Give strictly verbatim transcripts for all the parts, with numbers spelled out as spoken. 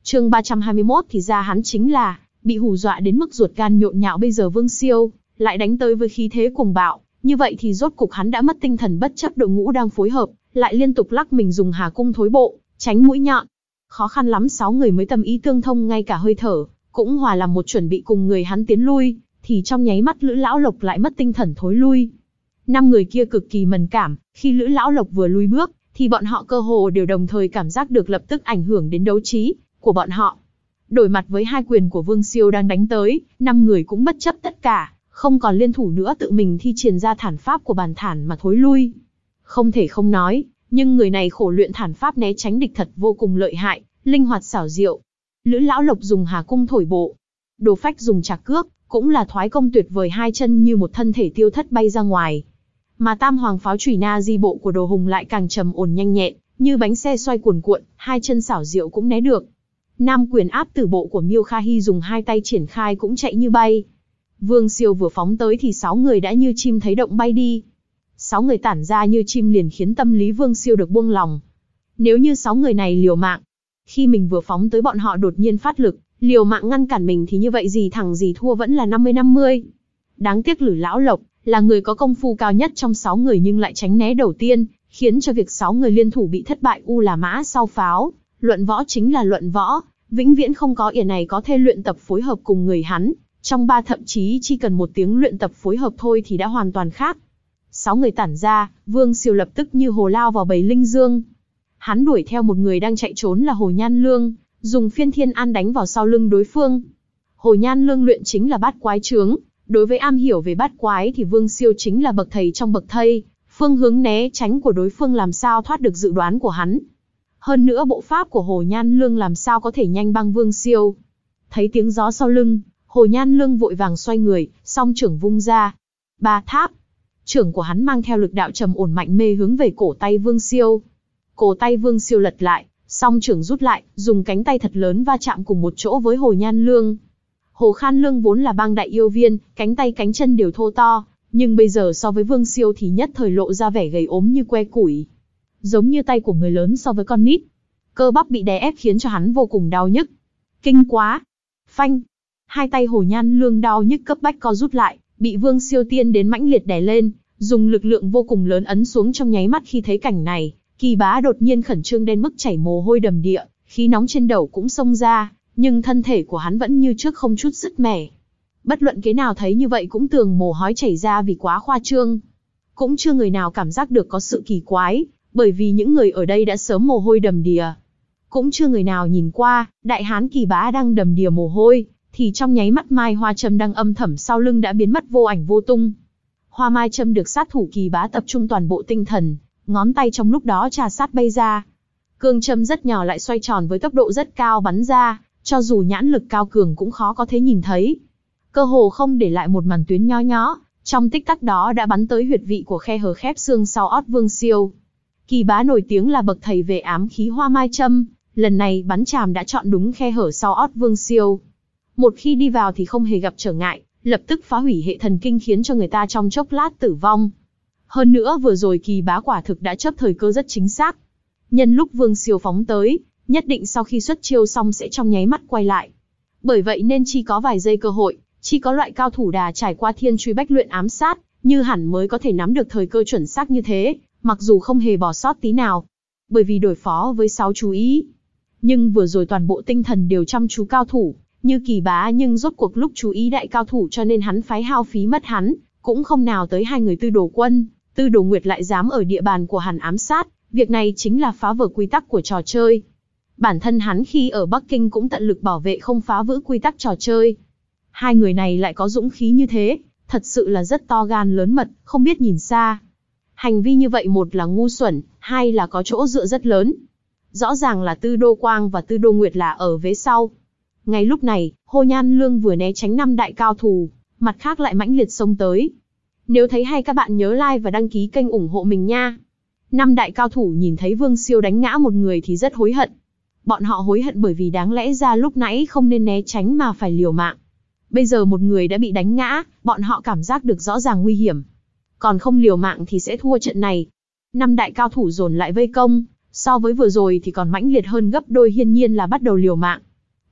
Chương ba trăm hai mươi mốt thì ra hắn chính là bị hù dọa đến mức ruột gan nhộn nhạo, bây giờ Vương Siêu lại đánh tới với khí thế cuồng bạo, như vậy thì rốt cục hắn đã mất tinh thần, bất chấp đội ngũ đang phối hợp, lại liên tục lắc mình dùng hà cung thối bộ, tránh mũi nhọn. Khó khăn lắm sáu người mới tâm ý tương thông, ngay cả hơi thở cũng hòa làm một, chuẩn bị cùng người hắn tiến lui, thì trong nháy mắt Lữ Lão Lộc lại mất tinh thần thối lui. Năm người kia cực kỳ mẫn cảm, khi Lữ Lão Lộc vừa lui bước, thì bọn họ cơ hồ đều đồng thời cảm giác được, lập tức ảnh hưởng đến đấu trí của bọn họ. Đổi mặt với hai quyền của Vương Siêu đang đánh tới, năm người cũng bất chấp tất cả, không còn liên thủ nữa, tự mình thi triển ra thản pháp của bàn thản mà thối lui. Không thể không nói, nhưng người này khổ luyện thản pháp né tránh địch thật vô cùng lợi hại, linh hoạt xảo diệu. Lữ Lão Lộc dùng hà cung thổi bộ, Đồ Phách dùng trạc cước, cũng là thoái công tuyệt vời, hai chân như một thân thể tiêu thất bay ra ngoài. Mà Tam Hoàng pháo chủy na di bộ của Đồ Hùng lại càng trầm ổn nhanh nhẹn, như bánh xe xoay cuồn cuộn, hai chân xảo diệu cũng né được. Nam quyền áp tử bộ của Miêu Kha Hi dùng hai tay triển khai cũng chạy như bay. Vương Siêu vừa phóng tới thì sáu người đã như chim thấy động bay đi. Sáu người tản ra như chim liền khiến tâm lý Vương Siêu được buông lòng. Nếu như sáu người này liều mạng, khi mình vừa phóng tới bọn họ đột nhiên phát lực, liều mạng ngăn cản mình, thì như vậy gì thằng gì thua vẫn là năm mươi năm mươi. Đáng tiếc Lữ Lão Lộc là người có công phu cao nhất trong sáu người nhưng lại tránh né đầu tiên, khiến cho việc sáu người liên thủ bị thất bại. U là mã sau pháo, luận võ chính là luận võ, vĩnh viễn không có ỉa này có thể luyện tập phối hợp cùng người hắn. Trong ba thậm chí chỉ cần một tiếng luyện tập phối hợp thôi thì đã hoàn toàn khác. Sáu người tản ra, Vương Siêu lập tức như hồ lao vào bầy linh dương. Hắn đuổi theo một người đang chạy trốn là Hồ Nhan Lương, dùng phiên thiên an đánh vào sau lưng đối phương. Hồ Nhan Lương luyện chính là bát quái trướng, đối với am hiểu về bát quái thì Vương Siêu chính là bậc thầy trong bậc thầy, phương hướng né tránh của đối phương làm sao thoát được dự đoán của hắn. Hơn nữa bộ pháp của Hồ Nhan Lương làm sao có thể nhanh bằng Vương Siêu. Thấy tiếng gió sau lưng, Hồ Nhan Lương vội vàng xoay người, song trưởng vung ra. Ba tháp. Trưởng của hắn mang theo lực đạo trầm ổn mạnh mê hướng về cổ tay Vương Siêu. Cổ tay Vương Siêu lật lại, song trưởng rút lại, dùng cánh tay thật lớn va chạm cùng một chỗ với Hồ Nhan Lương. Hồ Khan Lương vốn là bang đại yêu viên, cánh tay cánh chân đều thô to, nhưng bây giờ so với Vương Siêu thì nhất thời lộ ra vẻ gầy ốm như que củi, giống như tay của người lớn so với con nít. Cơ bắp bị đè ép khiến cho hắn vô cùng đau nhức. Kinh quá! Phanh! Hai tay Hồ Nhan Lương đau nhức cấp bách co rút lại, bị Vương Siêu tiên đến mãnh liệt đè lên, dùng lực lượng vô cùng lớn ấn xuống. Trong nháy mắt khi thấy cảnh này, Kỳ Bá đột nhiên khẩn trương đến mức chảy mồ hôi đầm đìa, khí nóng trên đầu cũng xông ra, nhưng thân thể của hắn vẫn như trước không chút sứt mẻ. Bất luận cái nào thấy như vậy cũng tưởng mồ hói chảy ra vì quá khoa trương. Cũng chưa người nào cảm giác được có sự kỳ quái, bởi vì những người ở đây đã sớm mồ hôi đầm đìa. Cũng chưa người nào nhìn qua, đại hán Kỳ Bá đang đầm đìa mồ hôi, thì trong nháy mắt Mai Hoa Châm đang âm thầm sau lưng đã biến mất vô ảnh vô tung. Hoa Mai Châm được sát thủ Kỳ Bá tập trung toàn bộ tinh thần, ngón tay trong lúc đó trà sát bay ra. Cương châm rất nhỏ lại xoay tròn với tốc độ rất cao bắn ra, cho dù nhãn lực cao cường cũng khó có thể nhìn thấy. Cơ hồ không để lại một màn tuyến nho nhỏ, trong tích tắc đó đã bắn tới huyệt vị của khe hở khép xương sau ót Vương Siêu. Kỳ Bá nổi tiếng là bậc thầy về ám khí Hoa Mai Châm, lần này bắn chàm đã chọn đúng khe hở sau ót Vương Siêu. Một khi đi vào thì không hề gặp trở ngại, lập tức phá hủy hệ thần kinh khiến cho người ta trong chốc lát tử vong. Hơn nữa vừa rồi Kỳ Bá quả thực đã chớp thời cơ rất chính xác. Nhân lúc Vương Siêu phóng tới, nhất định sau khi xuất chiêu xong sẽ trong nháy mắt quay lại. Bởi vậy nên chỉ có vài giây cơ hội, chỉ có loại cao thủ đà trải qua thiên truy bách luyện ám sát, như hẳn mới có thể nắm được thời cơ chuẩn xác như thế, mặc dù không hề bỏ sót tí nào. Bởi vì đối phó với sáu chú ý. Nhưng vừa rồi toàn bộ tinh thần đều chăm chú cao thủ, như Kỳ Bá, nhưng rốt cuộc lúc chú ý đại cao thủ cho nên hắn phái hao phí mất hắn, cũng không nào tới hai người Tư Đồ Quân, Tư Đồ Nguyệt lại dám ở địa bàn của hắn ám sát, việc này chính là phá vỡ quy tắc của trò chơi. Bản thân hắn khi ở Bắc Kinh cũng tận lực bảo vệ không phá vỡ quy tắc trò chơi. Hai người này lại có dũng khí như thế, thật sự là rất to gan lớn mật, không biết nhìn xa. Hành vi như vậy một là ngu xuẩn, hai là có chỗ dựa rất lớn. Rõ ràng là Tư Đô Quang và Tư Đô Nguyệt là ở vế sau. Ngay lúc này, Hồ Nhan Lương vừa né tránh năm đại cao thủ, mặt khác lại mãnh liệt xông tới. Nếu thấy hay các bạn nhớ like và đăng ký kênh ủng hộ mình nha. Năm đại cao thủ nhìn thấy Vương Siêu đánh ngã một người thì rất hối hận. Bọn họ hối hận bởi vì đáng lẽ ra lúc nãy không nên né tránh mà phải liều mạng. Bây giờ một người đã bị đánh ngã, bọn họ cảm giác được rõ ràng nguy hiểm. Còn không liều mạng thì sẽ thua trận này. Năm đại cao thủ dồn lại vây công, so với vừa rồi thì còn mãnh liệt hơn gấp đôi, hiển nhiên là bắt đầu liều mạng.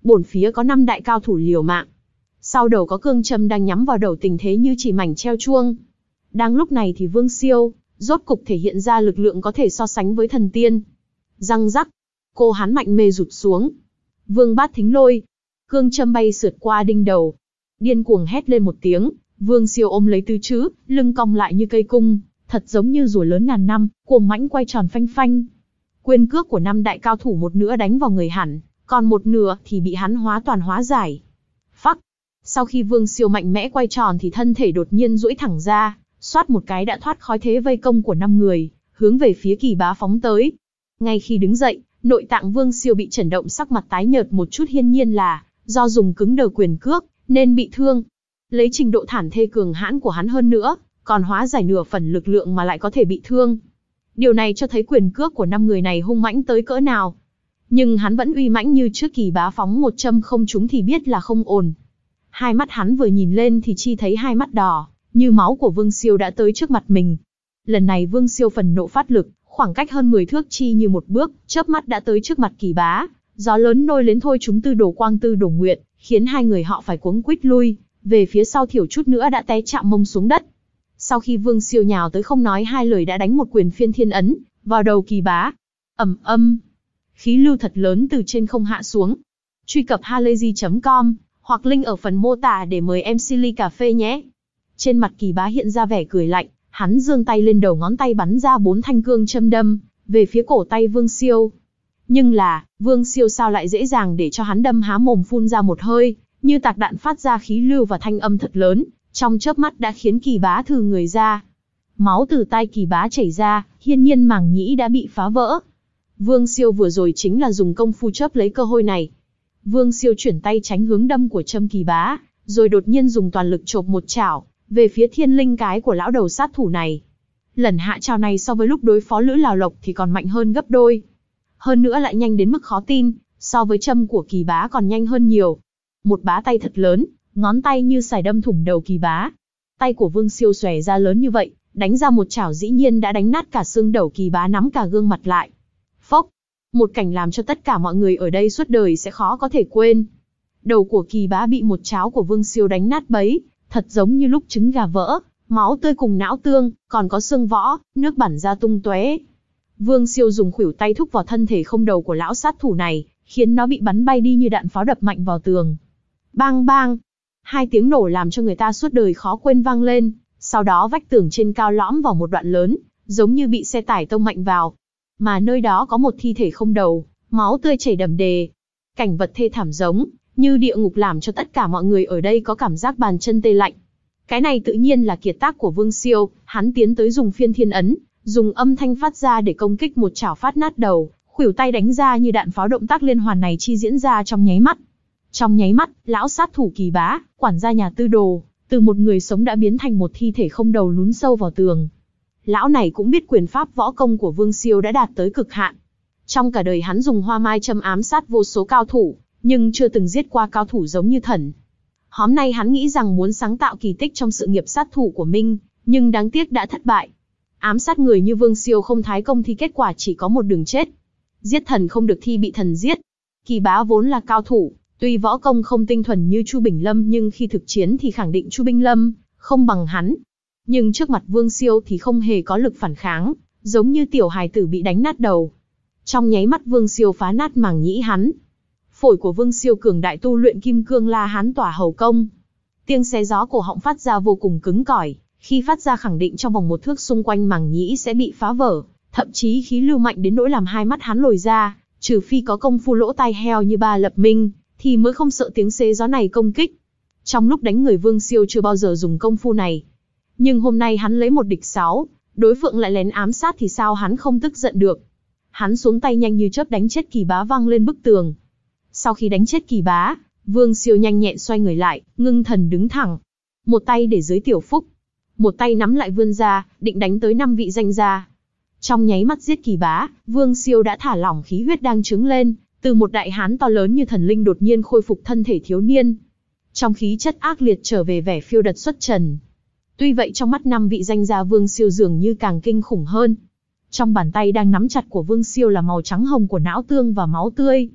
bổn phía có năm đại cao thủ liều mạng. Sau đầu có cương châm đang nhắm vào đầu, tình thế như chỉ mảnh treo chuông. Đang lúc này thì Vương Siêu, rốt cục thể hiện ra lực lượng có thể so sánh với thần tiên. Răng rắc, cô hắn mạnh mê rụt xuống. Vương Bát Thính Lôi, cương châm bay sượt qua đinh đầu. Điên cuồng hét lên một tiếng, Vương Siêu ôm lấy tứ trữ, lưng cong lại như cây cung, thật giống như rùa lớn ngàn năm, cuồng mãnh quay tròn phanh phanh. Quyền cước của năm đại cao thủ một nửa đánh vào người hắn, còn một nửa thì bị hắn hóa toàn hóa giải. Phắc, sau khi Vương Siêu mạnh mẽ quay tròn thì thân thể đột nhiên duỗi thẳng ra, xoát một cái đã thoát khỏi thế vây công của năm người, hướng về phía Kỳ Bá phóng tới. Ngay khi đứng dậy, nội tạng Vương Siêu bị chấn động, sắc mặt tái nhợt một chút, hiển nhiên là do dùng cứng đờ quyền cước nên bị thương. Lấy trình độ thản thê cường hãn của hắn hơn nữa, còn hóa giải nửa phần lực lượng mà lại có thể bị thương. Điều này cho thấy quyền cước của năm người này hung mãnh tới cỡ nào. Nhưng hắn vẫn uy mãnh như trước. Kỳ Bá phóng một châm không trúng thì biết là không ổn. Hai mắt hắn vừa nhìn lên thì chi thấy hai mắt đỏ, như máu của Vương Siêu đã tới trước mặt mình. Lần này Vương Siêu phần nộ phát lực, khoảng cách hơn mười thước chi như một bước, chớp mắt đã tới trước mặt Kỳ Bá. Gió lớn nôi lên thôi chúng Tư Đồ Quang Tư Đồ Nguyệt, khiến hai người họ phải cuống quýt lui về phía sau, thiểu chút nữa đã té chạm mông xuống đất. Sau khi Vương Siêu nhào tới, không nói hai lời đã đánh một quyền phiên thiên ấn vào đầu Kỳ Bá. Ầm ầm, khí lưu thật lớn từ trên không hạ xuống. Truy cập halayzi chấm com hoặc link ở phần mô tả để mời em xê ly cà phê nhé. Trên mặt Kỳ Bá hiện ra vẻ cười lạnh, hắn giương tay lên, đầu ngón tay bắn ra bốn thanh cương châm đâm về phía cổ tay Vương Siêu. Nhưng là, Vương Siêu sao lại dễ dàng để cho hắn đâm, há mồm phun ra một hơi, như tạc đạn phát ra khí lưu và thanh âm thật lớn, trong chớp mắt đã khiến Kỳ Bá thừ người ra. Máu từ tai Kỳ Bá chảy ra, hiển nhiên màng nhĩ đã bị phá vỡ. Vương Siêu vừa rồi chính là dùng công phu chớp lấy cơ hội này. Vương Siêu chuyển tay tránh hướng đâm của châm Kỳ Bá, rồi đột nhiên dùng toàn lực chộp một chảo về phía thiên linh cái của lão đầu sát thủ này. Lần hạ chảo này so với lúc đối phó Lữ Lào Lộc thì còn mạnh hơn gấp đôi. Hơn nữa lại nhanh đến mức khó tin, so với châm của Kỳ Bá còn nhanh hơn nhiều. Một bá tay thật lớn, ngón tay như sải đâm thủng đầu Kỳ Bá. Tay của Vương Siêu xòe ra lớn như vậy, đánh ra một chảo dĩ nhiên đã đánh nát cả xương đầu Kỳ Bá, nắm cả gương mặt lại. Phốc, một cảnh làm cho tất cả mọi người ở đây suốt đời sẽ khó có thể quên. Đầu của Kỳ Bá bị một chảo của Vương Siêu đánh nát bấy, thật giống như lúc trứng gà vỡ, máu tươi cùng não tương, còn có xương võ, nước bẩn ra tung tóe. Vương Siêu dùng khuỷu tay thúc vào thân thể không đầu của lão sát thủ này, khiến nó bị bắn bay đi như đạn pháo đập mạnh vào tường. Bang bang, hai tiếng nổ làm cho người ta suốt đời khó quên vang lên, sau đó vách tường trên cao lõm vào một đoạn lớn, giống như bị xe tải tông mạnh vào. Mà nơi đó có một thi thể không đầu, máu tươi chảy đầm đìa. Cảnh vật thê thảm giống như địa ngục làm cho tất cả mọi người ở đây có cảm giác bàn chân tê lạnh. Cái này tự nhiên là kiệt tác của Vương Siêu, hắn tiến tới dùng phiên thiên ấn, dùng âm thanh phát ra để công kích, một chảo phát nát đầu, khuỷu tay đánh ra như đạn pháo, động tác liên hoàn này chi diễn ra trong nháy mắt. Trong nháy mắt, lão sát thủ Kỳ Bá, quản gia nhà Tư Đồ, từ một người sống đã biến thành một thi thể không đầu lún sâu vào tường. Lão này cũng biết quyền pháp võ công của Vương Siêu đã đạt tới cực hạn. Trong cả đời hắn dùng hoa mai châm ám sát vô số cao thủ, nhưng chưa từng giết qua cao thủ giống như thần. Hôm nay hắn nghĩ rằng muốn sáng tạo kỳ tích trong sự nghiệp sát thủ của mình, nhưng đáng tiếc đã thất bại. Ám sát người như Vương Siêu không thái công thì kết quả chỉ có một đường chết. Giết thần không được thi bị thần giết. Kỳ Bá vốn là cao thủ, tuy võ công không tinh thuần như Chu Bình Lâm nhưng khi thực chiến thì khẳng định Chu Bình Lâm không bằng hắn. Nhưng trước mặt Vương Siêu thì không hề có lực phản kháng, giống như tiểu hài tử bị đánh nát đầu. Trong nháy mắt Vương Siêu phá nát màng nhĩ hắn. Phổi của Vương Siêu cường đại tu luyện kim cương la hán tỏa hầu công. Tiếng xé gió cổ họng phát ra vô cùng cứng cỏi, khi phát ra khẳng định trong vòng một thước xung quanh màng nhĩ sẽ bị phá vỡ, thậm chí khí lưu mạnh đến nỗi làm hai mắt hắn lồi ra, trừ phi có công phu lỗ tai heo như Ba Lập Minh, thì mới không sợ tiếng xé gió này công kích. Trong lúc đánh người Vương Siêu chưa bao giờ dùng công phu này. Nhưng hôm nay hắn lấy một địch sáu, đối phương lại lén ám sát thì sao hắn không tức giận được. Hắn xuống tay nhanh như chớp đánh chết Kỳ Bá văng lên bức tường. Sau khi đánh chết Kỳ Bá, Vương Siêu nhanh nhẹn xoay người lại, ngưng thần đứng thẳng. Một tay để dưới tiểu phúc, một tay nắm lại vươn ra, định đánh tới năm vị danh gia. Trong nháy mắt giết Kỳ Bá, Vương Siêu đã thả lỏng khí huyết đang trứng lên, từ một đại hán to lớn như thần linh đột nhiên khôi phục thân thể thiếu niên. Trong khí chất ác liệt trở về vẻ phiêu đật xuất trần. Tuy vậy trong mắt năm vị danh gia Vương Siêu dường như càng kinh khủng hơn. Trong bàn tay đang nắm chặt của Vương Siêu là màu trắng hồng của não tương và máu tươi.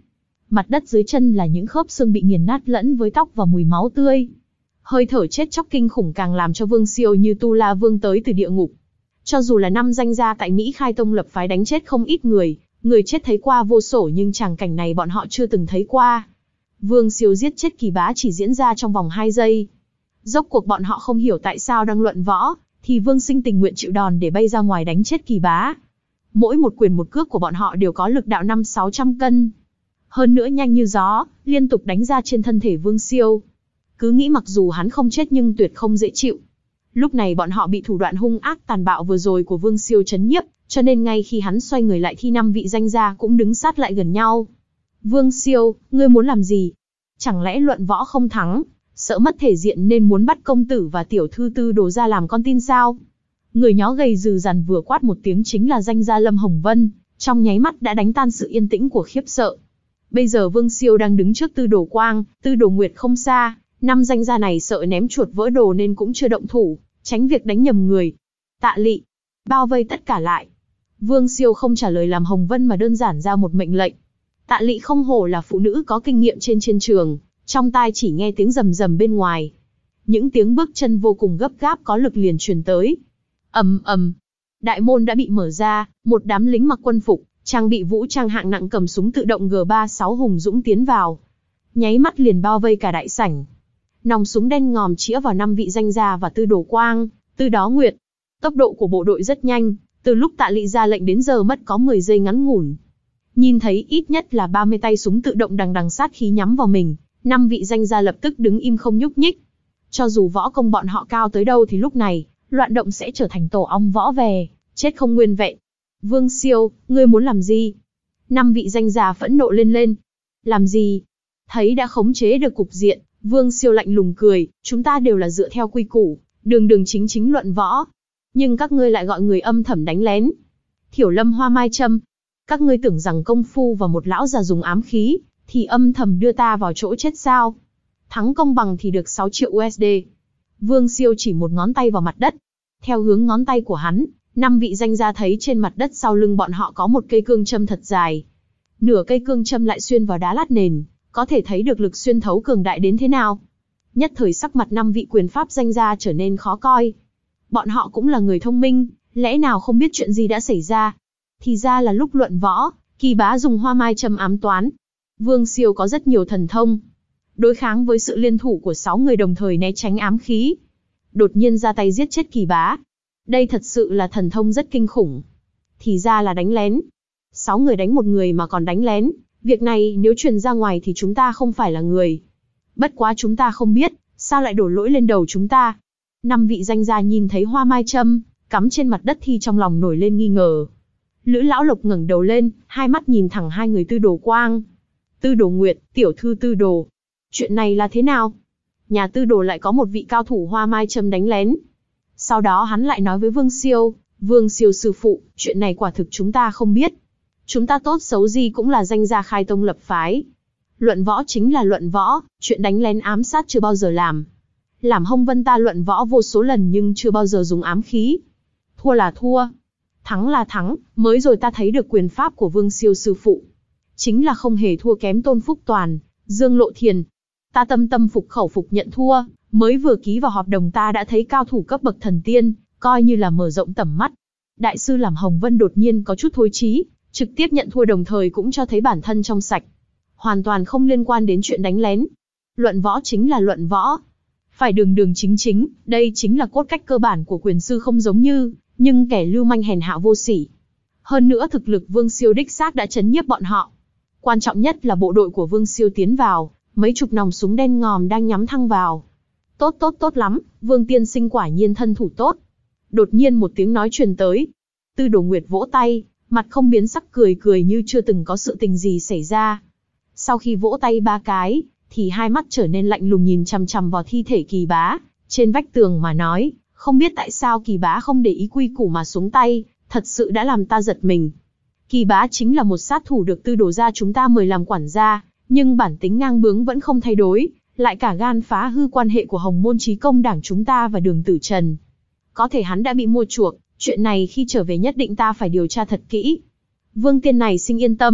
Mặt đất dưới chân là những khớp xương bị nghiền nát lẫn với tóc và mùi máu tươi. Hơi thở chết chóc kinh khủng càng làm cho Vương Siêu như Tu La Vương tới từ địa ngục. Cho dù là năm danh gia tại Mỹ khai tông lập phái đánh chết không ít người, người chết thấy qua vô sổ nhưng tràng cảnh này bọn họ chưa từng thấy qua. Vương Siêu giết chết Kỳ Bá chỉ diễn ra trong vòng hai giây. Rốt cuộc bọn họ không hiểu tại sao đang luận võ, thì Vương Sinh tình nguyện chịu đòn để bay ra ngoài đánh chết Kỳ Bá. Mỗi một quyền một cước của bọn họ đều có lực đạo năm sáu trăm cân. Hơn nữa nhanh như gió, liên tục đánh ra trên thân thể Vương Siêu. Cứ nghĩ mặc dù hắn không chết nhưng tuyệt không dễ chịu. Lúc này bọn họ bị thủ đoạn hung ác tàn bạo vừa rồi của Vương Siêu chấn nhiếp, cho nên ngay khi hắn xoay người lại thì năm vị danh gia cũng đứng sát lại gần nhau. Vương Siêu, ngươi muốn làm gì? Chẳng lẽ luận võ không thắng, sợ mất thể diện nên muốn bắt công tử và tiểu thư Tư Đồ ra làm con tin sao? Người nhó gầy rừ rằn vừa quát một tiếng chính là danh gia Lâm Hồng Vân, trong nháy mắt đã đánh tan sự yên tĩnh của khiếp sợ. Bây giờ Vương Siêu đang đứng trước Tư Đồ Quang, Tư Đồ Nguyệt không xa, năm danh gia này sợ ném chuột vỡ đồ nên cũng chưa động thủ, tránh việc đánh nhầm người. Tạ Lị, bao vây tất cả lại. Vương Siêu không trả lời làm Hồng Vân mà đơn giản ra một mệnh lệnh. Tạ Lị không hổ là phụ nữ có kinh nghiệm trên chiến trường, trong tai chỉ nghe tiếng rầm rầm bên ngoài. Những tiếng bước chân vô cùng gấp gáp có lực liền truyền tới. Ầm ầm, đại môn đã bị mở ra, một đám lính mặc quân phục, trang bị vũ trang hạng nặng cầm súng tự động G ba mươi sáu hùng dũng tiến vào. Nháy mắt liền bao vây cả đại sảnh. Nòng súng đen ngòm chĩa vào năm vị danh gia và Tư Đồ Quang, Tư Đó Nguyệt. Tốc độ của bộ đội rất nhanh, từ lúc Tạ Lị ra lệnh đến giờ mất có mười giây ngắn ngủn. Nhìn thấy ít nhất là ba mươi tay súng tự động đằng đằng sát khí nhắm vào mình, năm vị danh gia lập tức đứng im không nhúc nhích. Cho dù võ công bọn họ cao tới đâu thì lúc này, loạn động sẽ trở thành tổ ong võ về, chết không nguyên vẹn. Vương Siêu, ngươi muốn làm gì? Năm vị danh gia phẫn nộ lên lên. Làm gì? Thấy đã khống chế được cục diện, Vương Siêu lạnh lùng cười, chúng ta đều là dựa theo quy củ, đường đường chính chính luận võ. Nhưng các ngươi lại gọi người âm thầm đánh lén. Thiểu Lâm Hoa Mai Châm, các ngươi tưởng rằng công phu và một lão già dùng ám khí, thì âm thầm đưa ta vào chỗ chết sao? Thắng công bằng thì được sáu triệu u ét đê. Vương Siêu chỉ một ngón tay vào mặt đất. Theo hướng ngón tay của hắn, năm vị danh gia thấy trên mặt đất sau lưng bọn họ có một cây cương châm thật dài. Nửa cây cương châm lại xuyên vào đá lát nền, có thể thấy được lực xuyên thấu cường đại đến thế nào. Nhất thời sắc mặt năm vị quyền pháp danh gia trở nên khó coi. Bọn họ cũng là người thông minh, lẽ nào không biết chuyện gì đã xảy ra? Thì ra là lúc luận võ, Kỳ Bá dùng hoa mai châm ám toán. Vương Siêu có rất nhiều thần thông, đối kháng với sự liên thủ của sáu người đồng thời né tránh ám khí, đột nhiên ra tay giết chết Kỳ Bá. Đây thật sự là thần thông rất kinh khủng. Thì ra là đánh lén. Sáu người đánh một người mà còn đánh lén. Việc này nếu truyền ra ngoài thì chúng ta không phải là người. Bất quá chúng ta không biết, sao lại đổ lỗi lên đầu chúng ta. Năm vị danh gia nhìn thấy hoa mai châm cắm trên mặt đất thì trong lòng nổi lên nghi ngờ. Lữ Lão Lộc ngẩng đầu lên, hai mắt nhìn thẳng hai người Tư Đồ Quang, Tư Đồ Nguyệt, tiểu thư Tư Đồ. Chuyện này là thế nào? Nhà Tư Đồ lại có một vị cao thủ hoa mai châm đánh lén. Sau đó hắn lại nói với Vương Siêu, Vương Siêu sư phụ, chuyện này quả thực chúng ta không biết. Chúng ta tốt xấu gì cũng là danh gia khai tông lập phái. Luận võ chính là luận võ, chuyện đánh lén ám sát chưa bao giờ làm. Làm Hồng Vân ta luận võ vô số lần nhưng chưa bao giờ dùng ám khí. Thua là thua, thắng là thắng, mới rồi ta thấy được quyền pháp của Vương Siêu sư phụ. Chính là không hề thua kém Tôn Phúc Toàn, Dương Lộ Thiền. Ta tâm tâm phục khẩu phục nhận thua, mới vừa ký vào hợp đồng ta đã thấy cao thủ cấp bậc thần tiên, coi như là mở rộng tầm mắt. Đại sư làm Hồng Vân đột nhiên có chút thối chí, trực tiếp nhận thua đồng thời cũng cho thấy bản thân trong sạch. Hoàn toàn không liên quan đến chuyện đánh lén. Luận võ chính là luận võ. Phải đường đường chính chính, đây chính là cốt cách cơ bản của quyền sư không giống như, nhưng kẻ lưu manh hèn hạ vô sỉ. Hơn nữa thực lực Vương Siêu đích xác đã chấn nhiếp bọn họ. Quan trọng nhất là bộ đội của Vương Siêu tiến vào, mấy chục nòng súng đen ngòm đang nhắm thẳng vào. Tốt tốt tốt lắm, Vương tiên sinh quả nhiên thân thủ tốt. Đột nhiên một tiếng nói truyền tới. Tư Đồ Nguyệt vỗ tay, mặt không biến sắc cười cười như chưa từng có sự tình gì xảy ra. Sau khi vỗ tay ba cái, thì hai mắt trở nên lạnh lùng nhìn chằm chằm vào thi thể Kỳ Bá, trên vách tường mà nói, không biết tại sao Kỳ Bá không để ý quy củ mà xuống tay, thật sự đã làm ta giật mình. Kỳ Bá chính là một sát thủ được Tư Đồ gia chúng ta mời làm quản gia, nhưng bản tính ngang bướng vẫn không thay đổi, lại cả gan phá hư quan hệ của Hồng Môn Chí Công Đảng chúng ta và Đường Tử Trần. Có thể hắn đã bị mua chuộc, chuyện này khi trở về nhất định ta phải điều tra thật kỹ. Vương tiên này xin yên tâm,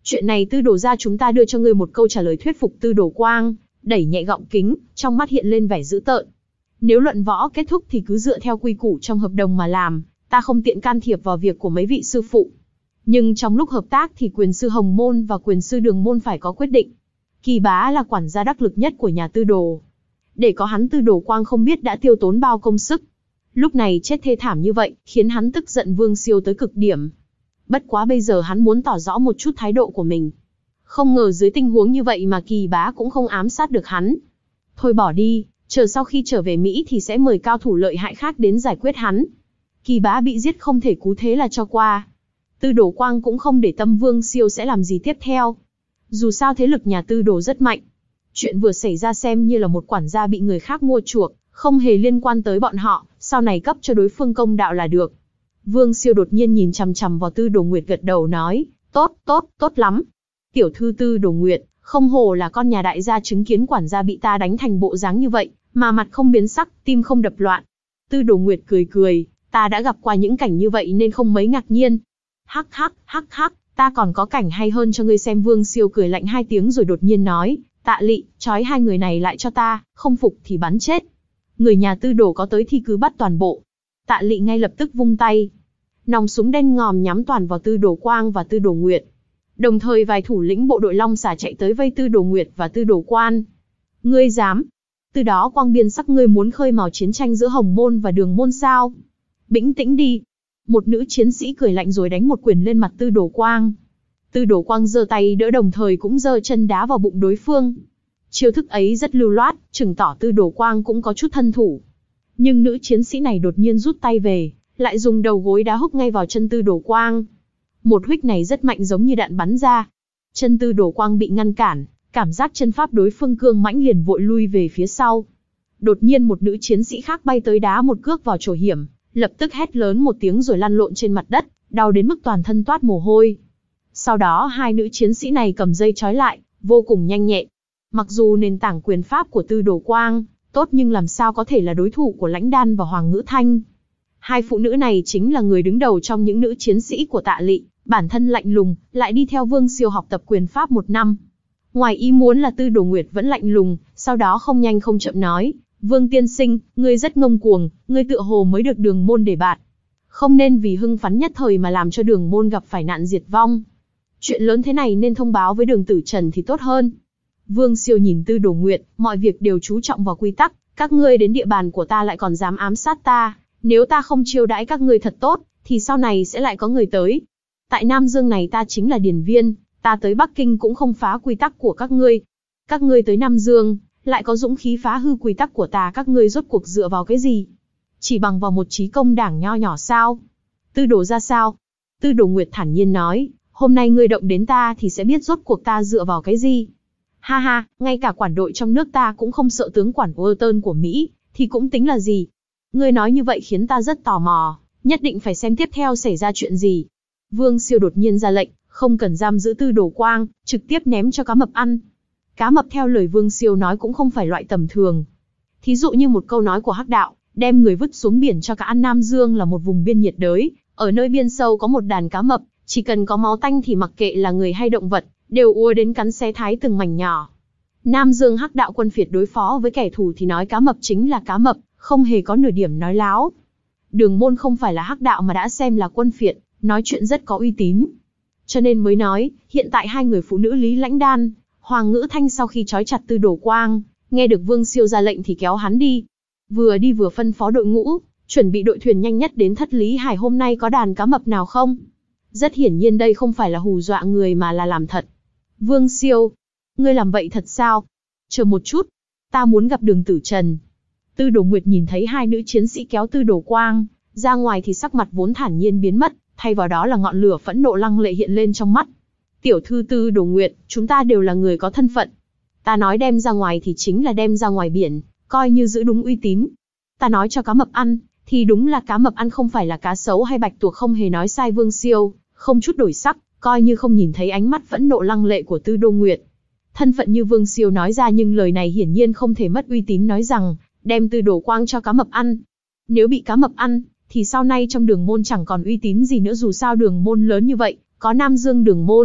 Chuyện này Tư đồ gia chúng ta đưa cho ngươi một câu trả lời thuyết phục. Tư đồ Quang đẩy nhẹ gọng kính, trong mắt hiện lên vẻ dữ tợn. Nếu luận võ kết thúc thì cứ dựa theo quy củ trong hợp đồng mà làm, ta không tiện can thiệp vào việc của mấy vị sư phụ. Nhưng trong lúc hợp tác thì quyền sư Hồng Môn và quyền sư Đường Môn phải có quyết định. Kỳ Bá là quản gia đắc lực nhất của nhà Tư đồ. Để có hắn, Tư đồ Quang không biết đã tiêu tốn bao công sức. Lúc này chết thê thảm như vậy, khiến hắn tức giận Vương Siêu tới cực điểm. Bất quá bây giờ hắn muốn tỏ rõ một chút thái độ của mình. Không ngờ dưới tình huống như vậy mà Kỳ Bá cũng không ám sát được hắn. Thôi bỏ đi, chờ sau khi trở về Mỹ thì sẽ mời cao thủ lợi hại khác đến giải quyết hắn. Kỳ Bá bị giết không thể cứu thế là cho qua. Tư đồ Quang cũng không để tâm Vương Siêu sẽ làm gì tiếp theo. Dù sao thế lực nhà Tư đồ rất mạnh. Chuyện vừa xảy ra xem như là một quản gia bị người khác mua chuộc, không hề liên quan tới bọn họ, sau này cấp cho đối phương công đạo là được. Vương Siêu đột nhiên nhìn chằm chằm vào Tư đồ Nguyệt, gật đầu nói, tốt, tốt, tốt lắm. Tiểu thư Tư đồ Nguyệt, không hổ là con nhà đại gia, chứng kiến quản gia bị ta đánh thành bộ dáng như vậy, mà mặt không biến sắc, tim không đập loạn. Tư đồ Nguyệt cười cười, ta đã gặp qua những cảnh như vậy nên không mấy ngạc nhiên. Hắc hắc, hắc hắc, ta còn có cảnh hay hơn cho ngươi xem. Vương Siêu cười lạnh hai tiếng rồi đột nhiên nói, Tạ Lị, trói hai người này lại cho ta, không phục thì bắn chết. Người nhà Tư đồ có tới thì cứ bắt toàn bộ. Tạ Lị ngay lập tức vung tay. Nòng súng đen ngòm nhắm toàn vào Tư đồ Quang và Tư đồ Nguyệt. Đồng thời vài thủ lĩnh bộ đội Long Xà chạy tới vây Tư đồ Nguyệt và Tư đồ Quan. Ngươi dám? Từ đó Quang biên sắc, ngươi muốn khơi mào chiến tranh giữa Hồng Môn và Đường Môn sao? Bĩnh tĩnh đi. Một nữ chiến sĩ cười lạnh rồi đánh một quyền lên mặt Tư đồ Quang. Tư đồ Quang giơ tay đỡ, đồng thời cũng giơ chân đá vào bụng đối phương. Chiêu thức ấy rất lưu loát, chứng tỏ Tư đồ Quang cũng có chút thân thủ. Nhưng nữ chiến sĩ này đột nhiên rút tay về, lại dùng đầu gối đá húc ngay vào chân Tư đồ Quang. Một huých này rất mạnh, giống như đạn bắn ra. Chân Tư đồ Quang bị ngăn cản, cảm giác chân pháp đối phương cương mãnh liền vội lui về phía sau. Đột nhiên một nữ chiến sĩ khác bay tới đá một cước vào chỗ hiểm, lập tức hét lớn một tiếng rồi lăn lộn trên mặt đất, đau đến mức toàn thân toát mồ hôi. Sau đó hai nữ chiến sĩ này cầm dây trói lại, vô cùng nhanh nhẹn. Mặc dù nền tảng quyền pháp của Tư đồ Quang tốt, nhưng làm sao có thể là đối thủ của Lãnh Đan và Hoàng Ngữ Thanh. Hai phụ nữ này chính là người đứng đầu trong những nữ chiến sĩ của Tạ Lị, bản thân lạnh lùng, lại đi theo Vương Siêu học tập quyền pháp một năm. Ngoài ý muốn là Tư đồ Nguyệt vẫn lạnh lùng, sau đó không nhanh không chậm nói, Vương tiên sinh, ngươi rất ngông cuồng, ngươi tựa hồ mới được Đường Môn đề bạt. Không nên vì hưng phấn nhất thời mà làm cho Đường Môn gặp phải nạn diệt vong. Chuyện lớn thế này nên thông báo với Đường Tử Trần thì tốt hơn. Vương Siêu nhìn Tư đồ Nguyệt, mọi việc đều chú trọng vào quy tắc, các ngươi đến địa bàn của ta lại còn dám ám sát ta, nếu ta không chiêu đãi các ngươi thật tốt, thì sau này sẽ lại có người tới. Tại Nam Dương này ta chính là điển viên, ta tới Bắc Kinh cũng không phá quy tắc của các ngươi. Các ngươi tới Nam Dương, lại có dũng khí phá hư quy tắc của ta, các ngươi rốt cuộc dựa vào cái gì? Chỉ bằng vào một chí công đảng nho nhỏ sao? Tư đồ ra sao? Tư đồ Nguyệt thản nhiên nói, hôm nay ngươi động đến ta thì sẽ biết rốt cuộc ta dựa vào cái gì. Ha ha, ngay cả quản đội trong nước ta cũng không sợ tướng quản Walton của Mỹ, thì cũng tính là gì? Ngươi nói như vậy khiến ta rất tò mò, nhất định phải xem tiếp theo xảy ra chuyện gì. Vương Siêu đột nhiên ra lệnh, không cần giam giữ Tư đồ Quang, trực tiếp ném cho cá mập ăn. Cá mập theo lời Vương Siêu nói cũng không phải loại tầm thường. Thí dụ như một câu nói của Hắc Đạo, đem người vứt xuống biển cho cá ăn. Nam Dương là một vùng biên nhiệt đới, ở nơi biên sâu có một đàn cá mập, chỉ cần có máu tanh thì mặc kệ là người hay động vật, đều ùa đến cắn xé thái từng mảnh nhỏ. Nam Dương Hắc Đạo quân phiệt đối phó với kẻ thù thì nói cá mập chính là cá mập, không hề có nửa điểm nói láo. Đường Môn không phải là Hắc Đạo mà đã xem là quân phiệt, nói chuyện rất có uy tín. Cho nên mới nói, hiện tại hai người phụ nữ Lý Lãnh Đan, Hoàng Ngữ Thanh sau khi trói chặt Tư đồ Quang, nghe được Vương Siêu ra lệnh thì kéo hắn đi. Vừa đi vừa phân phó đội ngũ, chuẩn bị đội thuyền nhanh nhất đến Thất Lý Hải. Hôm nay có đàn cá mập nào không? Rất hiển nhiên đây không phải là hù dọa người mà là làm thật. Vương Siêu, ngươi làm vậy thật sao? Chờ một chút, ta muốn gặp Đường Tử Trần. Tư đồ Nguyệt nhìn thấy hai nữ chiến sĩ kéo Tư đồ Quang ra ngoài thì sắc mặt vốn thản nhiên biến mất, thay vào đó là ngọn lửa phẫn nộ lăng lệ hiện lên trong mắt. Tiểu thư Tư đồ Nguyệt, chúng ta đều là người có thân phận. Ta nói đem ra ngoài thì chính là đem ra ngoài biển, coi như giữ đúng uy tín. Ta nói cho cá mập ăn, thì đúng là cá mập ăn, không phải là cá sấu hay bạch tuộc, không hề nói sai. Vương Siêu không chút đổi sắc, coi như không nhìn thấy ánh mắt phẫn nộ lăng lệ của Tư đồ Nguyệt. Thân phận như Vương Siêu nói ra, nhưng lời này hiển nhiên không thể mất uy tín, nói rằng đem Tư đồ Quang cho cá mập ăn. Nếu bị cá mập ăn, thì sau này trong Đường Môn chẳng còn uy tín gì nữa. Dù sao Đường Môn lớn như vậy, có Nam Dương Đường Môn,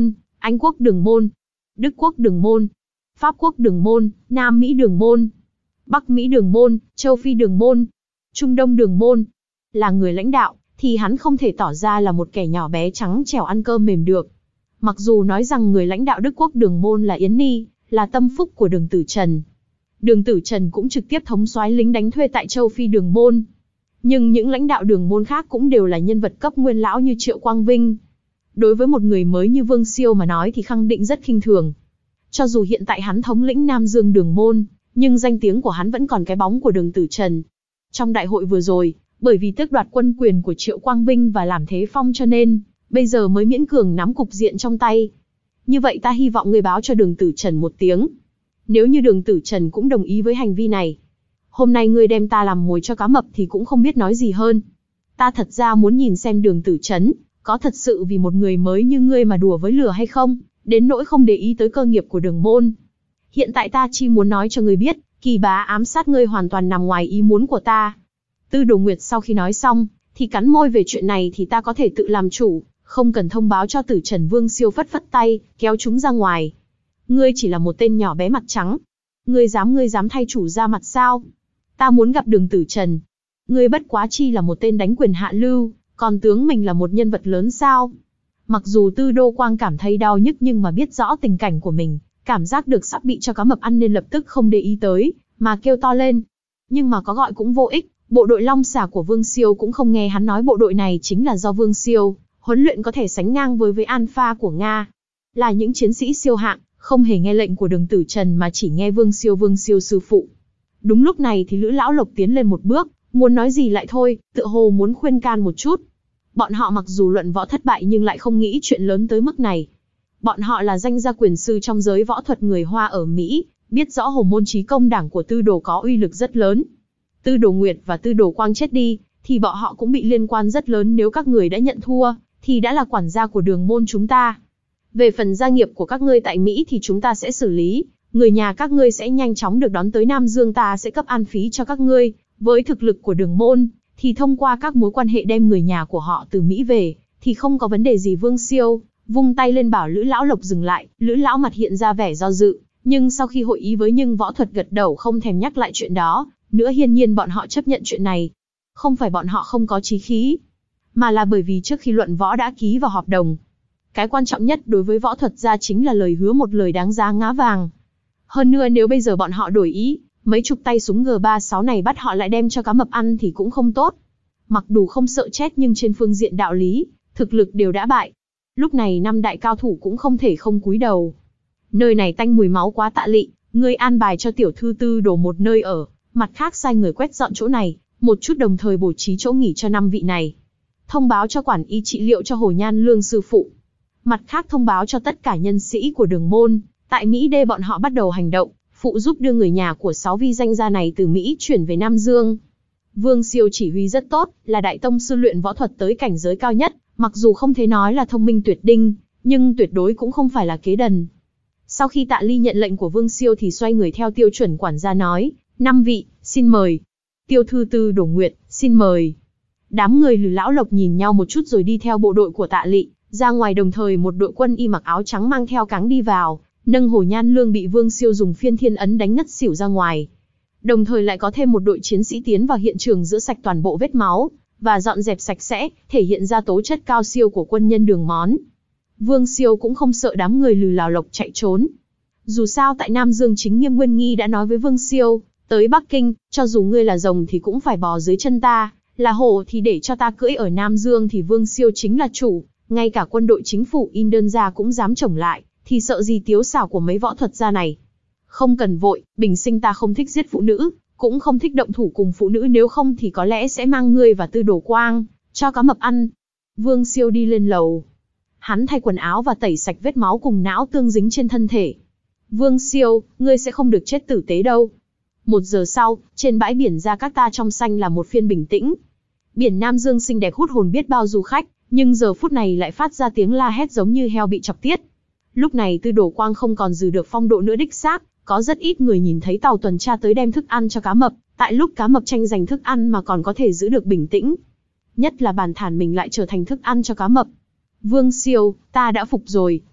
Anh quốc đường môn, Đức quốc đường môn, Pháp quốc đường môn, Nam Mỹ đường môn, Bắc Mỹ đường môn, Châu Phi đường môn, Trung Đông đường môn. Là người lãnh đạo, thì hắn không thể tỏ ra là một kẻ nhỏ bé trắng trẻo ăn cơm mềm được. Mặc dù nói rằng người lãnh đạo Đức quốc đường môn là Yến Ni, là tâm phúc của Đường Tử Trần. Đường Tử Trần cũng trực tiếp thống soái lính đánh thuê tại Châu Phi đường môn. Nhưng những lãnh đạo đường môn khác cũng đều là nhân vật cấp nguyên lão như Triệu Quang Vinh. Đối với một người mới như Vương Siêu mà nói thì khẳng định rất khinh thường. Cho dù hiện tại hắn thống lĩnh Nam Dương đường môn, nhưng danh tiếng của hắn vẫn còn cái bóng của Đường Tử Trần. Trong đại hội vừa rồi, bởi vì tước đoạt quân quyền của Triệu Quang Vinh và làm thế phong cho nên, bây giờ mới miễn cường nắm cục diện trong tay. Như vậy ta hy vọng người báo cho Đường Tử Trần một tiếng. Nếu như Đường Tử Trần cũng đồng ý với hành vi này, hôm nay ngươi đem ta làm mồi cho cá mập thì cũng không biết nói gì hơn. Ta thật ra muốn nhìn xem Đường Tử Trần có thật sự vì một người mới như ngươi mà đùa với lửa hay không, đến nỗi không để ý tới cơ nghiệp của Đường môn. Hiện tại ta chỉ muốn nói cho ngươi biết, Kỳ Bá ám sát ngươi hoàn toàn nằm ngoài ý muốn của ta. Tư Đồ Nguyệt sau khi nói xong, thì cắn môi về chuyện này thì ta có thể tự làm chủ, không cần thông báo cho Tử Trần. Vương Siêu phất phất tay, kéo chúng ra ngoài. Ngươi chỉ là một tên nhỏ bé mặt trắng. Ngươi dám ngươi dám thay chủ ra mặt sao? Ta muốn gặp Đường Tử Trần. Ngươi bất quá chi là một tên đánh quyền hạ lưu, còn tướng mình là một nhân vật lớn sao? Mặc dù Tư Đô Quang cảm thấy đau nhức nhưng mà biết rõ tình cảnh của mình, cảm giác được sắp bị cho cá mập ăn nên lập tức không để ý tới, mà kêu to lên. Nhưng mà có gọi cũng vô ích, bộ đội Long Xà của Vương Siêu cũng không nghe hắn nói bộ đội này chính là do Vương Siêu huấn luyện, có thể sánh ngang với với Alpha của Nga. Là những chiến sĩ siêu hạng, không hề nghe lệnh của Đường Tử Trần mà chỉ nghe Vương Siêu Vương Siêu sư phụ. Đúng lúc này thì Lữ Lão Lộc tiến lên một bước, muốn nói gì lại thôi, tựa hồ muốn khuyên can một chút. Bọn họ mặc dù luận võ thất bại nhưng lại không nghĩ chuyện lớn tới mức này. Bọn họ là danh gia quyền sư trong giới võ thuật người Hoa ở Mỹ, biết rõ Hồng Môn Chí Công Đảng của Tư Đồ có uy lực rất lớn. Tư Đồ Nguyệt và Tư Đồ Quang chết đi, thì bọn họ cũng bị liên quan rất lớn. Nếu các người đã nhận thua, thì đã là quản gia của đường môn chúng ta. Về phần gia nghiệp của các ngươi tại Mỹ thì chúng ta sẽ xử lý, người nhà các ngươi sẽ nhanh chóng được đón tới Nam Dương, ta sẽ cấp an phí cho các ngươi. Với thực lực của đường môn, thì thông qua các mối quan hệ đem người nhà của họ từ Mỹ về, thì không có vấn đề gì. Vương Siêu vung tay lên bảo Lữ Lão Lộc dừng lại. Lữ Lão mặt hiện ra vẻ do dự, nhưng sau khi hội ý với Nhưng Võ Thuật gật đầu không thèm nhắc lại chuyện đó nữa. Hiển nhiên bọn họ chấp nhận chuyện này. Không phải bọn họ không có chí khí, mà là bởi vì trước khi luận võ đã ký vào hợp đồng. Cái quan trọng nhất đối với võ thuật gia chính là lời hứa, một lời đáng giá ngá vàng. Hơn nữa nếu bây giờ bọn họ đổi ý, mấy chục tay súng G ba mươi sáu này bắt họ lại đem cho cá mập ăn thì cũng không tốt. Mặc dù không sợ chết nhưng trên phương diện đạo lý, thực lực đều đã bại. Lúc này năm đại cao thủ cũng không thể không cúi đầu. Nơi này tanh mùi máu quá. Tạ Lị, ngươi an bài cho tiểu thư Tư Đồ một nơi ở, mặt khác sai người quét dọn chỗ này một chút, đồng thời bố trí chỗ nghỉ cho năm vị này. Thông báo cho quản y trị liệu cho Hồ Nhan Lương sư phụ. Mặt khác thông báo cho tất cả nhân sĩ của đường môn, tại Mỹ Đê bọn họ bắt đầu hành động, phụ giúp đưa người nhà của sáu vi danh gia này từ Mỹ chuyển về Nam Dương. Vương Siêu chỉ huy rất tốt, là đại tông sư luyện võ thuật tới cảnh giới cao nhất, mặc dù không thể nói là thông minh tuyệt đinh, nhưng tuyệt đối cũng không phải là kế đần. Sau khi Tạ Ly nhận lệnh của Vương Siêu thì xoay người theo tiêu chuẩn quản gia nói, năm vị, xin mời. Tiêu thư Tư Đồ Nguyệt, xin mời. Đám người Lữ Lão Lộc nhìn nhau một chút rồi đi theo bộ đội của Tạ Lị ra ngoài, đồng thời một đội quân y mặc áo trắng mang theo cáng đi vào, nâng Hồ Nhan Lương bị Vương Siêu dùng phiên thiên ấn đánh ngất xỉu ra ngoài. Đồng thời lại có thêm một đội chiến sĩ tiến vào hiện trường rửa sạch toàn bộ vết máu và dọn dẹp sạch sẽ, thể hiện ra tố chất cao siêu của quân nhân Đường món. Vương Siêu cũng không sợ đám người Lữ Lão Lộc chạy trốn. Dù sao tại Nam Dương chính Nghiêm Nguyên Nghi đã nói với Vương Siêu, tới Bắc Kinh, cho dù ngươi là rồng thì cũng phải bò dưới chân ta, là hổ thì để cho ta cưỡi. Ở Nam Dương thì Vương Siêu chính là chủ, ngay cả quân đội chính phủ in đơn gia cũng dám chống lại, thì sợ gì tiếu xảo của mấy võ thuật gia này. Không cần vội, bình sinh ta không thích giết phụ nữ, cũng không thích động thủ cùng phụ nữ, nếu không thì có lẽ sẽ mang ngươi và Tư Đồ Quang cho cá mập ăn. Vương Siêu đi lên lầu. Hắn thay quần áo và tẩy sạch vết máu cùng não tương dính trên thân thể. Vương Siêu, ngươi sẽ không được chết tử tế đâu. Một giờ sau, trên bãi biển Jakarta trong xanh là một phiên bình tĩnh. Biển Nam Dương xinh đẹp hút hồn biết bao du khách, nhưng giờ phút này lại phát ra tiếng la hét giống như heo bị chọc tiết. Lúc này Tư Đồ Quang không còn giữ được phong độ nữa. Đích xác, có rất ít người nhìn thấy tàu tuần tra tới đem thức ăn cho cá mập, tại lúc cá mập tranh giành thức ăn mà còn có thể giữ được bình tĩnh. Nhất là bản thản mình lại trở thành thức ăn cho cá mập. Vương Siêu, ta đã phục rồi,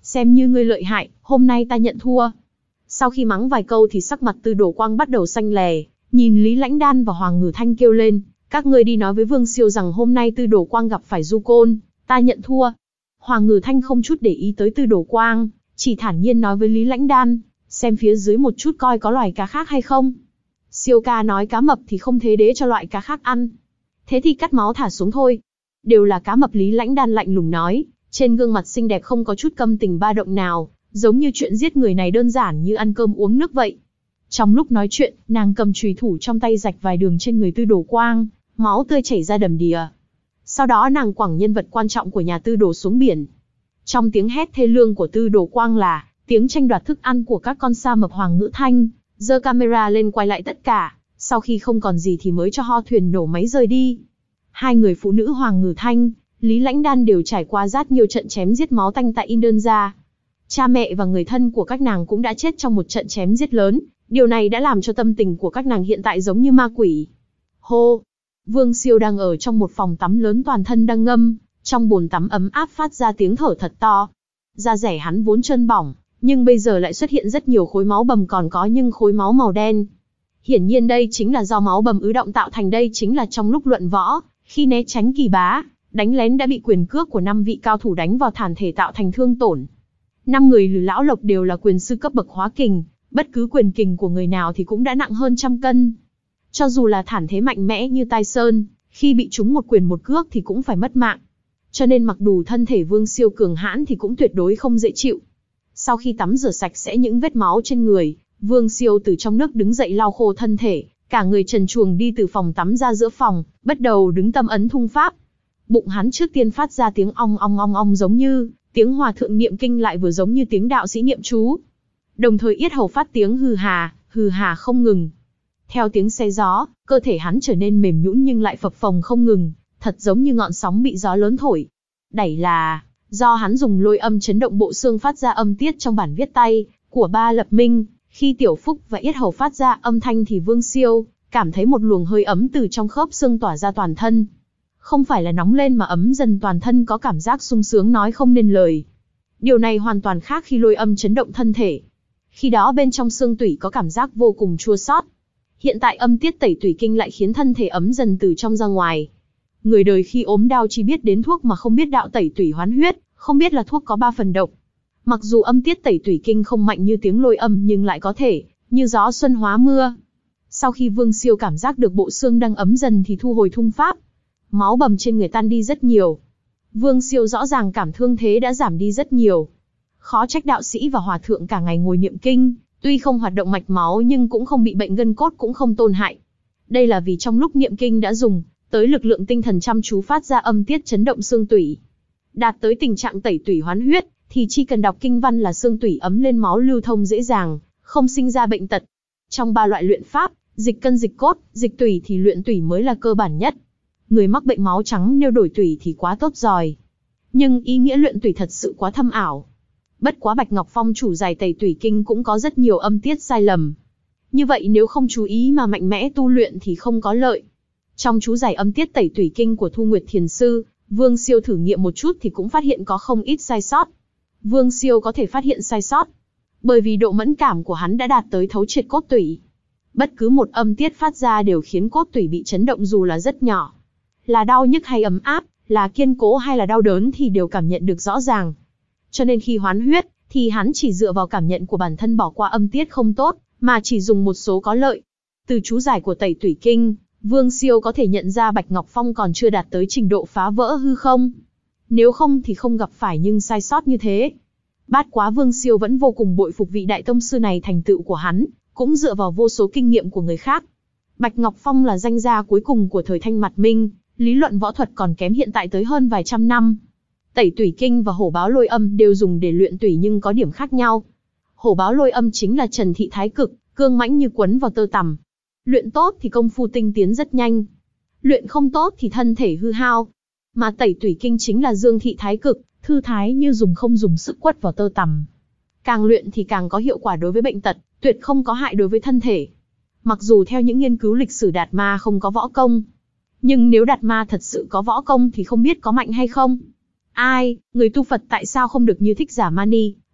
xem như ngươi lợi hại, hôm nay ta nhận thua. Sau khi mắng vài câu thì sắc mặt Tư Đồ Quang bắt đầu xanh lè, nhìn Lý Lãnh Đan và Hoàng Ngử Thanh kêu lên, các ngươi đi nói với Vương Siêu rằng hôm nay Tư Đồ Quang gặp phải Du Côn, ta nhận thua. Hoàng Ngử Thanh không chút để ý tới Tư Đồ Quang, chỉ thản nhiên nói với Lý Lãnh Đan, xem phía dưới một chút coi có loài cá khác hay không. Siêu ca nói cá mập thì không thế đế cho loại cá khác ăn. Thế thì cắt máu thả xuống thôi. Đều là cá mập, Lý Lãnh Đan lạnh lùng nói, trên gương mặt xinh đẹp không có chút căm tình ba động nào, giống như chuyện giết người này đơn giản như ăn cơm uống nước vậy. Trong lúc nói chuyện, nàng cầm chùy thủ trong tay rạch vài đường trên người Tư Đồ Quang, máu tươi chảy ra đầm đìa. Sau đó nàng quẳng nhân vật quan trọng của nhà Tư Đồ xuống biển. Trong tiếng hét thê lương của Tư Đồ Quang là tiếng tranh đoạt thức ăn của các con sa mập. Hoàng Ngữ Thanh giơ camera lên quay lại tất cả, sau khi không còn gì thì mới cho ho thuyền nổ máy rời đi. Hai người phụ nữ Hoàng Ngữ Thanh, Lý Lãnh Đan đều trải qua rất nhiều trận chém giết máu tanh tại Indonesian. Cha mẹ và người thân của các nàng cũng đã chết trong một trận chém giết lớn, điều này đã làm cho tâm tình của các nàng hiện tại giống như ma quỷ. Hô! Vương Siêu đang ở trong một phòng tắm lớn, toàn thân đang ngâm trong bồn tắm ấm áp, phát ra tiếng thở thật to. Da rẻ hắn vốn trơn bỏng, nhưng bây giờ lại xuất hiện rất nhiều khối máu bầm, còn có những khối máu màu đen. Hiển nhiên đây chính là do máu bầm ứ động tạo thành. Đây chính là trong lúc luận võ, khi né tránh kỳ bá, đánh lén đã bị quyền cước của năm vị cao thủ đánh vào thản thể tạo thành thương tổn. Năm người Lư Lão Lộc đều là quyền sư cấp bậc hóa kình, bất cứ quyền kình của người nào thì cũng đã nặng hơn trăm cân. Cho dù là thản thế mạnh mẽ như Tai Sơn, khi bị trúng một quyền một cước thì cũng phải mất mạng. Cho nên mặc dù thân thể Vương Siêu cường hãn thì cũng tuyệt đối không dễ chịu. Sau khi tắm rửa sạch sẽ những vết máu trên người, Vương Siêu từ trong nước đứng dậy lau khô thân thể, cả người trần truồng đi từ phòng tắm ra giữa phòng, bắt đầu đứng tâm ấn thung pháp. Bụng hắn trước tiên phát ra tiếng ong ong ong ong, giống như tiếng hòa thượng niệm kinh, lại vừa giống như tiếng đạo sĩ niệm chú. Đồng thời yết hầu phát tiếng hừ hà, hừ hà không ngừng. Theo tiếng xe gió, cơ thể hắn trở nên mềm nhũn nhưng lại phập phồng không ngừng, thật giống như ngọn sóng bị gió lớn thổi. Đẩy là do hắn dùng lôi âm chấn động bộ xương phát ra âm tiết trong bản viết tay của Ba Lập Minh. Khi Tiểu Phúc và yết hầu phát ra âm thanh thì Vương Siêu cảm thấy một luồng hơi ấm từ trong khớp xương tỏa ra toàn thân. Không phải là nóng lên mà ấm dần, toàn thân có cảm giác sung sướng nói không nên lời. Điều này hoàn toàn khác khi lôi âm chấn động thân thể. Khi đó bên trong xương tủy có cảm giác vô cùng chua xót. Hiện tại âm tiết tẩy tủy kinh lại khiến thân thể ấm dần từ trong ra ngoài. Người đời khi ốm đau chỉ biết đến thuốc mà không biết đạo tẩy tủy hoán huyết, không biết là thuốc có ba phần độc. Mặc dù âm tiết tẩy tủy kinh không mạnh như tiếng lôi âm nhưng lại có thể như gió xuân hóa mưa. Sau khi Vương Siêu cảm giác được bộ xương đang ấm dần thì thu hồi thung pháp. Máu bầm trên người tan đi rất nhiều. Vương Siêu rõ ràng cảm thương thế đã giảm đi rất nhiều. Khó trách đạo sĩ và hòa thượng cả ngày ngồi niệm kinh, tuy không hoạt động mạch máu nhưng cũng không bị bệnh gân cốt, cũng không tổn hại. Đây là vì trong lúc niệm kinh đã dùng tới lực lượng tinh thần chăm chú phát ra âm tiết chấn động xương tủy. Đạt tới tình trạng tẩy tủy hoán huyết, thì chỉ cần đọc kinh văn là xương tủy ấm lên, máu lưu thông dễ dàng, không sinh ra bệnh tật. Trong ba loại luyện pháp, dịch cân, dịch cốt, dịch tủy thì luyện tủy mới là cơ bản nhất. Người mắc bệnh máu trắng nếu đổi tủy thì quá tốt rồi. Nhưng ý nghĩa luyện tủy thật sự quá thâm ảo. Bất quá Bạch Ngọc Phong chủ giải tẩy tủy kinh cũng có rất nhiều âm tiết sai lầm. Như vậy nếu không chú ý mà mạnh mẽ tu luyện thì không có lợi. Trong chú giải âm tiết tẩy tủy kinh của Thu Nguyệt Thiền Sư, Vương Siêu thử nghiệm một chút thì cũng phát hiện có không ít sai sót. Vương Siêu có thể phát hiện sai sót, bởi vì độ mẫn cảm của hắn đã đạt tới thấu triệt cốt tủy. Bất cứ một âm tiết phát ra đều khiến cốt tủy bị chấn động, dù là rất nhỏ. Là đau nhức hay ấm áp, là kiên cố hay là đau đớn thì đều cảm nhận được rõ ràng. Cho nên khi hoán huyết, thì hắn chỉ dựa vào cảm nhận của bản thân bỏ qua âm tiết không tốt, mà chỉ dùng một số có lợi. Từ chú giải của tẩy tủy kinh, Vương Siêu có thể nhận ra Bạch Ngọc Phong còn chưa đạt tới trình độ phá vỡ hư không. Nếu không thì không gặp phải nhưng sai sót như thế. Bát quá Vương Siêu vẫn vô cùng bội phục vị đại tông sư này, thành tựu của hắn cũng dựa vào vô số kinh nghiệm của người khác. Bạch Ngọc Phong là danh gia cuối cùng của thời Thanh Mặt Minh, lý luận võ thuật còn kém hiện tại tới hơn vài trăm năm. Tẩy tủy kinh và hổ báo lôi âm đều dùng để luyện tủy nhưng có điểm khác nhau. Hổ báo lôi âm chính là Trần Thị Thái Cực, cương mãnh như quấn vào tơ tằm. Luyện tốt thì công phu tinh tiến rất nhanh. Luyện không tốt thì thân thể hư hao. Mà tẩy tủy kinh chính là Dương Thị Thái Cực, thư thái như dùng không dùng sức quất vào tơ tằm. Càng luyện thì càng có hiệu quả đối với bệnh tật, tuyệt không có hại đối với thân thể. Mặc dù theo những nghiên cứu lịch sử Đạt Ma không có võ công, nhưng nếu Đạt Ma thật sự có võ công thì không biết có mạnh hay không. Ai, người tu Phật tại sao không được như Thích Giả Mani,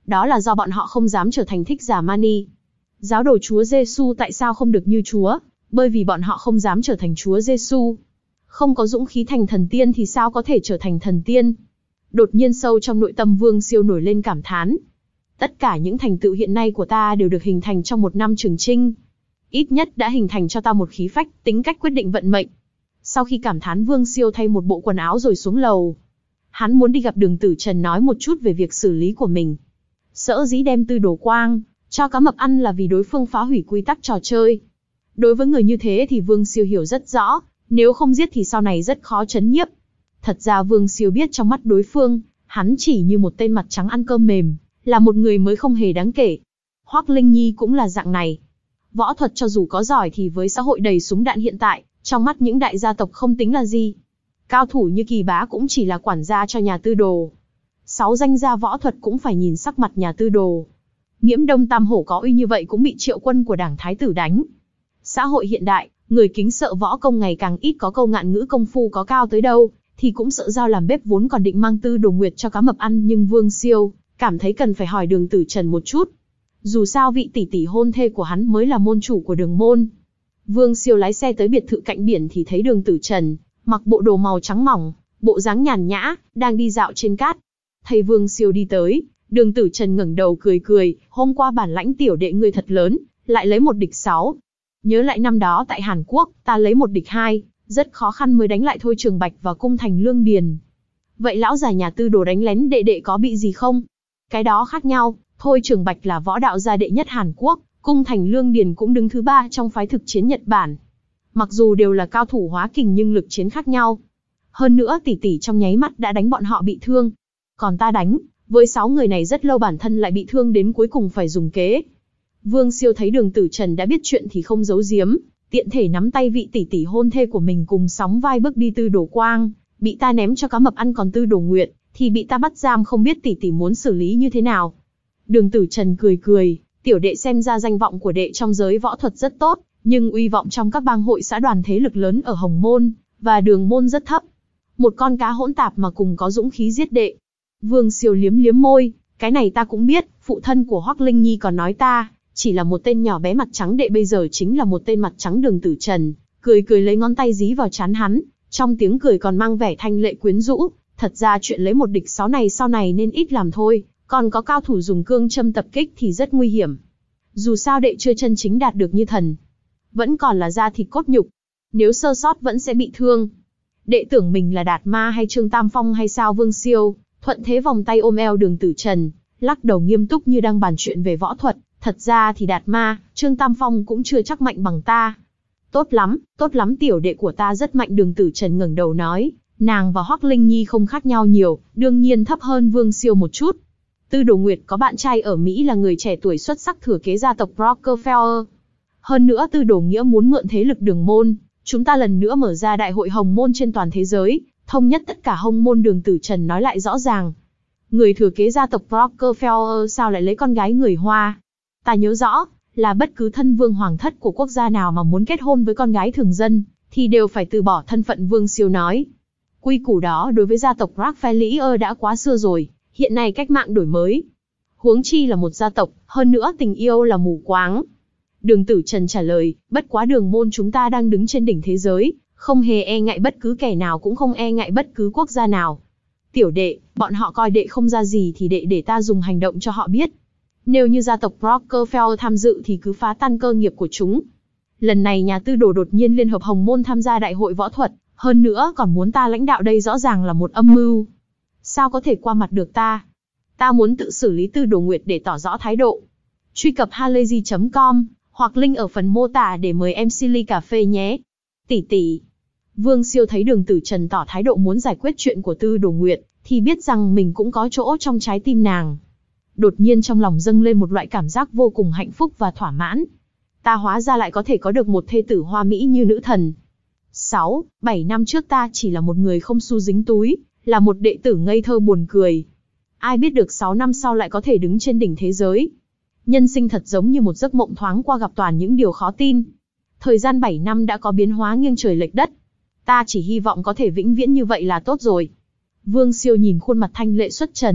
Đó là do bọn họ không dám trở thành thích giả mani. Giáo đồ Chúa Giêsu tại sao không được như Chúa? Bởi vì bọn họ không dám trở thành Chúa Giêsu. Không có dũng khí thành thần tiên thì sao có thể trở thành thần tiên? Đột nhiên sâu trong nội tâm Vương Siêu nổi lên cảm thán. Tất cả những thành tựu hiện nay của ta đều được hình thành trong một năm trường chinh. Ít nhất đã hình thành cho ta một khí phách, tính cách quyết định vận mệnh. Sau khi cảm thán, Vương Siêu thay một bộ quần áo rồi xuống lầu. Hắn muốn đi gặp Đường Tử Trần nói một chút về việc xử lý của mình. Sở dĩ đem Tư Đồ Quang cho cá mập ăn là vì đối phương phá hủy quy tắc trò chơi. Đối với người như thế thì Vương Siêu hiểu rất rõ, nếu không giết thì sau này rất khó trấn nhiếp. Thật ra Vương Siêu biết trong mắt đối phương, hắn chỉ như một tên mặt trắng ăn cơm mềm, là một người mới không hề đáng kể. Hoắc Linh Nhi cũng là dạng này. Võ thuật cho dù có giỏi thì với xã hội đầy súng đạn hiện tại, trong mắt những đại gia tộc không tính là gì. Cao thủ như Kỳ Bá cũng chỉ là quản gia cho nhà Tư Đồ. Sáu danh gia võ thuật cũng phải nhìn sắc mặt nhà Tư Đồ. Nghiễm Đông Tam Hổ có uy như vậy cũng bị Triệu Quân của Đảng Thái tử đánh. Xã hội hiện đại, người kính sợ võ công ngày càng ít, có câu ngạn ngữ công phu có cao tới đâu, thì cũng sợ giao làm bếp, vốn còn định mang Tư Đồ Nguyệt cho cá mập ăn, nhưng Vương Siêu cảm thấy cần phải hỏi Đường Tử Trần một chút. Dù sao vị tỷ tỷ hôn thê của hắn mới là môn chủ của Đường môn. Vương Siêu lái xe tới biệt thự cạnh biển thì thấy Đường Tử Trần mặc bộ đồ màu trắng mỏng, bộ dáng nhàn nhã, đang đi dạo trên cát. Thấy Vương Siêu đi tới, Đường Tử Trần ngẩng đầu cười cười, hôm qua bản lãnh tiểu đệ ngươi thật lớn, lại lấy một địch sáu. Nhớ lại năm đó tại Hàn Quốc, ta lấy một địch hai, rất khó khăn mới đánh lại Thôi Trường Bạch và Cung Thành Lương Điền. Vậy lão già nhà Tư Đồ đánh lén đệ đệ có bị gì không? Cái đó khác nhau, Thôi Trường Bạch là võ đạo gia đệ nhất Hàn Quốc, Cung Thành Lương Điền cũng đứng thứ ba trong phái thực chiến Nhật Bản. Mặc dù đều là cao thủ hóa kình nhưng lực chiến khác nhau. Hơn nữa tỷ tỷ trong nháy mắt đã đánh bọn họ bị thương. Còn ta đánh, với sáu người này rất lâu bản thân lại bị thương đến cuối cùng phải dùng kế. Vương Siêu thấy Đường Tử Trần đã biết chuyện thì không giấu giếm, tiện thể nắm tay vị tỷ tỷ hôn thê của mình cùng sóng vai bước đi. Tư Đồ Quang bị ta ném cho cá mập ăn, còn Tư Đồ Nguyệt thì bị ta bắt giam, không biết tỷ tỷ muốn xử lý như thế nào. Đường Tử Trần cười cười, tiểu đệ xem ra danh vọng của đệ trong giới võ thuật rất tốt, nhưng uy vọng trong các bang hội xã đoàn thế lực lớn ở Hồng Môn và Đường môn rất thấp. Một con cá hỗn tạp mà cùng có dũng khí giết đệ. Vương Siêu liếm liếm môi, cái này ta cũng biết, phụ thân của Hoắc Linh Nhi còn nói ta chỉ là một tên nhỏ bé mặt trắng, đệ bây giờ chính là một tên mặt trắng. Đường Tử Trần cười cười lấy ngón tay dí vào trán hắn, trong tiếng cười còn mang vẻ thanh lệ quyến rũ. Thật ra chuyện lấy một địch sáu này sau này nên ít làm thôi, còn có cao thủ dùng cương châm tập kích thì rất nguy hiểm. Dù sao đệ chưa chân chính đạt được như thần, vẫn còn là da thịt cốt nhục, nếu sơ sót vẫn sẽ bị thương. Đệ tưởng mình là Đạt Ma hay Trương Tam Phong hay sao? Vương Siêu thuận thế vòng tay ôm eo Đường Tử Trần, lắc đầu nghiêm túc như đang bàn chuyện về võ thuật. Thật ra thì Đạt Ma, Trương Tam Phong cũng chưa chắc mạnh bằng ta. Tốt lắm, tốt lắm, tiểu đệ của ta rất mạnh. Đường Tử Trần ngẩng đầu nói, nàng và Hoắc Linh Nhi không khác nhau nhiều, đương nhiên thấp hơn Vương Siêu một chút. Tư Đồ Nguyệt có bạn trai ở Mỹ là người trẻ tuổi xuất sắc thừa kế gia tộc Rockefeller. Hơn nữa Tư Đồ Nghĩa muốn mượn thế lực Đường môn, chúng ta lần nữa mở ra đại hội Hồng Môn trên toàn thế giới, thông nhất tất cả Hồng Môn. Đường Tử Trần nói lại rõ ràng. Người thừa kế gia tộc Rockefeller sao lại lấy con gái người Hoa? Ta nhớ rõ, là bất cứ thân vương hoàng thất của quốc gia nào mà muốn kết hôn với con gái thường dân, thì đều phải từ bỏ thân phận. Vương Siêu nói. Quy củ đó đối với gia tộc Rockefeller đã quá xưa rồi, hiện nay cách mạng đổi mới. Huống chi là một gia tộc, hơn nữa tình yêu là mù quáng. Đường Tử Trần trả lời, bất quá Đường môn chúng ta đang đứng trên đỉnh thế giới, không hề e ngại bất cứ kẻ nào, cũng không e ngại bất cứ quốc gia nào. Tiểu đệ, bọn họ coi đệ không ra gì thì đệ để ta dùng hành động cho họ biết. Nếu như gia tộc Rockefeller tham dự thì cứ phá tan cơ nghiệp của chúng. Lần này nhà Tư Đồ đột nhiên liên hợp Hồng Môn tham gia đại hội võ thuật, hơn nữa còn muốn ta lãnh đạo, đây rõ ràng là một âm mưu. Sao có thể qua mặt được ta? Ta muốn tự xử lý Tư Đồ Nguyệt để tỏ rõ thái độ. Truy cập halayzi chấm com hoặc link ở phần mô tả để mời em xê ly cà phê nhé. Tỷ tỷ. Vương Siêu thấy Đường Tử Trần tỏ thái độ muốn giải quyết chuyện của Tư Đồ Nguyệt, thì biết rằng mình cũng có chỗ trong trái tim nàng. Đột nhiên trong lòng dâng lên một loại cảm giác vô cùng hạnh phúc và thỏa mãn. Ta hóa ra lại có thể có được một thê tử hoa mỹ như nữ thần. sáu, bảy năm trước ta chỉ là một người không xu dính túi, là một đệ tử ngây thơ buồn cười. Ai biết được sáu năm sau lại có thể đứng trên đỉnh thế giới. Nhân sinh thật giống như một giấc mộng thoáng qua, gặp toàn những điều khó tin. Thời gian bảy năm đã có biến hóa nghiêng trời lệch đất. Ta chỉ hy vọng có thể vĩnh viễn như vậy là tốt rồi. Vương Siêu nhìn khuôn mặt thanh lệ xuất trần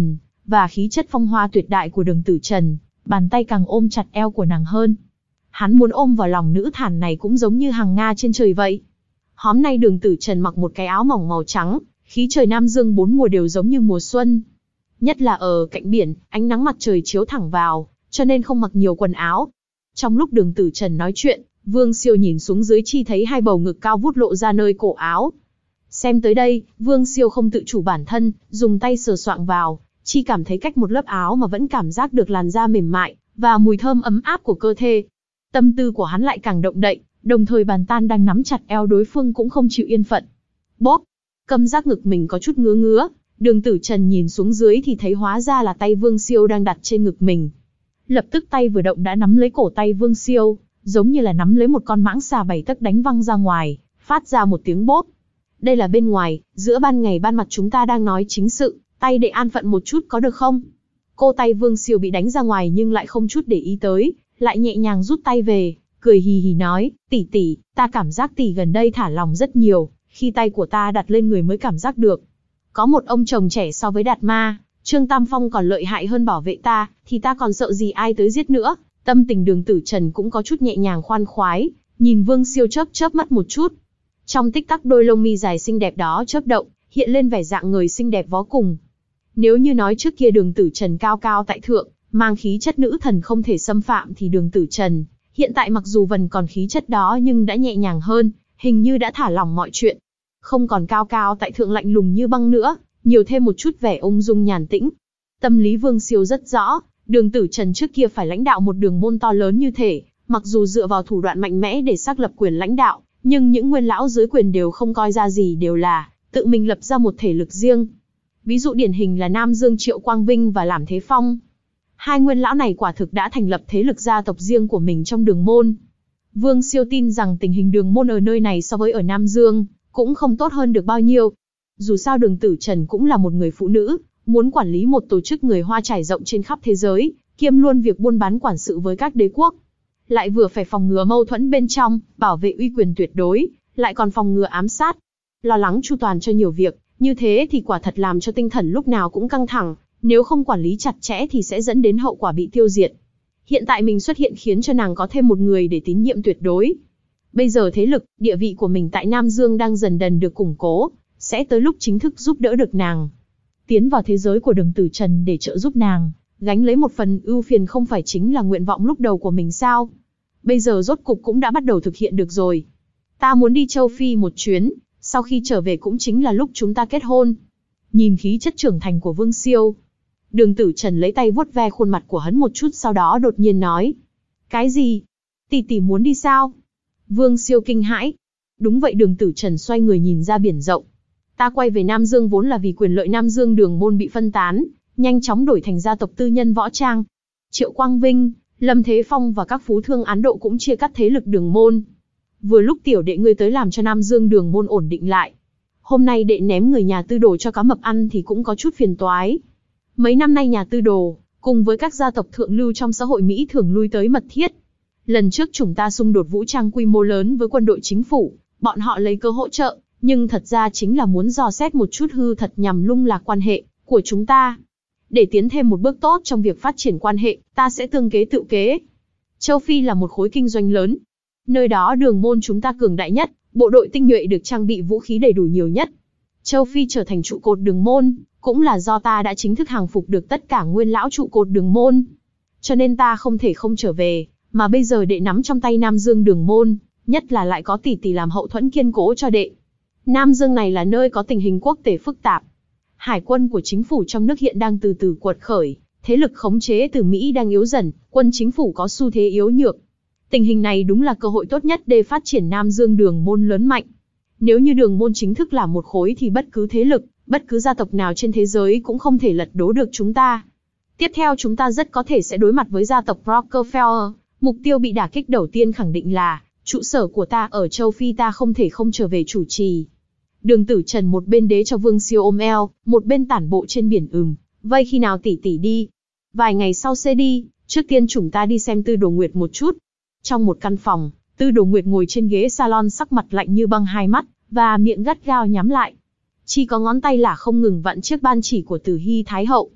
và khí chất phong hoa tuyệt đại của Đường Tử Trần, bàn tay càng ôm chặt eo của nàng hơn. Hắn muốn ôm vào lòng nữ thản này cũng giống như hàng Nga trên trời vậy. Hôm nay Đường Tử Trần mặc một cái áo mỏng màu trắng, khí trời Nam Dương bốn mùa đều giống như mùa xuân. Nhất là ở cạnh biển, ánh nắng mặt trời chiếu thẳng vào, cho nên không mặc nhiều quần áo. Trong lúc Đường Tử Trần nói chuyện, Vương Siêu nhìn xuống dưới chi thấy hai bầu ngực cao vút lộ ra nơi cổ áo. Xem tới đây, Vương Siêu không tự chủ bản thân, dùng tay sờ soạng vào, chi cảm thấy cách một lớp áo mà vẫn cảm giác được làn da mềm mại, và mùi thơm ấm áp của cơ thể. Tâm tư của hắn lại càng động đậy, đồng thời bàn tan đang nắm chặt eo đối phương cũng không chịu yên phận. Bóp, cảm giác ngực mình có chút ngứa ngứa, Đường Tử Trần nhìn xuống dưới thì thấy hóa ra là tay Vương Siêu đang đặt trên ngực mình. Lập tức tay vừa động đã nắm lấy cổ tay Vương Siêu, giống như là nắm lấy một con mãng xà bảy tấc đánh văng ra ngoài, phát ra một tiếng bóp. Đây là bên ngoài, giữa ban ngày ban mặt chúng ta đang nói chính sự, tay để an phận một chút có được không? Cô tay Vương Siêu bị đánh ra ngoài nhưng lại không chút để ý tới, lại nhẹ nhàng rút tay về, cười hì hì nói, tỷ tỷ, ta cảm giác tỷ gần đây thả lòng rất nhiều, khi tay của ta đặt lên người mới cảm giác được. Có một ông chồng trẻ so với Đạt Ma, Trương Tam Phong còn lợi hại hơn bảo vệ ta, thì ta còn sợ gì ai tới giết nữa. Tâm tình Đường Tử Trần cũng có chút nhẹ nhàng khoan khoái, nhìn Vương Siêu chớp chớp mắt một chút. Trong tích tắc đôi lông mi dài xinh đẹp đó chớp động, hiện lên vẻ dạng người xinh đẹp vó cùng. Nếu như nói trước kia Đường Tử Trần cao cao tại thượng, mang khí chất nữ thần không thể xâm phạm thì Đường Tử Trần, hiện tại mặc dù vẫn còn khí chất đó nhưng đã nhẹ nhàng hơn, hình như đã thả lỏng mọi chuyện. Không còn cao cao tại thượng lạnh lùng như băng nữa, nhiều thêm một chút vẻ ung dung nhàn tĩnh. Tâm lý Vương Siêu rất rõ, Đường Tử Trần trước kia phải lãnh đạo một đường môn to lớn như thể, mặc dù dựa vào thủ đoạn mạnh mẽ để xác lập quyền lãnh đạo, nhưng những nguyên lão dưới quyền đều không coi ra gì, đều là tự mình lập ra một thể lực riêng. Ví dụ điển hình là Nam Dương Triệu Quang Vinh và Làm Thế Phong. Hai nguyên lão này quả thực đã thành lập thế lực gia tộc riêng của mình trong đường môn. Vương Siêu tin rằng tình hình đường môn ở nơi này so với ở Nam Dương cũng không tốt hơn được bao nhiêu. Dù sao Đường Tử Trần cũng là một người phụ nữ, muốn quản lý một tổ chức người Hoa trải rộng trên khắp thế giới, kiêm luôn việc buôn bán quản sự với các đế quốc. Lại vừa phải phòng ngừa mâu thuẫn bên trong, bảo vệ uy quyền tuyệt đối, lại còn phòng ngừa ám sát. Lo lắng chu toàn cho nhiều việc, như thế thì quả thật làm cho tinh thần lúc nào cũng căng thẳng, nếu không quản lý chặt chẽ thì sẽ dẫn đến hậu quả bị tiêu diệt. Hiện tại mình xuất hiện khiến cho nàng có thêm một người để tín nhiệm tuyệt đối. Bây giờ thế lực, địa vị của mình tại Nam Dương đang dần dần được củng cố, sẽ tới lúc chính thức giúp đỡ được nàng. Tiến vào thế giới của Đường Tử Trần để trợ giúp nàng, gánh lấy một phần ưu phiền không phải chính là nguyện vọng lúc đầu của mình sao? Bây giờ rốt cục cũng đã bắt đầu thực hiện được rồi. Ta muốn đi châu Phi một chuyến, sau khi trở về cũng chính là lúc chúng ta kết hôn. Nhìn khí chất trưởng thành của Vương Siêu, Đường Tử Trần lấy tay vuốt ve khuôn mặt của hắn một chút, sau đó đột nhiên nói. Cái gì? Tỷ tỷ muốn đi sao? Vương Siêu kinh hãi. Đúng vậy, Đường Tử Trần xoay người nhìn ra biển rộng. Ta quay về Nam Dương vốn là vì quyền lợi Nam Dương đường môn bị phân tán, nhanh chóng đổi thành gia tộc tư nhân võ trang. Triệu Quang Vinh, Lâm Thế Phong và các phú thương Án Độ cũng chia cắt thế lực đường môn. Vừa lúc tiểu đệ ngươi tới làm cho Nam Dương đường môn ổn định lại. Hôm nay đệ ném người nhà Tư Đồ cho cá mập ăn thì cũng có chút phiền toái. Mấy năm nay nhà Tư Đồ, cùng với các gia tộc thượng lưu trong xã hội Mỹ thường lui tới mật thiết. Lần trước chúng ta xung đột vũ trang quy mô lớn với quân đội chính phủ, bọn họ lấy cơ hỗ trợ, nhưng thật ra chính là muốn dò xét một chút hư thật nhằm lung lạc quan hệ của chúng ta. Để tiến thêm một bước tốt trong việc phát triển quan hệ, ta sẽ tương kế tự kế. Châu Phi là một khối kinh doanh lớn. Nơi đó đường môn chúng ta cường đại nhất, bộ đội tinh nhuệ được trang bị vũ khí đầy đủ nhiều nhất. Châu Phi trở thành trụ cột đường môn, cũng là do ta đã chính thức hàng phục được tất cả nguyên lão trụ cột đường môn. Cho nên ta không thể không trở về, mà bây giờ đệ nắm trong tay Nam Dương đường môn, nhất là lại có tỷ tỷ làm hậu thuẫn kiên cố cho đệ. Nam Dương này là nơi có tình hình quốc tế phức tạp. Hải quân của chính phủ trong nước hiện đang từ từ quật khởi, thế lực khống chế từ Mỹ đang yếu dần, quân chính phủ có xu thế yếu nhược. Tình hình này đúng là cơ hội tốt nhất để phát triển Nam Dương đường môn lớn mạnh. Nếu như đường môn chính thức là một khối thì bất cứ thế lực, bất cứ gia tộc nào trên thế giới cũng không thể lật đổ được chúng ta. Tiếp theo chúng ta rất có thể sẽ đối mặt với gia tộc Rockefeller. Mục tiêu bị đả kích đầu tiên khẳng định là trụ sở của ta ở châu Phi, ta không thể không trở về chủ trì. Đường Tử Trần một bên đế cho Vương Siêu ôm eo, một bên tản bộ trên biển. Ừm, vây khi nào tỷ tỷ đi? Vài ngày sau sẽ đi, trước tiên chúng ta đi xem Tư Đồ Nguyệt một chút. Trong một căn phòng, Tư Đồ Nguyệt ngồi trên ghế salon, sắc mặt lạnh như băng, hai mắt và miệng gắt gao nhắm lại. Chỉ có ngón tay là không ngừng vặn chiếc ban chỉ của Tử Hy Thái Hậu.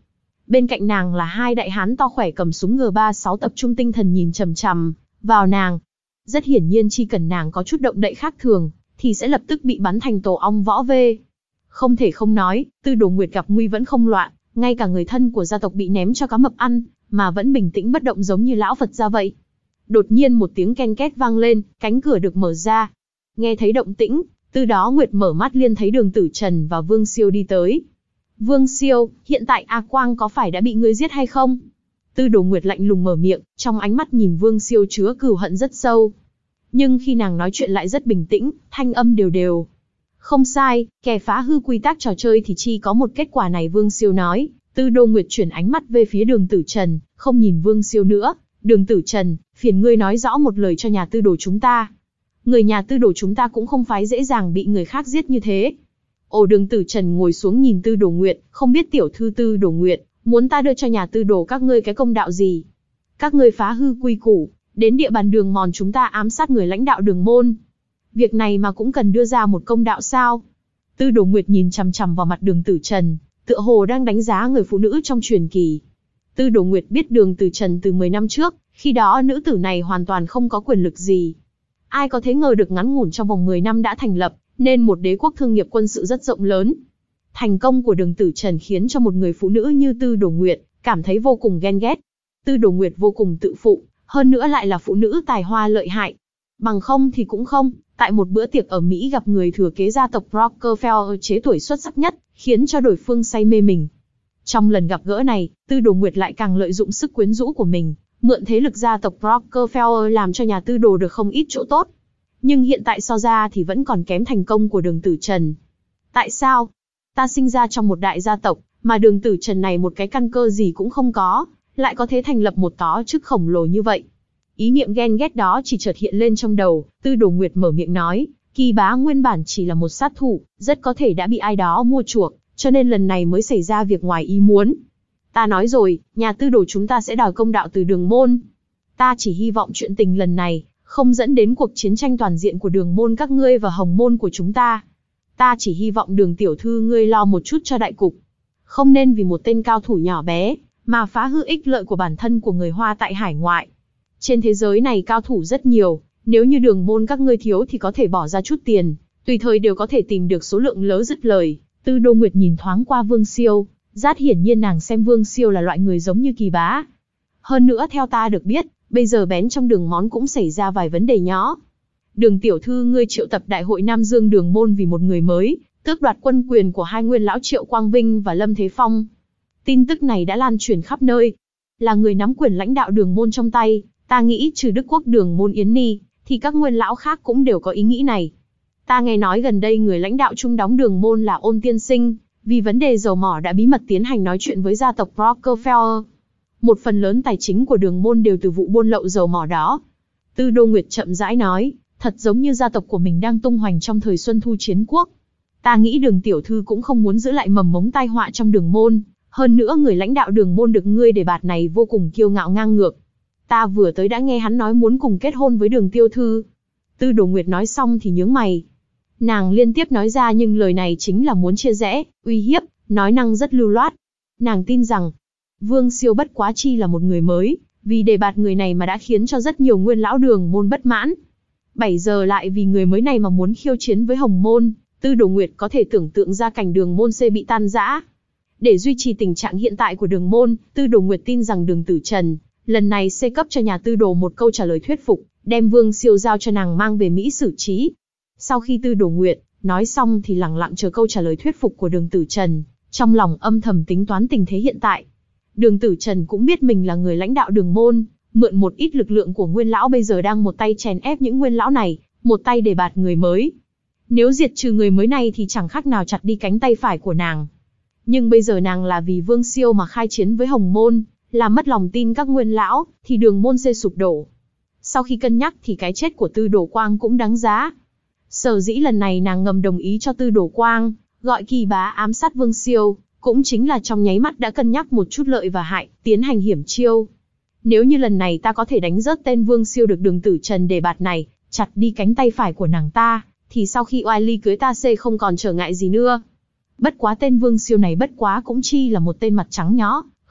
Bên cạnh nàng là hai đại hán to khỏe cầm súng G ba mươi sáu tập trung tinh thần nhìn chằm chằm vào nàng. Rất hiển nhiên chỉ cần nàng có chút động đậy khác thường, thì sẽ lập tức bị bắn thành tổ ong võ vê. Không thể không nói, Tư Đồ Nguyệt gặp nguy vẫn không loạn, ngay cả người thân của gia tộc bị ném cho cá mập ăn, mà vẫn bình tĩnh bất động giống như lão Phật gia vậy. Đột nhiên một tiếng ken két vang lên, cánh cửa được mở ra. Nghe thấy động tĩnh, Tư Đó Nguyệt mở mắt liền thấy Đường Tử Trần và Vương Siêu đi tới. Vương Siêu, hiện tại A Quang có phải đã bị ngươi giết hay không? Tư Đồ Nguyệt lạnh lùng mở miệng, trong ánh mắt nhìn Vương Siêu chứa cừu hận rất sâu. Nhưng khi nàng nói chuyện lại rất bình tĩnh, thanh âm đều đều. Không sai, kẻ phá hư quy tắc trò chơi thì chỉ có một kết quả này, Vương Siêu nói. Tư Đồ Nguyệt chuyển ánh mắt về phía Đường Tử Trần, không nhìn Vương Siêu nữa. Đường Tử Trần, phiền ngươi nói rõ một lời cho nhà Tư Đồ chúng ta. Người nhà Tư Đồ chúng ta cũng không phải dễ dàng bị người khác giết như thế. Ồ, Đường Tử Trần ngồi xuống nhìn Tư Đồ Nguyệt, không biết tiểu thư Tư Đồ Nguyệt muốn ta đưa cho nhà Tư Đồ các ngươi cái công đạo gì? Các ngươi phá hư quy củ, đến địa bàn đường mòn chúng ta ám sát người lãnh đạo đường môn. Việc này mà cũng cần đưa ra một công đạo sao? Tư Đồ Nguyệt nhìn chằm chằm vào mặt Đường Tử Trần, tựa hồ đang đánh giá người phụ nữ trong truyền kỳ. Tư Đồ Nguyệt biết Đường Tử Trần từ mười năm trước, khi đó nữ tử này hoàn toàn không có quyền lực gì. Ai có thể ngờ được ngắn ngủn trong vòng mười năm đã thành lập, nên một đế quốc thương nghiệp quân sự rất rộng lớn. Thành công của Đường Tử Trần khiến cho một người phụ nữ như Tư Đồ Nguyệt cảm thấy vô cùng ghen ghét. Tư Đồ Nguyệt vô cùng tự phụ, hơn nữa lại là phụ nữ tài hoa lợi hại. Bằng không thì cũng không, tại một bữa tiệc ở Mỹ gặp người thừa kế gia tộc Rockefeller chế tuổi xuất sắc nhất, khiến cho đối phương say mê mình. Trong lần gặp gỡ này, Tư Đồ Nguyệt lại càng lợi dụng sức quyến rũ của mình, mượn thế lực gia tộc Rockefeller làm cho nhà Tư Đồ được không ít chỗ tốt. Nhưng hiện tại so ra thì vẫn còn kém thành công của Đường Tử Trần. Tại sao? Ta sinh ra trong một đại gia tộc, mà Đường Tử Trần này một cái căn cơ gì cũng không có, lại có thể thành lập một tó chức khổng lồ như vậy. Ý niệm ghen ghét đó chỉ chợt hiện lên trong đầu, Tư Đồ Nguyệt mở miệng nói, Kỳ Bá nguyên bản chỉ là một sát thủ, rất có thể đã bị ai đó mua chuộc, cho nên lần này mới xảy ra việc ngoài ý muốn. Ta nói rồi, nhà Tư Đồ chúng ta sẽ đòi công đạo từ Đường môn. Ta chỉ hy vọng chuyện tình lần này không dẫn đến cuộc chiến tranh toàn diện của Đường môn các ngươi và Hồng môn của chúng ta. Ta chỉ hy vọng Đường tiểu thư ngươi lo một chút cho đại cục. Không nên vì một tên cao thủ nhỏ bé, mà phá hư ích lợi của bản thân của người Hoa tại hải ngoại. Trên thế giới này cao thủ rất nhiều, nếu như Đường môn các ngươi thiếu thì có thể bỏ ra chút tiền, tùy thời đều có thể tìm được số lượng lớn. Dứt lời, Tư Đồ Nguyệt nhìn thoáng qua Vương Siêu, rất hiển nhiên nàng xem Vương Siêu là loại người giống như Kỳ Bá. Hơn nữa theo ta được biết, bây giờ bén trong đường món cũng xảy ra vài vấn đề nhỏ. Đường tiểu thư ngươi triệu tập đại hội Nam Dương Đường môn vì một người mới, tước đoạt quân quyền của hai nguyên lão Triệu Quang Vinh và Lâm Thế Phong. Tin tức này đã lan truyền khắp nơi. Là người nắm quyền lãnh đạo đường môn trong tay, ta nghĩ trừ Đức Quốc Đường môn Yến Ni, thì các nguyên lão khác cũng đều có ý nghĩ này. Ta nghe nói gần đây người lãnh đạo chung đóng đường môn là Ôn tiên sinh, vì vấn đề dầu mỏ đã bí mật tiến hành nói chuyện với gia tộc Rockefeller. Một phần lớn tài chính của đường môn đều từ vụ buôn lậu dầu mỏ đó. Tư Đồ Nguyệt chậm rãi nói, thật giống như gia tộc của mình đang tung hoành trong thời Xuân Thu Chiến Quốc. Ta nghĩ Đường tiểu thư cũng không muốn giữ lại mầm mống tai họa trong đường môn. Hơn nữa người lãnh đạo đường môn được ngươi đề bạt này vô cùng kiêu ngạo ngang ngược. Ta vừa tới đã nghe hắn nói muốn cùng kết hôn với Đường tiểu thư. Tư Đồ Nguyệt nói xong thì nhướng mày. Nàng liên tiếp nói ra nhưng lời này chính là muốn chia rẽ, uy hiếp, nói năng rất lưu loát. Nàng tin rằng, Vương Siêu bất quá chi là một người mới, vì đề bạt người này mà đã khiến cho rất nhiều nguyên lão đường môn bất mãn. Bảy giờ lại vì người mới này mà muốn khiêu chiến với Hồng môn, Tư Đồ Nguyệt có thể tưởng tượng ra cảnh đường môn C bị tan rã. Để duy trì tình trạng hiện tại của đường môn, Tư Đồ Nguyệt tin rằng Đường Tử Trần lần này sẽ cấp cho nhà Tư Đồ một câu trả lời thuyết phục, đem Vương Siêu giao cho nàng mang về Mỹ xử trí. Sau khi Tư Đồ Nguyệt nói xong thì lẳng lặng chờ câu trả lời thuyết phục của Đường Tử Trần, trong lòng âm thầm tính toán tình thế hiện tại. Đường Tử Trần cũng biết mình là người lãnh đạo đường môn, mượn một ít lực lượng của nguyên lão bây giờ đang một tay chèn ép những nguyên lão này, một tay đề bạt người mới. Nếu diệt trừ người mới này thì chẳng khác nào chặt đi cánh tay phải của nàng. Nhưng bây giờ nàng là vì Vương Siêu mà khai chiến với Hồng môn, làm mất lòng tin các nguyên lão, thì đường môn sẽ sụp đổ. Sau khi cân nhắc thì cái chết của Tư Đồ Quang cũng đáng giá. Sở dĩ lần này nàng ngầm đồng ý cho Tư Đồ Quang gọi Kỳ Bá ám sát Vương Siêu, cũng chính là trong nháy mắt đã cân nhắc một chút lợi và hại, tiến hành hiểm chiêu. Nếu như lần này ta có thể đánh rớt tên Vương Siêu được Đường Tử Trần đề bạt này, chặt đi cánh tay phải của nàng ta, thì sau khi oai ly cưới ta sẽ không còn trở ngại gì nữa. Bất quá tên Vương Siêu này bất quá cũng chi là một tên mặt trắng nhó,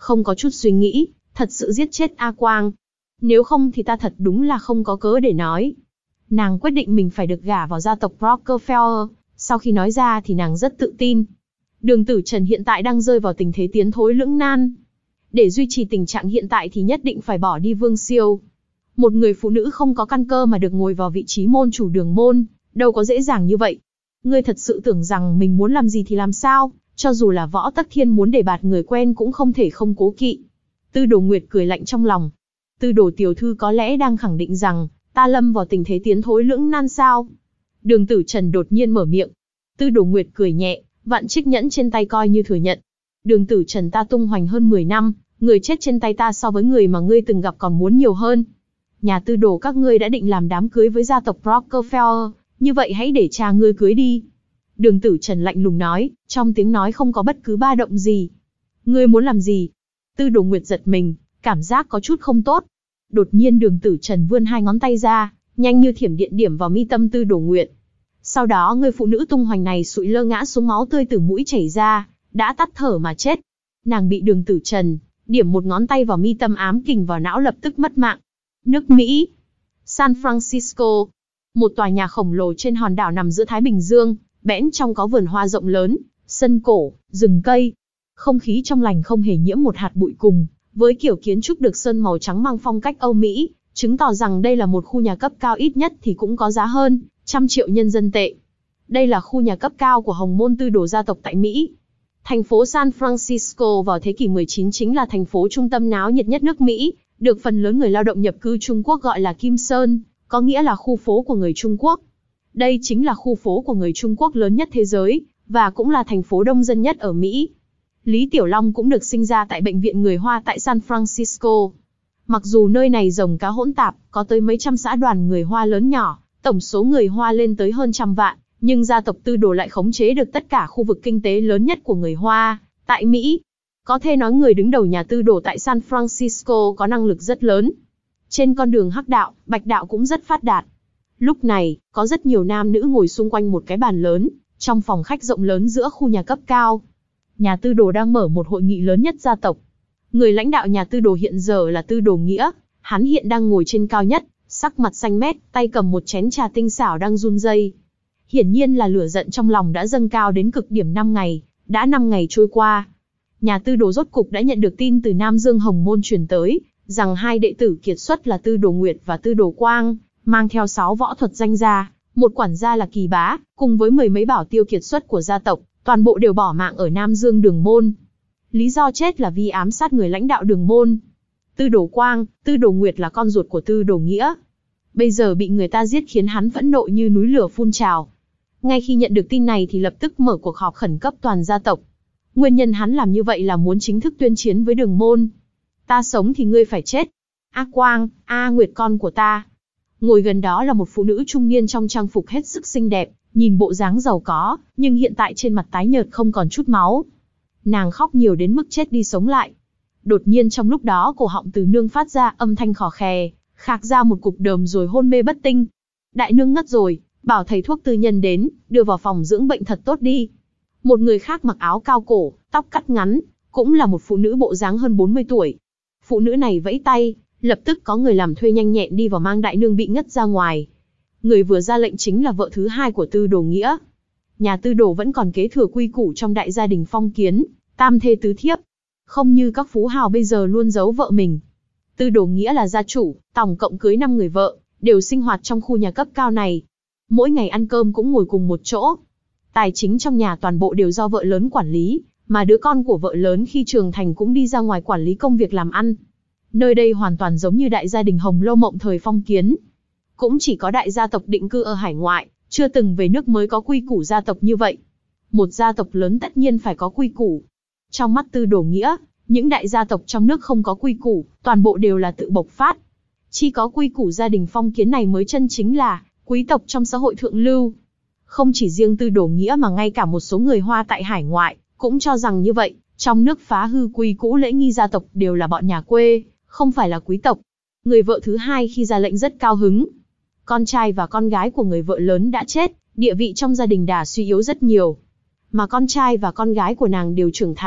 không có chút suy nghĩ, thật sự giết chết A Quang. Nếu không thì ta thật đúng là không có cớ để nói. Nàng quyết định mình phải được gả vào gia tộc Rockefeller, sau khi nói ra thì nàng rất tự tin. Đường Tử Trần hiện tại đang rơi vào tình thế tiến thối lưỡng nan. Để duy trì tình trạng hiện tại thì nhất định phải bỏ đi Vương Siêu. Một người phụ nữ không có căn cơ mà được ngồi vào vị trí môn chủ đường môn, đâu có dễ dàng như vậy. Ngươi thật sự tưởng rằng mình muốn làm gì thì làm sao, cho dù là Võ Tắc Thiên muốn đề bạt người quen cũng không thể không cố kỵ. Tư Đồ Nguyệt cười lạnh trong lòng. Tư Đồ tiểu thư có lẽ đang khẳng định rằng, ta lâm vào tình thế tiến thối lưỡng nan sao? Đường Tử Trần đột nhiên mở miệng. Tư Đồ Nguyệt cười nhẹ, vạn chiếc nhẫn trên tay coi như thừa nhận. Đường Tử Trần ta tung hoành hơn mười năm, người chết trên tay ta so với người mà ngươi từng gặp còn muốn nhiều hơn. Nhà Tư Đồ các ngươi đã định làm đám cưới với gia tộc Rockefeller, như vậy hãy để cha ngươi cưới đi. Đường Tử Trần lạnh lùng nói, trong tiếng nói không có bất cứ ba động gì. Ngươi muốn làm gì? Tư Đồ Nguyệt giật mình, cảm giác có chút không tốt. Đột nhiên Đường Tử Trần vươn hai ngón tay ra, nhanh như thiểm điện điểm vào mi tâm Tư Đồ Nguyệt. Sau đó người phụ nữ tung hoành này sụi lơ ngã xuống, máu tươi từ mũi chảy ra, đã tắt thở mà chết. Nàng bị Đường Tử Trần điểm một ngón tay vào mi tâm ám kình vào não, lập tức mất mạng. Nước Mỹ, San Francisco, một tòa nhà khổng lồ trên hòn đảo nằm giữa Thái Bình Dương, bẽn trong có vườn hoa rộng lớn, sân cổ, rừng cây. Không khí trong lành không hề nhiễm một hạt bụi, cùng với kiểu kiến trúc được sơn màu trắng mang phong cách Âu Mỹ, chứng tỏ rằng đây là một khu nhà cấp cao, ít nhất thì cũng có giá hơn trăm triệu nhân dân tệ. Đây là khu nhà cấp cao của Hồng Môn Tư Đồ gia tộc tại Mỹ. Thành phố San Francisco vào thế kỷ mười chín chính là thành phố trung tâm náo nhiệt nhất nước Mỹ, được phần lớn người lao động nhập cư Trung Quốc gọi là Kim Sơn, có nghĩa là khu phố của người Trung Quốc. Đây chính là khu phố của người Trung Quốc lớn nhất thế giới, và cũng là thành phố đông dân nhất ở Mỹ. Lý Tiểu Long cũng được sinh ra tại bệnh viện người Hoa tại San Francisco. Mặc dù nơi này rồng cá hỗn tạp, có tới mấy trăm xã đoàn người Hoa lớn nhỏ, tổng số người Hoa lên tới hơn trăm vạn, nhưng gia tộc Tư Đồ lại khống chế được tất cả khu vực kinh tế lớn nhất của người Hoa tại Mỹ. Có thể nói người đứng đầu nhà Tư Đồ tại San Francisco có năng lực rất lớn. Trên con đường hắc đạo, bạch đạo cũng rất phát đạt. Lúc này, có rất nhiều nam nữ ngồi xung quanh một cái bàn lớn, trong phòng khách rộng lớn giữa khu nhà cấp cao. Nhà Tư Đồ đang mở một hội nghị lớn nhất gia tộc. Người lãnh đạo nhà Tư Đồ hiện giờ là Tư Đồ Nghĩa, hắn hiện đang ngồi trên cao nhất, sắc mặt xanh mét, tay cầm một chén trà tinh xảo đang run rẩy. Hiển nhiên là lửa giận trong lòng đã dâng cao đến cực điểm. Năm ngày, đã năm ngày trôi qua. Nhà Tư Đồ rốt cục đã nhận được tin từ Nam Dương Hồng Môn truyền tới, rằng hai đệ tử kiệt xuất là Tư Đồ Nguyệt và Tư Đồ Quang, mang theo sáu võ thuật danh gia, một quản gia là Kỳ Bá, cùng với mười mấy bảo tiêu kiệt xuất của gia tộc, toàn bộ đều bỏ mạng ở Nam Dương Đường Môn. Lý do chết là vì ám sát người lãnh đạo Đường Môn. Tư Đồ Quang, Tư Đồ Nguyệt là con ruột của Tư Đồ Nghĩa. Bây giờ bị người ta giết khiến hắn phẫn nộ như núi lửa phun trào. Ngay khi nhận được tin này thì lập tức mở cuộc họp khẩn cấp toàn gia tộc. Nguyên nhân hắn làm như vậy là muốn chính thức tuyên chiến với Đường Môn. Ta sống thì ngươi phải chết. A Quang, A Nguyệt con của ta. Ngồi gần đó là một phụ nữ trung niên trong trang phục hết sức xinh đẹp, nhìn bộ dáng giàu có, nhưng hiện tại trên mặt tái nhợt không còn chút máu. Nàng khóc nhiều đến mức chết đi sống lại. Đột nhiên trong lúc đó cổ họng Từ Nương phát ra âm thanh khò khè, khạc ra một cục đờm rồi hôn mê bất tinh. Đại nương ngất rồi, bảo thầy thuốc tư nhân đến, đưa vào phòng dưỡng bệnh thật tốt đi. Một người khác mặc áo cao cổ, tóc cắt ngắn, cũng là một phụ nữ bộ dáng hơn bốn mươi tuổi. Phụ nữ này vẫy tay, lập tức có người làm thuê nhanh nhẹn đi vào mang đại nương bị ngất ra ngoài. Người vừa ra lệnh chính là vợ thứ hai của Tư Đồ Nghĩa. Nhà Tư Đồ vẫn còn kế thừa quy củ trong đại gia đình phong kiến, tam thê tứ thiếp. Không như các phú hào bây giờ luôn giấu vợ mình. Tư Đồ Nghĩa là gia chủ, tổng cộng cưới năm người vợ, đều sinh hoạt trong khu nhà cấp cao này. Mỗi ngày ăn cơm cũng ngồi cùng một chỗ. Tài chính trong nhà toàn bộ đều do vợ lớn quản lý, mà đứa con của vợ lớn khi trưởng thành cũng đi ra ngoài quản lý công việc làm ăn. Nơi đây hoàn toàn giống như đại gia đình Hồng Lâu Mộng thời phong kiến. Cũng chỉ có đại gia tộc định cư ở hải ngoại, chưa từng về nước mới có quy củ gia tộc như vậy. Một gia tộc lớn tất nhiên phải có quy củ. Trong mắt Tư Đồ Nghĩa, những đại gia tộc trong nước không có quy củ, toàn bộ đều là tự bộc phát. Chỉ có quy củ gia đình phong kiến này mới chân chính là quý tộc trong xã hội thượng lưu. Không chỉ riêng Tư Đồ Nghĩa mà ngay cả một số người Hoa tại hải ngoại cũng cho rằng như vậy. Trong nước phá hư quy cũ lễ nghi gia tộc đều là bọn nhà quê, không phải là quý tộc. Người vợ thứ hai khi ra lệnh rất cao hứng. Con trai và con gái của người vợ lớn đã chết, địa vị trong gia đình đã suy yếu rất nhiều. Mà con trai và con gái của nàng đều trưởng thành,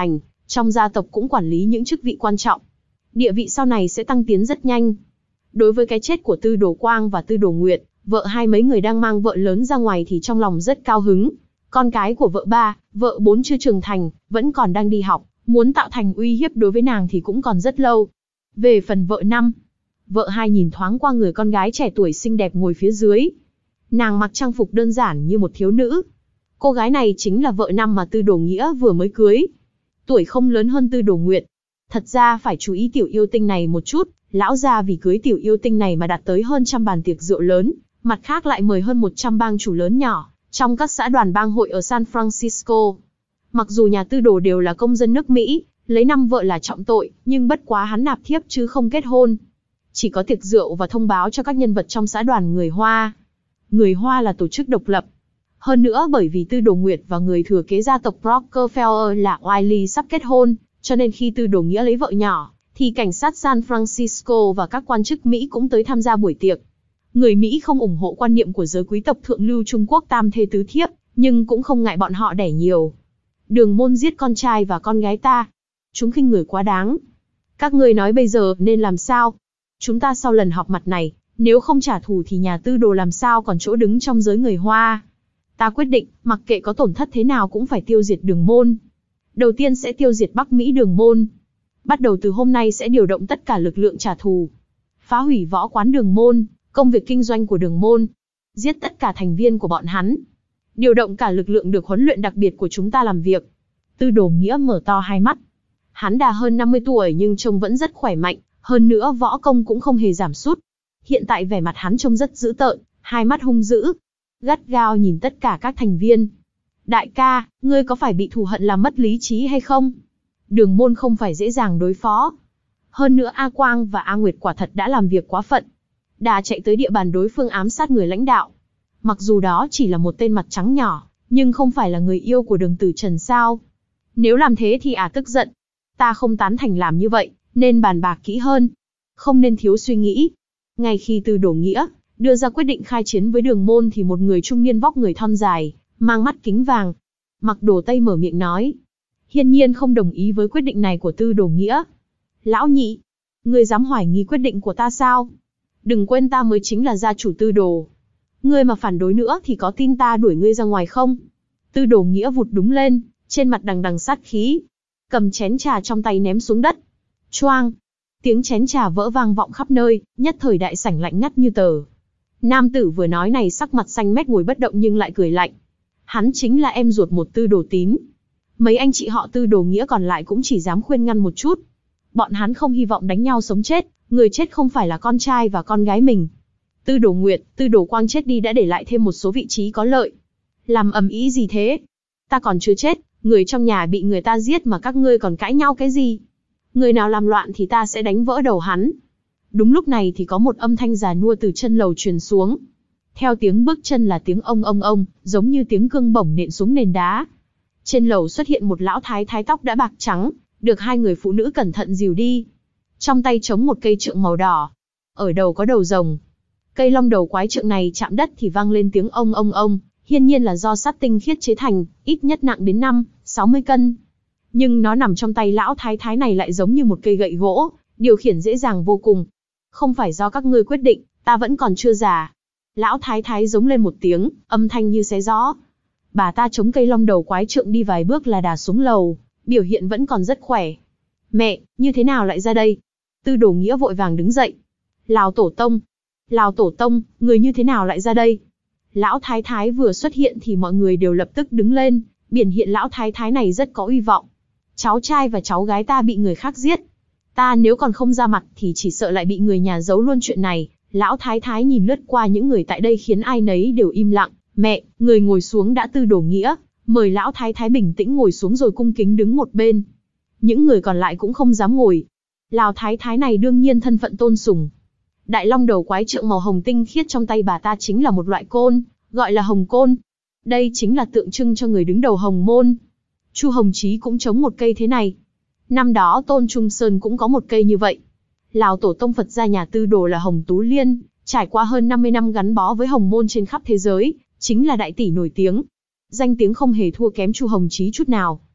Trong gia tộc cũng quản lý những chức vị quan trọng. Địa vị sau này sẽ tăng tiến rất nhanh. Đối với cái chết của Tư Đồ Quang và Tư Đồ Nguyệt, vợ hai mấy người đang mang vợ lớn ra ngoài thì trong lòng rất cao hứng. Con cái của vợ ba, vợ bốn chưa trưởng thành, vẫn còn đang đi học, muốn tạo thành uy hiếp đối với nàng thì cũng còn rất lâu. Về phần vợ năm, vợ hai nhìn thoáng qua người con gái trẻ tuổi xinh đẹp ngồi phía dưới. Nàng mặc trang phục đơn giản như một thiếu nữ. Cô gái này chính là vợ năm mà Tư Đồ Nghĩa vừa mới cưới. Tuổi không lớn hơn Tư Đồ Nguyệt. Thật ra phải chú ý tiểu yêu tinh này một chút, lão gia vì cưới tiểu yêu tinh này mà đặt tới hơn trăm bàn tiệc rượu lớn, mặt khác lại mời hơn một trăm bang chủ lớn nhỏ, trong các xã đoàn bang hội ở San Francisco. Mặc dù nhà Tư Đồ đều là công dân nước Mỹ, lấy năm vợ là trọng tội, nhưng bất quá hắn nạp thiếp chứ không kết hôn. Chỉ có tiệc rượu và thông báo cho các nhân vật trong xã đoàn người Hoa. Người Hoa là tổ chức độc lập. Hơn nữa bởi vì Tư Đồ Nguyệt và người thừa kế gia tộc Rockefeller là Wiley sắp kết hôn, cho nên khi Tư Đồ Nghĩa lấy vợ nhỏ, thì cảnh sát San Francisco và các quan chức Mỹ cũng tới tham gia buổi tiệc. Người Mỹ không ủng hộ quan niệm của giới quý tộc thượng lưu Trung Quốc tam thê tứ thiếp, nhưng cũng không ngại bọn họ đẻ nhiều. Đường môn giết con trai và con gái ta. Chúng khinh người quá đáng. Các ngươi nói bây giờ nên làm sao? Chúng ta sau lần họp mặt này, nếu không trả thù thì nhà Tư Đồ làm sao còn chỗ đứng trong giới người Hoa? Ta quyết định, mặc kệ có tổn thất thế nào cũng phải tiêu diệt Đường môn. Đầu tiên sẽ tiêu diệt Bắc Mỹ Đường môn. Bắt đầu từ hôm nay sẽ điều động tất cả lực lượng trả thù. Phá hủy võ quán Đường môn, công việc kinh doanh của Đường môn. Giết tất cả thành viên của bọn hắn. Điều động cả lực lượng được huấn luyện đặc biệt của chúng ta làm việc. Tư Đồ Nghĩa mở to hai mắt. Hắn đã hơn năm mươi tuổi nhưng trông vẫn rất khỏe mạnh, hơn nữa võ công cũng không hề giảm sút. Hiện tại vẻ mặt hắn trông rất dữ tợn, hai mắt hung dữ, gắt gao nhìn tất cả các thành viên. Đại ca, ngươi có phải bị thù hận làm mất lý trí hay không? Đường môn không phải dễ dàng đối phó. Hơn nữa A Quang và A Nguyệt quả thật đã làm việc quá phận. Đã chạy tới địa bàn đối phương ám sát người lãnh đạo. Mặc dù đó chỉ là một tên mặt trắng nhỏ, nhưng không phải là người yêu của Đường Tử Trần sao? Nếu làm thế thì à tức giận. Ta không tán thành làm như vậy, nên bàn bạc kỹ hơn. Không nên thiếu suy nghĩ. Ngay khi Tư Đồ Nghĩa đưa ra quyết định khai chiến với Đường môn thì một người trung niên vóc người thon dài, mang mắt kính vàng, mặc đồ Tây mở miệng nói. Hiển nhiên không đồng ý với quyết định này của Tư Đồ Nghĩa. Lão nhị, ngươi dám hoài nghi quyết định của ta sao? Đừng quên ta mới chính là gia chủ Tư Đồ. Ngươi mà phản đối nữa thì có tin ta đuổi ngươi ra ngoài không? Tư Đồ Nghĩa vụt đúng lên, trên mặt đằng đằng sát khí, cầm chén trà trong tay ném xuống đất. Choang! Tiếng chén trà vỡ vang vọng khắp nơi, nhất thời đại sảnh lạnh ngắt như tờ. Nam tử vừa nói này sắc mặt xanh mét ngồi bất động nhưng lại cười lạnh. Hắn chính là em ruột một Tư Đồ Tín. Mấy anh chị họ Tư Đồ Nghĩa còn lại cũng chỉ dám khuyên ngăn một chút. Bọn hắn không hy vọng đánh nhau sống chết, người chết không phải là con trai và con gái mình. Tư Đồ Nguyệt, Tư Đồ Quang chết đi đã để lại thêm một số vị trí có lợi. Làm ầm ĩ gì thế? Ta còn chưa chết, người trong nhà bị người ta giết mà các ngươi còn cãi nhau cái gì? Người nào làm loạn thì ta sẽ đánh vỡ đầu hắn. Đúng lúc này thì có một âm thanh già nua từ chân lầu truyền xuống. Theo tiếng bước chân là tiếng ông ông ông, giống như tiếng cương bổng nện xuống nền đá. Trên lầu xuất hiện một lão thái thái tóc đã bạc trắng, được hai người phụ nữ cẩn thận dìu đi. Trong tay chống một cây trượng màu đỏ. Ở đầu có đầu rồng. Cây long đầu quái trượng này chạm đất thì vang lên tiếng ông ông ông, hiển nhiên là do sắt tinh khiết chế thành, ít nhất nặng đến năm, sáu mươi cân. Nhưng nó nằm trong tay lão thái thái này lại giống như một cây gậy gỗ, điều khiển dễ dàng vô cùng. Không phải do các ngươi quyết định, ta vẫn còn chưa già. Lão thái thái giống lên một tiếng, âm thanh như xé gió. Bà ta chống cây long đầu quái trượng đi vài bước là đà xuống lầu, biểu hiện vẫn còn rất khỏe. Mẹ, như thế nào lại ra đây? Tư Đồ Nghĩa vội vàng đứng dậy. Lào tổ tông, Lào tổ tông, người như thế nào lại ra đây? Lão thái thái vừa xuất hiện thì mọi người đều lập tức đứng lên, biểu hiện lão thái thái này rất có uy vọng. Cháu trai và cháu gái ta bị người khác giết. Ta nếu còn không ra mặt thì chỉ sợ lại bị người nhà giấu luôn chuyện này. Lão thái thái nhìn lướt qua những người tại đây khiến ai nấy đều im lặng. Mẹ, người ngồi xuống đã. Tư Đồ Nghĩa mời lão thái thái bình tĩnh ngồi xuống rồi cung kính đứng một bên. Những người còn lại cũng không dám ngồi. Lão thái thái này đương nhiên thân phận tôn sùng. Đại long đầu quái trượng màu hồng tinh khiết trong tay bà ta chính là một loại côn, gọi là hồng côn. Đây chính là tượng trưng cho người đứng đầu Hồng môn. Chu Hồng Chí cũng chống một cây thế này. Năm đó Tôn Trung Sơn cũng có một cây như vậy. Lào tổ tông Phật gia nhà Tư Đồ là Hồng Tú Liên, trải qua hơn năm mươi năm gắn bó với Hồng môn trên khắp thế giới, chính là đại tỷ nổi tiếng. Danh tiếng không hề thua kém Chu Hồng Chí chút nào.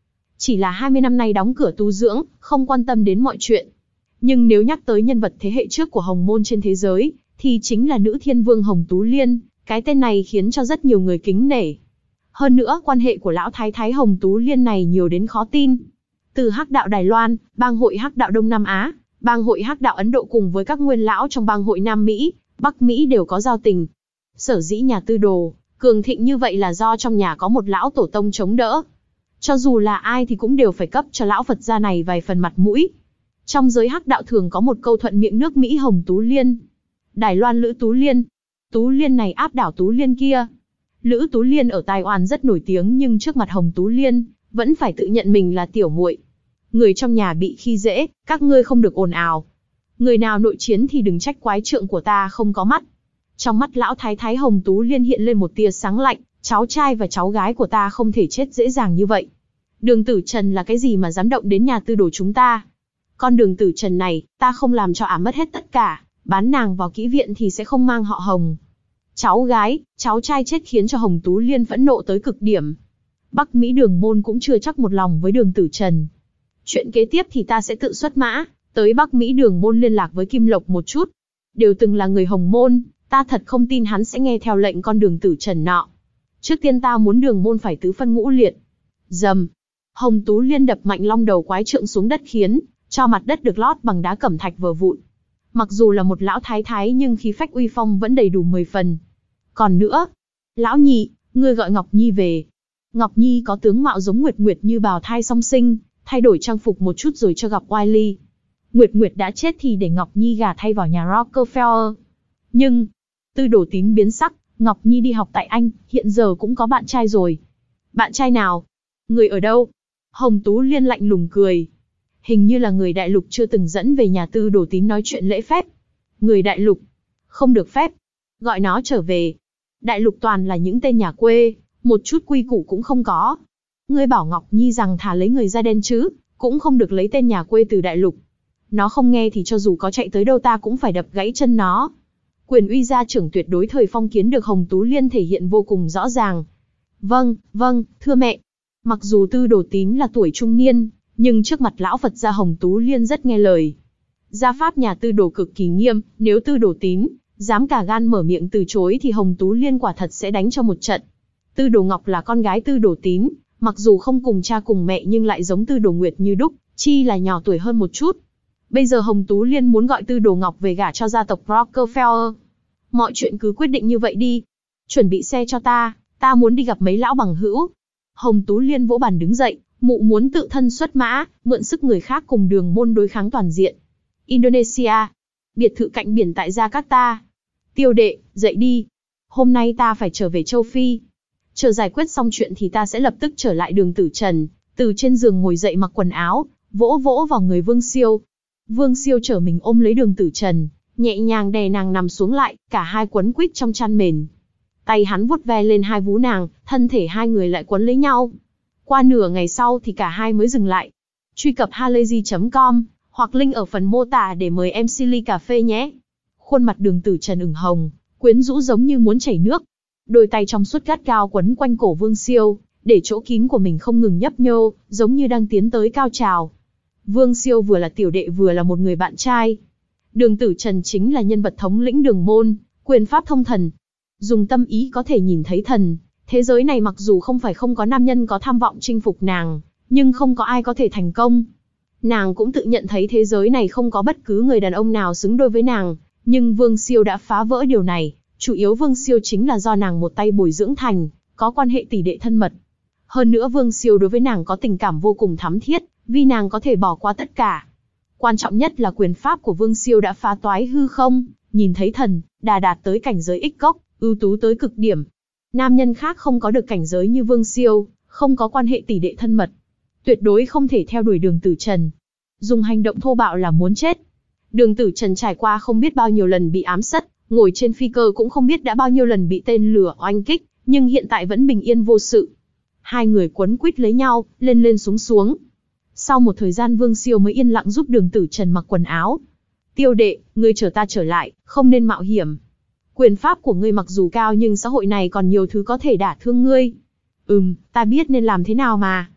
chỉ là hai mươi năm nay đóng cửa tu dưỡng, không quan tâm đến mọi chuyện. Nhưng nếu nhắc tới nhân vật thế hệ trước của Hồng Môn trên thế giới, thì chính là nữ thiên vương Hồng Tú Liên, cái tên này khiến cho rất nhiều người kính nể. Hơn nữa, quan hệ của lão thái thái Hồng Tú Liên này nhiều đến khó tin. Từ Hắc đạo Đài Loan, bang hội Hắc đạo Đông Nam Á, bang hội Hắc đạo Ấn Độ cùng với các nguyên lão trong bang hội Nam Mỹ, Bắc Mỹ đều có giao tình. Sở dĩ nhà Tư Đồ cường thịnh như vậy là do trong nhà có một lão tổ tông chống đỡ. Cho dù là ai thì cũng đều phải cấp cho lão Phật gia này vài phần mặt mũi. Trong giới Hắc đạo thường có một câu thuận miệng nước Mỹ Hồng Tú Liên, Đài Loan Lữ Tú Liên. Tú Liên này áp đảo Tú Liên kia. Lữ Tú Liên ở Tài Oan rất nổi tiếng nhưng trước mặt Hồng Tú Liên, vẫn phải tự nhận mình là tiểu muội. Người trong nhà bị khi dễ, các ngươi không được ồn ào. Người nào nội chiến thì đừng trách quái trượng của ta không có mắt. Trong mắt lão thái thái Hồng Tú Liên hiện lên một tia sáng lạnh, cháu trai và cháu gái của ta không thể chết dễ dàng như vậy. Đường Tử Trần là cái gì mà dám động đến nhà Tư Đồ chúng ta? Con Đường Tử Trần này, ta không làm cho ả mất hết tất cả, bán nàng vào kỹ viện thì sẽ không mang họ Hồng. Cháu gái, cháu trai chết khiến cho Hồng Tú Liên phẫn nộ tới cực điểm. Bắc Mỹ Đường Môn cũng chưa chắc một lòng với Đường Tử Trần. Chuyện kế tiếp thì ta sẽ tự xuất mã, tới Bắc Mỹ Đường Môn liên lạc với Kim Lộc một chút. Đều từng là người Hồng Môn, ta thật không tin hắn sẽ nghe theo lệnh con Đường Tử Trần nọ. Trước tiên ta muốn Đường Môn phải tứ phân ngũ liệt. Dầm. Hồng Tú Liên đập mạnh long đầu quái trượng xuống đất khiến cho mặt đất được lót bằng đá cẩm thạch vỡ vụn. Mặc dù là một lão thái thái nhưng khí phách uy phong vẫn đầy đủ mười phần. Còn nữa, lão nhị, ngươi gọi Ngọc Nhi về. Ngọc Nhi có tướng mạo giống Nguyệt Nguyệt như bào thai song sinh, thay đổi trang phục một chút rồi cho gặp Wiley. Nguyệt Nguyệt đã chết thì để Ngọc Nhi gả thay vào nhà Rockefeller. Nhưng, Tư Đồ Tín biến sắc, Ngọc Nhi đi học tại Anh, hiện giờ cũng có bạn trai rồi. Bạn trai nào? Người ở đâu? Hồng Tú Liên lạnh lùng cười. Hình như là người đại lục chưa từng dẫn về nhà Tư Đồ Tín nói chuyện lễ phép. Người đại lục? Không được phép. Gọi nó trở về. Đại lục toàn là những tên nhà quê, một chút quy củ cũng không có. Ngươi bảo Ngọc Nhi rằng thà lấy người da đen chứ, cũng không được lấy tên nhà quê từ đại lục. Nó không nghe thì cho dù có chạy tới đâu ta cũng phải đập gãy chân nó. Quyền uy gia trưởng tuyệt đối thời phong kiến được Hồng Tú Liên thể hiện vô cùng rõ ràng. Vâng, vâng, thưa mẹ. Mặc dù Tư Đồ Tín là tuổi trung niên, nhưng trước mặt lão Phật gia Hồng Tú Liên rất nghe lời. Gia pháp nhà Tư Đồ cực kỳ nghiêm, nếu Tư Đồ Tín dám cả gan mở miệng từ chối thì Hồng Tú Liên quả thật sẽ đánh cho một trận. Tư Đồ Ngọc là con gái Tư Đồ Tín, mặc dù không cùng cha cùng mẹ nhưng lại giống Tư Đồ Nguyệt như đúc, chi là nhỏ tuổi hơn một chút. Bây giờ Hồng Tú Liên muốn gọi Tư Đồ Ngọc về gả cho gia tộc Rockefeller. Mọi chuyện cứ quyết định như vậy đi. Chuẩn bị xe cho ta, ta muốn đi gặp mấy lão bằng hữu. Hồng Tú Liên vỗ bàn đứng dậy, mụ muốn tự thân xuất mã, mượn sức người khác cùng Đường Môn đối kháng toàn diện. Indonesia, biệt thự cạnh biển tại Jakarta. Tiêu đệ, dậy đi. Hôm nay ta phải trở về châu Phi. Chờ giải quyết xong chuyện thì ta sẽ lập tức trở lại Đường Tử Trần. Từ trên giường ngồi dậy mặc quần áo, vỗ vỗ vào người Vương Siêu. Vương Siêu trở mình ôm lấy Đường Tử Trần, nhẹ nhàng đè nàng nằm xuống lại, cả hai quấn quýt trong chăn mền. Tay hắn vuốt ve lên hai vú nàng, thân thể hai người lại quấn lấy nhau. Qua nửa ngày sau thì cả hai mới dừng lại. Truy cập halayzi chấm com hoặc link ở phần mô tả để mời em xê ly cà phê nhé. Khuôn mặt Đường Tử Trần ửng hồng, quyến rũ giống như muốn chảy nước. Đôi tay trong suốt gắt gao quấn quanh cổ Vương Siêu, để chỗ kín của mình không ngừng nhấp nhô, giống như đang tiến tới cao trào. Vương Siêu vừa là tiểu đệ vừa là một người bạn trai. Đường Tử Trần chính là nhân vật thống lĩnh Đường Môn, quyền pháp thông thần. Dùng tâm ý có thể nhìn thấy thần. Thế giới này mặc dù không phải không có nam nhân có tham vọng chinh phục nàng, nhưng không có ai có thể thành công. Nàng cũng tự nhận thấy thế giới này không có bất cứ người đàn ông nào xứng đôi với nàng, nhưng Vương Siêu đã phá vỡ điều này. Chủ yếu Vương Siêu chính là do nàng một tay bồi dưỡng thành, có quan hệ tỷ đệ thân mật. Hơn nữa Vương Siêu đối với nàng có tình cảm vô cùng thắm thiết, vì nàng có thể bỏ qua tất cả. Quan trọng nhất là quyền pháp của Vương Siêu đã phá toái hư không, nhìn thấy thần, đà đạt tới cảnh giới ích cốc, ưu tú tới cực điểm. Nam nhân khác không có được cảnh giới như Vương Siêu, không có quan hệ tỷ đệ thân mật, tuyệt đối không thể theo đuổi Đường Tử Trần. Dùng hành động thô bạo là muốn chết. Đường Tử Trần trải qua không biết bao nhiêu lần bị ám sát, ngồi trên phi cơ cũng không biết đã bao nhiêu lần bị tên lửa oanh kích, nhưng hiện tại vẫn bình yên vô sự. Hai người quấn quýt lấy nhau, lên lên xuống xuống. Sau một thời gian Vương Siêu mới yên lặng giúp Đường Tử Trần mặc quần áo. Tiêu đệ, ngươi chờ ta trở lại, không nên mạo hiểm. Quyền pháp của ngươi mặc dù cao nhưng xã hội này còn nhiều thứ có thể đả thương ngươi. Ừm, ta biết nên làm thế nào mà.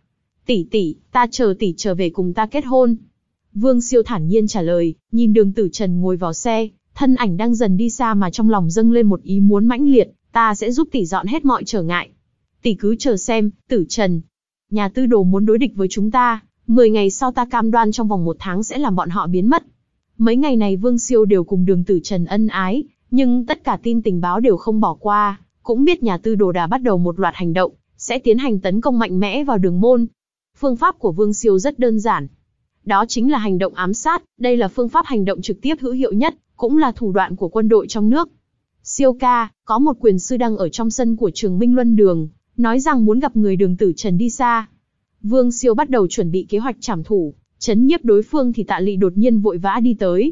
Tỷ tỷ, ta chờ tỷ trở về cùng ta kết hôn. Vương Siêu thản nhiên trả lời, nhìn Đường Tử Trần ngồi vào xe, thân ảnh đang dần đi xa mà trong lòng dâng lên một ý muốn mãnh liệt, ta sẽ giúp tỷ dọn hết mọi trở ngại. Tỷ cứ chờ xem, Tử Trần. Nhà tư đồ muốn đối địch với chúng ta, mười ngày sau ta cam đoan trong vòng một tháng sẽ làm bọn họ biến mất. Mấy ngày này Vương Siêu đều cùng Đường Tử Trần ân ái, nhưng tất cả tin tình báo đều không bỏ qua, cũng biết nhà tư đồ đã bắt đầu một loạt hành động, sẽ tiến hành tấn công mạnh mẽ vào Đường Môn. Phương pháp của Vương Siêu rất đơn giản. Đó chính là hành động ám sát, đây là phương pháp hành động trực tiếp hữu hiệu nhất, cũng là thủ đoạn của quân đội trong nước. Siêu ca, có một quyền sư đang ở trong sân của trường Minh Luân Đường, nói rằng muốn gặp người Đường Tử Trần đi xa. Vương Siêu bắt đầu chuẩn bị kế hoạch trảm thủ, chấn nhiếp đối phương thì Tạ Lị đột nhiên vội vã đi tới.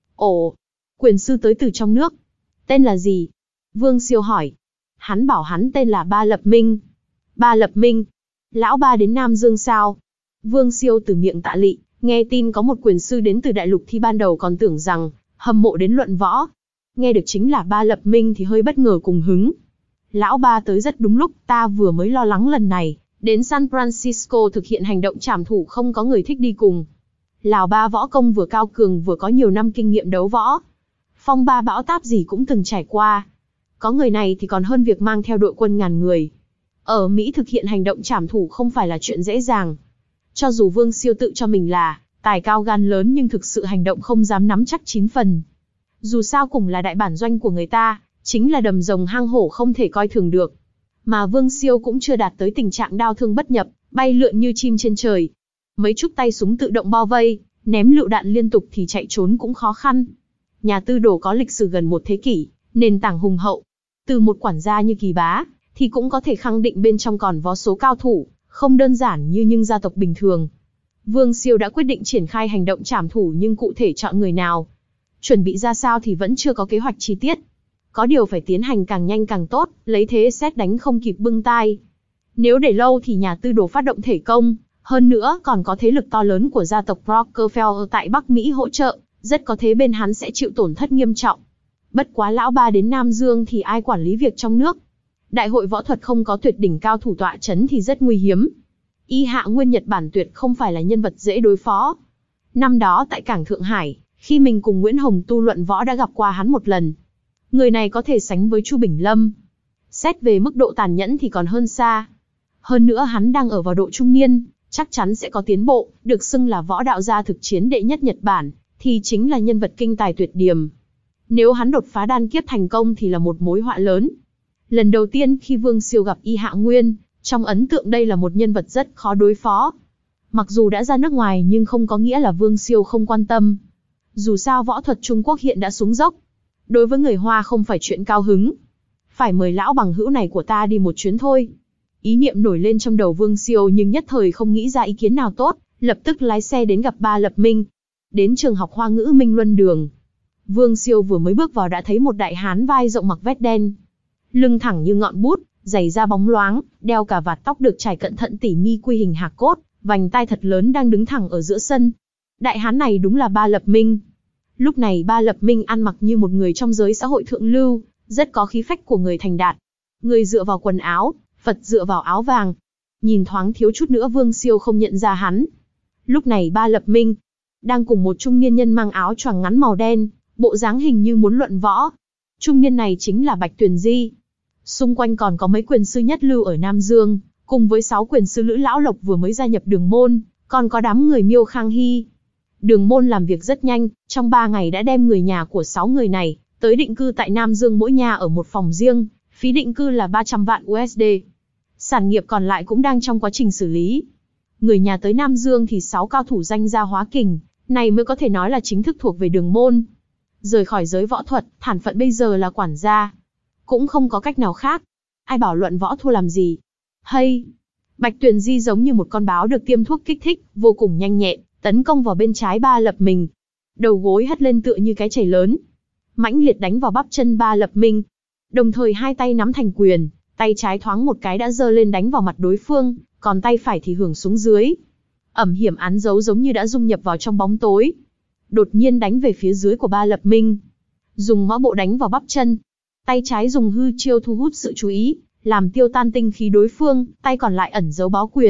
Ồ, quyền sư tới từ trong nước. Tên là gì? Vương Siêu hỏi. Hắn bảo hắn tên là Ba Lập Minh. Ba Lập Minh? Lão Ba đến Nam Dương sao? Vương Siêu từ miệng Tạ Lị, nghe tin có một quyền sư đến từ đại lục thì ban đầu còn tưởng rằng, hâm mộ đến luận võ. Nghe được chính là Ba Lập Minh thì hơi bất ngờ cùng hứng. Lão Ba tới rất đúng lúc, ta vừa mới lo lắng lần này, đến San Francisco thực hiện hành động trảm thủ không có người thích đi cùng. Lào Ba võ công vừa cao cường vừa có nhiều năm kinh nghiệm đấu võ. Phong ba bão táp gì cũng từng trải qua. Có người này thì còn hơn việc mang theo đội quân ngàn người. Ở Mỹ thực hiện hành động trảm thủ không phải là chuyện dễ dàng. Cho dù Vương Siêu tự cho mình là tài cao gan lớn nhưng thực sự hành động không dám nắm chắc chín phần. Dù sao cũng là đại bản doanh của người ta, chính là đầm rồng hang hổ không thể coi thường được. Mà Vương Siêu cũng chưa đạt tới tình trạng đao thương bất nhập, bay lượn như chim trên trời. Mấy chục tay súng tự động bao vây, ném lựu đạn liên tục thì chạy trốn cũng khó khăn. Nhà tư đồ có lịch sử gần một thế kỷ, nền tảng hùng hậu. Từ một quản gia như Kỳ Bá, thì cũng có thể khẳng định bên trong còn vô số cao thủ, không đơn giản như những gia tộc bình thường. Vương Siêu đã quyết định triển khai hành động trảm thủ nhưng cụ thể chọn người nào, chuẩn bị ra sao thì vẫn chưa có kế hoạch chi tiết. Có điều phải tiến hành càng nhanh càng tốt, lấy thế sét đánh không kịp bưng tai. Nếu để lâu thì nhà tư đồ phát động thể công, hơn nữa còn có thế lực to lớn của gia tộc Rockefeller tại Bắc Mỹ hỗ trợ, rất có thế bên hắn sẽ chịu tổn thất nghiêm trọng. Bất quá lão Ba đến Nam Dương thì ai quản lý việc trong nước. Đại hội võ thuật không có tuyệt đỉnh cao thủ tọa chấn thì rất nguy hiếm. Y Hạ Nguyên Nhật Bản tuyệt không phải là nhân vật dễ đối phó. Năm đó tại cảng Thượng Hải, khi mình cùng Nguyễn Hồng tu luận võ đã gặp qua hắn một lần. Người này có thể sánh với Chu Bình Lâm. Xét về mức độ tàn nhẫn thì còn hơn xa. Hơn nữa hắn đang ở vào độ trung niên, chắc chắn sẽ có tiến bộ, được xưng là võ đạo gia thực chiến đệ nhất Nhật Bản, thì chính là nhân vật kinh tài tuyệt điềm. Nếu hắn đột phá đan kiếp thành công thì là một mối họa lớn. Lần đầu tiên khi Vương Siêu gặp Y Hạ Nguyên, trong ấn tượng đây là một nhân vật rất khó đối phó. Mặc dù đã ra nước ngoài nhưng không có nghĩa là Vương Siêu không quan tâm. Dù sao võ thuật Trung Quốc hiện đã xuống dốc. Đối với người Hoa không phải chuyện cao hứng. Phải mời lão bằng hữu này của ta đi một chuyến thôi. Ý niệm nổi lên trong đầu Vương Siêu nhưng nhất thời không nghĩ ra ý kiến nào tốt, lập tức lái xe đến gặp Ba Lập Minh. Đến trường học Hoa ngữ Minh Luân Đường. Vương Siêu vừa mới bước vào đã thấy một đại hán vai rộng mặc vest đen. Lưng thẳng như ngọn bút, giày da bóng loáng, đeo cà vạt tóc được trải cẩn thận tỉ mi quy hình hạc cốt, vành tai thật lớn đang đứng thẳng ở giữa sân. Đại hán này đúng là Ba Lập Minh. Lúc này Ba Lập Minh ăn mặc như một người trong giới xã hội thượng lưu, rất có khí phách của người thành đạt. Người dựa vào quần áo, Phật dựa vào áo vàng. Nhìn thoáng thiếu chút nữa Vương Siêu không nhận ra hắn. Lúc này Ba Lập Minh đang cùng một trung niên nhân mang áo choàng ngắn màu đen, bộ dáng hình như muốn luận võ. Trung niên này chính là Bạch Tuyền Di. Xung quanh còn có mấy quyền sư nhất lưu ở Nam Dương, cùng với sáu quyền sư Lữ Lão Lộc vừa mới gia nhập Đường Môn, còn có đám người Miêu Khang Hy. Đường Môn làm việc rất nhanh, trong ba ngày đã đem người nhà của sáu người này tới định cư tại Nam Dương, mỗi nhà ở một phòng riêng, phí định cư là ba trăm vạn u ét đê. Sản nghiệp còn lại cũng đang trong quá trình xử lý. Người nhà tới Nam Dương thì sáu cao thủ danh gia hóa kình, này mới có thể nói là chính thức thuộc về Đường Môn. Rời khỏi giới võ thuật, thản phận bây giờ là quản gia. Cũng không có cách nào khác. Ai bảo luận võ thua làm gì. Hay! Bạch Tuyền Di giống như một con báo được tiêm thuốc kích thích, vô cùng nhanh nhẹn, tấn công vào bên trái Ba Lập Minh. Đầu gối hất lên tựa như cái chày lớn. Mãnh liệt đánh vào bắp chân Ba Lập Minh. Đồng thời hai tay nắm thành quyền, tay trái thoáng một cái đã giơ lên đánh vào mặt đối phương, còn tay phải thì hưởng xuống dưới. Ẩn hiểm án dấu giống như đã dung nhập vào trong bóng tối. Đột nhiên đánh về phía dưới của Ba Lập Minh. Dùng mõ bộ đánh vào bắp chân. Tay trái dùng hư chiêu thu hút sự chú ý, làm tiêu tan tinh khí đối phương, tay còn lại ẩn giấu báo quyền,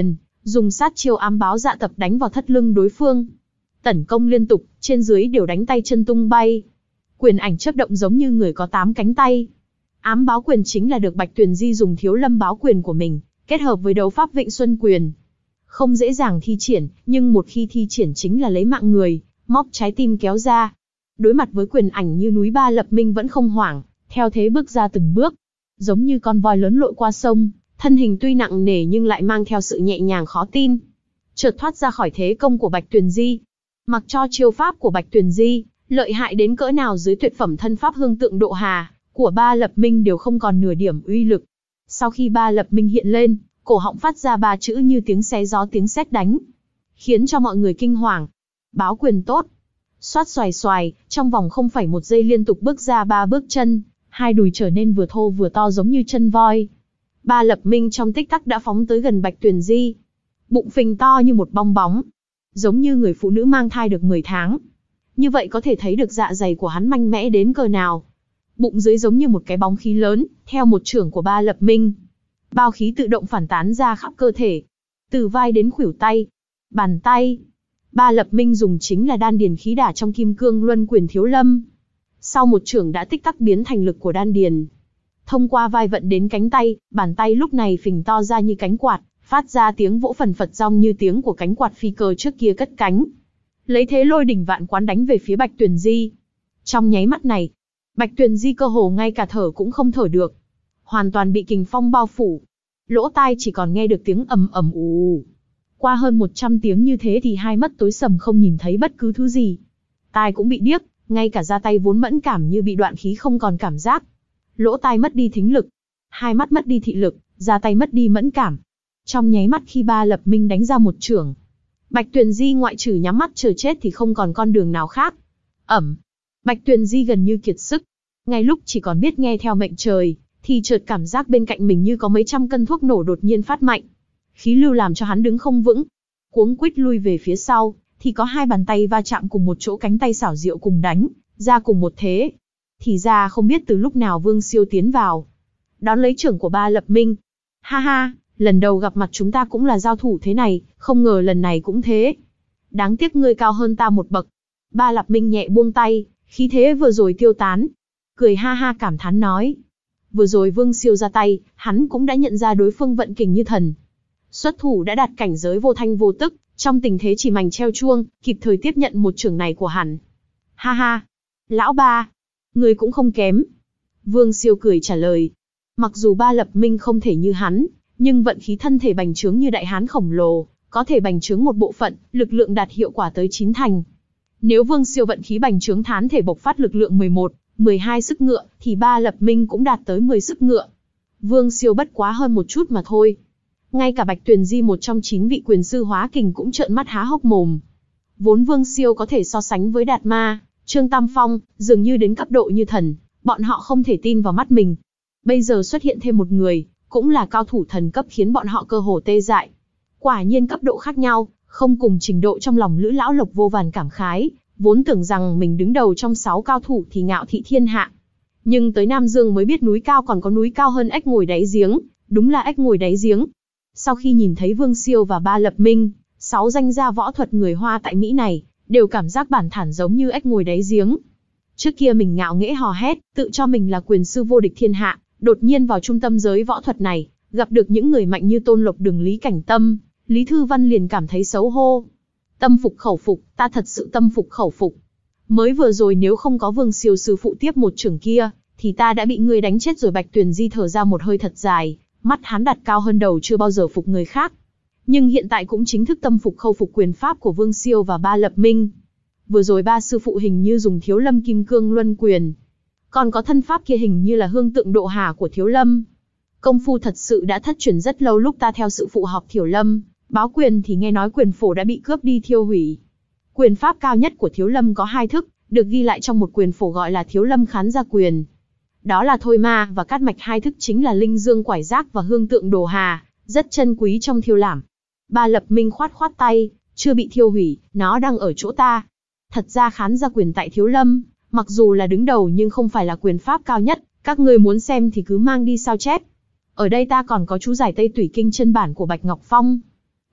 dùng sát chiêu ám báo dạ tập đánh vào thắt lưng đối phương. Tấn công liên tục, trên dưới đều đánh tay chân tung bay. Quyền ảnh chớp động giống như người có tám cánh tay. Ám báo quyền chính là được Bạch Tuyền Di dùng thiếu lâm báo quyền của mình, kết hợp với đấu pháp Vịnh Xuân quyền. Không dễ dàng thi triển, nhưng một khi thi triển chính là lấy mạng người, móc trái tim kéo ra. Đối mặt với quyền ảnh như núi Ba Lập Minh vẫn không hoảng, theo thế bước ra từng bước. Giống như con voi lớn lội qua sông, thân hình tuy nặng nề nhưng lại mang theo sự nhẹ nhàng khó tin. Chợt thoát ra khỏi thế công của Bạch Tuyền Di. Mặc cho chiêu pháp của Bạch Tuyền Di lợi hại đến cỡ nào dưới tuyệt phẩm thân pháp hương tượng độ hà của Ba Lập Minh đều không còn nửa điểm uy lực. Sau khi Ba Lập Minh hiện lên, cổ họng phát ra ba chữ như tiếng xé gió tiếng sét đánh, khiến cho mọi người kinh hoàng. Báo quyền tốt. Xoát xoài xoài, trong vòng không phải một giây liên tục bước ra ba bước chân, hai đùi trở nên vừa thô vừa to giống như chân voi. Ba Lập Minh trong tích tắc đã phóng tới gần Bạch Tuyền Di. Bụng phình to như một bong bóng, giống như người phụ nữ mang thai được mười tháng. Như vậy có thể thấy được dạ dày của hắn mạnh mẽ đến cỡ nào. Bụng dưới giống như một cái bóng khí lớn, theo một chưởng của Ba Lập Minh. Bao khí tự động phản tán ra khắp cơ thể. Từ vai đến khuỷu tay, bàn tay. Ba Lập Minh dùng chính là đan điền khí đả trong kim cương luân quyền thiếu lâm. Sau một chưởng đã tích tắc biến thành lực của đan điền. Thông qua vai vận đến cánh tay, bàn tay lúc này phình to ra như cánh quạt, phát ra tiếng vỗ phần phật rong như tiếng của cánh quạt phi cơ trước kia cất cánh. Lấy thế lôi đỉnh vạn quán đánh về phía Bạch Tuyền Di. Trong nháy mắt này, Bạch Tuyền Di cơ hồ ngay cả thở cũng không thở được. Hoàn toàn bị kình phong bao phủ. Lỗ tai chỉ còn nghe được tiếng ầm ầm ù ù. Qua hơn một trăm tiếng như thế thì hai mắt tối sầm không nhìn thấy bất cứ thứ gì. Tai cũng bị điếc, ngay cả da tay vốn mẫn cảm như bị đoạn khí không còn cảm giác. Lỗ tai mất đi thính lực, hai mắt mất đi thị lực, da tay mất đi mẫn cảm. Trong nháy mắt khi Ba Lập Minh đánh ra một chưởng, Bạch Tuyền Di ngoại trừ nhắm mắt chờ chết thì không còn con đường nào khác. Ẩm, Bạch Tuyền Di gần như kiệt sức. Ngay lúc chỉ còn biết nghe theo mệnh trời, thì chợt cảm giác bên cạnh mình như có mấy trăm cân thuốc nổ đột nhiên phát mạnh. Khí lưu làm cho hắn đứng không vững. Cuống quýt lui về phía sau, thì có hai bàn tay va chạm cùng một chỗ, cánh tay xảo diệu cùng đánh, ra cùng một thế. Thì ra không biết từ lúc nào Vương Siêu tiến vào, đón lấy chưởng của Ba Lập Minh. Ha ha, lần đầu gặp mặt chúng ta cũng là giao thủ thế này, không ngờ lần này cũng thế. Đáng tiếc ngươi cao hơn ta một bậc. Ba Lập Minh nhẹ buông tay, khí thế vừa rồi tiêu tán. Cười ha ha cảm thán nói. Vừa rồi Vương Siêu ra tay, hắn cũng đã nhận ra đối phương vận kình như thần. Xuất thủ đã đạt cảnh giới vô thanh vô tức, trong tình thế chỉ mảnh treo chuông, kịp thời tiếp nhận một chưởng này của hắn. Ha ha, lão Ba, người cũng không kém. Vương Siêu cười trả lời. Mặc dù Ba Lập Minh không thể như hắn, nhưng vận khí thân thể bành trướng như đại hán khổng lồ, có thể bành trướng một bộ phận, lực lượng đạt hiệu quả tới chín thành. Nếu Vương Siêu vận khí bành trướng thán thể bộc phát lực lượng mười một, mười hai sức ngựa, thì Ba Lập Minh cũng đạt tới mười sức ngựa. Vương Siêu bất quá hơn một chút mà thôi. Ngay cả Bạch Tuyền Di một trong chín vị quyền sư hóa kình cũng trợn mắt há hốc mồm. Vốn Vương Siêu có thể so sánh với Đạt Ma, Trương Tam Phong, dường như đến cấp độ như thần, bọn họ không thể tin vào mắt mình. Bây giờ xuất hiện thêm một người, cũng là cao thủ thần cấp, khiến bọn họ cơ hồ tê dại. Quả nhiên cấp độ khác nhau, không cùng trình độ. Trong lòng Lữ Lão Lộc vô vàn cảm khái, vốn tưởng rằng mình đứng đầu trong sáu cao thủ thì ngạo thị thiên hạ. Nhưng tới Nam Dương mới biết núi cao còn có núi cao hơn ếch ngồi đáy giếng, đúng là ếch ngồi đáy giếng. Sau khi nhìn thấy Vương Siêu và Ba Lập Minh, sáu danh gia võ thuật người Hoa tại Mỹ này, đều cảm giác bản thản giống như ếch ngồi đáy giếng. Trước kia mình ngạo nghễ hò hét, tự cho mình là quyền sư vô địch thiên hạ, đột nhiên vào trung tâm giới võ thuật này, gặp được những người mạnh như Tôn Lộc Đường, Lý Cảnh Tâm, Lý Thư Văn liền cảm thấy xấu hô. Tâm phục khẩu phục, ta thật sự tâm phục khẩu phục. Mới vừa rồi nếu không có Vương Siêu sư phụ tiếp một chưởng kia, thì ta đã bị người đánh chết rồi. Bạch Tuyền Di thở ra một hơi thật dài, mắt hắn đặt cao hơn đầu, chưa bao giờ phục người khác. Nhưng hiện tại cũng chính thức tâm phục khẩu phục quyền pháp của Vương Siêu và Ba Lập Minh. Vừa rồi ba sư phụ hình như dùng Thiếu Lâm Kim Cương Luân Quyền, còn có thân pháp kia hình như là hương tượng độ hà của Thiếu Lâm. Công phu thật sự đã thất truyền rất lâu. Lúc ta theo sư phụ học Thiếu Lâm báo quyền thì nghe nói quyền phổ đã bị cướp đi thiêu hủy. Quyền pháp cao nhất của Thiếu Lâm có hai thức, được ghi lại trong một quyền phổ gọi là Thiếu Lâm Khán Gia Quyền. Đó là thôi ma và cát mạch. Hai thức chính là linh dương quải giác và hương tượng đồ hà, rất chân quý trong thiêu lảm. Ba Lập Minh khoát khoát tay, chưa bị thiêu hủy, nó đang ở chỗ ta. Thật ra Khán Gia Quyền tại Thiếu Lâm, mặc dù là đứng đầu nhưng không phải là quyền pháp cao nhất, các ngươi muốn xem thì cứ mang đi sao chép. Ở đây ta còn có chú giải Tây Tủy Kinh chân bản của Bạch Ngọc Phong.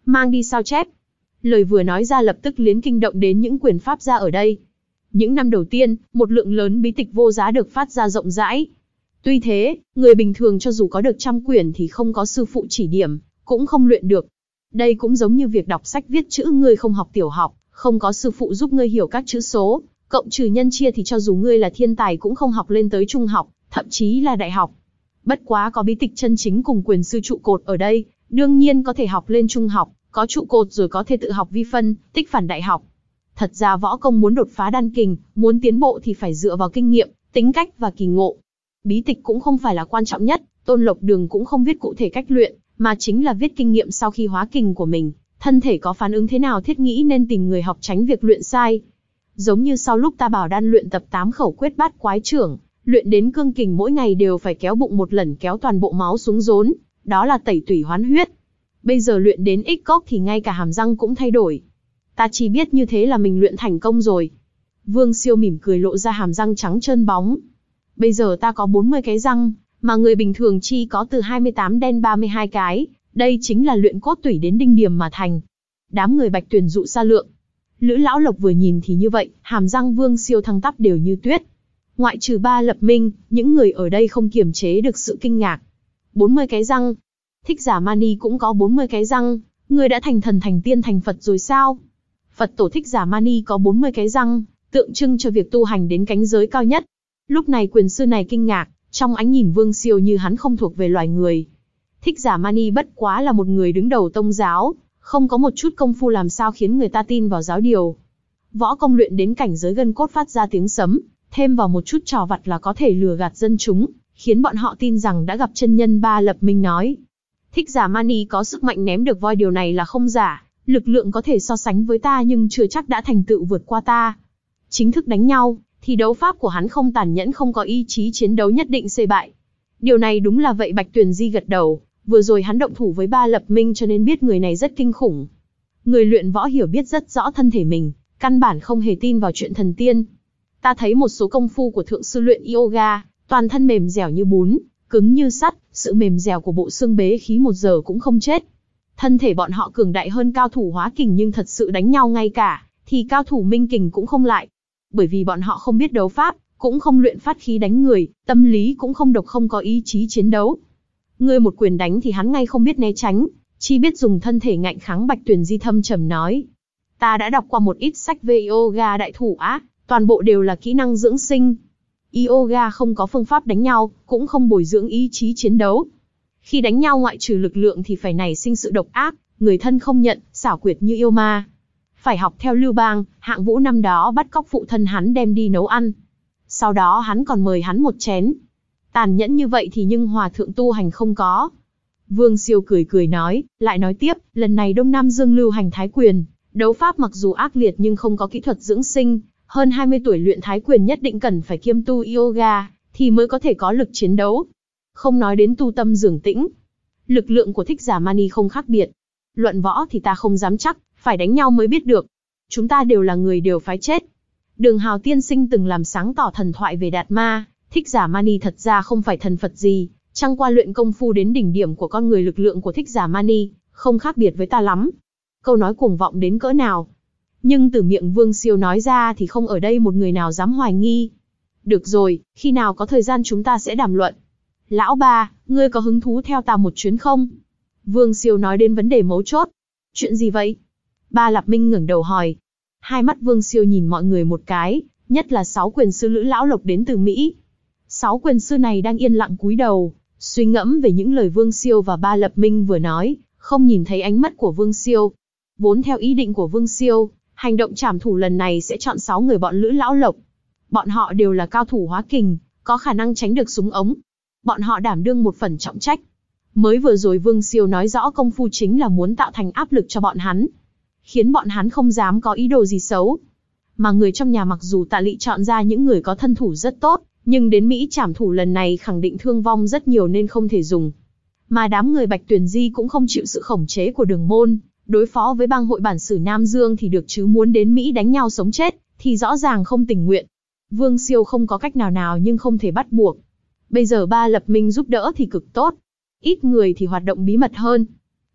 mang đi sao chép. Lời vừa nói ra lập tức liến kinh động đến những quyền pháp gia ở đây. Những năm đầu tiên, một lượng lớn bí tịch vô giá được phát ra rộng rãi. Tuy thế, người bình thường cho dù có được trăm quyển thì không có sư phụ chỉ điểm, cũng không luyện được. Đây cũng giống như việc đọc sách viết chữ, ngươi không học tiểu học, không có sư phụ giúp ngươi hiểu các chữ số, cộng trừ nhân chia thì cho dù ngươi là thiên tài cũng không học lên tới trung học, thậm chí là đại học. Bất quá có bí tịch chân chính cùng quyền sư trụ cột ở đây, đương nhiên có thể học lên trung học, có trụ cột rồi có thể tự học vi phân, tích phản đại học. Thật ra võ công muốn đột phá đan kình, muốn tiến bộ thì phải dựa vào kinh nghiệm, tính cách và kỳ ngộ. Bí tịch cũng không phải là quan trọng nhất, Tôn Lộc Đường cũng không viết cụ thể cách luyện, mà chính là viết kinh nghiệm sau khi hóa kình của mình, thân thể có phản ứng thế nào thiết nghĩ nên tìm người học tránh việc luyện sai. Giống như sau lúc ta bảo đan luyện tập tám khẩu quyết bát quái trưởng, luyện đến cương kình mỗi ngày đều phải kéo bụng một lần, kéo toàn bộ máu xuống rốn, đó là tẩy tủy hoán huyết. Bây giờ luyện đến ích cốc thì ngay cả hàm răng cũng thay đổi. Ta chỉ biết như thế là mình luyện thành công rồi. Vương Siêu mỉm cười lộ ra hàm răng trắng trơn bóng. Bây giờ ta có bốn mươi cái răng, mà người bình thường chi có từ hai mươi tám đến ba mươi hai cái, đây chính là luyện cốt tủy đến đinh điểm mà thành. Đám người Bạch Tuyền dụ xa lượng. Lữ Lão Lộc vừa nhìn thì như vậy, hàm răng Vương Siêu thăng tắp đều như tuyết. Ngoại trừ Ba Lập Minh, những người ở đây không kiềm chế được sự kinh ngạc. bốn mươi cái răng. Thích Giả Mani cũng có bốn mươi cái răng, người đã thành thần thành tiên thành Phật rồi sao? Phật tổ Thích Giả Mani có bốn mươi cái răng, tượng trưng cho việc tu hành đến cánh giới cao nhất. Lúc này quyền sư này kinh ngạc, trong ánh nhìn Vương Siêu như hắn không thuộc về loài người. Thích Giả Mani bất quá là một người đứng đầu tông giáo, không có một chút công phu làm sao khiến người ta tin vào giáo điều. Võ công luyện đến cảnh giới gân cốt phát ra tiếng sấm, thêm vào một chút trò vặt là có thể lừa gạt dân chúng, khiến bọn họ tin rằng đã gặp chân nhân. Ba Lập Minh nói, Thích Giả Mani có sức mạnh ném được voi, điều này là không giả, lực lượng có thể so sánh với ta nhưng chưa chắc đã thành tựu vượt qua ta. Chính thức đánh nhau, thì đấu pháp của hắn không tàn nhẫn, không có ý chí chiến đấu nhất định xê bại. Điều này đúng là vậy. Bạch Tuyền Di gật đầu, vừa rồi hắn động thủ với Ba Lập Minh cho nên biết người này rất kinh khủng. Người luyện võ hiểu biết rất rõ thân thể mình, căn bản không hề tin vào chuyện thần tiên. Ta thấy một số công phu của thượng sư luyện yoga, toàn thân mềm dẻo như bún, cứng như sắt, sự mềm dẻo của bộ xương bế khí một giờ cũng không chết. Thân thể bọn họ cường đại hơn cao thủ hóa kình, nhưng thật sự đánh nhau ngay cả, thì cao thủ minh kình cũng không lại. Bởi vì bọn họ không biết đấu pháp, cũng không luyện phát khí đánh người, tâm lý cũng không độc, không có ý chí chiến đấu. Ngươi một quyền đánh thì hắn ngay không biết né tránh, chỉ biết dùng thân thể ngạnh kháng. Bạch Tuyền Di thâm trầm nói, ta đã đọc qua một ít sách về yoga đại thủ á, toàn bộ đều là kỹ năng dưỡng sinh. Yoga không có phương pháp đánh nhau, cũng không bồi dưỡng ý chí chiến đấu. Khi đánh nhau ngoại trừ lực lượng thì phải nảy sinh sự độc ác, người thân không nhận, xảo quyệt như yêu ma. Phải học theo Lưu Bang, Hạng Vũ năm đó bắt cóc phụ thân hắn đem đi nấu ăn. Sau đó hắn còn mời hắn một chén. Tàn nhẫn như vậy thì nhưng hòa thượng tu hành không có. Vương Siêu cười cười nói, lại nói tiếp, lần này Đông Nam Dương lưu hành thái quyền, đấu pháp mặc dù ác liệt nhưng không có kỹ thuật dưỡng sinh. Hơn hai mươi tuổi luyện thái quyền nhất định cần phải kiêm tu yoga, thì mới có thể có lực chiến đấu. Không nói đến tu tâm dưỡng tĩnh. Lực lượng của Thích Giả Mani không khác biệt. Luận võ thì ta không dám chắc, phải đánh nhau mới biết được. Chúng ta đều là người đều phái chết. Đường Hào tiên sinh từng làm sáng tỏ thần thoại về Đạt Ma, Thích Giả Mani thật ra không phải thần Phật gì, chẳng qua luyện công phu đến đỉnh điểm của con người. Lực lượng của Thích Giả Mani không khác biệt với ta lắm. Câu nói cuồng vọng đến cỡ nào. Nhưng từ miệng Vương Siêu nói ra thì không ở đây một người nào dám hoài nghi. Được rồi, khi nào có thời gian chúng ta sẽ đàm luận. Lão Ba, ngươi có hứng thú theo ta một chuyến không? Vương Siêu nói đến vấn đề mấu chốt. Chuyện gì vậy? Ba Lập Minh ngẩng đầu hỏi. Hai mắt Vương Siêu nhìn mọi người một cái, nhất là sáu quyền sư Lữ Lão Lộc đến từ Mỹ. Sáu quyền sư này đang yên lặng cúi đầu, suy ngẫm về những lời Vương Siêu và Ba Lập Minh vừa nói, không nhìn thấy ánh mắt của Vương Siêu. Vốn theo ý định của Vương Siêu, hành động trảm thủ lần này sẽ chọn sáu người bọn Lữ Lão Lộc. Bọn họ đều là cao thủ hóa kình, có khả năng tránh được súng ống. Bọn họ đảm đương một phần trọng trách. Mới vừa rồi Vương Siêu nói rõ công phu chính là muốn tạo thành áp lực cho bọn hắn, khiến bọn hắn không dám có ý đồ gì xấu. Mà người trong nhà mặc dù Tạ Lị chọn ra những người có thân thủ rất tốt, nhưng đến Mỹ trảm thủ lần này khẳng định thương vong rất nhiều nên không thể dùng. Mà đám người Bạch Tuyền Di cũng không chịu sự khống chế của Đường Môn, đối phó với bang hội bản xứ Nam Dương thì được, chứ muốn đến Mỹ đánh nhau sống chết thì rõ ràng không tình nguyện. Vương Siêu không có cách nào nào nhưng không thể bắt buộc. Bây giờ Ba Lập Minh giúp đỡ thì cực tốt, ít người thì hoạt động bí mật hơn.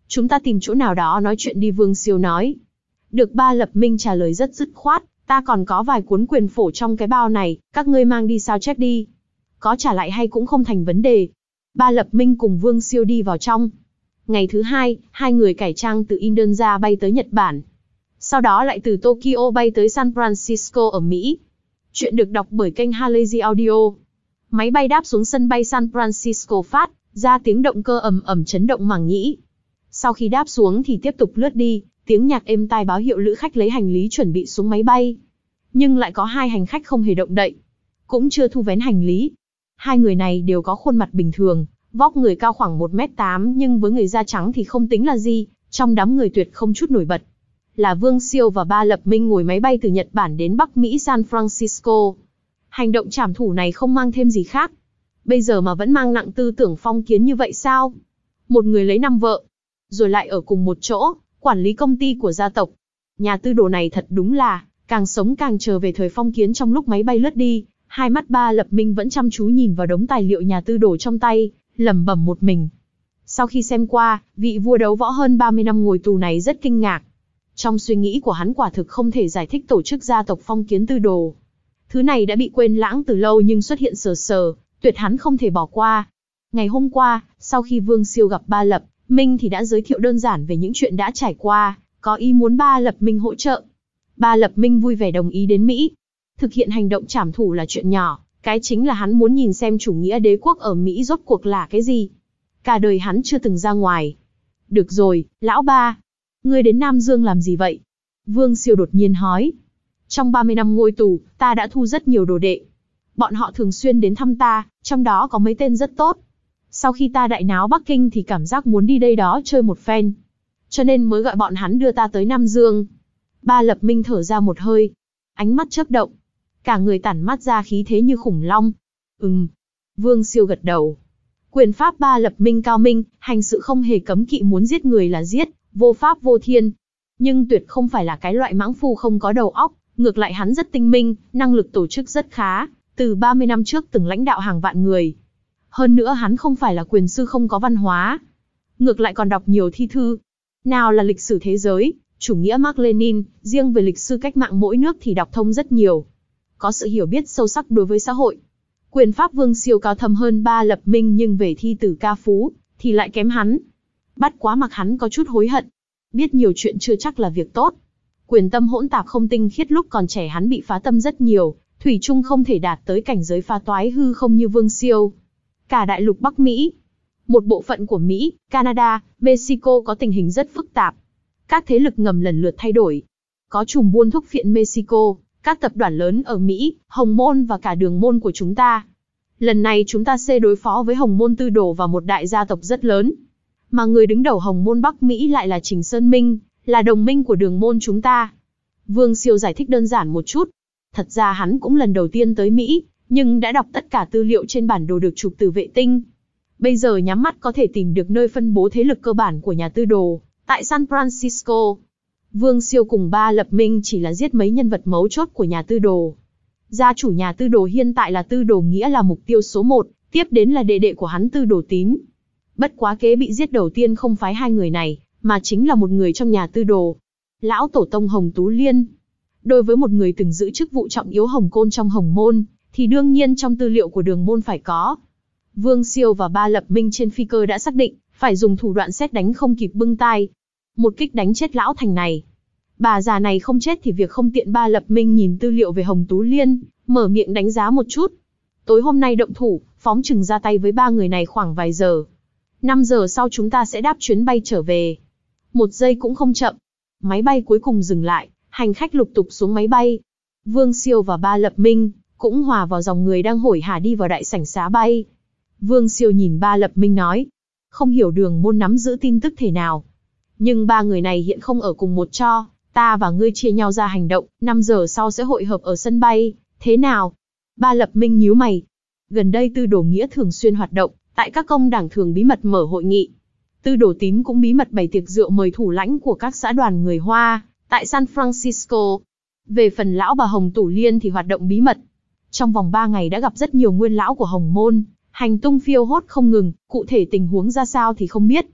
Chúng ta tìm chỗ nào đó nói chuyện đi, Vương Siêu nói. Được, Ba Lập Minh trả lời rất dứt khoát, ta còn có vài cuốn quyền phổ trong cái bao này, các ngươi mang đi sao chép đi. Có trả lại hay cũng không thành vấn đề. Ba Lập Minh cùng Vương Siêu đi vào trong. Ngày thứ hai, hai người cải trang từ Indonesia bay tới Nhật Bản. Sau đó lại từ Tokyo bay tới San Francisco ở Mỹ. Chuyện được đọc bởi kênh Halazy Audio. Máy bay đáp xuống sân bay San Francisco phát ra tiếng động cơ ầm ầm chấn động màng nhĩ. Sau khi đáp xuống thì tiếp tục lướt đi, tiếng nhạc êm tai báo hiệu lữ khách lấy hành lý chuẩn bị xuống máy bay. Nhưng lại có hai hành khách không hề động đậy, cũng chưa thu vén hành lý. Hai người này đều có khuôn mặt bình thường, vóc người cao khoảng một mét tám nhưng với người da trắng thì không tính là gì, trong đám người tuyệt không chút nổi bật. Là Vương Siêu và Ba Lập Minh ngồi máy bay từ Nhật Bản đến Bắc Mỹ San Francisco. Hành động trảm thủ này không mang thêm gì khác. Bây giờ mà vẫn mang nặng tư tưởng phong kiến như vậy sao? Một người lấy năm vợ, rồi lại ở cùng một chỗ, quản lý công ty của gia tộc. Nhà tư đồ này thật đúng là, càng sống càng chờ về thời phong kiến. Trong lúc máy bay lướt đi, hai mắt Ba Lập Minh vẫn chăm chú nhìn vào đống tài liệu nhà tư đồ trong tay, lẩm bẩm một mình. Sau khi xem qua, vị vua đấu võ hơn ba mươi năm ngồi tù này rất kinh ngạc. Trong suy nghĩ của hắn quả thực không thể giải thích tổ chức gia tộc phong kiến tư đồ. Thứ này đã bị quên lãng từ lâu nhưng xuất hiện sờ sờ, tuyệt hắn không thể bỏ qua. Ngày hôm qua, sau khi Vương Siêu gặp Ba Lập Minh thì đã giới thiệu đơn giản về những chuyện đã trải qua, có ý muốn Ba Lập Minh hỗ trợ. Ba Lập Minh vui vẻ đồng ý đến Mỹ. Thực hiện hành động trảm thủ là chuyện nhỏ, cái chính là hắn muốn nhìn xem chủ nghĩa đế quốc ở Mỹ rốt cuộc là cái gì. Cả đời hắn chưa từng ra ngoài. Được rồi, lão Ba, ngươi đến Nam Dương làm gì vậy? Vương Siêu đột nhiên hỏi. Trong ba mươi năm ngồi tù, ta đã thu rất nhiều đồ đệ. Bọn họ thường xuyên đến thăm ta, trong đó có mấy tên rất tốt. Sau khi ta đại náo Bắc Kinh thì cảm giác muốn đi đây đó chơi một phen. Cho nên mới gọi bọn hắn đưa ta tới Nam Dương. Ba Lập Minh thở ra một hơi. Ánh mắt chớp động. Cả người tản mát ra khí thế như khủng long. Ừm. Vương Siêu gật đầu. Quyền pháp Ba Lập Minh cao minh, hành sự không hề cấm kỵ, muốn giết người là giết, vô pháp vô thiên. Nhưng tuyệt không phải là cái loại mãng phu không có đầu óc. Ngược lại hắn rất tinh minh, năng lực tổ chức rất khá. Từ ba mươi năm trước từng lãnh đạo hàng vạn người. Hơn nữa hắn không phải là quyền sư không có văn hóa. Ngược lại còn đọc nhiều thi thư. Nào là lịch sử thế giới, chủ nghĩa Mác Lênin, riêng về lịch sử cách mạng mỗi nước thì đọc thông rất nhiều. Có sự hiểu biết sâu sắc đối với xã hội. Quyền pháp Vương Siêu cao thâm hơn Ba Lập Minh nhưng về thi tử ca phú, thì lại kém hắn. Bắt quá mặc hắn có chút hối hận. Biết nhiều chuyện chưa chắc là việc tốt. Quyền tâm hỗn tạp không tinh khiết, lúc còn trẻ hắn bị phá tâm rất nhiều, thủy chung không thể đạt tới cảnh giới phá toái hư không như Vương Siêu. Cả đại lục Bắc Mỹ, một bộ phận của Mỹ, Canada, Mexico có tình hình rất phức tạp. Các thế lực ngầm lần lượt thay đổi. Có chùm buôn thuốc phiện Mexico, các tập đoàn lớn ở Mỹ, Hồng Môn và cả Đường Môn của chúng ta. Lần này chúng ta sẽ đối phó với Hồng Môn Tư Đồ và một đại gia tộc rất lớn. Mà người đứng đầu Hồng Môn Bắc Mỹ lại là Trình Sơn Minh, là đồng minh của Đường Môn chúng ta. Vương Siêu giải thích đơn giản một chút. Thật ra hắn cũng lần đầu tiên tới Mỹ, nhưng đã đọc tất cả tư liệu trên bản đồ được chụp từ vệ tinh. Bây giờ nhắm mắt có thể tìm được nơi phân bố thế lực cơ bản của nhà tư đồ, tại San Francisco. Vương Siêu cùng Ba Lập Minh chỉ là giết mấy nhân vật mấu chốt của nhà tư đồ. Gia chủ nhà tư đồ hiện tại là Tư Đồ Nghĩa là mục tiêu số một, tiếp đến là đệ đệ của hắn Tư Đồ Tín. Bất quá kế bị giết đầu tiên không phải hai người này, mà chính là một người trong nhà tư đồ. Lão tổ tông Hồng Tú Liên. Đối với một người từng giữ chức vụ trọng yếu Hồng Côn trong Hồng Môn, thì đương nhiên trong tư liệu của Đường Môn phải có. Vương Siêu và Ba Lập Minh trên phi cơ đã xác định, phải dùng thủ đoạn sét đánh không kịp bưng tai. Một kích đánh chết lão thành này. Bà già này không chết thì việc không tiện. Ba Lập Minh nhìn tư liệu về Hồng Tú Liên, mở miệng đánh giá một chút. Tối hôm nay động thủ, phóng chừng ra tay với ba người này khoảng vài giờ. Năm giờ sau chúng ta sẽ đáp chuyến bay trở về. Một giây cũng không chậm. Máy bay cuối cùng dừng lại, hành khách lục tục xuống máy bay. Vương Siêu và Ba Lập Minh cũng hòa vào dòng người đang hổi hả đi vào đại sảnh xá bay. Vương Siêu nhìn Ba Lập Minh nói, không hiểu Đường Môn nắm giữ tin tức thế nào. Nhưng ba người này hiện không ở cùng một cho, ta và ngươi chia nhau ra hành động, năm giờ sau sẽ hội hợp ở sân bay, thế nào? Ba Lập Minh nhíu mày. Gần đây Tư Đồ Nghĩa thường xuyên hoạt động, tại các công đảng thường bí mật mở hội nghị. Tư Đồ Tín cũng bí mật bày tiệc rượu mời thủ lãnh của các xã đoàn người Hoa, tại San Francisco. Về phần lão bà Hồng Tú Liên thì hoạt động bí mật. Trong vòng ba ngày đã gặp rất nhiều nguyên lão của Hồng Môn, hành tung phiêu hốt không ngừng, cụ thể tình huống ra sao thì không biết.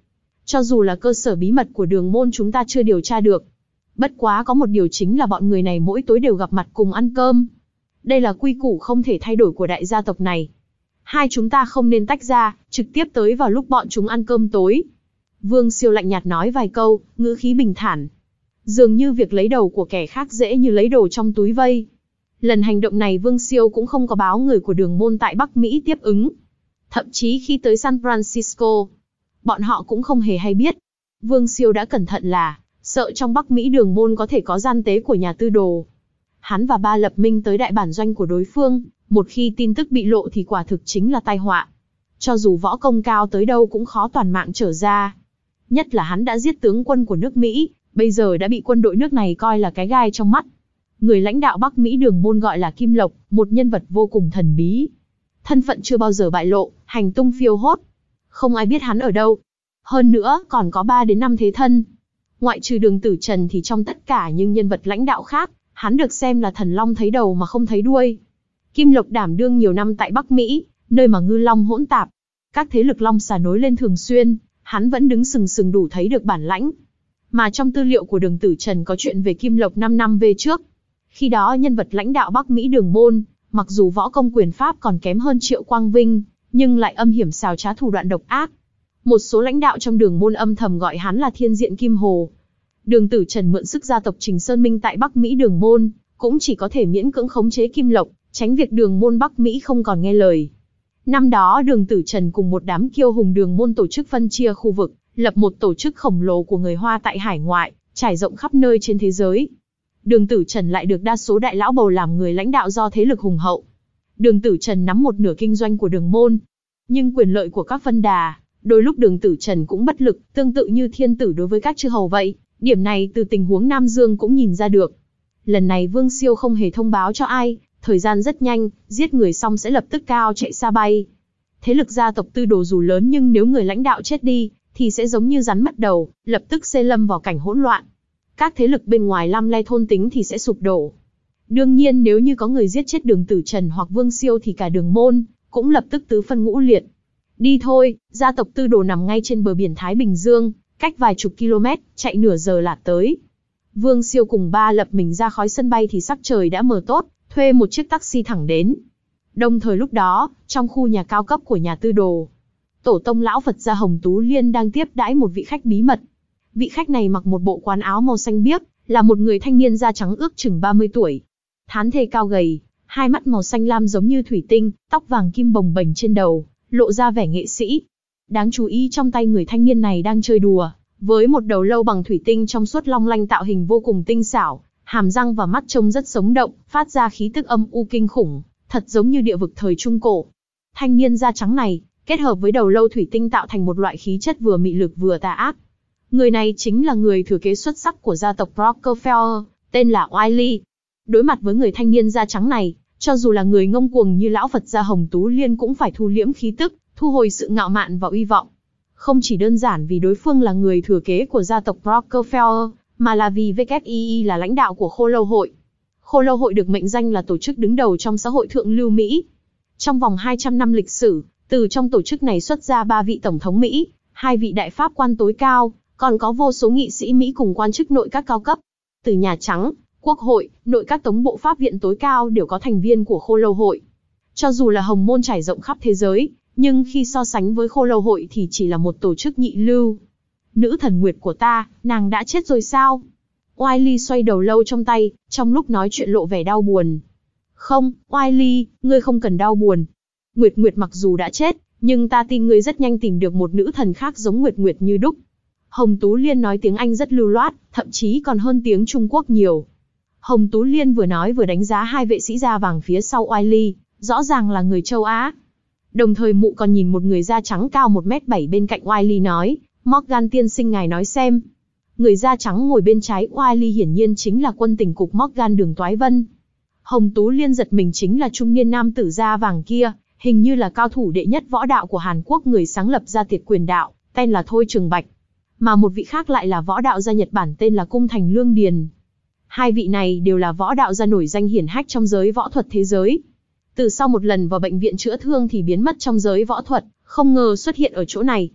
Cho dù là cơ sở bí mật của đường môn chúng ta chưa điều tra được. Bất quá có một điều chính là bọn người này mỗi tối đều gặp mặt cùng ăn cơm. Đây là quy củ không thể thay đổi của đại gia tộc này. Hai chúng ta không nên tách ra, trực tiếp tới vào lúc bọn chúng ăn cơm tối. Vương Siêu lạnh nhạt nói vài câu, ngữ khí bình thản. Dường như việc lấy đầu của kẻ khác dễ như lấy đồ trong túi vây. Lần hành động này Vương Siêu cũng không có báo người của đường môn tại Bắc Mỹ tiếp ứng. Thậm chí khi tới San Francisco, bọn họ cũng không hề hay biết. Vương Siêu đã cẩn thận là, sợ trong Bắc Mỹ đường môn có thể có gian tế của nhà tư đồ. Hắn và Ba Lập Minh tới đại bản doanh của đối phương, một khi tin tức bị lộ thì quả thực chính là tai họa. Cho dù võ công cao tới đâu cũng khó toàn mạng trở ra. Nhất là hắn đã giết tướng quân của nước Mỹ, bây giờ đã bị quân đội nước này coi là cái gai trong mắt. Người lãnh đạo Bắc Mỹ đường môn gọi là Kim Lộc, một nhân vật vô cùng thần bí. Thân phận chưa bao giờ bại lộ, hành tung phiêu hốt. Không ai biết hắn ở đâu. Hơn nữa, còn có ba đến năm thế thân. Ngoại trừ Đường Tử Trần thì trong tất cả những nhân vật lãnh đạo khác, hắn được xem là thần long thấy đầu mà không thấy đuôi. Kim Lộc đảm đương nhiều năm tại Bắc Mỹ, nơi mà ngư long hỗn tạp. Các thế lực long xà nối lên thường xuyên, hắn vẫn đứng sừng sừng đủ thấy được bản lãnh. Mà trong tư liệu của Đường Tử Trần có chuyện về Kim Lộc năm năm về trước. Khi đó nhân vật lãnh đạo Bắc Mỹ đường môn, mặc dù võ công quyền pháp còn kém hơn Triệu Quang Vinh, nhưng lại âm hiểm xảo trá thủ đoạn độc ác. Một số lãnh đạo trong đường môn âm thầm gọi hắn là Thiên Diện Kim Hồ. Đường Tử Trần mượn sức gia tộc Trình Sơn Minh tại Bắc Mỹ đường môn, cũng chỉ có thể miễn cưỡng khống chế Kim Lộc, tránh việc đường môn Bắc Mỹ không còn nghe lời. Năm đó Đường Tử Trần cùng một đám kiêu hùng đường môn tổ chức phân chia khu vực, lập một tổ chức khổng lồ của người Hoa tại hải ngoại, trải rộng khắp nơi trên thế giới. Đường Tử Trần lại được đa số đại lão bầu làm người lãnh đạo do thế lực hùng hậu. Đường Tử Trần nắm một nửa kinh doanh của đường môn, nhưng quyền lợi của các phân đà, đôi lúc Đường Tử Trần cũng bất lực, tương tự như thiên tử đối với các chư hầu vậy. Điểm này từ tình huống Nam Dương cũng nhìn ra được. Lần này Vương Siêu không hề thông báo cho ai, thời gian rất nhanh, giết người xong sẽ lập tức cao chạy xa bay. Thế lực gia tộc Tư Đồ dù lớn nhưng nếu người lãnh đạo chết đi, thì sẽ giống như rắn mất đầu, lập tức xê lâm vào cảnh hỗn loạn. Các thế lực bên ngoài Lam Le thôn tính thì sẽ sụp đổ. Đương nhiên nếu như có người giết chết Đường Tử Trần hoặc Vương Siêu thì cả đường môn cũng lập tức tứ phân ngũ liệt. Đi thôi, gia tộc Tư Đồ nằm ngay trên bờ biển Thái Bình Dương, cách vài chục km, chạy nửa giờ là tới. Vương Siêu cùng Ba Lập mình ra khỏi sân bay thì sắc trời đã mờ tốt, thuê một chiếc taxi thẳng đến. Đồng thời lúc đó, trong khu nhà cao cấp của nhà Tư Đồ, tổ tông lão Phật gia Hồng Tú Liên đang tiếp đãi một vị khách bí mật. Vị khách này mặc một bộ quán áo màu xanh biếc, là một người thanh niên da trắng ước chừng ba mươi tuổi. Thán thê cao gầy, hai mắt màu xanh lam giống như thủy tinh, tóc vàng kim bồng bềnh trên đầu, lộ ra vẻ nghệ sĩ. Đáng chú ý trong tay người thanh niên này đang chơi đùa với một đầu lâu bằng thủy tinh trong suốt long lanh tạo hình vô cùng tinh xảo, hàm răng và mắt trông rất sống động, phát ra khí tức âm u kinh khủng, thật giống như địa vực thời Trung Cổ. Thanh niên da trắng này, kết hợp với đầu lâu thủy tinh tạo thành một loại khí chất vừa mị lực vừa tà ác. Người này chính là người thừa kế xuất sắc của gia tộc Rockefeller, tên là Wiley. Đối mặt với người thanh niên da trắng này, cho dù là người ngông cuồng như lão Phật gia Hồng Tú Liên cũng phải thu liễm khí tức, thu hồi sự ngạo mạn và uy vọng. Không chỉ đơn giản vì đối phương là người thừa kế của gia tộc Rockefeller, mà là vì vê kép i i là lãnh đạo của Khô Lâu Hội. Khô Lâu Hội được mệnh danh là tổ chức đứng đầu trong xã hội thượng lưu Mỹ. Trong vòng hai trăm năm lịch sử, từ trong tổ chức này xuất ra ba vị tổng thống Mỹ, hai vị đại pháp quan tối cao, còn có vô số nghị sĩ Mỹ cùng quan chức nội các cao cấp. Từ Nhà Trắng, Quốc hội, nội các tống bộ pháp viện tối cao đều có thành viên của Khô Lâu Hội. Cho dù là hồng môn trải rộng khắp thế giới, nhưng khi so sánh với Khô Lâu Hội thì chỉ là một tổ chức nhị lưu. Nữ thần nguyệt của ta, nàng đã chết rồi sao? Wiley xoay đầu lâu trong tay, trong lúc nói chuyện lộ vẻ đau buồn. Không, Wiley, ngươi không cần đau buồn. Nguyệt Nguyệt mặc dù đã chết, nhưng ta tin ngươi rất nhanh tìm được một nữ thần khác giống Nguyệt Nguyệt như đúc. Hồng Tú Liên nói tiếng Anh rất lưu loát, thậm chí còn hơn tiếng Trung Quốc nhiều. Hồng Tú Liên vừa nói vừa đánh giá hai vệ sĩ da vàng phía sau Wiley, rõ ràng là người châu Á. Đồng thời mụ còn nhìn một người da trắng cao một mét bảy bên cạnh Wiley nói, Morgan tiên sinh ngài nói xem. Người da trắng ngồi bên trái Wiley hiển nhiên chính là quân tình cục Morgan Đường Toái Vân. Hồng Tú Liên giật mình chính là trung niên nam tử da vàng kia, hình như là cao thủ đệ nhất võ đạo của Hàn Quốc, người sáng lập ra Tiệt Quyền đạo, tên là Thôi Trường Bạch. Mà một vị khác lại là võ đạo gia Nhật Bản tên là Cung Thành Lương Điền. Hai vị này đều là võ đạo gia nổi danh hiển hách trong giới võ thuật thế giới. Từ sau một lần vào bệnh viện chữa thương thì biến mất trong giới võ thuật, không ngờ xuất hiện ở chỗ này.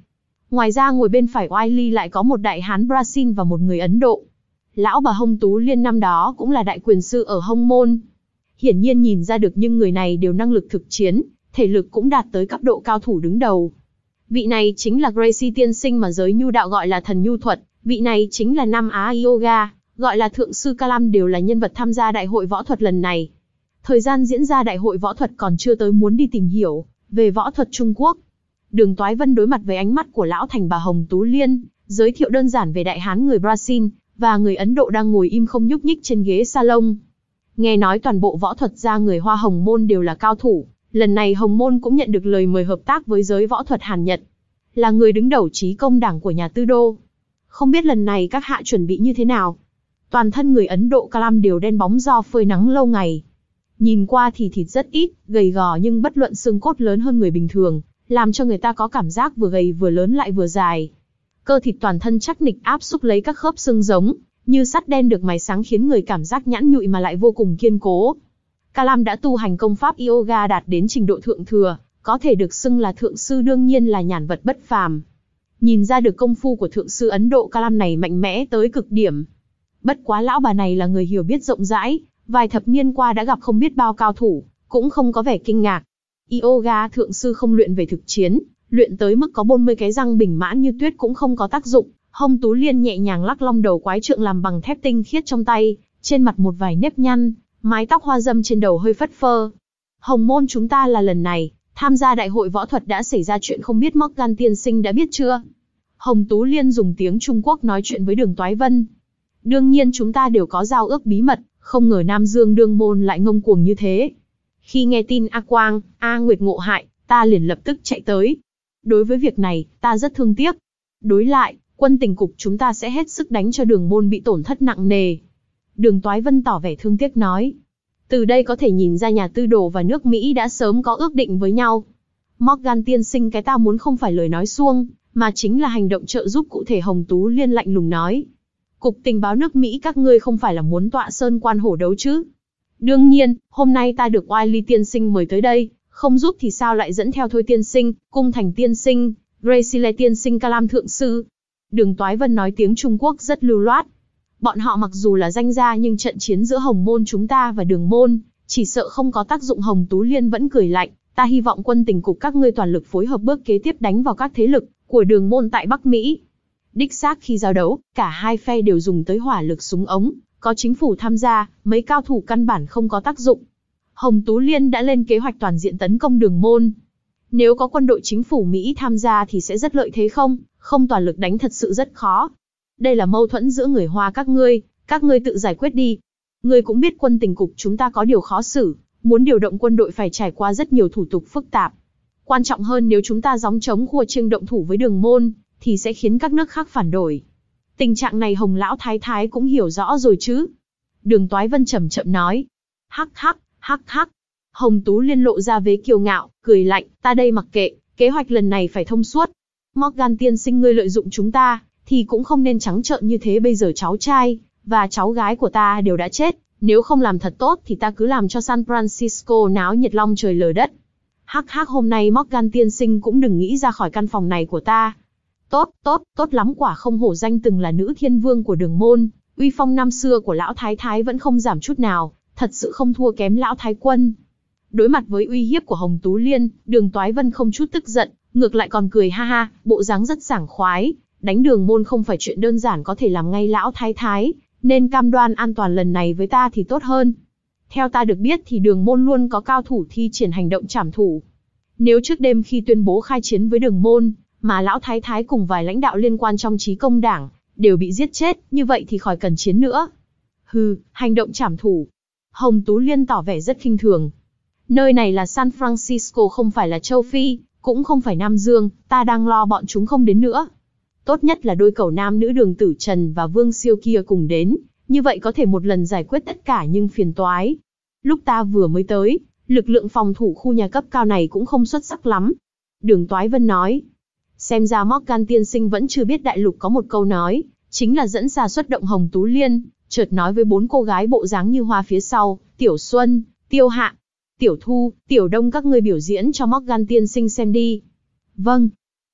Ngoài ra ngồi bên phải Wiley lại có một đại hán Brazil và một người Ấn Độ. Lão bà Hồng Tú Liên năm đó cũng là đại quyền sư ở Hồng Môn. Hiển nhiên nhìn ra được những người này đều năng lực thực chiến, thể lực cũng đạt tới cấp độ cao thủ đứng đầu. Vị này chính là Gracie tiên sinh mà giới nhu đạo gọi là thần nhu thuật, vị này chính là Nam Á Yoga, gọi là thượng sư Kalam, đều là nhân vật tham gia đại hội võ thuật lần này. Thời gian diễn ra đại hội võ thuật còn chưa tới muốn đi tìm hiểu về võ thuật Trung Quốc. Đường Toái Vân đối mặt với ánh mắt của lão thành bà Hồng Tú Liên, giới thiệu đơn giản về đại hán người Brazil và người Ấn Độ đang ngồi im không nhúc nhích trên ghế salon. Nghe nói toàn bộ võ thuật gia người Hoa Hồng Môn đều là cao thủ, lần này Hồng Môn cũng nhận được lời mời hợp tác với giới võ thuật Hàn Nhật. Là người đứng đầu chí công đảng của nhà Tư Đô. Không biết lần này các hạ chuẩn bị như thế nào? Toàn thân người Ấn Độ Kalam đều đen bóng do phơi nắng lâu ngày. Nhìn qua thì thịt rất ít, gầy gò nhưng bất luận xương cốt lớn hơn người bình thường, làm cho người ta có cảm giác vừa gầy vừa lớn lại vừa dài. Cơ thịt toàn thân chắc nịch áp xúc lấy các khớp xương giống như sắt đen được mài sáng khiến người cảm giác nhẵn nhụi mà lại vô cùng kiên cố. Kalam đã tu hành công pháp yoga đạt đến trình độ thượng thừa, có thể được xưng là thượng sư, đương nhiên là nhàn vật bất phàm. Nhìn ra được công phu của thượng sư Ấn Độ Kalam này mạnh mẽ tới cực điểm. Bất quá lão bà này là người hiểu biết rộng rãi, vài thập niên qua đã gặp không biết bao cao thủ, cũng không có vẻ kinh ngạc. Yoga thượng sư không luyện về thực chiến, luyện tới mức có bốn mươi cái răng bình mãn như tuyết cũng không có tác dụng. Hồng Tú Liên nhẹ nhàng lắc long đầu quái trượng làm bằng thép tinh khiết trong tay, trên mặt một vài nếp nhăn, mái tóc hoa dâm trên đầu hơi phất phơ. Hồng Môn chúng ta là lần này tham gia đại hội võ thuật đã xảy ra chuyện không biết Morgan tiên sinh đã biết chưa? Hồng Tú Liên dùng tiếng Trung Quốc nói chuyện với Đường Toái Vân. Đương nhiên chúng ta đều có giao ước bí mật, không ngờ Nam Dương Đương Môn lại ngông cuồng như thế. Khi nghe tin A Quang, A Nguyệt ngộ hại, ta liền lập tức chạy tới. Đối với việc này, ta rất thương tiếc. Đối lại, quân tình cục chúng ta sẽ hết sức đánh cho Đường Môn bị tổn thất nặng nề. Đường Toái Vân tỏ vẻ thương tiếc nói. Từ đây có thể nhìn ra nhà Tư Đồ và nước Mỹ đã sớm có ước định với nhau. Morgan tiên sinh, cái ta muốn không phải lời nói suông, mà chính là hành động trợ giúp cụ thể. Hồng Tú Liên lạnh lùng nói. Cục tình báo nước Mỹ các ngươi không phải là muốn tọa sơn quan hổ đấu chứ? Đương nhiên, hôm nay ta được Wiley tiên sinh mời tới đây, không giúp thì sao lại dẫn theo Thôi tiên sinh, Cung Thành tiên sinh, Gracie tiên sinh, Kalam thượng sư. Đường Toái Vân nói tiếng Trung Quốc rất lưu loát. Bọn họ mặc dù là danh gia nhưng trận chiến giữa Hồng Môn chúng ta và Đường Môn, chỉ sợ không có tác dụng. Hồng Tú Liên vẫn cười lạnh, ta hy vọng quân tình cục các ngươi toàn lực phối hợp bước kế tiếp đánh vào các thế lực của Đường Môn tại Bắc Mỹ. Đích xác khi giao đấu, cả hai phe đều dùng tới hỏa lực súng ống, có chính phủ tham gia, mấy cao thủ căn bản không có tác dụng. Hồng Tú Liên đã lên kế hoạch toàn diện tấn công Đường Môn. Nếu có quân đội chính phủ Mỹ tham gia thì sẽ rất lợi thế, không, không toàn lực đánh thật sự rất khó. Đây là mâu thuẫn giữa người Hoa các ngươi, các ngươi tự giải quyết đi. Ngươi cũng biết quân tình cục chúng ta có điều khó xử, muốn điều động quân đội phải trải qua rất nhiều thủ tục phức tạp. Quan trọng hơn nếu chúng ta gióng trống khua chiêng động thủ với Đường Môn, thì sẽ khiến các nước khác phản đổi. Tình trạng này Hồng Lão Thái Thái cũng hiểu rõ rồi chứ? Đường Toái Vân chậm chậm nói. Hắc hắc, hắc hắc. Hồng Tú Liên lộ ra vế kiêu ngạo, cười lạnh, ta đây mặc kệ, kế hoạch lần này phải thông suốt. Morgan tiên sinh, ngươi lợi dụng chúng ta, thì cũng không nên trắng trợn như thế. Bây giờ cháu trai và cháu gái của ta đều đã chết, nếu không làm thật tốt thì ta cứ làm cho San Francisco náo nhiệt long trời lở đất. Hắc hắc, hôm nay Morgan tiên sinh cũng đừng nghĩ ra khỏi căn phòng này của ta. Tốt, tốt, tốt lắm, quả không hổ danh từng là nữ thiên vương của Đường Môn, uy phong năm xưa của lão thái thái vẫn không giảm chút nào, thật sự không thua kém lão thái quân. Đối mặt với uy hiếp của Hồng Tú Liên, Đường Toái Vân không chút tức giận, ngược lại còn cười ha ha, bộ dáng rất sảng khoái. Đánh Đường Môn không phải chuyện đơn giản có thể làm ngay lão thái thái, nên cam đoan an toàn lần này với ta thì tốt hơn. Theo ta được biết thì Đường Môn luôn có cao thủ thi triển hành động trảm thủ. Nếu trước đêm khi tuyên bố khai chiến với Đường Môn, mà lão thái thái cùng vài lãnh đạo liên quan trong chí công đảng đều bị giết chết, như vậy thì khỏi cần chiến nữa. Hừ, hành động trảm thủ. Hồng Tú Liên tỏ vẻ rất khinh thường. Nơi này là San Francisco, không phải là châu Phi, cũng không phải Nam Dương, ta đang lo bọn chúng không đến nữa. Tốt nhất là đôi cẩu nam nữ Đường Tử Trần và Vương Siêu kia cùng đến, như vậy có thể một lần giải quyết tất cả nhưng phiền toái. Lúc ta vừa mới tới, lực lượng phòng thủ khu nhà cấp cao này cũng không xuất sắc lắm. Đường Toái Vân nói. Xem ra Morgan tiên sinh vẫn chưa biết đại lục có một câu nói, chính là dẫn xà xuất động. Hồng Tú Liên chợt nói với bốn cô gái bộ dáng như hoa phía sau, Tiểu Xuân, Tiêu Hạ, Tiểu Thu, Tiểu Đông, các ngươi biểu diễn cho Morgan tiên sinh xem đi. Vâng.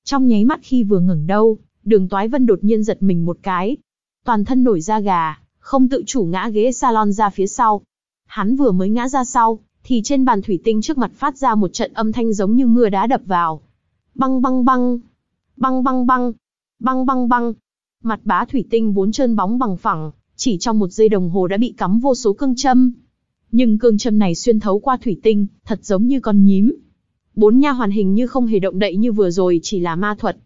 Trong nháy mắt khi vừa ngẩng đầu, Đường Toái Vân đột nhiên giật mình một cái. Toàn thân nổi da gà, không tự chủ ngã ghế salon ra phía sau. Hắn vừa mới ngã ra sau, thì trên bàn thủy tinh trước mặt phát ra một trận âm thanh giống như mưa đá đập vào. Băng băng băng, băng băng băng, băng băng băng. Mặt bá thủy tinh vốn trơn bóng bằng phẳng, chỉ trong một giây đồng hồ đã bị cắm vô số cương châm. Nhưng cương châm này xuyên thấu qua thủy tinh, thật giống như con nhím. Bốn nha hoàn hình như không hề động đậy như vừa rồi, chỉ là ma thuật.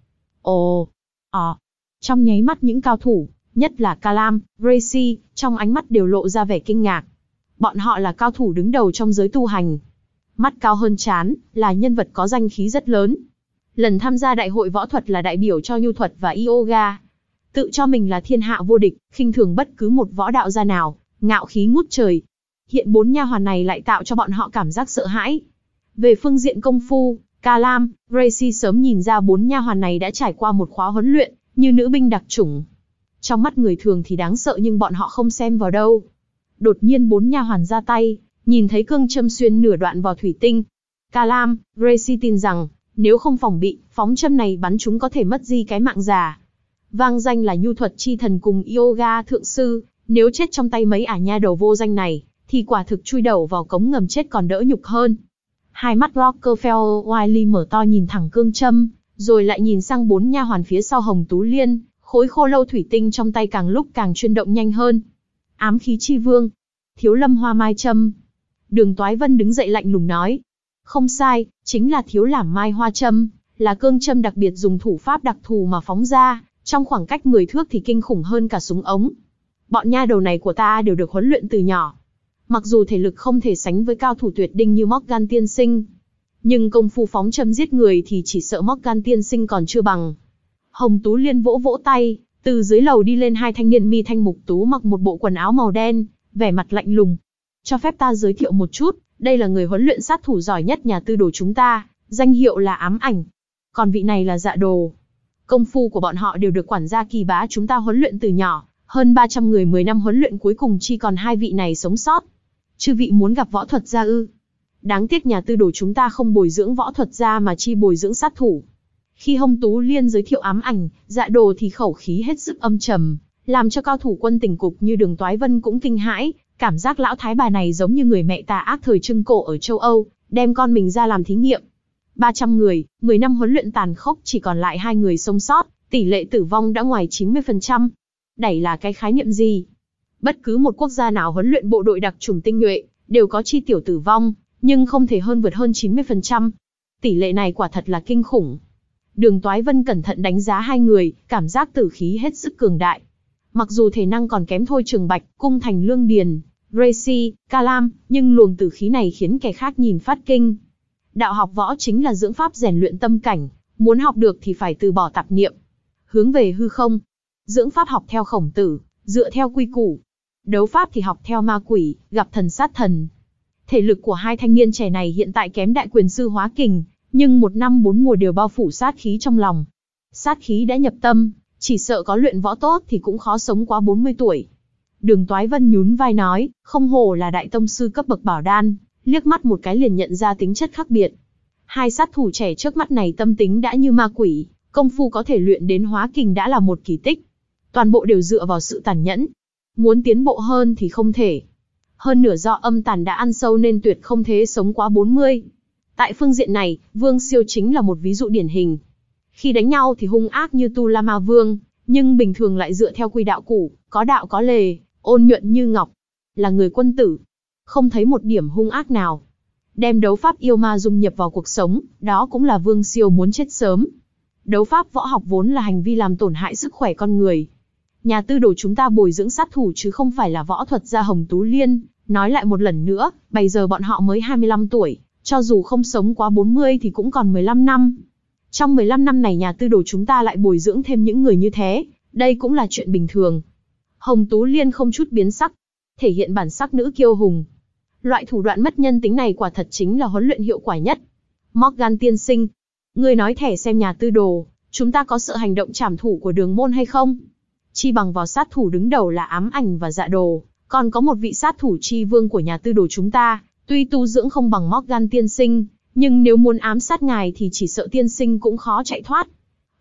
Ồ, ờ. Trong nháy mắt những cao thủ, nhất là Calam, Gracie, trong ánh mắt đều lộ ra vẻ kinh ngạc. Bọn họ là cao thủ đứng đầu trong giới tu hành. Mắt cao hơn trán, là nhân vật có danh khí rất lớn. Lần tham gia đại hội võ thuật là đại biểu cho nhu thuật và yoga. Tự cho mình là thiên hạ vô địch, khinh thường bất cứ một võ đạo gia nào, ngạo khí ngút trời. Hiện bốn nha hoàn này lại tạo cho bọn họ cảm giác sợ hãi. Về phương diện công phu, Calam, Gracie sớm nhìn ra bốn nha hoàn này đã trải qua một khóa huấn luyện, như nữ binh đặc chủng. Trong mắt người thường thì đáng sợ nhưng bọn họ không xem vào đâu. Đột nhiên bốn nha hoàn ra tay, nhìn thấy cương châm xuyên nửa đoạn vào thủy tinh. Calam, Gracie tin rằng, nếu không phòng bị, phóng châm này bắn chúng có thể mất đi cái mạng già. Vang danh là nhu thuật chi thần cùng yoga thượng sư, nếu chết trong tay mấy ả nha đầu vô danh này, thì quả thực chui đầu vào cống ngầm chết còn đỡ nhục hơn. Hai mắt Rockefeller Wiley mở to nhìn thẳng cương châm, rồi lại nhìn sang bốn nha hoàn phía sau Hồng Tú Liên, khối khô lâu thủy tinh trong tay càng lúc càng chuyển động nhanh hơn. Ám khí chi vương, Thiếu Lâm Hoa Mai châm. Đường Toái Vân đứng dậy lạnh lùng nói. Không sai, chính là Thiếu Lảm Mai Hoa châm, là cương châm đặc biệt dùng thủ pháp đặc thù mà phóng ra, trong khoảng cách mười thước thì kinh khủng hơn cả súng ống. Bọn nha đầu này của ta đều được huấn luyện từ nhỏ. Mặc dù thể lực không thể sánh với cao thủ tuyệt đỉnh như Morgan tiên sinh, nhưng công phu phóng châm giết người thì chỉ sợ Morgan tiên sinh còn chưa bằng. Hồng Tú Liên vỗ vỗ tay, từ dưới lầu đi lên hai thanh niên mi thanh mục tú mặc một bộ quần áo màu đen, vẻ mặt lạnh lùng. Cho phép ta giới thiệu một chút, đây là người huấn luyện sát thủ giỏi nhất nhà tư đồ chúng ta, danh hiệu là Ám Ảnh. Còn vị này là Dạ Đồ. Công phu của bọn họ đều được quản gia Kỳ Bá chúng ta huấn luyện từ nhỏ, hơn ba trăm người mười năm huấn luyện cuối cùng chỉ còn hai vị này sống sót. Chư vị muốn gặp võ thuật gia ư? Đáng tiếc nhà tư đồ chúng ta không bồi dưỡng võ thuật gia mà chi bồi dưỡng sát thủ. Khi Hồng Tú Liên giới thiệu Ám Ảnh, Dạ Đồ thì khẩu khí hết sức âm trầm, làm cho cao thủ quân tình cục như Đường Toái Vân cũng kinh hãi, cảm giác lão thái bà này giống như người mẹ tà ác thời Trưng Cổ ở châu Âu, đem con mình ra làm thí nghiệm. ba trăm người, mười năm huấn luyện tàn khốc chỉ còn lại hai người sống sót, tỷ lệ tử vong đã ngoài chín mươi phần trăm. Đẩy là cái khái niệm gì? Bất cứ một quốc gia nào huấn luyện bộ đội đặc chủng tinh nhuệ, đều có chi tiểu tử vong, nhưng không thể hơn vượt hơn chín mươi phần trăm. Tỷ lệ này quả thật là kinh khủng. Đường Toái Vân cẩn thận đánh giá hai người, cảm giác tử khí hết sức cường đại. Mặc dù thể năng còn kém Thôi Trường Bạch, Cung Thành Lương Điền, Gracie, Calam, nhưng luồng tử khí này khiến kẻ khác nhìn phát kinh. Đạo học võ chính là dưỡng pháp rèn luyện tâm cảnh, muốn học được thì phải từ bỏ tạp niệm, hướng về hư không. Dưỡng pháp học theo Khổng Tử, dựa theo quy củ. Đấu pháp thì học theo ma quỷ, gặp thần sát thần. Thể lực của hai thanh niên trẻ này hiện tại kém đại quyền sư Hóa Kình, nhưng một năm bốn mùa đều bao phủ sát khí trong lòng. Sát khí đã nhập tâm, chỉ sợ có luyện võ tốt thì cũng khó sống quá bốn mươi tuổi. Đường Toái Vân nhún vai nói, không hổ là đại tông sư cấp bậc bảo đan, liếc mắt một cái liền nhận ra tính chất khác biệt. Hai sát thủ trẻ trước mắt này tâm tính đã như ma quỷ, công phu có thể luyện đến Hóa Kình đã là một kỳ tích. Toàn bộ đều dựa vào sự tàn nhẫn. Muốn tiến bộ hơn thì không thể. Hơn nửa do âm tàn đã ăn sâu nên tuyệt không thể sống quá bốn mươi. Tại phương diện này, Vương Siêu chính là một ví dụ điển hình. Khi đánh nhau thì hung ác như Tu La Ma Vương, nhưng bình thường lại dựa theo quy đạo cũ, có đạo có lề, ôn nhuận như ngọc. Là người quân tử, không thấy một điểm hung ác nào. Đem đấu pháp yêu ma dung nhập vào cuộc sống, đó cũng là Vương Siêu muốn chết sớm. Đấu pháp võ học vốn là hành vi làm tổn hại sức khỏe con người. Nhà tư đồ chúng ta bồi dưỡng sát thủ chứ không phải là võ thuật gia Hồng Tú Liên. Nói lại một lần nữa, bây giờ bọn họ mới hai mươi lăm tuổi, cho dù không sống quá bốn mươi thì cũng còn mười lăm năm. Trong mười lăm năm này nhà tư đồ chúng ta lại bồi dưỡng thêm những người như thế, đây cũng là chuyện bình thường. Hồng Tú Liên không chút biến sắc, thể hiện bản sắc nữ kiêu hùng. Loại thủ đoạn mất nhân tính này quả thật chính là huấn luyện hiệu quả nhất. Morgan tiên sinh, ngươi nói thẻ xem nhà tư đồ, chúng ta có sợ hành động trảm thủ của Đường môn hay không? Chi bằng vào sát thủ đứng đầu là Ám Ảnh và Dạ Đồ, còn có một vị sát thủ chi vương của nhà tư đồ chúng ta, tuy tu dưỡng không bằng Morgan tiên sinh, nhưng nếu muốn ám sát ngài thì chỉ sợ tiên sinh cũng khó chạy thoát.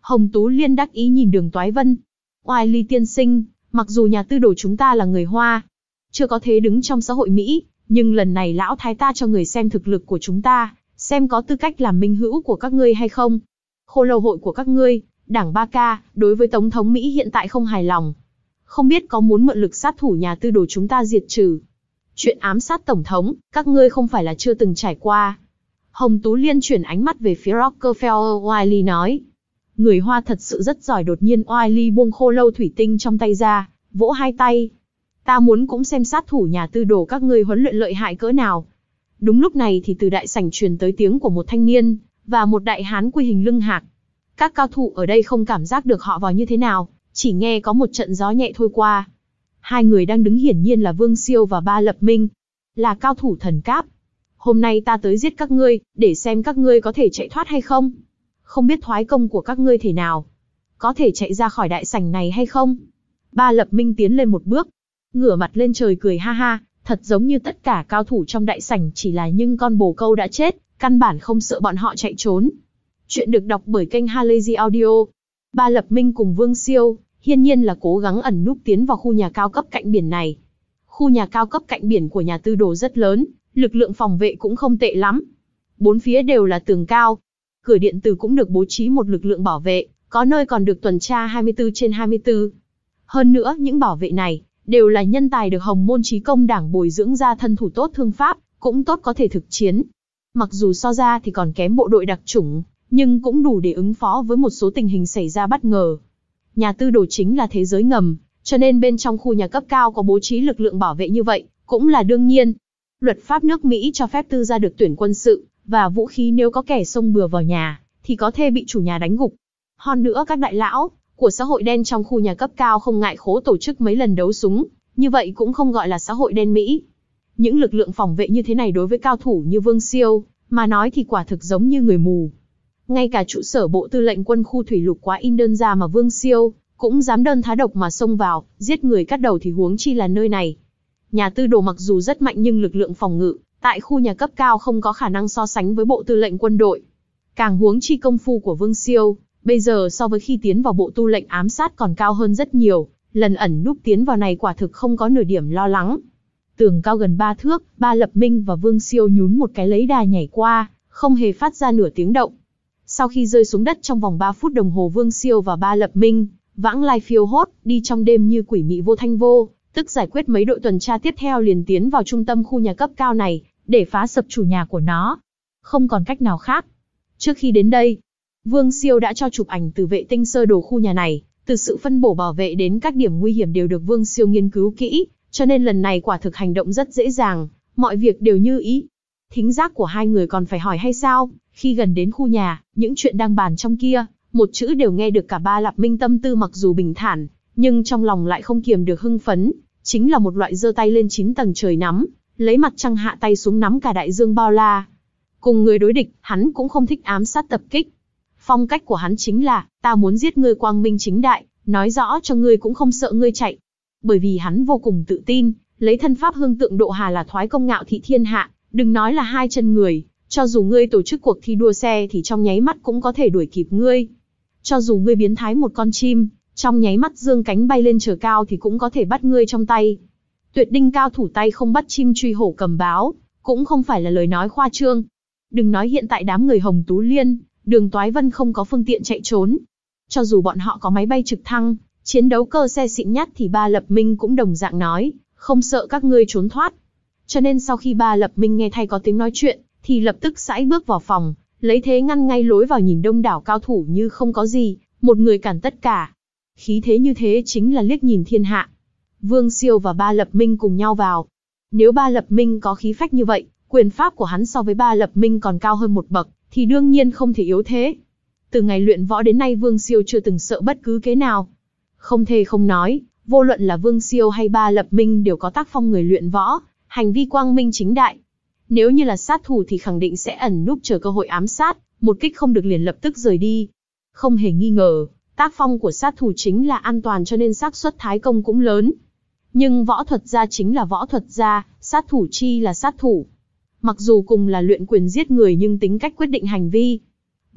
Hồng Tú Liên đắc ý nhìn Đường Toái Vân. Oai Ly tiên sinh, mặc dù nhà tư đồ chúng ta là người Hoa, chưa có thế đứng trong xã hội Mỹ, nhưng lần này lão thái ta cho người xem thực lực của chúng ta, xem có tư cách làm minh hữu của các ngươi hay không. Khô lâu hội của các ngươi, đảng ba K, đối với Tổng thống Mỹ hiện tại không hài lòng. Không biết có muốn mượn lực sát thủ nhà tư đồ chúng ta diệt trừ. Chuyện ám sát Tổng thống, các ngươi không phải là chưa từng trải qua. Hồng Tú Liên chuyển ánh mắt về phía Rockefeller. Wiley nói. Người Hoa thật sự rất giỏi. Đột nhiên Wiley buông khô lâu thủy tinh trong tay ra, vỗ hai tay. Ta muốn cũng xem sát thủ nhà tư đồ các ngươi huấn luyện lợi hại cỡ nào. Đúng lúc này thì từ đại sảnh truyền tới tiếng của một thanh niên, và một đại hán quy hình lưng hạc. Các cao thủ ở đây không cảm giác được họ vào như thế nào, chỉ nghe có một trận gió nhẹ thôi qua. Hai người đang đứng hiển nhiên là Vương Siêu và Ba Lập Minh, là cao thủ thần cáp. Hôm nay ta tới giết các ngươi, để xem các ngươi có thể chạy thoát hay không. Không biết thoái công của các ngươi thế nào, có thể chạy ra khỏi đại sảnh này hay không? Ba Lập Minh tiến lên một bước, ngửa mặt lên trời cười ha ha, thật giống như tất cả cao thủ trong đại sảnh chỉ là những con bồ câu đã chết, căn bản không sợ bọn họ chạy trốn. Chuyện được đọc bởi kênh Halazy Audio. Ba Lập Minh cùng Vương Siêu, hiển nhiên là cố gắng ẩn núp tiến vào khu nhà cao cấp cạnh biển này. Khu nhà cao cấp cạnh biển của nhà tư đồ rất lớn, lực lượng phòng vệ cũng không tệ lắm. Bốn phía đều là tường cao. Cửa điện tử cũng được bố trí một lực lượng bảo vệ, có nơi còn được tuần tra hai mươi tư trên hai mươi tư. Hơn nữa, những bảo vệ này đều là nhân tài được Hồng Môn Chí Công Đảng bồi dưỡng ra, thân thủ tốt thương pháp, cũng tốt có thể thực chiến. Mặc dù so ra thì còn kém bộ đội đặc chủng, nhưng cũng đủ để ứng phó với một số tình hình xảy ra bất ngờ. Nhà tư đồ chính là thế giới ngầm, cho nên bên trong khu nhà cấp cao có bố trí lực lượng bảo vệ như vậy, cũng là đương nhiên. Luật pháp nước Mỹ cho phép tư gia được tuyển quân sự, và vũ khí, nếu có kẻ xông bừa vào nhà, thì có thể bị chủ nhà đánh gục. Hơn nữa các đại lão của xã hội đen trong khu nhà cấp cao không ngại khố tổ chức mấy lần đấu súng, như vậy cũng không gọi là xã hội đen Mỹ. Những lực lượng phòng vệ như thế này đối với cao thủ như Vương Siêu mà nói thì quả thực giống như người mù. Ngay cả trụ sở bộ tư lệnh quân khu thủy lục quá in đơn ra mà Vương Siêu cũng dám đơn thá độc mà xông vào, giết người cắt đầu thì huống chi là nơi này. Nhà tư đồ mặc dù rất mạnh nhưng lực lượng phòng ngự tại khu nhà cấp cao không có khả năng so sánh với bộ tư lệnh quân đội. Càng huống chi công phu của Vương Siêu, bây giờ so với khi tiến vào bộ tư lệnh ám sát còn cao hơn rất nhiều, lần ẩn núp tiến vào này quả thực không có nửa điểm lo lắng. Tường cao gần ba thước, Ba Lập Minh và Vương Siêu nhún một cái lấy đà nhảy qua, không hề phát ra nửa tiếng động. Sau khi rơi xuống đất trong vòng ba phút đồng hồ, Vương Siêu và Ba Lập Minh vãng lai phiêu hốt, đi trong đêm như quỷ mị vô thanh vô tức, giải quyết mấy đội tuần tra tiếp theo liền tiến vào trung tâm khu nhà cấp cao này, để phá sập chủ nhà của nó. Không còn cách nào khác. Trước khi đến đây, Vương Siêu đã cho chụp ảnh từ vệ tinh sơ đồ khu nhà này, từ sự phân bổ bảo vệ đến các điểm nguy hiểm đều được Vương Siêu nghiên cứu kỹ, cho nên lần này quả thực hành động rất dễ dàng, mọi việc đều như ý. Thính giác của hai người còn phải hỏi hay sao? Khi gần đến khu nhà, những chuyện đang bàn trong kia, một chữ đều nghe được. Cả Ba Lập Minh tâm tư mặc dù bình thản, nhưng trong lòng lại không kiềm được hưng phấn, chính là một loại giơ tay lên chín tầng trời nắm, lấy mặt trăng hạ tay xuống nắm cả đại dương bao la. Cùng người đối địch, hắn cũng không thích ám sát tập kích. Phong cách của hắn chính là, ta muốn giết ngươi quang minh chính đại, nói rõ cho ngươi cũng không sợ ngươi chạy. Bởi vì hắn vô cùng tự tin, lấy thân pháp hương tượng độ hà là thoái công ngạo thị thiên hạ, đừng nói là hai chân người, cho dù ngươi tổ chức cuộc thi đua xe thì trong nháy mắt cũng có thể đuổi kịp ngươi. Cho dù ngươi biến thái một con chim, trong nháy mắt dương cánh bay lên trời cao thì cũng có thể bắt ngươi trong tay. Tuyệt đinh cao thủ tay không bắt chim truy hổ cầm báo, cũng không phải là lời nói khoa trương. Đừng nói hiện tại đám người Hồng Tú Liên, Đường Toái Vân không có phương tiện chạy trốn. Cho dù bọn họ có máy bay trực thăng, chiến đấu cơ xe xịn nhất thì Ba Lập Minh cũng đồng dạng nói, không sợ các ngươi trốn thoát. Cho nên sau khi Ba Lập Minh nghe thay có tiếng nói chuyện, thì lập tức sải bước vào phòng, lấy thế ngăn ngay lối vào, nhìn đông đảo cao thủ như không có gì, một người cản tất cả. Khí thế như thế chính là liếc nhìn thiên hạ. Vương Siêu và Ba Lập Minh cùng nhau vào. Nếu Ba Lập Minh có khí phách như vậy, quyền pháp của hắn so với Ba Lập Minh còn cao hơn một bậc, thì đương nhiên không thể yếu thế. Từ ngày luyện võ đến nay Vương Siêu chưa từng sợ bất cứ cái nào. Không thể không nói, vô luận là Vương Siêu hay Ba Lập Minh đều có tác phong người luyện võ, hành vi quang minh chính đại. Nếu như là sát thủ thì khẳng định sẽ ẩn núp chờ cơ hội ám sát, một kích không được liền lập tức rời đi. Không hề nghi ngờ, tác phong của sát thủ chính là an toàn, cho nên xác suất thái công cũng lớn. Nhưng võ thuật gia chính là võ thuật gia, sát thủ chi là sát thủ. Mặc dù cùng là luyện quyền giết người nhưng tính cách quyết định hành vi.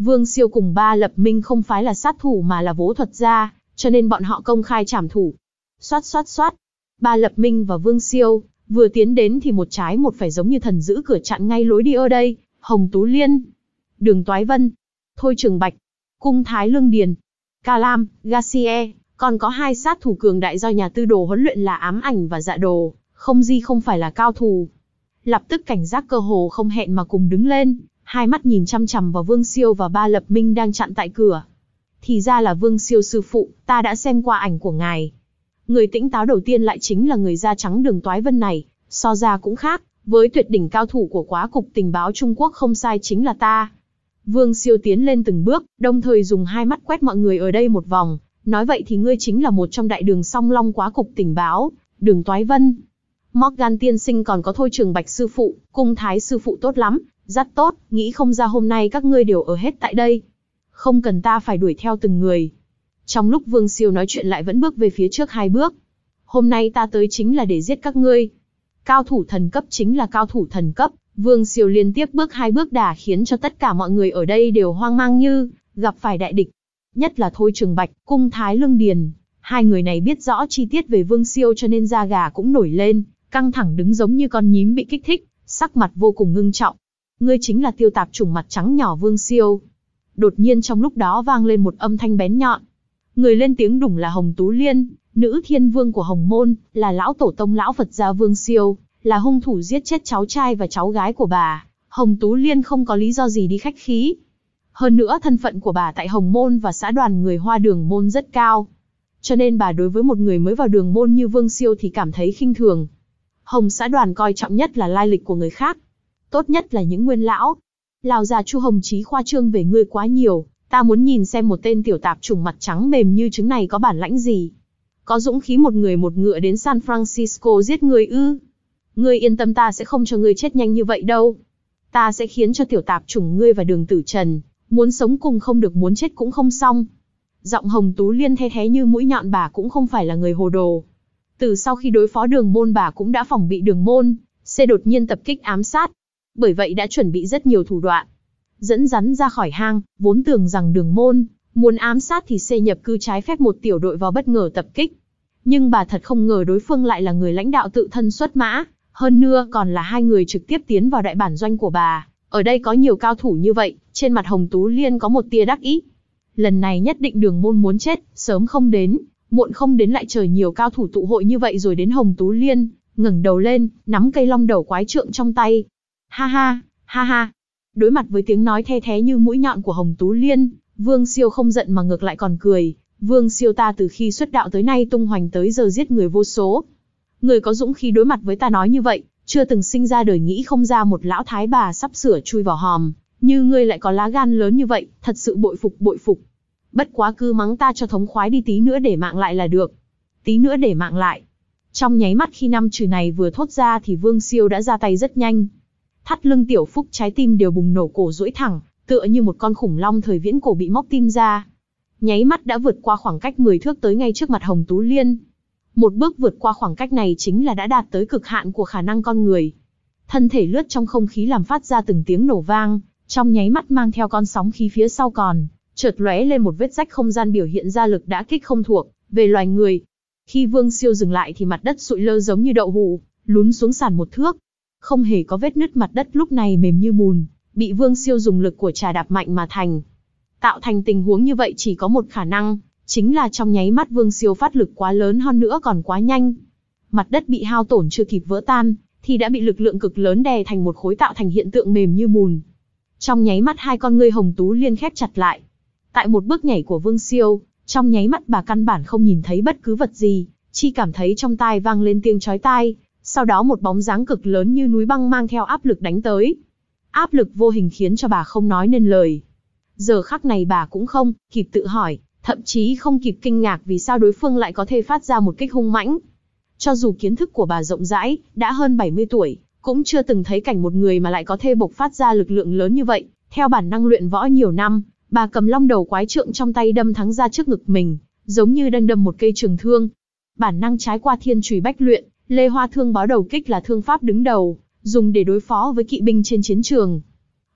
Vương Siêu cùng Ba Lập Minh không phải là sát thủ mà là võ thuật gia, cho nên bọn họ công khai trảm thủ. Xoát xoát xoát. Ba Lập Minh và Vương Siêu vừa tiến đến thì một trái một phải giống như thần giữ cửa chặn ngay lối đi ở đây. Hồng Tú Liên, Đường Toái Vân, Thôi Trường Bạch, Cung Thái Lương Điền, Ca Lam, Garcia, còn có hai sát thủ cường đại do nhà tư đồ huấn luyện là Ám Ảnh và Dạ Đồ, không gì không phải là cao thủ. Lập tức cảnh giác cơ hồ không hẹn mà cùng đứng lên, hai mắt nhìn chăm chằm vào Vương Siêu và Ba Lập Minh đang chặn tại cửa. Thì ra là Vương Siêu sư phụ, ta đã xem qua ảnh của ngài. Người tỉnh táo đầu tiên lại chính là người da trắng Đường Toái Vân này, so ra cũng khác, với tuyệt đỉnh cao thủ của quá cục tình báo Trung Quốc không sai chính là ta. Vương Siêu tiến lên từng bước, đồng thời dùng hai mắt quét mọi người ở đây một vòng, nói vậy thì ngươi chính là một trong đại đường song long quá cục tình báo, Đường Toái Vân. Morgan tiên sinh còn có Thôi Trường Bạch sư phụ, Cung Thái sư phụ tốt lắm, rất tốt, nghĩ không ra hôm nay các ngươi đều ở hết tại đây. Không cần ta phải đuổi theo từng người. Trong lúc Vương Siêu nói chuyện lại vẫn bước về phía trước hai bước. Hôm nay ta tới chính là để giết các ngươi. Cao thủ thần cấp chính là cao thủ thần cấp. Vương Siêu liên tiếp bước hai bước đà khiến cho tất cả mọi người ở đây đều hoang mang như gặp phải đại địch. Nhất là Thôi Trường Bạch, Cung Thái Lương Điền. Hai người này biết rõ chi tiết về Vương Siêu cho nên da gà cũng nổi lên, căng thẳng đứng giống như con nhím bị kích thích, sắc mặt vô cùng ngưng trọng. Ngươi chính là tiêu tạp chủng mặt trắng nhỏ Vương Siêu. Đột nhiên trong lúc đó vang lên một âm thanh bén nhọn. Người lên tiếng đủng là Hồng Tú Liên, nữ thiên vương của Hồng Môn, là lão tổ tông lão Phật gia Vương Siêu, là hung thủ giết chết cháu trai và cháu gái của bà. Hồng Tú Liên không có lý do gì đi khách khí. Hơn nữa thân phận của bà tại Hồng Môn và xã đoàn người Hoa Đường Môn rất cao. Cho nên bà đối với một người mới vào Đường Môn như Vương Siêu thì cảm thấy khinh thường. Hồng xã đoàn coi trọng nhất là lai lịch của người khác. Tốt nhất là những nguyên lão. Lão già Chu Hồng Chí khoa trương về ngươi quá nhiều. Ta muốn nhìn xem một tên tiểu tạp chủng mặt trắng mềm như trứng này có bản lãnh gì. Có dũng khí một người một ngựa đến San Francisco giết người ư. Ngươi yên tâm, ta sẽ không cho ngươi chết nhanh như vậy đâu. Ta sẽ khiến cho tiểu tạp chủng ngươi và Đường Tử Trần, muốn sống cùng không được, muốn chết cũng không xong. Giọng Hồng Tú Liên the thé như mũi nhọn, bà cũng không phải là người hồ đồ. Từ sau khi đối phó Đường Môn bà cũng đã phòng bị Đường Môn sẽ đột nhiên tập kích ám sát. Bởi vậy đã chuẩn bị rất nhiều thủ đoạn. Dẫn rắn ra khỏi hang, vốn tưởng rằng Đường Môn muốn ám sát thì sẽ nhập cư trái phép một tiểu đội vào bất ngờ tập kích. Nhưng bà thật không ngờ đối phương lại là người lãnh đạo tự thân xuất mã, hơn nữa còn là hai người trực tiếp tiến vào đại bản doanh của bà. Ở đây có nhiều cao thủ như vậy, trên mặt Hồng Tú Liên có một tia đắc ý. Lần này nhất định Đường Môn muốn chết, sớm không đến, muộn không đến lại trời nhiều cao thủ tụ hội như vậy rồi đến. Hồng Tú Liên ngẩng đầu lên, nắm cây long đầu quái trượng trong tay. Ha ha, ha ha. Đối mặt với tiếng nói the thé như mũi nhọn của Hồng Tú Liên, Vương Siêu không giận mà ngược lại còn cười. Vương Siêu, ta từ khi xuất đạo tới nay tung hoành tới giờ giết người vô số. Người có dũng khí đối mặt với ta nói như vậy, chưa từng sinh ra đời nghĩ không ra một lão thái bà sắp sửa chui vào hòm, như ngươi lại có lá gan lớn như vậy, thật sự bội phục bội phục. Bất quá cứ mắng ta cho thống khoái đi, tí nữa để mạng lại là được. Tí nữa để mạng lại. Trong nháy mắt khi năm chữ này vừa thốt ra thì Vương Siêu đã ra tay rất nhanh. Thắt lưng Tiểu Phúc trái tim đều bùng nổ, cổ duỗi thẳng, tựa như một con khủng long thời viễn cổ bị móc tim ra. Nháy mắt đã vượt qua khoảng cách mười thước tới ngay trước mặt Hồng Tú Liên. Một bước vượt qua khoảng cách này chính là đã đạt tới cực hạn của khả năng con người. Thân thể lướt trong không khí làm phát ra từng tiếng nổ vang, trong nháy mắt mang theo con sóng khí phía sau còn chợt lóe lên một vết rách không gian biểu hiện ra lực đã kích không thuộc về loài người. Khi Vương Siêu dừng lại thì mặt đất sụi lơ giống như đậu hũ, lún xuống sàn một thước. Không hề có vết nứt, mặt đất lúc này mềm như bùn, bị Vương Siêu dùng lực của trà đạp mạnh mà thành. Tạo thành tình huống như vậy chỉ có một khả năng, chính là trong nháy mắt Vương Siêu phát lực quá lớn, hơn nữa còn quá nhanh. Mặt đất bị hao tổn chưa kịp vỡ tan, thì đã bị lực lượng cực lớn đè thành một khối, tạo thành hiện tượng mềm như bùn. Trong nháy mắt hai con ngươi Hồng Tú Liên khép chặt lại. Tại một bước nhảy của Vương Siêu, trong nháy mắt bà căn bản không nhìn thấy bất cứ vật gì, chỉ cảm thấy trong tai vang lên tiếng chói tai, sau đó một bóng dáng cực lớn như núi băng mang theo áp lực đánh tới. Áp lực vô hình khiến cho bà không nói nên lời. Giờ khắc này bà cũng không kịp tự hỏi, thậm chí không kịp kinh ngạc vì sao đối phương lại có thể phát ra một kích hung mãnh. Cho dù kiến thức của bà rộng rãi, đã hơn bảy mươi tuổi, cũng chưa từng thấy cảnh một người mà lại có thể bộc phát ra lực lượng lớn như vậy. Theo bản năng luyện võ nhiều năm, bà cầm long đầu quái trượng trong tay đâm thẳng ra trước ngực mình, giống như đang đâm một cây trường thương. Bản năng trái qua thiên chùy bách luyện, Lê Hoa thương báo đầu kích là thương pháp đứng đầu, dùng để đối phó với kỵ binh trên chiến trường.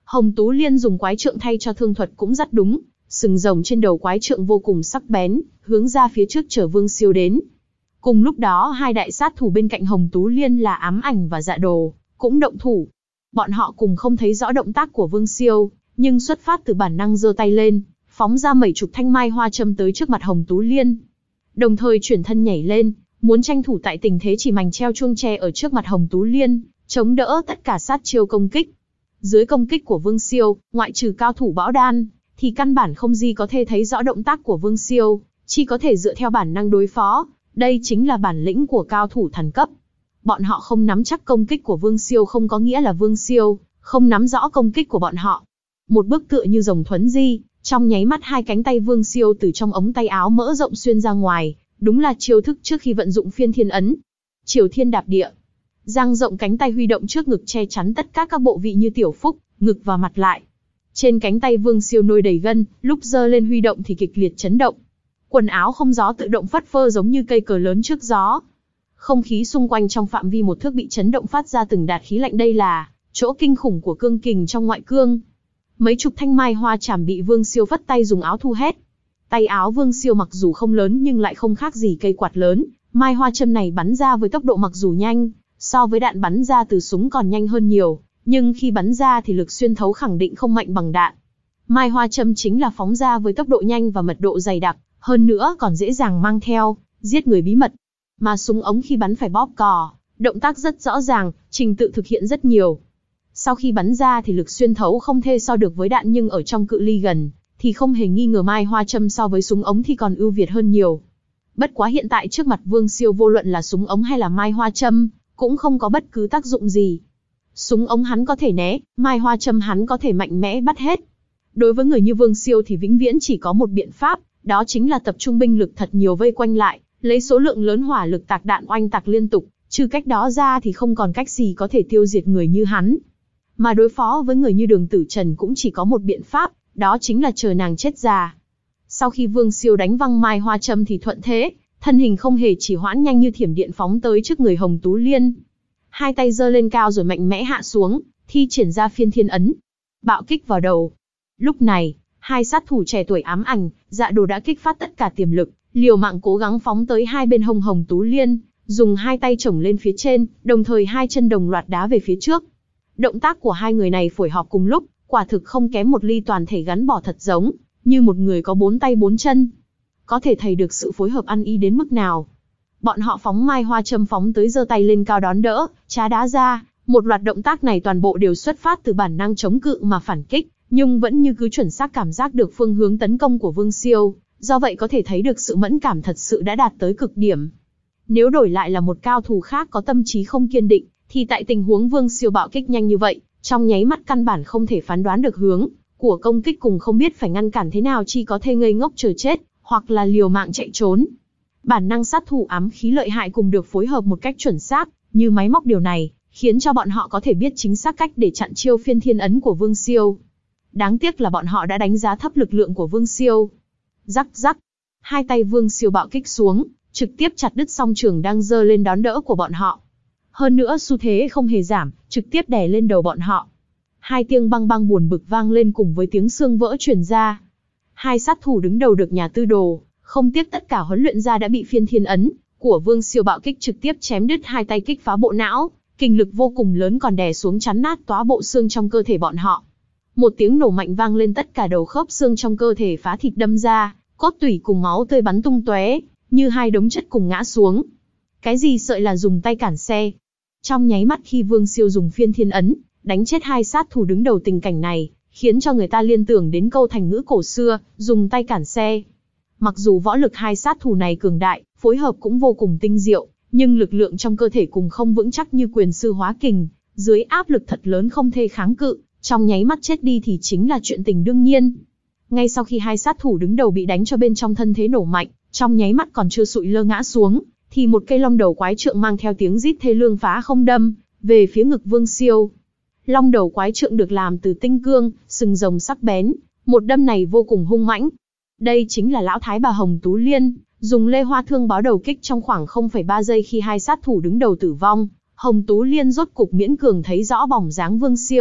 Hồng Tú Liên dùng quái trượng thay cho thương thuật cũng rất đúng, sừng rồng trên đầu quái trượng vô cùng sắc bén, hướng ra phía trước chờ Vương Siêu đến. Cùng lúc đó hai đại sát thủ bên cạnh Hồng Tú Liên là Ám Ảnh và Dạ Đồ, cũng động thủ. Bọn họ cùng không thấy rõ động tác của Vương Siêu, nhưng xuất phát từ bản năng giơ tay lên, phóng ra mấy chục thanh mai hoa châm tới trước mặt Hồng Tú Liên. Đồng thời chuyển thân nhảy lên, muốn tranh thủ tại tình thế chỉ mảnh treo chuông tre ở trước mặt Hồng Tú Liên, chống đỡ tất cả sát chiêu công kích. Dưới công kích của Vương Siêu, ngoại trừ cao thủ Bão Đan, thì căn bản không gì có thể thấy rõ động tác của Vương Siêu, chỉ có thể dựa theo bản năng đối phó. Đây chính là bản lĩnh của cao thủ thần cấp. Bọn họ không nắm chắc công kích của Vương Siêu không có nghĩa là Vương Siêu không nắm rõ công kích của bọn họ. Một bước tựa như rồng thuấn di, trong nháy mắt hai cánh tay Vương Siêu từ trong ống tay áo mỡ rộng xuyên ra ngoài, đúng là chiêu thức trước khi vận dụng Phiên Thiên Ấn. Triều Thiên Đạp Địa. Dang rộng cánh tay huy động trước ngực che chắn tất cả các bộ vị như tiểu phúc, ngực và mặt lại. Trên cánh tay Vương Siêu nôi đầy gân, lúc giơ lên huy động thì kịch liệt chấn động. Quần áo không gió tự động phất phơ giống như cây cờ lớn trước gió. Không khí xung quanh trong phạm vi một thước bị chấn động phát ra từng đạt khí lạnh, đây là chỗ kinh khủng của cương kình trong ngoại cương. Mấy chục thanh mai hoa chảm bị Vương Siêu phất tay dùng áo thu hết. Tay áo Vương Siêu mặc dù không lớn nhưng lại không khác gì cây quạt lớn, mai hoa châm này bắn ra với tốc độ mặc dù nhanh, so với đạn bắn ra từ súng còn nhanh hơn nhiều, nhưng khi bắn ra thì lực xuyên thấu khẳng định không mạnh bằng đạn. Mai hoa châm chính là phóng ra với tốc độ nhanh và mật độ dày đặc, hơn nữa còn dễ dàng mang theo, giết người bí mật. Mà súng ống khi bắn phải bóp cò, động tác rất rõ ràng, trình tự thực hiện rất nhiều. Sau khi bắn ra thì lực xuyên thấu không thể so được với đạn, nhưng ở trong cự ly gần thì không hề nghi ngờ mai hoa châm so với súng ống thì còn ưu việt hơn nhiều. Bất quá hiện tại trước mặt Vương Siêu vô luận là súng ống hay là mai hoa châm cũng không có bất cứ tác dụng gì. Súng ống hắn có thể né, mai hoa châm hắn có thể mạnh mẽ bắt hết. Đối với người như Vương Siêu thì vĩnh viễn chỉ có một biện pháp, đó chính là tập trung binh lực thật nhiều vây quanh lại, lấy số lượng lớn hỏa lực tạc đạn oanh tạc liên tục, trừ cách đó ra thì không còn cách gì có thể tiêu diệt người như hắn. Mà đối phó với người như Đường Tử Trần cũng chỉ có một biện pháp, đó chính là chờ nàng chết già. Sau khi Vương Siêu đánh văng mai hoa châm thì thuận thế, thân hình không hề chỉ hoãn nhanh như thiểm điện phóng tới trước người Hồng Tú Liên. Hai tay giơ lên cao rồi mạnh mẽ hạ xuống, thi triển ra Phiên Thiên Ấn. Bạo kích vào đầu. Lúc này, hai sát thủ trẻ tuổi Ám Ảnh, Dạ Đồ đã kích phát tất cả tiềm lực, liều mạng cố gắng phóng tới hai bên hông Hồng Tú Liên, dùng hai tay chổng lên phía trên, đồng thời hai chân đồng loạt đá về phía trước. Động tác của hai người này phối hợp cùng lúc, quả thực không kém một ly toàn thể gắn bó thật giống, như một người có bốn tay bốn chân. Có thể thấy được sự phối hợp ăn ý đến mức nào. Bọn họ phóng mai hoa châm phóng tới giơ tay lên cao đón đỡ, trá đá ra, một loạt động tác này toàn bộ đều xuất phát từ bản năng chống cự mà phản kích, nhưng vẫn như cứ chuẩn xác cảm giác được phương hướng tấn công của Vương Siêu, do vậy có thể thấy được sự mẫn cảm thật sự đã đạt tới cực điểm. Nếu đổi lại là một cao thủ khác có tâm trí không kiên định, thì tại tình huống Vương Siêu bạo kích nhanh như vậy, trong nháy mắt căn bản không thể phán đoán được hướng của công kích, cùng không biết phải ngăn cản thế nào, chỉ có thể ngây ngốc chờ chết, hoặc là liều mạng chạy trốn. Bản năng sát thủ ám khí lợi hại cùng được phối hợp một cách chuẩn xác, như máy móc, điều này khiến cho bọn họ có thể biết chính xác cách để chặn chiêu Phiên Thiên Ấn của Vương Siêu. Đáng tiếc là bọn họ đã đánh giá thấp lực lượng của Vương Siêu. Rắc rắc, hai tay Vương Siêu bạo kích xuống, trực tiếp chặt đứt song trường đang giơ lên đón đỡ của bọn họ. Hơn nữa xu thế không hề giảm, trực tiếp đè lên đầu bọn họ. Hai tiếng băng băng buồn bực vang lên cùng với tiếng xương vỡ truyền ra. Hai sát thủ đứng đầu được nhà tư đồ, không tiếc tất cả huấn luyện ra đã bị Phiên Thiên Ấn của Vương Siêu bạo kích trực tiếp chém đứt hai tay, kích phá bộ não, kình lực vô cùng lớn còn đè xuống chắn nát tóa bộ xương trong cơ thể bọn họ. Một tiếng nổ mạnh vang lên, tất cả đầu khớp xương trong cơ thể phá thịt đâm ra, cốt tủy cùng máu tươi bắn tung tóe, như hai đống chất cùng ngã xuống. Cái gì sợi là dùng tay cản xe. Trong nháy mắt khi Vương Siêu dùng Phiên Thiên Ấn đánh chết hai sát thủ đứng đầu, tình cảnh này khiến cho người ta liên tưởng đến câu thành ngữ cổ xưa, dùng tay cản xe. Mặc dù võ lực hai sát thủ này cường đại, phối hợp cũng vô cùng tinh diệu, nhưng lực lượng trong cơ thể cùng không vững chắc như quyền sư hóa kình, dưới áp lực thật lớn không thể kháng cự, trong nháy mắt chết đi thì chính là chuyện tình đương nhiên. Ngay sau khi hai sát thủ đứng đầu bị đánh cho bên trong thân thế nổ mạnh, trong nháy mắt còn chưa sụi lơ ngã xuống, thì một cây long đầu quái trượng mang theo tiếng rít thê lương phá không đâm về phía ngực Vương Siêu. Long đầu quái trượng được làm từ tinh cương, sừng rồng sắc bén, một đâm này vô cùng hung mãnh. Đây chính là lão thái bà Hồng Tú Liên, dùng lê hoa thương báo đầu kích trong khoảng không phẩy ba giây. Khi hai sát thủ đứng đầu tử vong, Hồng Tú Liên rốt cục miễn cường thấy rõ bóng dáng Vương Siêu,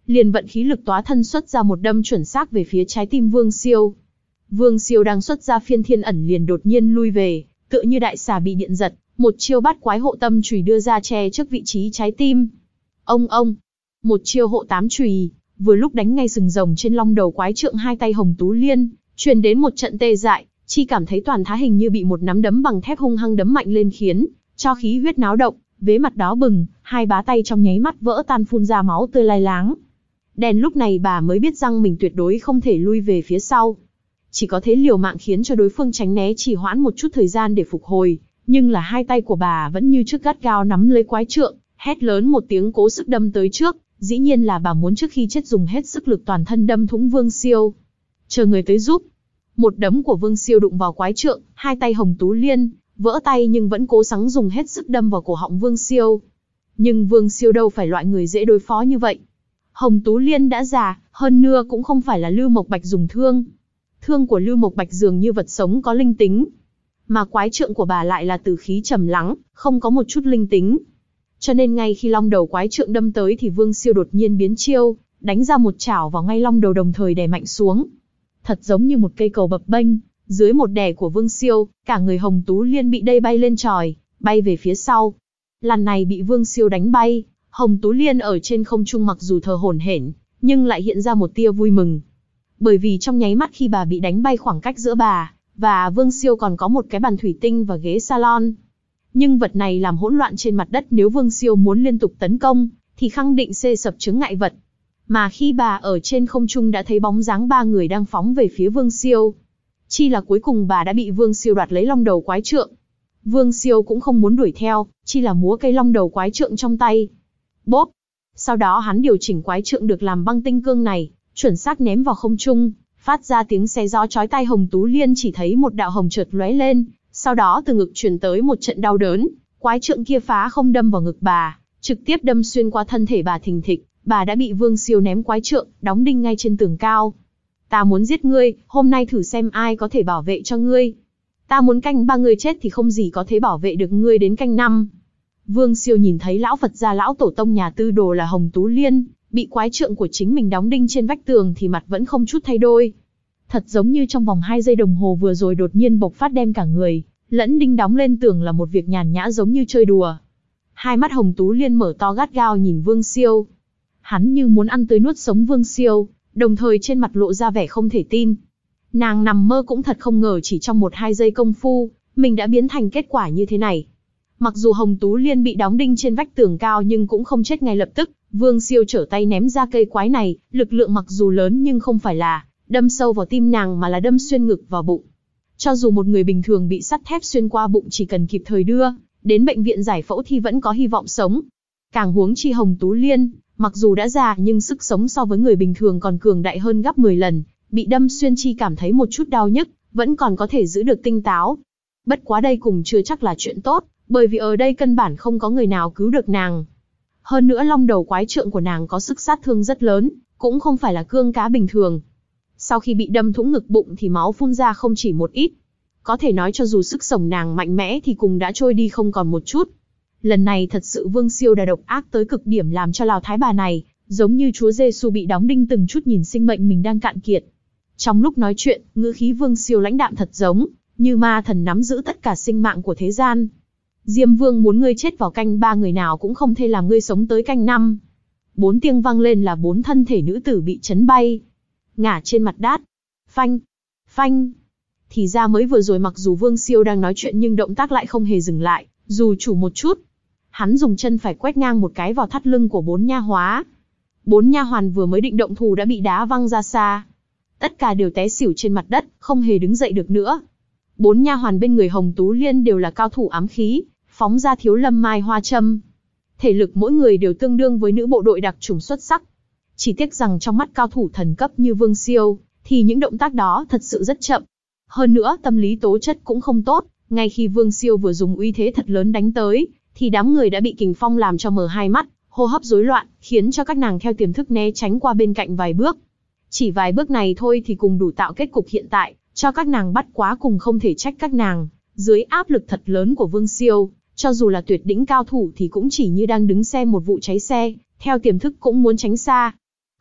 liền vận khí lực tóa thân xuất ra một đâm chuẩn xác về phía trái tim Vương Siêu. Vương Siêu đang xuất ra phiên thiên ẩn liền đột nhiên lui về, tựa như đại xà bị điện giật, một chiêu bát quái hộ tâm chùy đưa ra che trước vị trí trái tim. Ông ông, một chiêu hộ tám chùy, vừa lúc đánh ngay sừng rồng trên long đầu quái trượng hai tay Hồng Tú Liên, truyền đến một trận tê dại, chi cảm thấy toàn thá hình như bị một nắm đấm bằng thép hung hăng đấm mạnh lên khiến cho khí huyết náo động, vế mặt đó bừng, hai bá tay trong nháy mắt vỡ tan phun ra máu tươi lai láng. Đen lúc này bà mới biết rằng mình tuyệt đối không thể lui về phía sau. Chỉ có thế liều mạng khiến cho đối phương tránh né trì hoãn một chút thời gian để phục hồi, nhưng là hai tay của bà vẫn như trước gắt gao nắm lấy quái trượng, hét lớn một tiếng cố sức đâm tới trước, dĩ nhiên là bà muốn trước khi chết dùng hết sức lực toàn thân đâm thủng Vương Siêu. Chờ người tới giúp. Một đấm của Vương Siêu đụng vào quái trượng, hai tay Hồng Tú Liên vỡ tay nhưng vẫn cố gắng dùng hết sức đâm vào cổ họng Vương Siêu. Nhưng Vương Siêu đâu phải loại người dễ đối phó như vậy. Hồng Tú Liên đã già, hơn nữa cũng không phải là Lưu Mộc Bạch dùng thương. Thương của Lưu Mộc Bạch dường như vật sống có linh tính, mà quái trượng của bà lại là tử khí trầm lắng, không có một chút linh tính. Cho nên ngay khi long đầu quái trượng đâm tới thì Vương Siêu đột nhiên biến chiêu, đánh ra một chảo vào ngay long đầu đồng thời đè mạnh xuống. Thật giống như một cây cầu bập bênh, dưới một đè của Vương Siêu, cả người Hồng Tú Liên bị đẩy bay lên trời, bay về phía sau. Lần này bị Vương Siêu đánh bay, Hồng Tú Liên ở trên không trung mặc dù thờ hổn hển, nhưng lại hiện ra một tia vui mừng. Bởi vì trong nháy mắt khi bà bị đánh bay, khoảng cách giữa bà và Vương Siêu còn có một cái bàn thủy tinh và ghế salon. Nhưng vật này làm hỗn loạn trên mặt đất, nếu Vương Siêu muốn liên tục tấn công, thì khẳng định xê sập chướng ngại vật. Mà khi bà ở trên không trung đã thấy bóng dáng ba người đang phóng về phía Vương Siêu. Chi là cuối cùng bà đã bị Vương Siêu đoạt lấy long đầu quái trượng. Vương Siêu cũng không muốn đuổi theo, chi là múa cây long đầu quái trượng trong tay. Bốp! Sau đó hắn điều chỉnh quái trượng được làm băng tinh cương này, chuẩn xác ném vào không trung, phát ra tiếng xé gió chói tai. Hồng Tú Liên chỉ thấy một đạo hồng chợt lóe lên, sau đó từ ngực truyền tới một trận đau đớn, quái trượng kia phá không đâm vào ngực bà, trực tiếp đâm xuyên qua thân thể bà thình thịch, bà đã bị Vương Siêu ném quái trượng, đóng đinh ngay trên tường cao. Ta muốn giết ngươi, hôm nay thử xem ai có thể bảo vệ cho ngươi. Ta muốn canh ba ngươi chết thì không gì có thể bảo vệ được ngươi đến canh năm. Vương Siêu nhìn thấy lão Phật gia lão tổ tông nhà Tư Đồ là Hồng Tú Liên, bị quái trượng của chính mình đóng đinh trên vách tường thì mặt vẫn không chút thay đổi. Thật giống như trong vòng hai giây đồng hồ vừa rồi đột nhiên bộc phát đem cả người lẫn đinh đóng lên tường là một việc nhàn nhã giống như chơi đùa. Hai mắt Hồng Tú Liên mở to gắt gao nhìn Vương Siêu. Hắn như muốn ăn tươi nuốt sống Vương Siêu, đồng thời trên mặt lộ ra vẻ không thể tin. Nàng nằm mơ cũng thật không ngờ chỉ trong một hai giây công phu, mình đã biến thành kết quả như thế này. Mặc dù Hồng Tú Liên bị đóng đinh trên vách tường cao nhưng cũng không chết ngay lập tức. Vương Siêu trở tay ném ra cây quái này, lực lượng mặc dù lớn nhưng không phải là đâm sâu vào tim nàng mà là đâm xuyên ngực vào bụng. Cho dù một người bình thường bị sắt thép xuyên qua bụng chỉ cần kịp thời đưa đến bệnh viện giải phẫu thì vẫn có hy vọng sống. Càng huống chi Hồng Tú Liên, mặc dù đã già nhưng sức sống so với người bình thường còn cường đại hơn gấp mười lần, bị đâm xuyên chi cảm thấy một chút đau nhức, vẫn còn có thể giữ được tinh táo. Bất quá đây cũng chưa chắc là chuyện tốt, bởi vì ở đây căn bản không có người nào cứu được nàng. Hơn nữa long đầu quái trượng của nàng có sức sát thương rất lớn, cũng không phải là cương cá bình thường. Sau khi bị đâm thủng ngực bụng thì máu phun ra không chỉ một ít. Có thể nói cho dù sức sống nàng mạnh mẽ thì cũng đã trôi đi không còn một chút. Lần này thật sự Vương Siêu đã độc ác tới cực điểm, làm cho Lào Thái bà này giống như Chúa Giêsu bị đóng đinh từng chút nhìn sinh mệnh mình đang cạn kiệt. Trong lúc nói chuyện, ngữ khí Vương Siêu lãnh đạm thật giống như ma thần nắm giữ tất cả sinh mạng của thế gian. Diêm Vương muốn ngươi chết vào canh ba, người nào cũng không thể làm ngươi sống tới canh năm. Bốn tiếng vang lên là bốn thân thể nữ tử bị chấn bay, ngả trên mặt đát. Phanh, phanh. Thì ra mới vừa rồi mặc dù Vương Siêu đang nói chuyện nhưng động tác lại không hề dừng lại, dù chủ một chút. Hắn dùng chân phải quét ngang một cái vào thắt lưng của bốn nha hóa. Bốn nha hoàn vừa mới định động thủ đã bị đá văng ra xa. Tất cả đều té xỉu trên mặt đất, không hề đứng dậy được nữa. Bốn nha hoàn bên người Hồng Tú Liên đều là cao thủ ám khí, phóng ra thiếu lâm mai hoa châm. Thể lực mỗi người đều tương đương với nữ bộ đội đặc chủng xuất sắc. Chỉ tiếc rằng trong mắt cao thủ thần cấp như Vương Siêu, thì những động tác đó thật sự rất chậm. Hơn nữa tâm lý tố chất cũng không tốt, ngay khi Vương Siêu vừa dùng uy thế thật lớn đánh tới, thì đám người đã bị kình phong làm cho mở hai mắt, hô hấp rối loạn, khiến cho các nàng theo tiềm thức né tránh qua bên cạnh vài bước. Chỉ vài bước này thôi thì cùng đủ tạo kết cục hiện tại, cho các nàng bắt quá cùng không thể trách các nàng. Dưới áp lực thật lớn của Vương Siêu, cho dù là tuyệt đỉnh cao thủ thì cũng chỉ như đang đứng xem một vụ cháy xe, theo tiềm thức cũng muốn tránh xa.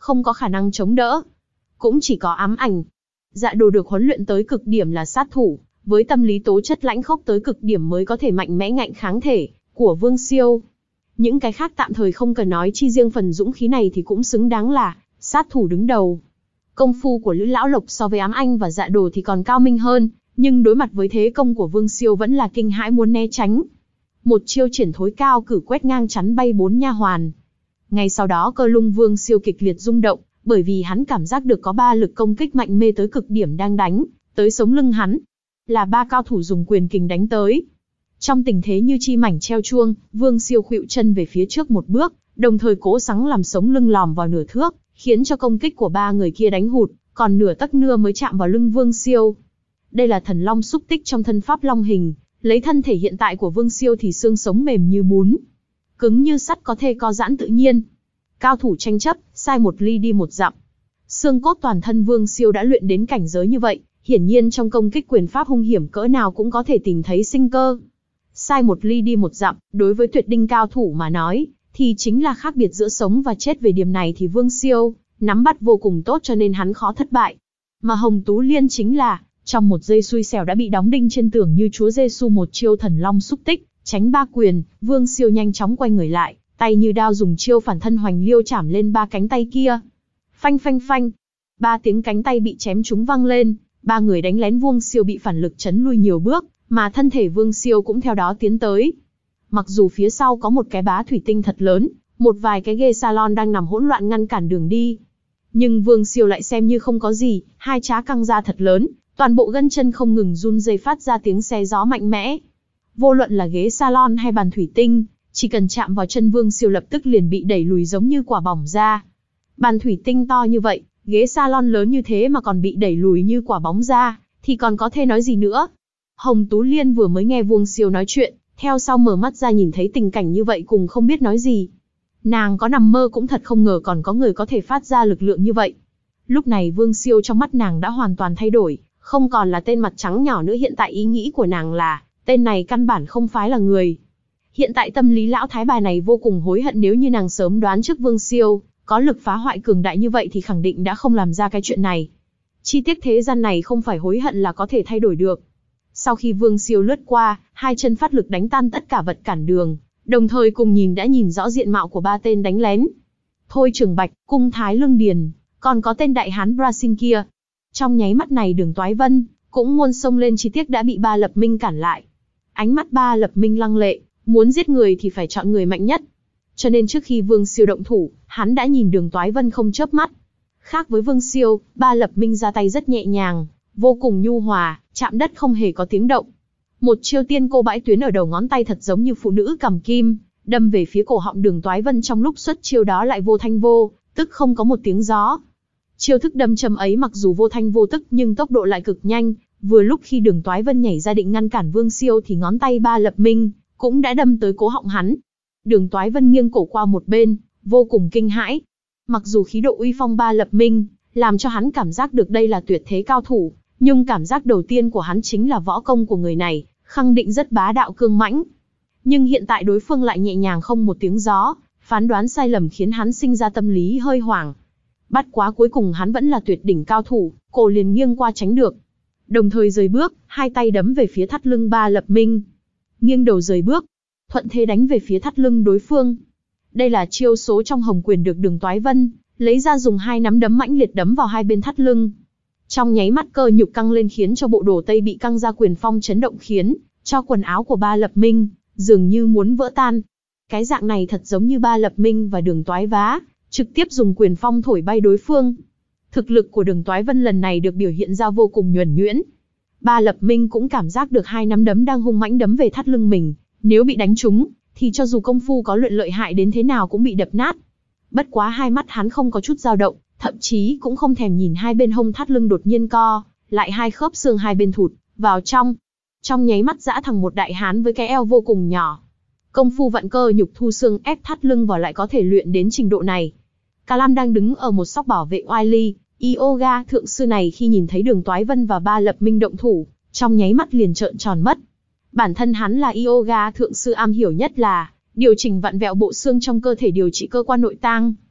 không có khả năng chống đỡ. Cũng chỉ có ám ảnh. Dạ Đồ được huấn luyện tới cực điểm là sát thủ, với tâm lý tố chất lãnh khốc tới cực điểm mới có thể mạnh mẽ ngạnh kháng thể của Vương Siêu. Những cái khác tạm thời không cần nói, chi riêng phần dũng khí này thì cũng xứng đáng là sát thủ đứng đầu. Công phu của Lữ Lão Lộc so với ám anh và Dạ Đồ thì còn cao minh hơn, nhưng đối mặt với thế công của Vương Siêu vẫn là kinh hãi muốn né tránh. Một chiêu triển thối cao cử quét ngang chắn bay bốn nha hoàn. Ngay sau đó cơ lung Vương Siêu kịch liệt rung động, bởi vì hắn cảm giác được có ba lực công kích mạnh mê tới cực điểm đang đánh tới sống lưng hắn. Là ba cao thủ dùng quyền kình đánh tới. Trong tình thế như chi mảnh treo chuông, Vương Siêu khuỵu chân về phía trước một bước, đồng thời cố gắng làm sống lưng lòm vào nửa thước, khiến cho công kích của ba người kia đánh hụt, còn nửa tấc nưa mới chạm vào lưng Vương Siêu. Đây là thần long xúc tích trong thân pháp long hình, lấy thân thể hiện tại của Vương Siêu thì xương sống mềm như bún, cứng như sắt, có thể co giãn tự nhiên. Cao thủ tranh chấp, sai một ly đi một dặm. Xương cốt toàn thân Vương Siêu đã luyện đến cảnh giới như vậy, hiển nhiên trong công kích quyền pháp hung hiểm cỡ nào cũng có thể tìm thấy sinh cơ. Sai một ly đi một dặm, đối với tuyệt đỉnh cao thủ mà nói, thì chính là khác biệt giữa sống và chết. Về điểm này thì Vương Siêu nắm bắt vô cùng tốt, cho nên hắn khó thất bại. Mà Hồng Tú Liên chính là, trong một giây xui xẻo đã bị đóng đinh trên tường như Chúa Giêsu một chiêu thần long xúc tích, tránh ba quyền, Vương Siêu nhanh chóng quay người lại, tay như đao dùng chiêu phản thân hoành liêu chảm lên ba cánh tay kia. Phanh phanh phanh, ba tiếng cánh tay bị chém trúng vang lên, ba người đánh lén Vương Siêu bị phản lực chấn lui nhiều bước, mà thân thể Vương Siêu cũng theo đó tiến tới. Mặc dù phía sau có một cái bá thủy tinh thật lớn, một vài cái ghê salon đang nằm hỗn loạn ngăn cản đường đi, nhưng Vương Siêu lại xem như không có gì, hai trá căng ra thật lớn, toàn bộ gân chân không ngừng run rẩy phát ra tiếng xé gió mạnh mẽ. Vô luận là ghế salon hay bàn thủy tinh, chỉ cần chạm vào chân Vương Siêu lập tức liền bị đẩy lùi giống như quả bóng ra. Bàn thủy tinh to như vậy, ghế salon lớn như thế mà còn bị đẩy lùi như quả bóng ra, thì còn có thể nói gì nữa. Hồng Tú Liên vừa mới nghe Vương Siêu nói chuyện, theo sau mở mắt ra nhìn thấy tình cảnh như vậy cùng không biết nói gì. Nàng có nằm mơ cũng thật không ngờ còn có người có thể phát ra lực lượng như vậy. Lúc này Vương Siêu trong mắt nàng đã hoàn toàn thay đổi, không còn là tên mặt trắng nhỏ nữa, hiện tại ý nghĩ của nàng là, tên này căn bản không phải là người. Hiện tại tâm lý lão thái bà này vô cùng hối hận, nếu như nàng sớm đoán trước Vương Siêu có lực phá hoại cường đại như vậy thì khẳng định đã không làm ra cái chuyện này. Chi tiết thế gian này không phải hối hận là có thể thay đổi được. Sau khi Vương Siêu lướt qua, hai chân phát lực đánh tan tất cả vật cản đường, đồng thời cùng nhìn đã nhìn rõ diện mạo của ba tên đánh lén. Thôi Trường Bạch, Cung Thái Lương Điền, còn có tên đại hán Brazil kia. Trong nháy mắt này Đường Toái Vân cũng muốn xông lên, chi tiết đã bị Ba Lập Minh cản lại. Ánh mắt Ba Lập Minh lăng lệ, muốn giết người thì phải chọn người mạnh nhất. Cho nên trước khi Vương Siêu động thủ, hắn đã nhìn Đường Toái Vân không chớp mắt. Khác với Vương Siêu, Ba Lập Minh ra tay rất nhẹ nhàng, vô cùng nhu hòa, chạm đất không hề có tiếng động. Một chiêu tiên cô bãi tuyến ở đầu ngón tay thật giống như phụ nữ cầm kim, đâm về phía cổ họng Đường Toái Vân, trong lúc xuất chiêu đó lại vô thanh vô tức, không có một tiếng gió. Chiêu thức đâm châm ấy mặc dù vô thanh vô tức nhưng tốc độ lại cực nhanh, vừa lúc khi Đường Toái Vân nhảy ra định ngăn cản Vương Siêu thì ngón tay Ba Lập Minh cũng đã đâm tới cổ họng hắn. Đường Toái Vân nghiêng cổ qua một bên, vô cùng kinh hãi. Mặc dù khí độ uy phong Ba Lập Minh làm cho hắn cảm giác được đây là tuyệt thế cao thủ, nhưng cảm giác đầu tiên của hắn chính là võ công của người này khẳng định rất bá đạo cương mãnh. Nhưng hiện tại đối phương lại nhẹ nhàng không một tiếng gió, phán đoán sai lầm khiến hắn sinh ra tâm lý hơi hoảng. Bắt quá cuối cùng hắn vẫn là tuyệt đỉnh cao thủ, cổ liền nghiêng qua tránh được. Đồng thời rời bước, hai tay đấm về phía thắt lưng Ba Lập Minh. Nghiêng đầu rời bước, thuận thế đánh về phía thắt lưng đối phương. Đây là chiêu số trong Hồng Quyền được Đường Toái Vân lấy ra, dùng hai nắm đấm mãnh liệt đấm vào hai bên thắt lưng. Trong nháy mắt cơ nhục căng lên khiến cho bộ đồ tây bị căng ra, quyền phong chấn động khiến cho quần áo của Ba Lập Minh dường như muốn vỡ tan. Cái dạng này thật giống như Ba Lập Minh và Đường Toái Vá trực tiếp dùng quyền phong thổi bay đối phương. Thực lực của Đường Toái Vân lần này được biểu hiện ra vô cùng nhuần nhuyễn. Ba Lập Minh cũng cảm giác được hai nắm đấm đang hung mãnh đấm về thắt lưng mình, nếu bị đánh trúng thì cho dù công phu có luyện lợi hại đến thế nào cũng bị đập nát. Bất quá hai mắt hắn không có chút dao động, thậm chí cũng không thèm nhìn hai bên hông thắt lưng đột nhiên co lại, hai khớp xương hai bên thụt vào trong. Trong nháy mắt giã thẳng một đại hán với cái eo vô cùng nhỏ. Công phu vặn cơ nhục thu xương ép thắt lưng vào lại có thể luyện đến trình độ này. Cả Lam đang đứng ở một sóc bảo vệ oai ly, yoga thượng sư này khi nhìn thấy Đường Toái Vân và Ba Lập Minh động thủ, trong nháy mắt liền trợn tròn mắt. Bản thân hắn là yoga thượng sư, am hiểu nhất là điều chỉnh vặn vẹo bộ xương trong cơ thể, điều trị cơ quan nội tạng.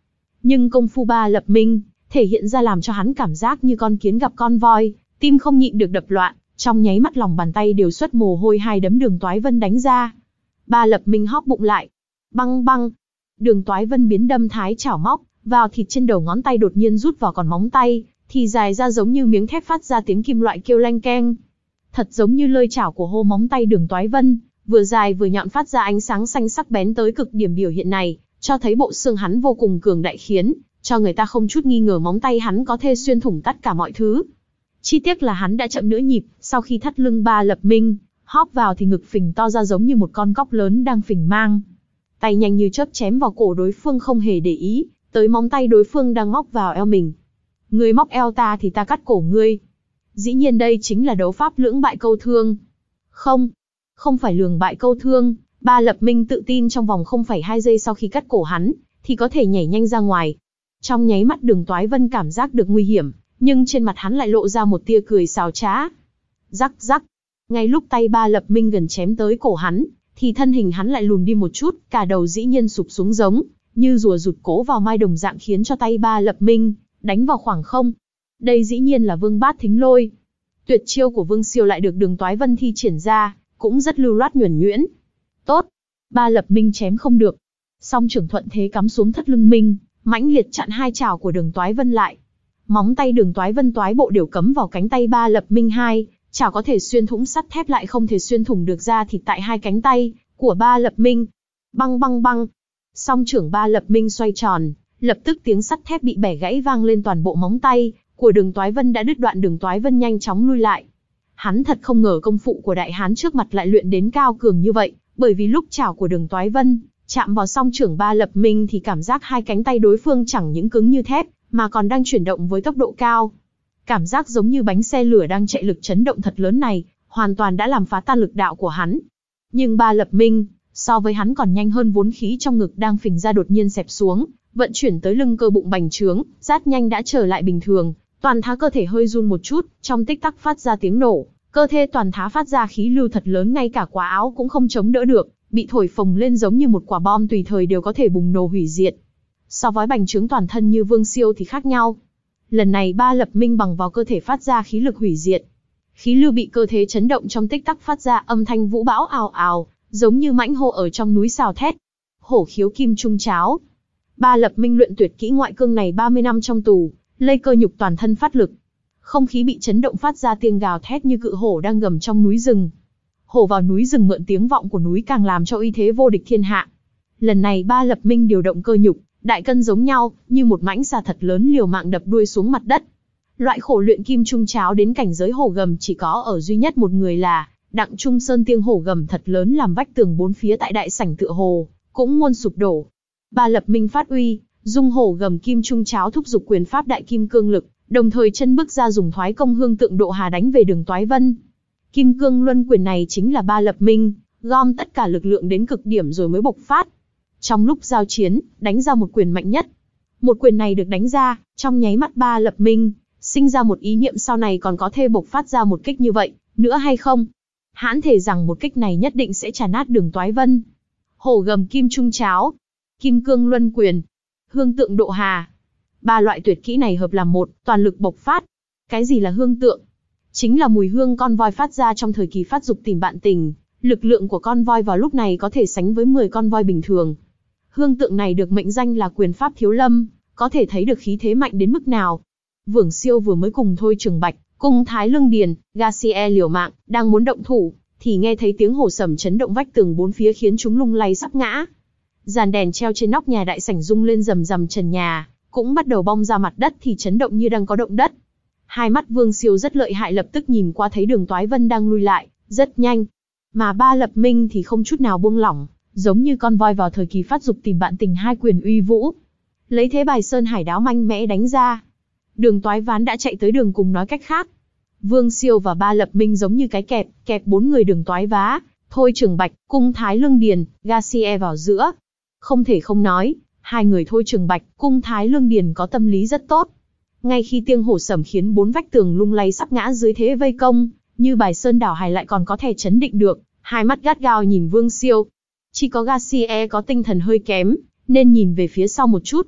Nhưng công phu Ba Lập Minh thể hiện ra làm cho hắn cảm giác như con kiến gặp con voi, tim không nhịn được đập loạn, trong nháy mắt lòng bàn tay đều xuất mồ hôi, hai đấm Đường Toái Vân đánh ra. Ba Lập Minh hóp bụng lại, băng băng. Đường Toái Vân biến đâm thái chảo móc vào thịt trên đầu ngón tay, đột nhiên rút vào còn móng tay, thì dài ra giống như miếng thép, phát ra tiếng kim loại kêu leng keng. Thật giống như lơi chảo của hô móng tay Đường Toái Vân, vừa dài vừa nhọn, phát ra ánh sáng xanh sắc bén tới cực điểm. Biểu hiện này cho thấy bộ xương hắn vô cùng cường đại, khiến cho người ta không chút nghi ngờ móng tay hắn có thể xuyên thủng tất cả mọi thứ. Chi tiết là hắn đã chậm nửa nhịp, sau khi thắt lưng Ba Lập Minh hóp vào thì ngực phình to ra giống như một con cóc lớn đang phình mang. Tay nhanh như chớp chém vào cổ đối phương, không hề để ý tới móng tay đối phương đang móc vào eo mình. Ngươi móc eo ta thì ta cắt cổ ngươi. Dĩ nhiên đây chính là đấu pháp lưỡng bại câu thương. Không, không phải lưỡng bại câu thương. Ba Lập Minh tự tin trong vòng không phẩy hai giây sau khi cắt cổ hắn, thì có thể nhảy nhanh ra ngoài. Trong nháy mắt Đường Toái Vân cảm giác được nguy hiểm, nhưng trên mặt hắn lại lộ ra một tia cười xảo trá. Rắc rắc. Ngay lúc tay Ba Lập Minh gần chém tới cổ hắn, thì thân hình hắn lại lùn đi một chút, cả đầu dĩ nhiên sụp xuống giống như rùa rụt cố vào mai đồng dạng, khiến cho tay Ba Lập Minh đánh vào khoảng không. Đây dĩ nhiên là Vương Bát Thính Lôi. Tuyệt chiêu của Vương Siêu lại được Đường Toái Vân thi triển ra, cũng rất lưu loát nhuần nhuyễn. Tốt, Ba Lập Minh chém không được. Song trưởng thuận thế cắm xuống thắt lưng Minh, mãnh liệt chặn hai chảo của Đường Toái Vân lại. Móng tay Đường Toái Vân toái bộ đều cấm vào cánh tay Ba Lập Minh, hai chảo có thể xuyên thủng sắt thép lại không thể xuyên thủng được da thịt tại hai cánh tay của Ba Lập Minh. Băng băng băng. Song trưởng Ba Lập Minh xoay tròn, lập tức tiếng sắt thép bị bẻ gãy vang lên, toàn bộ móng tay của Đường Toái Vân đã đứt đoạn. Đường Toái Vân nhanh chóng lui lại. Hắn thật không ngờ công phu của đại hán trước mặt lại luyện đến cao cường như vậy, bởi vì lúc chảo của Đường Toái Vân chạm vào song trưởng Ba Lập Minh thì cảm giác hai cánh tay đối phương chẳng những cứng như thép, mà còn đang chuyển động với tốc độ cao. Cảm giác giống như bánh xe lửa đang chạy, lực chấn động thật lớn này hoàn toàn đã làm phá tan lực đạo của hắn. Nhưng Ba Lập Minh so với hắn còn nhanh hơn, vốn khí trong ngực đang phình ra đột nhiên xẹp xuống, vận chuyển tới lưng, cơ bụng bành trướng, rất nhanh đã trở lại bình thường. Toàn thá cơ thể hơi run một chút, trong tích tắc phát ra tiếng nổ, cơ thể toàn thá phát ra khí lưu thật lớn, ngay cả quả áo cũng không chống đỡ được, bị thổi phồng lên giống như một quả bom tùy thời đều có thể bùng nổ hủy diệt. So với bành trướng toàn thân như Vương Siêu thì khác nhau. Lần này Ba Lập Minh bằng vào cơ thể phát ra khí lực hủy diệt. Khí lưu bị cơ thể chấn động, trong tích tắc phát ra âm thanh vũ bão ào ào, giống như mãnh hổ ở trong núi xào thét. Hổ khiếu kim trung cháo. Ba Lập Minh luyện tuyệt kỹ ngoại cương này ba mươi năm trong tù, lây cơ nhục toàn thân phát lực. Không khí bị chấn động, phát ra tiếng gào thét như cự hổ đang gầm trong núi rừng. Hổ vào núi rừng mượn tiếng vọng của núi càng làm cho uy thế vô địch thiên hạ. Lần này Ba Lập Minh điều động cơ nhục, đại cân giống nhau, như một mãnh xà thật lớn liều mạng đập đuôi xuống mặt đất. Loại khổ luyện kim trung cháo đến cảnh giới hổ gầm chỉ có ở duy nhất một người là Đặng Trung Sơn. Tiếng hổ gầm thật lớn làm vách tường bốn phía tại đại sảnh tựa hồ cũng muốn sụp đổ. Ba Lập Minh phát uy, dung hổ gầm kim trung cháo thúc giục quyền pháp đại kim cương lực, đồng thời chân bước ra dùng thoái công hương tượng độ hà đánh về Đường Toái Vân. Kim cương luân quyền này chính là Ba Lập Minh gom tất cả lực lượng đến cực điểm rồi mới bộc phát. Trong lúc giao chiến, đánh ra một quyền mạnh nhất. Một quyền này được đánh ra, trong nháy mắt Ba Lập Minh sinh ra một ý niệm sau này còn có thể bộc phát ra một kích như vậy nữa hay không. Hãn thề rằng một kích này nhất định sẽ trà nát Đường Toái Vân. Hổ gầm kim trung cháo, kim cương luân quyền, hương tượng độ hà. Ba loại tuyệt kỹ này hợp làm một, toàn lực bộc phát. Cái gì là hương tượng? Chính là mùi hương con voi phát ra trong thời kỳ phát dục tìm bạn tình. Lực lượng của con voi vào lúc này có thể sánh với mười con voi bình thường. Hương tượng này được mệnh danh là quyền pháp thiếu lâm, có thể thấy được khí thế mạnh đến mức nào. Vương Siêu vừa mới cùng Thôi Trường Bạch, cùng Thái Lương Điền, Garcia liều mạng, đang muốn động thủ, thì nghe thấy tiếng hổ sầm chấn động vách tường bốn phía khiến chúng lung lay sắp ngã. Dàn đèn treo trên nóc nhà đại sảnh rung lên rầm rầm, trần nhà cũng bắt đầu bong ra mặt đất thì chấn động như đang có động đất. Hai mắt Vương Siêu rất lợi hại, lập tức nhìn qua thấy Đường Toái Vân đang lui lại, rất nhanh. Mà Ba Lập Minh thì không chút nào buông lỏng, giống như con voi vào thời kỳ phát dục tìm bạn tình, hai quyền uy vũ. Lấy thế bài sơn hải đáo mạnh mẽ đánh ra. Đường Toái Ván đã chạy tới đường cùng, nói cách khác. Vương Siêu và Ba Lập Minh giống như cái kẹp, kẹp bốn người Đường Toái Vá, Thôi Trường Bạch, cung Thái Lương Điền, Garcia vào giữa. Không thể không nói, hai người Thôi Trường Bạch, cung Thái Lương Điền có tâm lý rất tốt. Ngay khi tiếng hổ sầm khiến bốn vách tường lung lay sắp ngã dưới thế vây công, như bài sơn đảo hải lại còn có thể chấn định được, hai mắt gắt gao nhìn Vương Siêu. Chỉ có Garcia có tinh thần hơi kém, nên nhìn về phía sau một chút.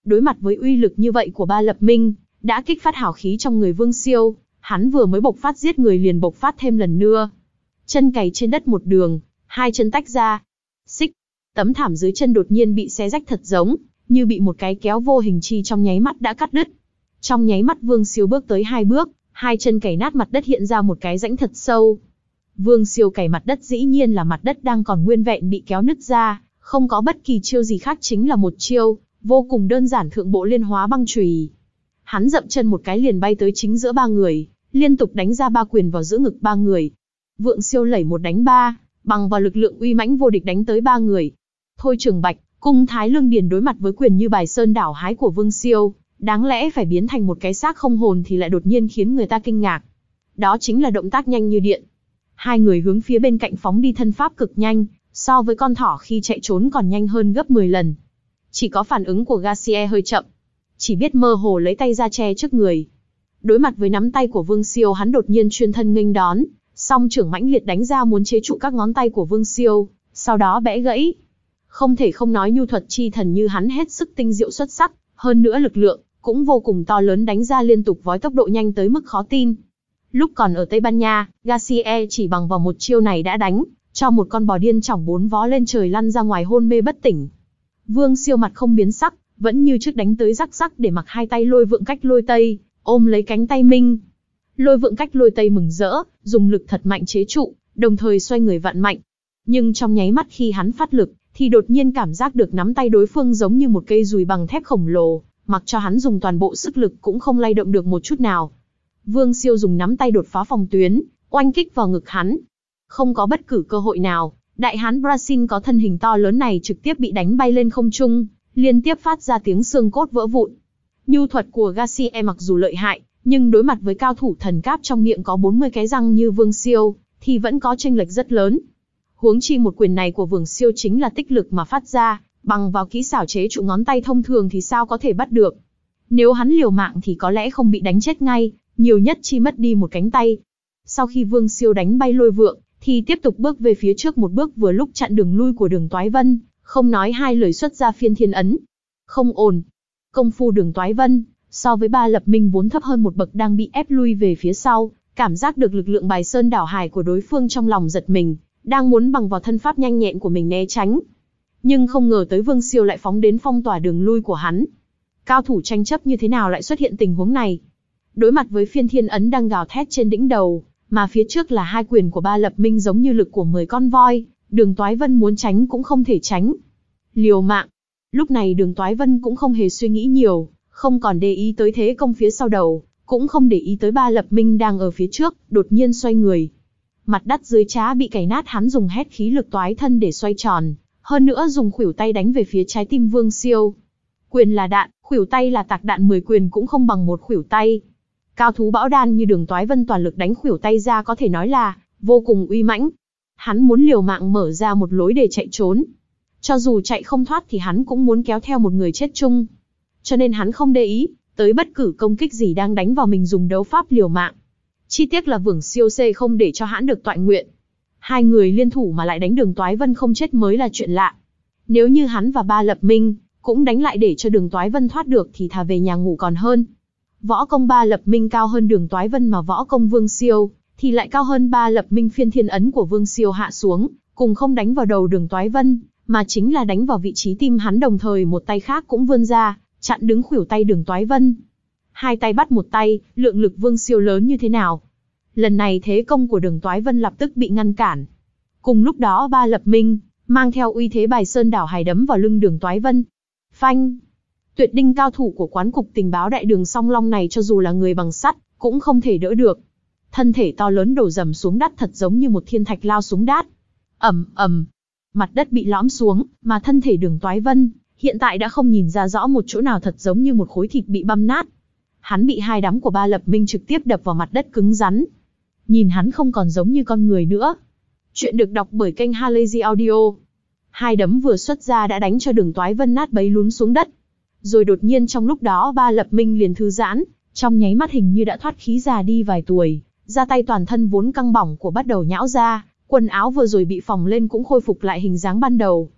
Đối mặt với uy lực như vậy của Ba Lập Minh, đã kích phát hào khí trong người Vương Siêu, hắn vừa mới bộc phát giết người liền bộc phát thêm lần nữa. Chân cày trên đất một đường, hai chân tách ra. Xích, tấm thảm dưới chân đột nhiên bị xé rách thật giống, như bị một cái kéo vô hình chi trong nháy mắt đã cắt đứt. Trong nháy mắt Vương Siêu bước tới hai bước, hai chân cày nát mặt đất hiện ra một cái rãnh thật sâu. Vương Siêu cày mặt đất dĩ nhiên là mặt đất đang còn nguyên vẹn bị kéo nứt ra, không có bất kỳ chiêu gì khác, chính là một chiêu vô cùng đơn giản thượng bộ liên hóa băng chùy. Hắn dậm chân một cái liền bay tới chính giữa ba người, liên tục đánh ra ba quyền vào giữa ngực ba người. Vượng Siêu lẩy một đánh ba, bằng vào lực lượng uy mãnh vô địch đánh tới ba người. Thôi Trường Bạch, Cung Thái Lương Điền đối mặt với quyền như bài sơn đảo hái của Vương Siêu, đáng lẽ phải biến thành một cái xác không hồn thì lại đột nhiên khiến người ta kinh ngạc. Đó chính là động tác nhanh như điện. Hai người hướng phía bên cạnh phóng đi, thân pháp cực nhanh, so với con thỏ khi chạy trốn còn nhanh hơn gấp mười lần. Chỉ có phản ứng của Garcia hơi chậm, chỉ biết mơ hồ lấy tay ra che trước người. Đối mặt với nắm tay của Vương Siêu, hắn đột nhiên chuyên thân nghênh đón, song trưởng mãnh liệt đánh ra muốn chế trụ các ngón tay của Vương Siêu, sau đó bẽ gãy. Không thể không nói nhu thuật chi thần như hắn hết sức tinh diệu xuất sắc, hơn nữa lực lượng cũng vô cùng to lớn, đánh ra liên tục với tốc độ nhanh tới mức khó tin. Lúc còn ở Tây Ban Nha, Garcia chỉ bằng vào một chiêu này đã đánh cho một con bò điên chỏng bốn vó lên trời lăn ra ngoài hôn mê bất tỉnh. Vương Siêu mặt không biến sắc, vẫn như trước đánh tới rắc rắc để mặc hai tay Lôi Vượng Cách Lôi Tây ôm lấy cánh tay Minh. Lôi Vượng Cách Lôi Tây mừng rỡ, dùng lực thật mạnh chế trụ, đồng thời xoay người vặn mạnh. Nhưng trong nháy mắt khi hắn phát lực, thì đột nhiên cảm giác được nắm tay đối phương giống như một cây dùi bằng thép khổng lồ, mặc cho hắn dùng toàn bộ sức lực cũng không lay động được một chút nào. Vương Siêu dùng nắm tay đột phá phòng tuyến, oanh kích vào ngực hắn. Không có bất cứ cơ hội nào, đại hán Brazil có thân hình to lớn này trực tiếp bị đánh bay lên không trung, liên tiếp phát ra tiếng xương cốt vỡ vụn. Nhu thuật của Garcia mặc dù lợi hại, nhưng đối mặt với cao thủ thần cáp trong miệng có bốn mươi cái răng như Vương Siêu, thì vẫn có chênh lệch rất lớn. Huống chi một quyền này của Vương Siêu chính là tích lực mà phát ra, bằng vào kỹ xảo chế trụ ngón tay thông thường thì sao có thể bắt được. Nếu hắn liều mạng thì có lẽ không bị đánh chết ngay, nhiều nhất chỉ mất đi một cánh tay. Sau khi Vương Siêu đánh bay Lôi Vượng, thì tiếp tục bước về phía trước một bước, vừa lúc chặn đường lui của Đường Toái Vân, không nói hai lời xuất ra Phiên Thiên Ấn. Không ổn. Công phu Đường Toái Vân, so với Ba Lập Minh vốn thấp hơn một bậc đang bị ép lui về phía sau, cảm giác được lực lượng bài sơn đảo hải của đối phương trong lòng giật mình, đang muốn bằng vào thân pháp nhanh nhẹn của mình né tránh. Nhưng không ngờ tới Vương Siêu lại phóng đến phong tỏa đường lui của hắn. Cao thủ tranh chấp như thế nào lại xuất hiện tình huống này? Đối mặt với Phiên Thiên Ấn đang gào thét trên đỉnh đầu, mà phía trước là hai quyền của Ba Lập Minh giống như lực của mười con voi, Đường Toái Vân muốn tránh cũng không thể tránh. Liều mạng. Lúc này Đường Toái Vân cũng không hề suy nghĩ nhiều, không còn để ý tới thế công phía sau đầu, cũng không để ý tới Ba Lập Minh đang ở phía trước, đột nhiên xoay người. Mặt đất dưới trá bị cày nát, hắn dùng hết khí lực toái thân để xoay tròn, hơn nữa dùng khuỷu tay đánh về phía trái tim Vương Siêu. Quyền là đạn, khuỷu tay là tạc đạn, mười quyền cũng không bằng một khuỷu tay. Cao thú bão đan như Đường Toái Vân toàn lực đánh khuỷu tay ra có thể nói là vô cùng uy mãnh. Hắn muốn liều mạng mở ra một lối để chạy trốn. Cho dù chạy không thoát thì hắn cũng muốn kéo theo một người chết chung. Cho nên hắn không để ý tới bất cứ công kích gì đang đánh vào mình, dùng đấu pháp liều mạng. Chi tiết là Vương Siêu C không để cho hắn được toại nguyện. Hai người liên thủ mà lại đánh Đường Toái Vân không chết mới là chuyện lạ. Nếu như hắn và Ba Lập Minh cũng đánh lại để cho Đường Toái Vân thoát được thì thà về nhà ngủ còn hơn. Võ công Ba Lập Minh cao hơn Đường Toái Vân, mà võ công Vương Siêu thì lại cao hơn Ba Lập Minh. Phiên Thiên Ấn của Vương Siêu hạ xuống, cùng không đánh vào đầu Đường Toái Vân, mà chính là đánh vào vị trí tim hắn, đồng thời một tay khác cũng vươn ra, chặn đứng khuỷu tay Đường Toái Vân. Hai tay bắt một tay, lượng lực Vương Siêu lớn như thế nào? Lần này thế công của Đường Toái Vân lập tức bị ngăn cản. Cùng lúc đó Ba Lập Minh mang theo uy thế bài sơn đảo hải đấm vào lưng Đường Toái Vân. Phanh! Tuyệt đinh cao thủ của quán cục tình báo Đại Đường Song Long này cho dù là người bằng sắt cũng không thể đỡ được. Thân thể to lớn đổ dầm xuống đất thật giống như một thiên thạch lao xuống đát. Ầm ầm, mặt đất bị lõm xuống, mà thân thể Đường Toái Vân hiện tại đã không nhìn ra rõ một chỗ nào, thật giống như một khối thịt bị băm nát. Hắn bị hai đấm của Ba Lập Minh trực tiếp đập vào mặt đất cứng rắn. Nhìn hắn không còn giống như con người nữa. Chuyện được đọc bởi kênh Halazy Audio. Hai đấm vừa xuất ra đã đánh cho Đường Toái Vân nát bấy lún xuống đất. Rồi đột nhiên trong lúc đó Ba Lập Minh liền thư giãn, trong nháy mắt hình như đã thoát khí già đi vài tuổi, ra tay toàn thân vốn căng bỏng của bắt đầu nhão ra, quần áo vừa rồi bị phồng lên cũng khôi phục lại hình dáng ban đầu.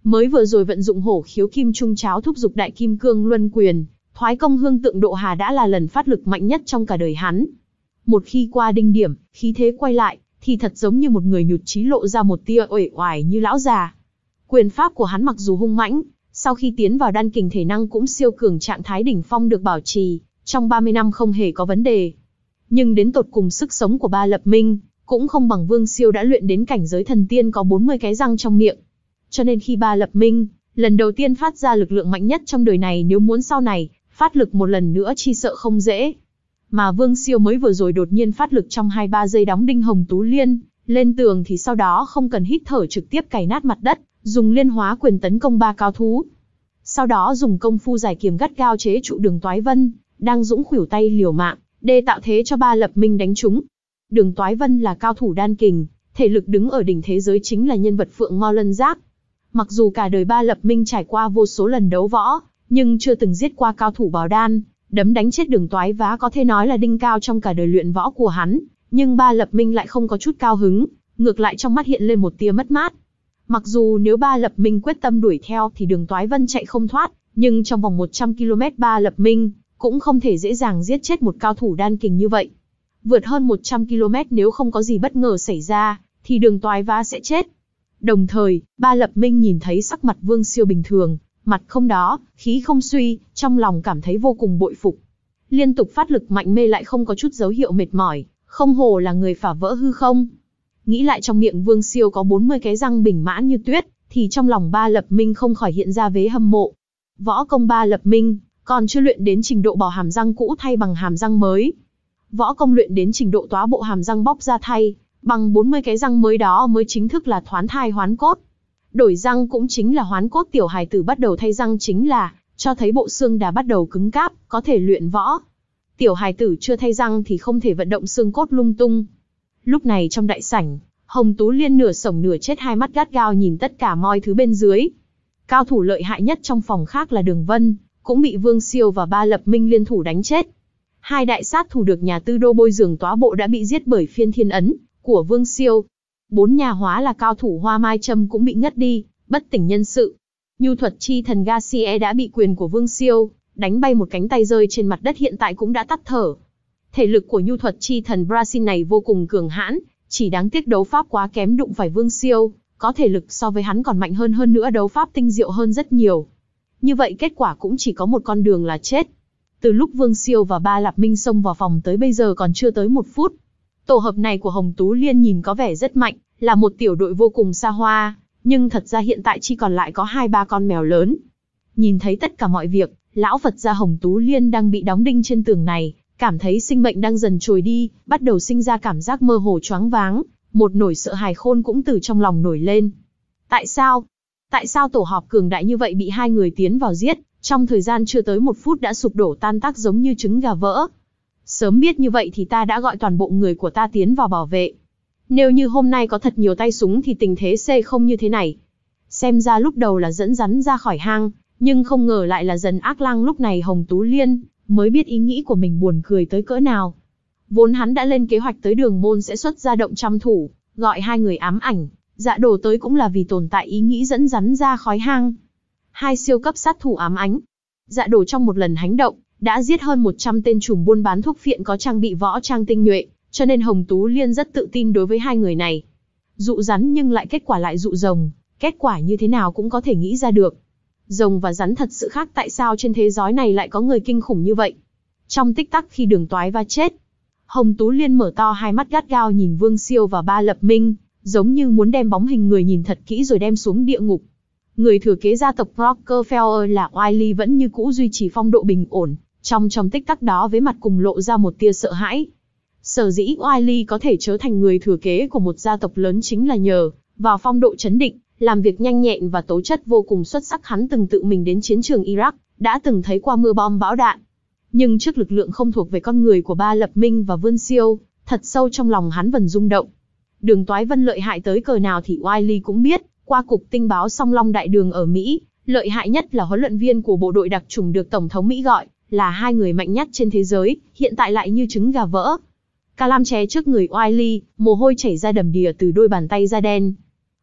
Mới vừa rồi vận dụng hổ khiếu kim trung cháo thúc giục đại kim cương luân quyền, thoái công hương tượng độ hà đã là lần phát lực mạnh nhất trong cả đời hắn. Một khi qua đinh điểm, khí thế quay lại, thì thật giống như một người nhụt chí lộ ra một tia uể oải như lão già. Quyền pháp của hắn mặc dù hung mãnh, sau khi tiến vào đan kình thể năng cũng siêu cường trạng thái đỉnh phong được bảo trì, trong ba mươi năm không hề có vấn đề. Nhưng đến tột cùng sức sống của Ba Lập Minh, cũng không bằng Vương Siêu đã luyện đến cảnh giới thần tiên có bốn mươi cái răng trong miệng. Cho nên khi Ba Lập Minh, lần đầu tiên phát ra lực lượng mạnh nhất trong đời này, nếu muốn sau này, phát lực một lần nữa chi sợ không dễ. Mà Vương Siêu mới vừa rồi đột nhiên phát lực trong hai ba giây đóng đinh Hồng Tú Liên lên tường, thì sau đó không cần hít thở trực tiếp cày nát mặt đất, dùng liên hóa quyền tấn công ba cao thú. Sau đó dùng công phu giải kiếm gắt gao chế trụ Đường Toái Vân, đang dũng khuỷu tay liều mạng, để tạo thế cho Ba Lập Minh đánh trúng. Đường Toái Vân là cao thủ đan kình, thể lực đứng ở đỉnh thế giới, chính là nhân vật phượng ngo lân giác. Mặc dù cả đời Ba Lập Minh trải qua vô số lần đấu võ, nhưng chưa từng giết qua cao thủ bào đan, đấm đánh chết Đường Toái Vá có thể nói là đinh cao trong cả đời luyện võ của hắn. Nhưng Ba Lập Minh lại không có chút cao hứng, ngược lại trong mắt hiện lên một tia mất mát. Mặc dù nếu Ba Lập Minh quyết tâm đuổi theo thì Đường Toái Vân chạy không thoát, nhưng trong vòng một trăm ki lô mét Ba Lập Minh cũng không thể dễ dàng giết chết một cao thủ đan kình như vậy. Vượt hơn một trăm ki lô mét nếu không có gì bất ngờ xảy ra, thì Đường Toái Vá sẽ chết. Đồng thời, Ba Lập Minh nhìn thấy sắc mặt Vương Siêu bình thường, mặt không đó, khí không suy, trong lòng cảm thấy vô cùng bội phục. Liên tục phát lực mạnh mê lại không có chút dấu hiệu mệt mỏi, không hổ là người phá vỡ hư không. Nghĩ lại trong miệng Vương Siêu có bốn mươi cái răng bình mãn như tuyết, thì trong lòng Ba Lập Minh không khỏi hiện ra vế hâm mộ. Võ công Ba Lập Minh còn chưa luyện đến trình độ bỏ hàm răng cũ thay bằng hàm răng mới. Võ công luyện đến trình độ tóa bộ hàm răng bóc ra thay bằng bốn mươi cái răng mới đó mới chính thức là thoán thai hoán cốt. Đổi răng cũng chính là hoán cốt, tiểu hài tử bắt đầu thay răng chính là cho thấy bộ xương đã bắt đầu cứng cáp, có thể luyện võ. Tiểu hài tử chưa thay răng thì không thể vận động xương cốt lung tung. Lúc này trong đại sảnh, Hồng Tú Liên nửa sống nửa chết, hai mắt gắt gao nhìn tất cả mọi thứ bên dưới. Cao thủ lợi hại nhất trong phòng khác là Đường Vân, cũng bị Vương Siêu và Ba Lập Minh liên thủ đánh chết. Hai đại sát thủ được nhà tư đô bôi giường tóa bộ đã bị giết bởi phiên thiên ấn của Vương Siêu. Bốn nhà hóa là cao thủ Hoa Mai Châm cũng bị ngất đi, bất tỉnh nhân sự. Nhu thuật chi thần Garcia đã bị quyền của Vương Siêu đánh bay một cánh tay rơi trên mặt đất, hiện tại cũng đã tắt thở. Thể lực của nhu thuật chi thần Brazil này vô cùng cường hãn, chỉ đáng tiếc đấu pháp quá kém, đụng phải Vương Siêu, có thể lực so với hắn còn mạnh hơn, hơn nữa đấu pháp tinh diệu hơn rất nhiều. Như vậy kết quả cũng chỉ có một con đường là chết. Từ lúc Vương Siêu và Ba Lập Minh xông vào phòng tới bây giờ còn chưa tới một phút. Tổ hợp này của Hồng Tú Liên nhìn có vẻ rất mạnh, là một tiểu đội vô cùng xa hoa, nhưng thật ra hiện tại chỉ còn lại có hai ba con mèo lớn. Nhìn thấy tất cả mọi việc, lão Phật gia Hồng Tú Liên đang bị đóng đinh trên tường này, cảm thấy sinh mệnh đang dần trôi đi, bắt đầu sinh ra cảm giác mơ hồ choáng váng, một nỗi sợ hãi khôn cũng từ trong lòng nổi lên. Tại sao? Tại sao tổ họp cường đại như vậy bị hai người tiến vào giết, trong thời gian chưa tới một phút đã sụp đổ tan tác giống như trứng gà vỡ? Sớm biết như vậy thì ta đã gọi toàn bộ người của ta tiến vào bảo vệ. Nếu như hôm nay có thật nhiều tay súng thì tình thế sẽ không như thế này. Xem ra lúc đầu là dẫn rắn ra khỏi hang, nhưng không ngờ lại là dần ác lang. Lúc này Hồng Tú Liên mới biết ý nghĩ của mình buồn cười tới cỡ nào. Vốn hắn đã lên kế hoạch tới Đường Môn sẽ xuất ra động trăm thủ, gọi hai người ám ảnh, Dạ Đồ tới cũng là vì tồn tại ý nghĩ dẫn rắn ra khói hang. Hai siêu cấp sát thủ ám ánh. Dạ Đồ trong một lần hành động đã giết hơn một trăm tên trùm buôn bán thuốc phiện có trang bị võ trang tinh nhuệ, cho nên Hồng Tú Liên rất tự tin đối với hai người này. Dụ rắn nhưng lại kết quả lại dụ rồng, kết quả như thế nào cũng có thể nghĩ ra được. Rồng và rắn thật sự khác, tại sao trên thế giới này lại có người kinh khủng như vậy? Trong tích tắc khi Đường Toái Va chết, Hồng Tú Liên mở to hai mắt gắt gao nhìn Vương Siêu và Ba Lập Minh, giống như muốn đem bóng hình người nhìn thật kỹ rồi đem xuống địa ngục. Người thừa kế gia tộc Rockefeller là Wiley vẫn như cũ duy trì phong độ bình ổn, trong trong tích tắc đó với mặt cùng lộ ra một tia sợ hãi. Sở dĩ Wiley có thể trở thành người thừa kế của một gia tộc lớn chính là nhờ vào phong độ trấn định, làm việc nhanh nhẹn và tố chất vô cùng xuất sắc. Hắn từng tự mình đến chiến trường Iraq, đã từng thấy qua mưa bom bão đạn. Nhưng trước lực lượng không thuộc về con người của Ba Lập Minh và Vương Siêu, thật sâu trong lòng hắn vẫn rung động. Đường Toái Vân lợi hại tới cỡ nào thì Wiley cũng biết, qua cục tình báo Song Long Đại Đường ở Mỹ, lợi hại nhất là huấn luyện viên của bộ đội đặc chủng được Tổng thống Mỹ gọi là hai người mạnh nhất trên thế giới, hiện tại lại như trứng gà vỡ. Calam ché trước người Wiley, mồ hôi chảy ra đầm đìa từ đôi bàn tay da đen.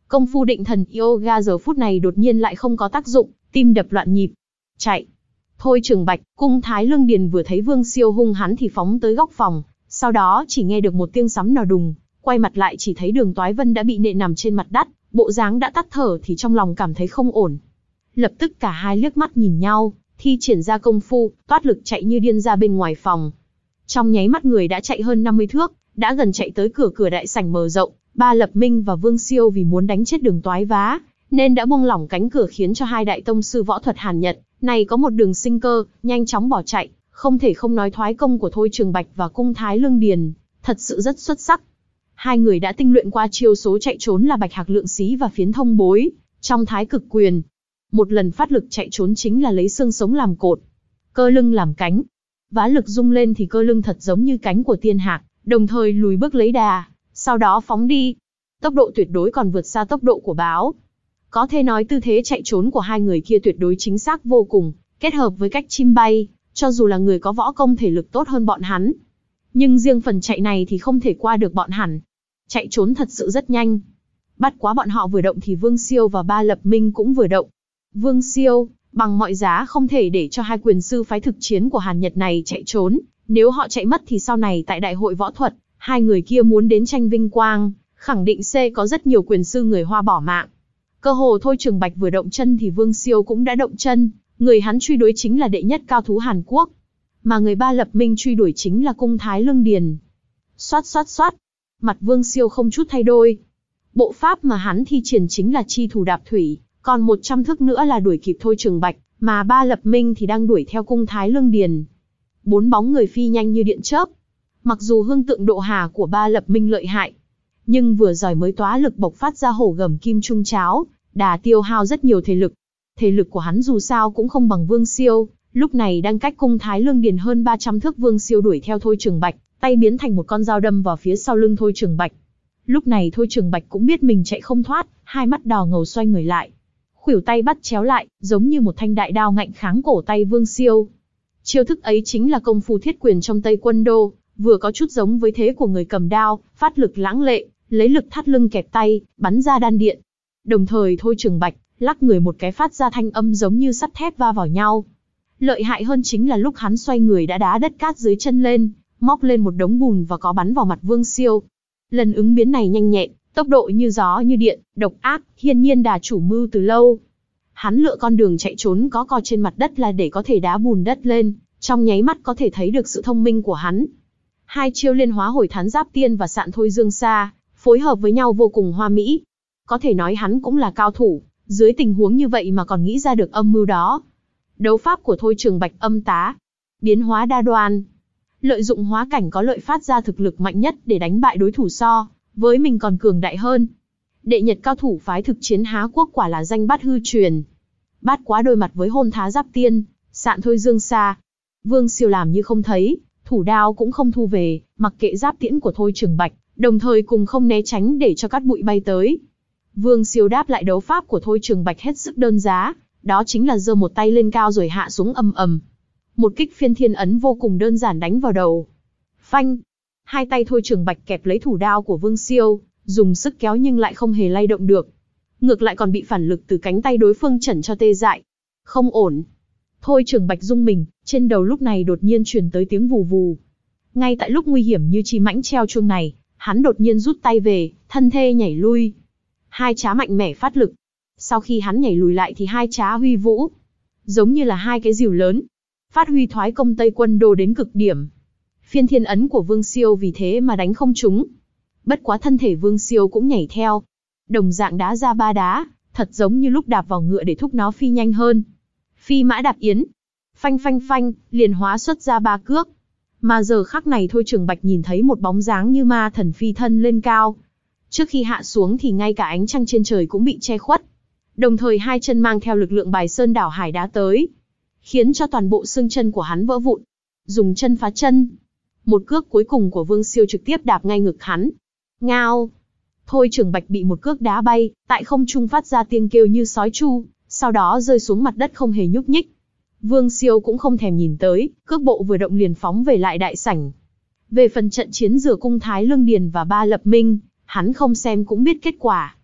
Công phu định thần yoga giờ phút này đột nhiên lại không có tác dụng, tim đập loạn nhịp. Chạy. Thôi Trường Bạch, cung Thái Lương Điền vừa thấy Vương Siêu hung hắn thì phóng tới góc phòng, sau đó chỉ nghe được một tiếng sấm nào đùng, quay mặt lại chỉ thấy Đường Toái Vân đã bị nện nằm trên mặt đất, bộ dáng đã tắt thở thì trong lòng cảm thấy không ổn. Lập tức cả hai liếc mắt nhìn nhau, thi triển ra công phu, toát lực chạy như điên ra bên ngoài phòng. Trong nháy mắt người đã chạy hơn năm mươi thước, đã gần chạy tới cửa cửa đại sảnh mở rộng. Ba Lập Minh và Vương Siêu vì muốn đánh chết Đường Toái Vá, nên đã buông lỏng cánh cửa khiến cho hai đại tông sư võ thuật Hàn Nhật này có một đường sinh cơ, nhanh chóng bỏ chạy. Không thể không nói thoái công của Thôi Trường Bạch và cung Thái Lương Điền thật sự rất xuất sắc. Hai người đã tinh luyện qua chiêu số chạy trốn là Bạch Hạc Lượng Xí và Phiến Thông Bối trong Thái Cực Quyền. Một lần phát lực chạy trốn chính là lấy xương sống làm cột, cơ lưng làm cánh. Vá lực rung lên thì cơ lưng thật giống như cánh của tiên hạc, đồng thời lùi bước lấy đà, sau đó phóng đi. Tốc độ tuyệt đối còn vượt xa tốc độ của báo. Có thể nói tư thế chạy trốn của hai người kia tuyệt đối chính xác vô cùng, kết hợp với cách chim bay, cho dù là người có võ công thể lực tốt hơn bọn hắn. Nhưng riêng phần chạy này thì không thể qua được bọn hắn. Chạy trốn thật sự rất nhanh. Bắt quá bọn họ vừa động thì Vương Siêu và Ba Lập Minh cũng vừa động. Vương Siêu, bằng mọi giá không thể để cho hai quyền sư phái thực chiến của Hàn Nhật này chạy trốn. Nếu họ chạy mất thì sau này tại đại hội võ thuật, hai người kia muốn đến tranh vinh quang, khẳng định C có rất nhiều quyền sư người Hoa bỏ mạng. Cơ hồ Thôi Trường Bạch vừa động chân thì Vương Siêu cũng đã động chân, người hắn truy đuổi chính là đệ nhất cao thú Hàn Quốc, mà người Ba Lập Minh truy đuổi chính là cung Thái Lương Điền. Xoát xoát xoát, mặt Vương Siêu không chút thay đổi. Bộ pháp mà hắn thi triển chính là chi thủ đạp thủy, còn một trăm thước nữa là đuổi kịp Thôi Trường Bạch, mà Ba Lập Minh thì đang đuổi theo cung Thái Lương Điền. Bốn bóng người phi nhanh như điện chớp. Mặc dù hương tượng độ hà của Ba Lập Minh lợi hại, nhưng vừa rồi mới tóa lực bộc phát ra hổ gầm kim trung cháo, đà tiêu hao rất nhiều thể lực. Thể lực của hắn dù sao cũng không bằng Vương Siêu, lúc này đang cách cung Thái Lương Điền hơn ba trăm thước. Vương Siêu đuổi theo Thôi Trường Bạch, tay biến thành một con dao đâm vào phía sau lưng Thôi Trường Bạch. Lúc này Thôi Trường Bạch cũng biết mình chạy không thoát, hai mắt đỏ ngầu xoay người lại, khuỷu tay bắt chéo lại, giống như một thanh đại đao ngạnh kháng cổ tay Vương Siêu. Chiêu thức ấy chính là công phu thiết quyền trong Tây Quân Đô, vừa có chút giống với thế của người cầm đao, phát lực lãng lệ, lấy lực thắt lưng kẹp tay, bắn ra đan điện. Đồng thời Thôi Trường Bạch lắc người một cái phát ra thanh âm giống như sắt thép va vào nhau. Lợi hại hơn chính là lúc hắn xoay người đã đá đất cát dưới chân lên, móc lên một đống bùn và có bắn vào mặt Vương Siêu. Lần ứng biến này nhanh nhẹn, tốc độ như gió như điện, độc ác, hiển nhiên đà chủ mưu từ lâu. Hắn lựa con đường chạy trốn có co trên mặt đất là để có thể đá bùn đất lên, trong nháy mắt có thể thấy được sự thông minh của hắn. Hai chiêu liên hóa hồi thán giáp tiên và sạn thôi dương sa, phối hợp với nhau vô cùng hoa mỹ. Có thể nói hắn cũng là cao thủ, dưới tình huống như vậy mà còn nghĩ ra được âm mưu đó. Đấu pháp của Thôi Trường Bạch âm tá, biến hóa đa đoan, lợi dụng hóa cảnh có lợi phát ra thực lực mạnh nhất để đánh bại đối thủ so với mình còn cường đại hơn. Đệ nhật cao thủ phái thực chiến Há Quốc quả là danh bát hư truyền. Bát quá đôi mặt với hôn thá giáp tiên, sạn thôi dương sa. Vương Siêu làm như không thấy, thủ đao cũng không thu về, mặc kệ giáp tiễn của Thôi Trường Bạch, đồng thời cùng không né tránh để cho cát bụi bay tới. Vương Siêu đáp lại đấu pháp của Thôi Trường Bạch hết sức đơn giá, đó chính là giơ một tay lên cao rồi hạ xuống ầm ầm. Một kích phiên thiên ấn vô cùng đơn giản đánh vào đầu. Phanh! Hai tay Thôi Trường Bạch kẹp lấy thủ đao của Vương Siêu, dùng sức kéo nhưng lại không hề lay động được. Ngược lại còn bị phản lực từ cánh tay đối phương chẩn cho tê dại. Không ổn. Thôi Trường Bạch rung mình, trên đầu lúc này đột nhiên truyền tới tiếng vù vù. Ngay tại lúc nguy hiểm như chi mãnh treo chuông này, hắn đột nhiên rút tay về, thân thê nhảy lui. Hai trá mạnh mẽ phát lực. Sau khi hắn nhảy lùi lại thì hai trá huy vũ, giống như là hai cái rìu lớn, phát huy thoái công Tây Quân Đô đến cực điểm. Phiên thiên ấn của Vương Siêu vì thế mà đánh không trúng. Bất quá thân thể Vương Siêu cũng nhảy theo, đồng dạng đá ra ba đá, thật giống như lúc đạp vào ngựa để thúc nó phi nhanh hơn. Phi mã đạp yến, phanh phanh phanh, liền hóa xuất ra ba cước. Mà giờ khắc này Thôi Trường Bạch nhìn thấy một bóng dáng như ma thần phi thân lên cao. Trước khi hạ xuống thì ngay cả ánh trăng trên trời cũng bị che khuất. Đồng thời hai chân mang theo lực lượng bài sơn đảo hải đá tới, khiến cho toàn bộ xương chân của hắn vỡ vụn. Dùng chân phá chân. Một cước cuối cùng của Vương Siêu trực tiếp đạp ngay ngực hắn. Ngao! Thôi Trường Bạch bị một cước đá bay, tại không trung phát ra tiếng kêu như sói chu, sau đó rơi xuống mặt đất không hề nhúc nhích. Vương Siêu cũng không thèm nhìn tới, cước bộ vừa động liền phóng về lại đại sảnh. Về phần trận chiến giữa cung Thái Lương Điền và Ba Lập Minh, hắn không xem cũng biết kết quả.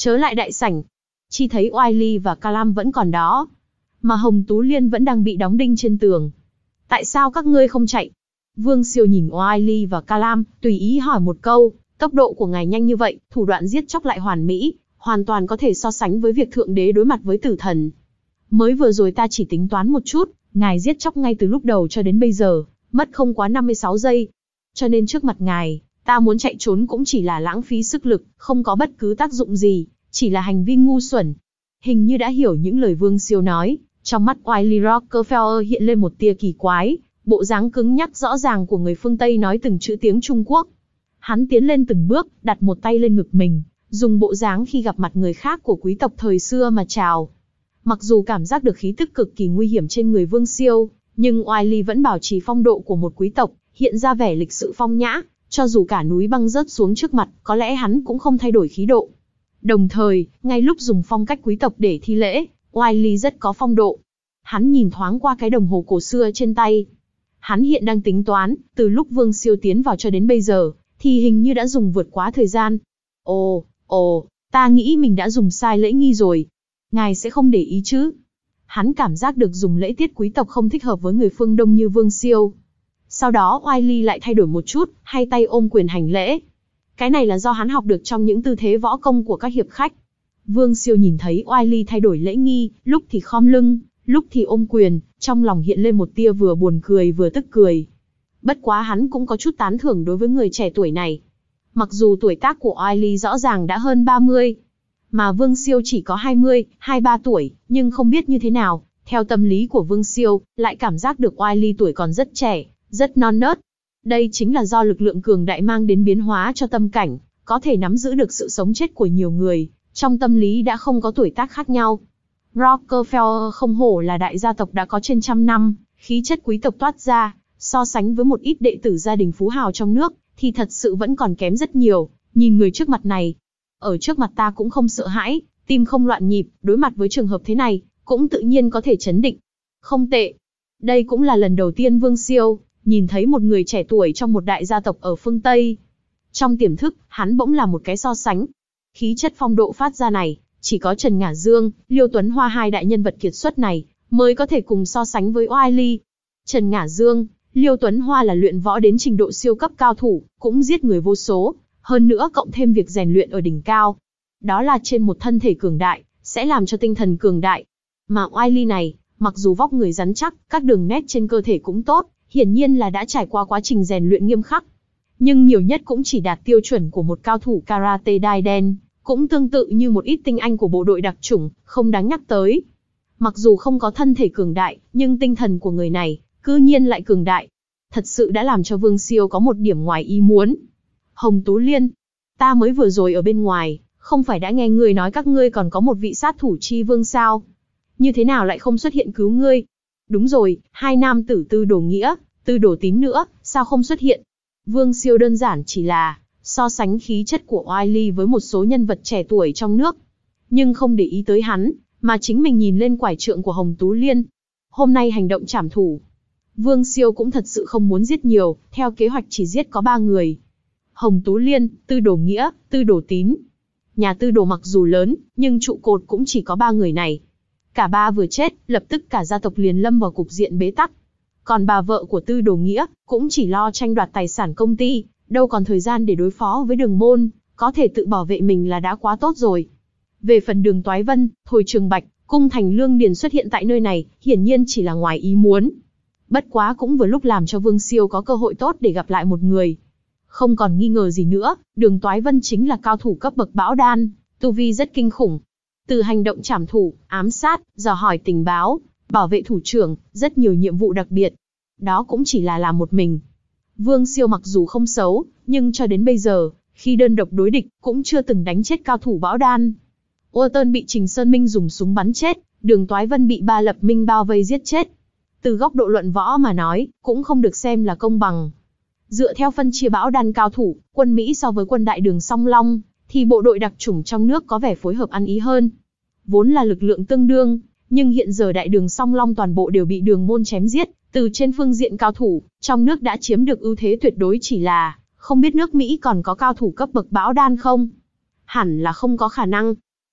Chớ lại đại sảnh, chi thấy Wiley và Callum vẫn còn đó, mà Hồng Tú Liên vẫn đang bị đóng đinh trên tường. Tại sao các ngươi không chạy? Vương Siêu nhìn Wiley và Callum, tùy ý hỏi một câu. Tốc độ của ngài nhanh như vậy, thủ đoạn giết chóc lại hoàn mỹ, hoàn toàn có thể so sánh với việc thượng đế đối mặt với tử thần. Mới vừa rồi ta chỉ tính toán một chút, ngài giết chóc ngay từ lúc đầu cho đến bây giờ, mất không quá năm mươi sáu giây. Cho nên trước mặt ngài, ta muốn chạy trốn cũng chỉ là lãng phí sức lực, không có bất cứ tác dụng gì, chỉ là hành vi ngu xuẩn. Hình như đã hiểu những lời Vương Siêu nói, trong mắt Wiley Rockefeller hiện lên một tia kỳ quái, bộ dáng cứng nhắc rõ ràng của người phương Tây nói từng chữ tiếng Trung Quốc. Hắn tiến lên từng bước, đặt một tay lên ngực mình, dùng bộ dáng khi gặp mặt người khác của quý tộc thời xưa mà chào. Mặc dù cảm giác được khí tức cực kỳ nguy hiểm trên người Vương Siêu, nhưng Wiley vẫn bảo trì phong độ của một quý tộc, hiện ra vẻ lịch sự phong nhã, cho dù cả núi băng rớt xuống trước mặt, có lẽ hắn cũng không thay đổi khí độ. Đồng thời, ngay lúc dùng phong cách quý tộc để thi lễ, Wiley rất có phong độ. Hắn nhìn thoáng qua cái đồng hồ cổ xưa trên tay. Hắn hiện đang tính toán, từ lúc Vương Siêu tiến vào cho đến bây giờ, thì hình như đã dùng vượt quá thời gian. Ồ, ồ, ta nghĩ mình đã dùng sai lễ nghi rồi. Ngài sẽ không để ý chứ? Hắn cảm giác được dùng lễ tiết quý tộc không thích hợp với người phương Đông như Vương Siêu. Sau đó Wiley lại thay đổi một chút, hai tay ôm quyền hành lễ. Cái này là do hắn học được trong những tư thế võ công của các hiệp khách. Vương Siêu nhìn thấy Wiley thay đổi lễ nghi, lúc thì khom lưng, lúc thì ôm quyền, trong lòng hiện lên một tia vừa buồn cười vừa tức cười. Bất quá hắn cũng có chút tán thưởng đối với người trẻ tuổi này. Mặc dù tuổi tác của Wiley rõ ràng đã hơn ba mươi, mà Vương Siêu chỉ có hai mươi, hai mươi ba tuổi, nhưng không biết như thế nào, theo tâm lý của Vương Siêu, lại cảm giác được Wiley tuổi còn rất trẻ, rất non nớt. Đây chính là do lực lượng cường đại mang đến biến hóa cho tâm cảnh, có thể nắm giữ được sự sống chết của nhiều người, trong tâm lý đã không có tuổi tác khác nhau. Rockefeller không hổ là đại gia tộc đã có trên trăm năm, khí chất quý tộc toát ra, so sánh với một ít đệ tử gia đình phú hào trong nước, thì thật sự vẫn còn kém rất nhiều. Nhìn người trước mặt này, ở trước mặt ta cũng không sợ hãi, tim không loạn nhịp, đối mặt với trường hợp thế này, cũng tự nhiên có thể trấn định. Không tệ. Đây cũng là lần đầu tiên Vương Siêu nhìn thấy một người trẻ tuổi trong một đại gia tộc ở phương Tây. Trong tiềm thức, hắn bỗng làm một cái so sánh. Khí chất phong độ phát ra này, chỉ có Trần Ngả Dương, Liêu Tuấn Hoa hai đại nhân vật kiệt xuất này, mới có thể cùng so sánh với Wiley. Trần Ngả Dương, Liêu Tuấn Hoa là luyện võ đến trình độ siêu cấp cao thủ, cũng giết người vô số, hơn nữa cộng thêm việc rèn luyện ở đỉnh cao. Đó là trên một thân thể cường đại, sẽ làm cho tinh thần cường đại. Mà Wiley này, mặc dù vóc người rắn chắc, các đường nét trên cơ thể cũng tốt, hiển nhiên là đã trải qua quá trình rèn luyện nghiêm khắc. Nhưng nhiều nhất cũng chỉ đạt tiêu chuẩn của một cao thủ karate đai đen, cũng tương tự như một ít tinh anh của bộ đội đặc chủng, không đáng nhắc tới. Mặc dù không có thân thể cường đại, nhưng tinh thần của người này, cư nhiên lại cường đại. Thật sự đã làm cho Vương Siêu có một điểm ngoài ý muốn. Hồng Tú Liên, ta mới vừa rồi ở bên ngoài, không phải đã nghe ngươi nói các ngươi còn có một vị sát thủ chi vương sao? Như thế nào lại không xuất hiện cứu ngươi? Đúng rồi, hai nam tử Tư Đồ Nghĩa, Tư Đồ Tín nữa, sao không xuất hiện? Vương Siêu đơn giản chỉ là so sánh khí chất của Wiley với một số nhân vật trẻ tuổi trong nước, nhưng không để ý tới hắn, mà chính mình nhìn lên quải trượng của Hồng Tú Liên. Hôm nay hành động trảm thủ, Vương Siêu cũng thật sự không muốn giết nhiều, theo kế hoạch chỉ giết có ba người. Hồng Tú Liên, Tư Đồ Nghĩa, Tư Đồ Tín. Nhà Tư Đồ mặc dù lớn, nhưng trụ cột cũng chỉ có ba người này. Cả ba vừa chết, lập tức cả gia tộc liền lâm vào cục diện bế tắc. Còn bà vợ của Tư Đồ Nghĩa, cũng chỉ lo tranh đoạt tài sản công ty, đâu còn thời gian để đối phó với Đường Môn, có thể tự bảo vệ mình là đã quá tốt rồi. Về phần Đường Toái Vân, Thôi Trường Bạch, Cung Thành Lương Điền xuất hiện tại nơi này, hiển nhiên chỉ là ngoài ý muốn. Bất quá cũng vừa lúc làm cho Vương Siêu có cơ hội tốt để gặp lại một người. Không còn nghi ngờ gì nữa, Đường Toái Vân chính là cao thủ cấp bậc bão đan, tu vi rất kinh khủng. Từ hành động trảm thủ, ám sát, dò hỏi tình báo, bảo vệ thủ trưởng, rất nhiều nhiệm vụ đặc biệt. Đó cũng chỉ là làm một mình. Vương Siêu mặc dù không xấu, nhưng cho đến bây giờ, khi đơn độc đối địch, cũng chưa từng đánh chết cao thủ bão đan. Ô Tơn bị Trình Sơn Minh dùng súng bắn chết, Đường Toái Vân bị Ba Lập Minh bao vây giết chết. Từ góc độ luận võ mà nói, cũng không được xem là công bằng. Dựa theo phân chia bão đan cao thủ, quân Mỹ so với quân đại đường Song Long, thì bộ đội đặc chủng trong nước có vẻ phối hợp ăn ý hơn. Vốn là lực lượng tương đương, nhưng hiện giờ đại đường Song Long toàn bộ đều bị Đường Môn chém giết. Từ trên phương diện cao thủ, trong nước đã chiếm được ưu thế tuyệt đối, chỉ là không biết nước Mỹ còn có cao thủ cấp bậc bão đan không? Hẳn là không có khả năng.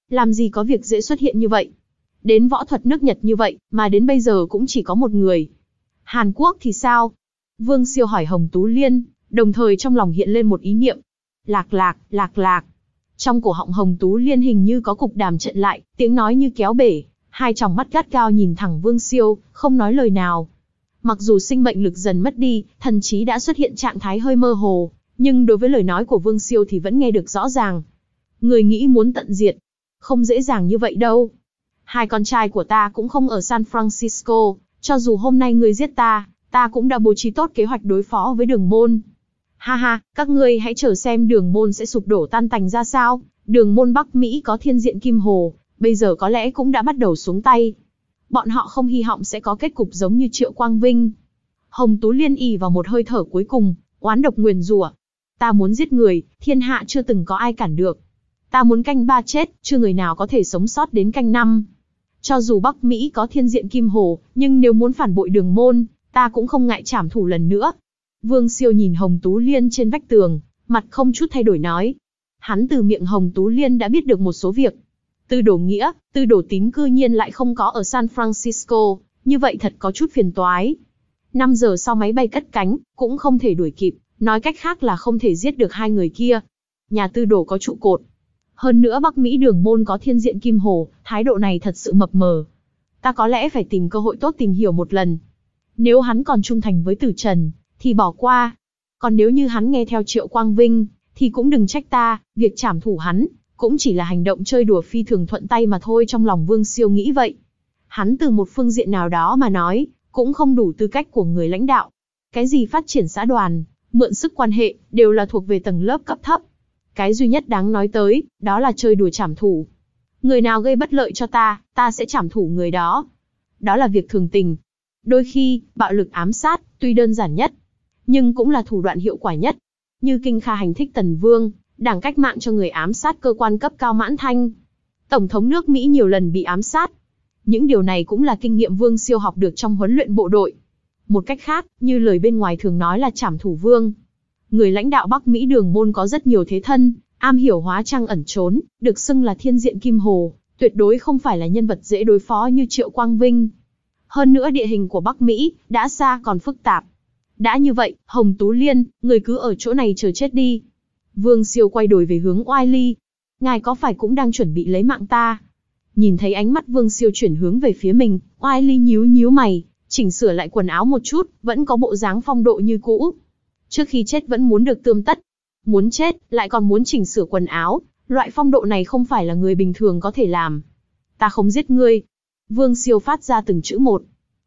Làm gì có việc dễ xuất hiện như vậy. Đến võ thuật nước Nhật như vậy, mà đến bây giờ cũng chỉ có một người. Hàn Quốc thì sao? Vương Siêu hỏi Hồng Tú Liên, đồng thời trong lòng hiện lên một ý niệm. Lạc lạc, lạc lạc. Trong cổ họng Hồng Tú Liên hình như có cục đàm trận lại, tiếng nói như kéo bể, hai tròng mắt gắt gao nhìn thẳng Vương Siêu, không nói lời nào. Mặc dù sinh mệnh lực dần mất đi, thần trí đã xuất hiện trạng thái hơi mơ hồ, nhưng đối với lời nói của Vương Siêu thì vẫn nghe được rõ ràng. Người nghĩ muốn tận diệt, không dễ dàng như vậy đâu. Hai con trai của ta cũng không ở San Francisco, cho dù hôm nay ngươi giết ta, ta cũng đã bố trí tốt kế hoạch đối phó với Đường Môn. Ha ha, các ngươi hãy chờ xem Đường Môn sẽ sụp đổ tan tành ra sao. Đường Môn Bắc Mỹ có thiên diện Kim Hồ, bây giờ có lẽ cũng đã bắt đầu xuống tay. Bọn họ không hy vọng sẽ có kết cục giống như Triệu Quang Vinh. Hồng Tú Liên ỉ vào một hơi thở cuối cùng, oán độc nguyền rủa. Ta muốn giết người, thiên hạ chưa từng có ai cản được. Ta muốn canh ba chết, chưa người nào có thể sống sót đến canh năm. Cho dù Bắc Mỹ có thiên diện Kim Hồ, nhưng nếu muốn phản bội Đường Môn, ta cũng không ngại trảm thủ lần nữa. Vương Siêu nhìn Hồng Tú Liên trên vách tường, mặt không chút thay đổi nói. Hắn từ miệng Hồng Tú Liên đã biết được một số việc. Tư Đồ Nghĩa, Tư Đồ Tín cư nhiên lại không có ở San Francisco, như vậy thật có chút phiền toái. năm giờ sau máy bay cất cánh, cũng không thể đuổi kịp, nói cách khác là không thể giết được hai người kia. Nhà Tư Đồ có trụ cột. Hơn nữa Bắc Mỹ Đường Môn có thiên diện Kim Hồ, thái độ này thật sự mập mờ. Ta có lẽ phải tìm cơ hội tốt tìm hiểu một lần. Nếu hắn còn trung thành với Tử Trần, thì bỏ qua. Còn nếu như hắn nghe theo Triệu Quang Vinh, thì cũng đừng trách ta, việc trảm thủ hắn, cũng chỉ là hành động chơi đùa phi thường thuận tay mà thôi. Trong lòng Vương Siêu nghĩ vậy. Hắn từ một phương diện nào đó mà nói, cũng không đủ tư cách của người lãnh đạo. Cái gì phát triển xã đoàn, mượn sức quan hệ, đều là thuộc về tầng lớp cấp thấp. Cái duy nhất đáng nói tới, đó là chơi đùa trảm thủ. Người nào gây bất lợi cho ta, ta sẽ trảm thủ người đó. Đó là việc thường tình. Đôi khi, bạo lực ám sát, tuy đơn giản nhất, nhưng cũng là thủ đoạn hiệu quả nhất. Như Kinh Kha hành thích Tần Vương, Đảng Cách mạng cho người ám sát cơ quan cấp cao Mãn Thanh. Tổng thống nước Mỹ nhiều lần bị ám sát. Những điều này cũng là kinh nghiệm Vương Siêu học được trong huấn luyện bộ đội. Một cách khác, như lời bên ngoài thường nói là trảm thủ vương. Người lãnh đạo Bắc Mỹ Đường Môn có rất nhiều thế thân, am hiểu hóa trang ẩn trốn, được xưng là thiên diện Kim Hồ, tuyệt đối không phải là nhân vật dễ đối phó như Triệu Quang Vinh. Hơn nữa địa hình của Bắc Mỹ, đã xa còn phức tạp. Đã như vậy, Hồng Tú Liên, người cứ ở chỗ này chờ chết đi. Vương Siêu quay đổi về hướng Oai Ly. Ngài có phải cũng đang chuẩn bị lấy mạng ta? Nhìn thấy ánh mắt Vương Siêu chuyển hướng về phía mình, Oai Ly nhíu nhíu mày, chỉnh sửa lại quần áo một chút, vẫn có bộ dáng phong độ như cũ. Trước khi chết vẫn muốn được tươm tất. Muốn chết, lại còn muốn chỉnh sửa quần áo, loại phong độ này không phải là người bình thường có thể làm. Ta không giết ngươi. Vương Siêu phát ra từng chữ một.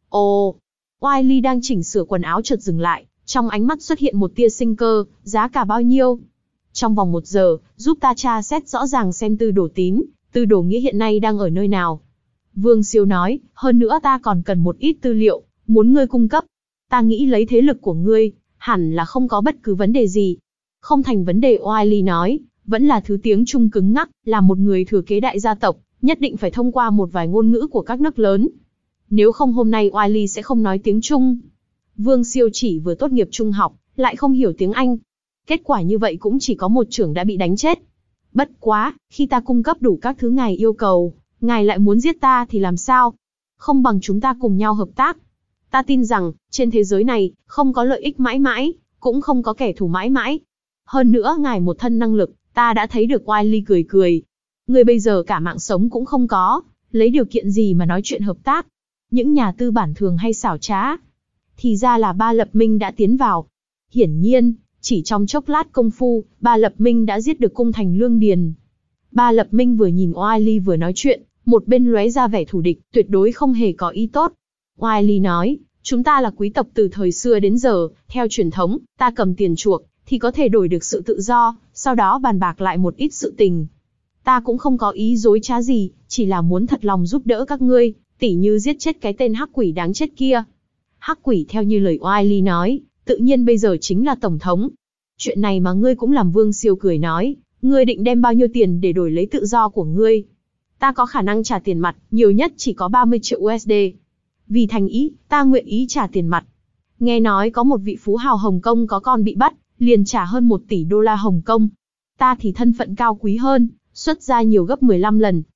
Ồ, Oai Ly đang chỉnh sửa quần áo chợt dừng lại, trong ánh mắt xuất hiện một tia sinh cơ, giá cả bao nhiêu? Trong vòng một giờ, giúp ta tra xét rõ ràng xem Tư Đồ Tín, Tư Đồ Nghĩa hiện nay đang ở nơi nào. Vương Siêu nói, hơn nữa ta còn cần một ít tư liệu, muốn ngươi cung cấp. Ta nghĩ lấy thế lực của ngươi, hẳn là không có bất cứ vấn đề gì. Không thành vấn đề, Oai Ly nói, vẫn là thứ tiếng Trung cứng ngắc, là một người thừa kế đại gia tộc, nhất định phải thông qua một vài ngôn ngữ của các nước lớn. Nếu không hôm nay Oai Ly sẽ không nói tiếng Trung. Vương Siêu chỉ vừa tốt nghiệp trung học, lại không hiểu tiếng Anh. Kết quả như vậy cũng chỉ có một trưởng đã bị đánh chết. Bất quá, khi ta cung cấp đủ các thứ ngài yêu cầu, ngài lại muốn giết ta thì làm sao? Không bằng chúng ta cùng nhau hợp tác. Ta tin rằng, trên thế giới này, không có lợi ích mãi mãi, cũng không có kẻ thù mãi mãi. Hơn nữa ngài một thân năng lực, ta đã thấy được. Oai Ly cười cười. Người bây giờ cả mạng sống cũng không có, lấy điều kiện gì mà nói chuyện hợp tác? Những nhà tư bản thường hay xảo trá. Thì ra là Ba Lập Minh đã tiến vào. Hiển nhiên, chỉ trong chốc lát công phu, Ba Lập Minh đã giết được cung thành Lương Điền. Ba Lập Minh vừa nhìn Oai Ly vừa nói chuyện, một bên lóe ra vẻ thù địch, tuyệt đối không hề có ý tốt. Oai Ly nói, chúng ta là quý tộc từ thời xưa đến giờ, theo truyền thống, ta cầm tiền chuộc, thì có thể đổi được sự tự do, sau đó bàn bạc lại một ít sự tình. Ta cũng không có ý dối trá gì, chỉ là muốn thật lòng giúp đỡ các ngươi, tỉ như giết chết cái tên hắc quỷ đáng chết kia. Hắc quỷ theo như lời Oai Ly nói, tự nhiên bây giờ chính là tổng thống. Chuyện này mà ngươi cũng làm? Vương Siêu cười nói, ngươi định đem bao nhiêu tiền để đổi lấy tự do của ngươi? Ta có khả năng trả tiền mặt, nhiều nhất chỉ có ba mươi triệu u ét đê. Vì thành ý, ta nguyện ý trả tiền mặt. Nghe nói có một vị phú hào Hồng Kông có con bị bắt, liền trả hơn một tỷ đô la Hồng Kông. Ta thì thân phận cao quý hơn, xuất ra nhiều gấp mười lăm lần,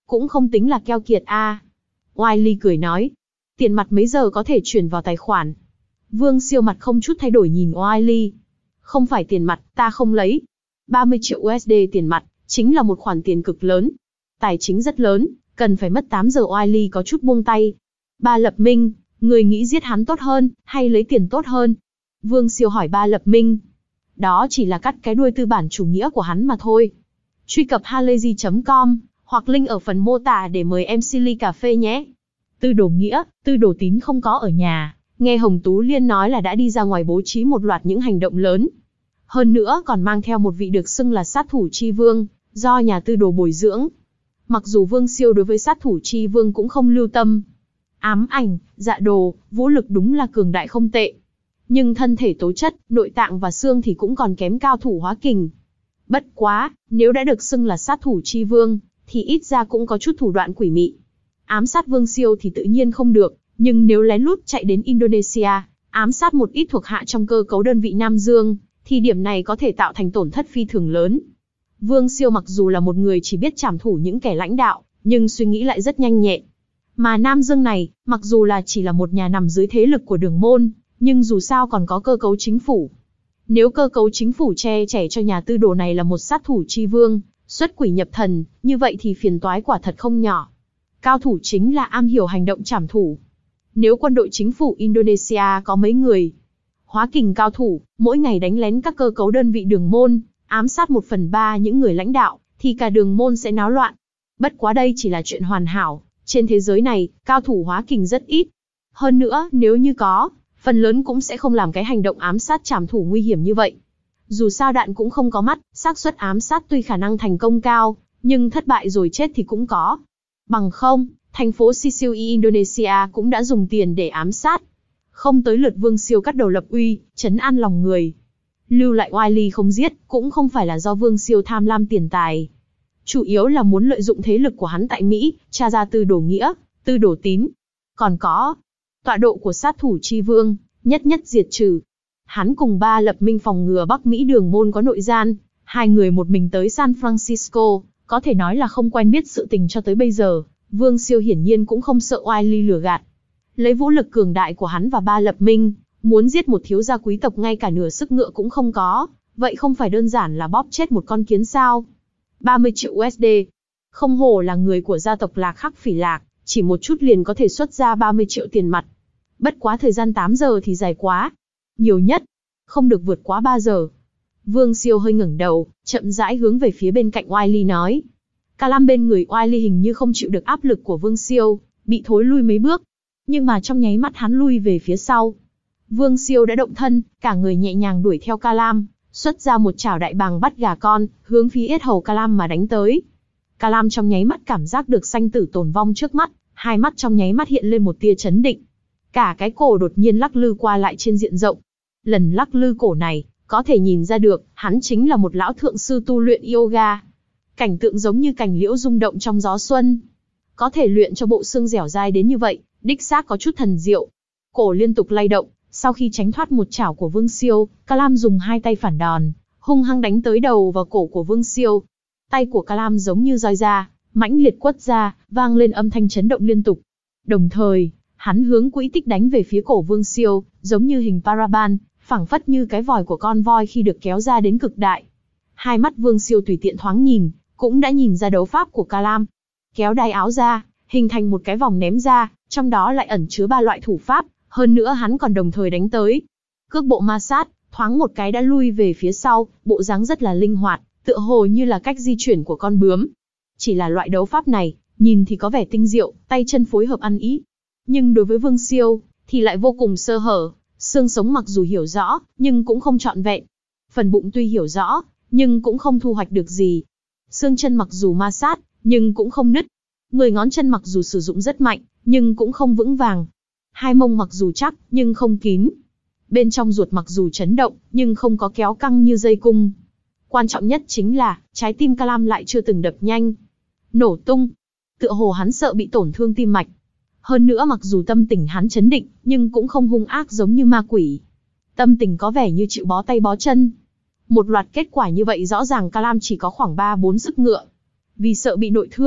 Cũng không tính là keo kiệt a. À. Wiley cười nói. Tiền mặt mấy giờ có thể chuyển vào tài khoản? Vương Siêu mặt không chút thay đổi nhìn Wiley. Không phải tiền mặt, ta không lấy. ba mươi triệu u ét đê tiền mặt, chính là một khoản tiền cực lớn. Tài chính rất lớn, cần phải mất tám giờ. Wiley có chút buông tay. Ba Lập Minh, người nghĩ giết hắn tốt hơn, hay lấy tiền tốt hơn? Vương Siêu hỏi Ba Lập Minh. Đó chỉ là cắt cái đuôi tư bản chủ nghĩa của hắn mà thôi. Truy cập halayzi chấm com, hoặc link ở phần mô tả để mời em xê ly cà phê nhé. Tư Đồ Nghĩa, Tư Đồ Tín không có ở nhà, nghe Hồng Tú Liên nói là đã đi ra ngoài bố trí một loạt những hành động lớn. Hơn nữa còn mang theo một vị được xưng là sát thủ chi vương, do nhà Tư Đồ bồi dưỡng. Mặc dù Vương Siêu đối với sát thủ chi vương cũng không lưu tâm. Ám ảnh, dạ đồ, vũ lực đúng là cường đại không tệ. Nhưng thân thể tố chất, nội tạng và xương thì cũng còn kém cao thủ hóa kình. Bất quá, nếu đã được xưng là sát thủ chi vương, thì ít ra cũng có chút thủ đoạn quỷ mị. Ám sát Vương Siêu thì tự nhiên không được, nhưng nếu lén lút chạy đến Indonesia, ám sát một ít thuộc hạ trong cơ cấu đơn vị Nam Dương, thì điểm này có thể tạo thành tổn thất phi thường lớn. Vương Siêu mặc dù là một người chỉ biết trảm thủ những kẻ lãnh đạo, nhưng suy nghĩ lại rất nhanh nhẹn. Mà Nam Dương này, mặc dù là chỉ là một nhà nằm dưới thế lực của Đường Môn, nhưng dù sao còn có cơ cấu chính phủ. Nếu cơ cấu chính phủ che chở cho nhà Tư Đồ này là một sát thủ chi vương, xuất quỷ nhập thần, như vậy thì phiền toái quả thật không nhỏ. Cao thủ chính là am hiểu hành động trảm thủ. Nếu quân đội chính phủ Indonesia có mấy người hóa kình cao thủ, mỗi ngày đánh lén các cơ cấu đơn vị Đường Môn, ám sát một phần ba những người lãnh đạo, thì cả Đường Môn sẽ náo loạn. Bất quá đây chỉ là chuyện hoàn hảo, trên thế giới này, cao thủ hóa kình rất ít. Hơn nữa, nếu như có, phần lớn cũng sẽ không làm cái hành động ám sát trảm thủ nguy hiểm như vậy. Dù sao đạn cũng không có mắt, xác suất ám sát tuy khả năng thành công cao, nhưng thất bại rồi chết thì cũng có. Bằng không, thành phố Sicily Indonesia cũng đã dùng tiền để ám sát. Không tới lượt Vương Siêu cắt đầu lập uy, trấn an lòng người. Lưu lại Wiley không giết, cũng không phải là do Vương Siêu tham lam tiền tài. Chủ yếu là muốn lợi dụng thế lực của hắn tại Mỹ, tra ra Tư Đồ Nghĩa, Tư Đồ Tín. Còn có tọa độ của sát thủ chi vương, nhất nhất diệt trừ. Hắn cùng Ba Lập Minh phòng ngừa Bắc Mỹ Đường Môn có nội gian, hai người một mình tới San Francisco, có thể nói là không quen biết sự tình cho tới bây giờ. Vương Siêu hiển nhiên cũng không sợ Wiley lừa gạt. Lấy vũ lực cường đại của hắn và Ba Lập Minh, muốn giết một thiếu gia quý tộc ngay cả nửa sức ngựa cũng không có, vậy không phải đơn giản là bóp chết một con kiến sao? ba mươi triệu u ét đê. Không hổ là người của gia tộc Lạc Khắc Phỉ Lạc, chỉ một chút liền có thể xuất ra ba mươi triệu tiền mặt. Bất quá thời gian tám giờ thì dài quá. Nhiều nhất, không được vượt quá ba giờ. Vương Siêu hơi ngẩng đầu, chậm rãi hướng về phía bên cạnh Wiley nói. Calam bên người Wiley hình như không chịu được áp lực của Vương Siêu, bị thối lui mấy bước. Nhưng mà trong nháy mắt hắn lui về phía sau. Vương Siêu đã động thân, cả người nhẹ nhàng đuổi theo Calam, xuất ra một chảo đại bàng bắt gà con, hướng phía yết hầu Calam mà đánh tới. Calam trong nháy mắt cảm giác được sanh tử tồn vong trước mắt, hai mắt trong nháy mắt hiện lên một tia chấn định. Cả cái cổ đột nhiên lắc lư qua lại trên diện rộng. Lần lắc lư cổ này, có thể nhìn ra được, hắn chính là một lão thượng sư tu luyện yoga. Cảnh tượng giống như cành liễu rung động trong gió xuân. Có thể luyện cho bộ xương dẻo dai đến như vậy, đích xác có chút thần diệu. Cổ liên tục lay động, sau khi tránh thoát một chảo của Vương Siêu, Calam dùng hai tay phản đòn, hung hăng đánh tới đầu và cổ của Vương Siêu. Tay của Calam giống như roi da, mãnh liệt quất ra, vang lên âm thanh chấn động liên tục. Đồng thời, hắn hướng quỹ tích đánh về phía cổ Vương Siêu, giống như hình paraban, phảng phất như cái vòi của con voi khi được kéo ra đến cực đại. Hai mắt Vương Siêu tùy tiện thoáng nhìn, cũng đã nhìn ra đấu pháp của Calam. Kéo đai áo ra, hình thành một cái vòng ném ra, trong đó lại ẩn chứa ba loại thủ pháp, hơn nữa hắn còn đồng thời đánh tới. Cước bộ ma sát, thoáng một cái đã lui về phía sau, bộ dáng rất là linh hoạt, tựa hồ như là cách di chuyển của con bướm. Chỉ là loại đấu pháp này, nhìn thì có vẻ tinh diệu, tay chân phối hợp ăn ý. Nhưng đối với Vương Siêu, thì lại vô cùng sơ hở, xương sống mặc dù hiểu rõ, nhưng cũng không trọn vẹn. Phần bụng tuy hiểu rõ, nhưng cũng không thu hoạch được gì. Xương chân mặc dù ma sát, nhưng cũng không nứt. Mười ngón chân mặc dù sử dụng rất mạnh, nhưng cũng không vững vàng. Hai mông mặc dù chắc, nhưng không kín. Bên trong ruột mặc dù chấn động, nhưng không có kéo căng như dây cung. Quan trọng nhất chính là, trái tim Calam lại chưa từng đập nhanh. Nổ tung. Tựa hồ hắn sợ bị tổn thương tim mạch. Hơn nữa mặc dù tâm tình hắn chấn định, nhưng cũng không hung ác giống như ma quỷ. Tâm tình có vẻ như chịu bó tay bó chân. Một loạt kết quả như vậy rõ ràng Calam chỉ có khoảng ba bốn sức ngựa. Vì sợ bị nội thương,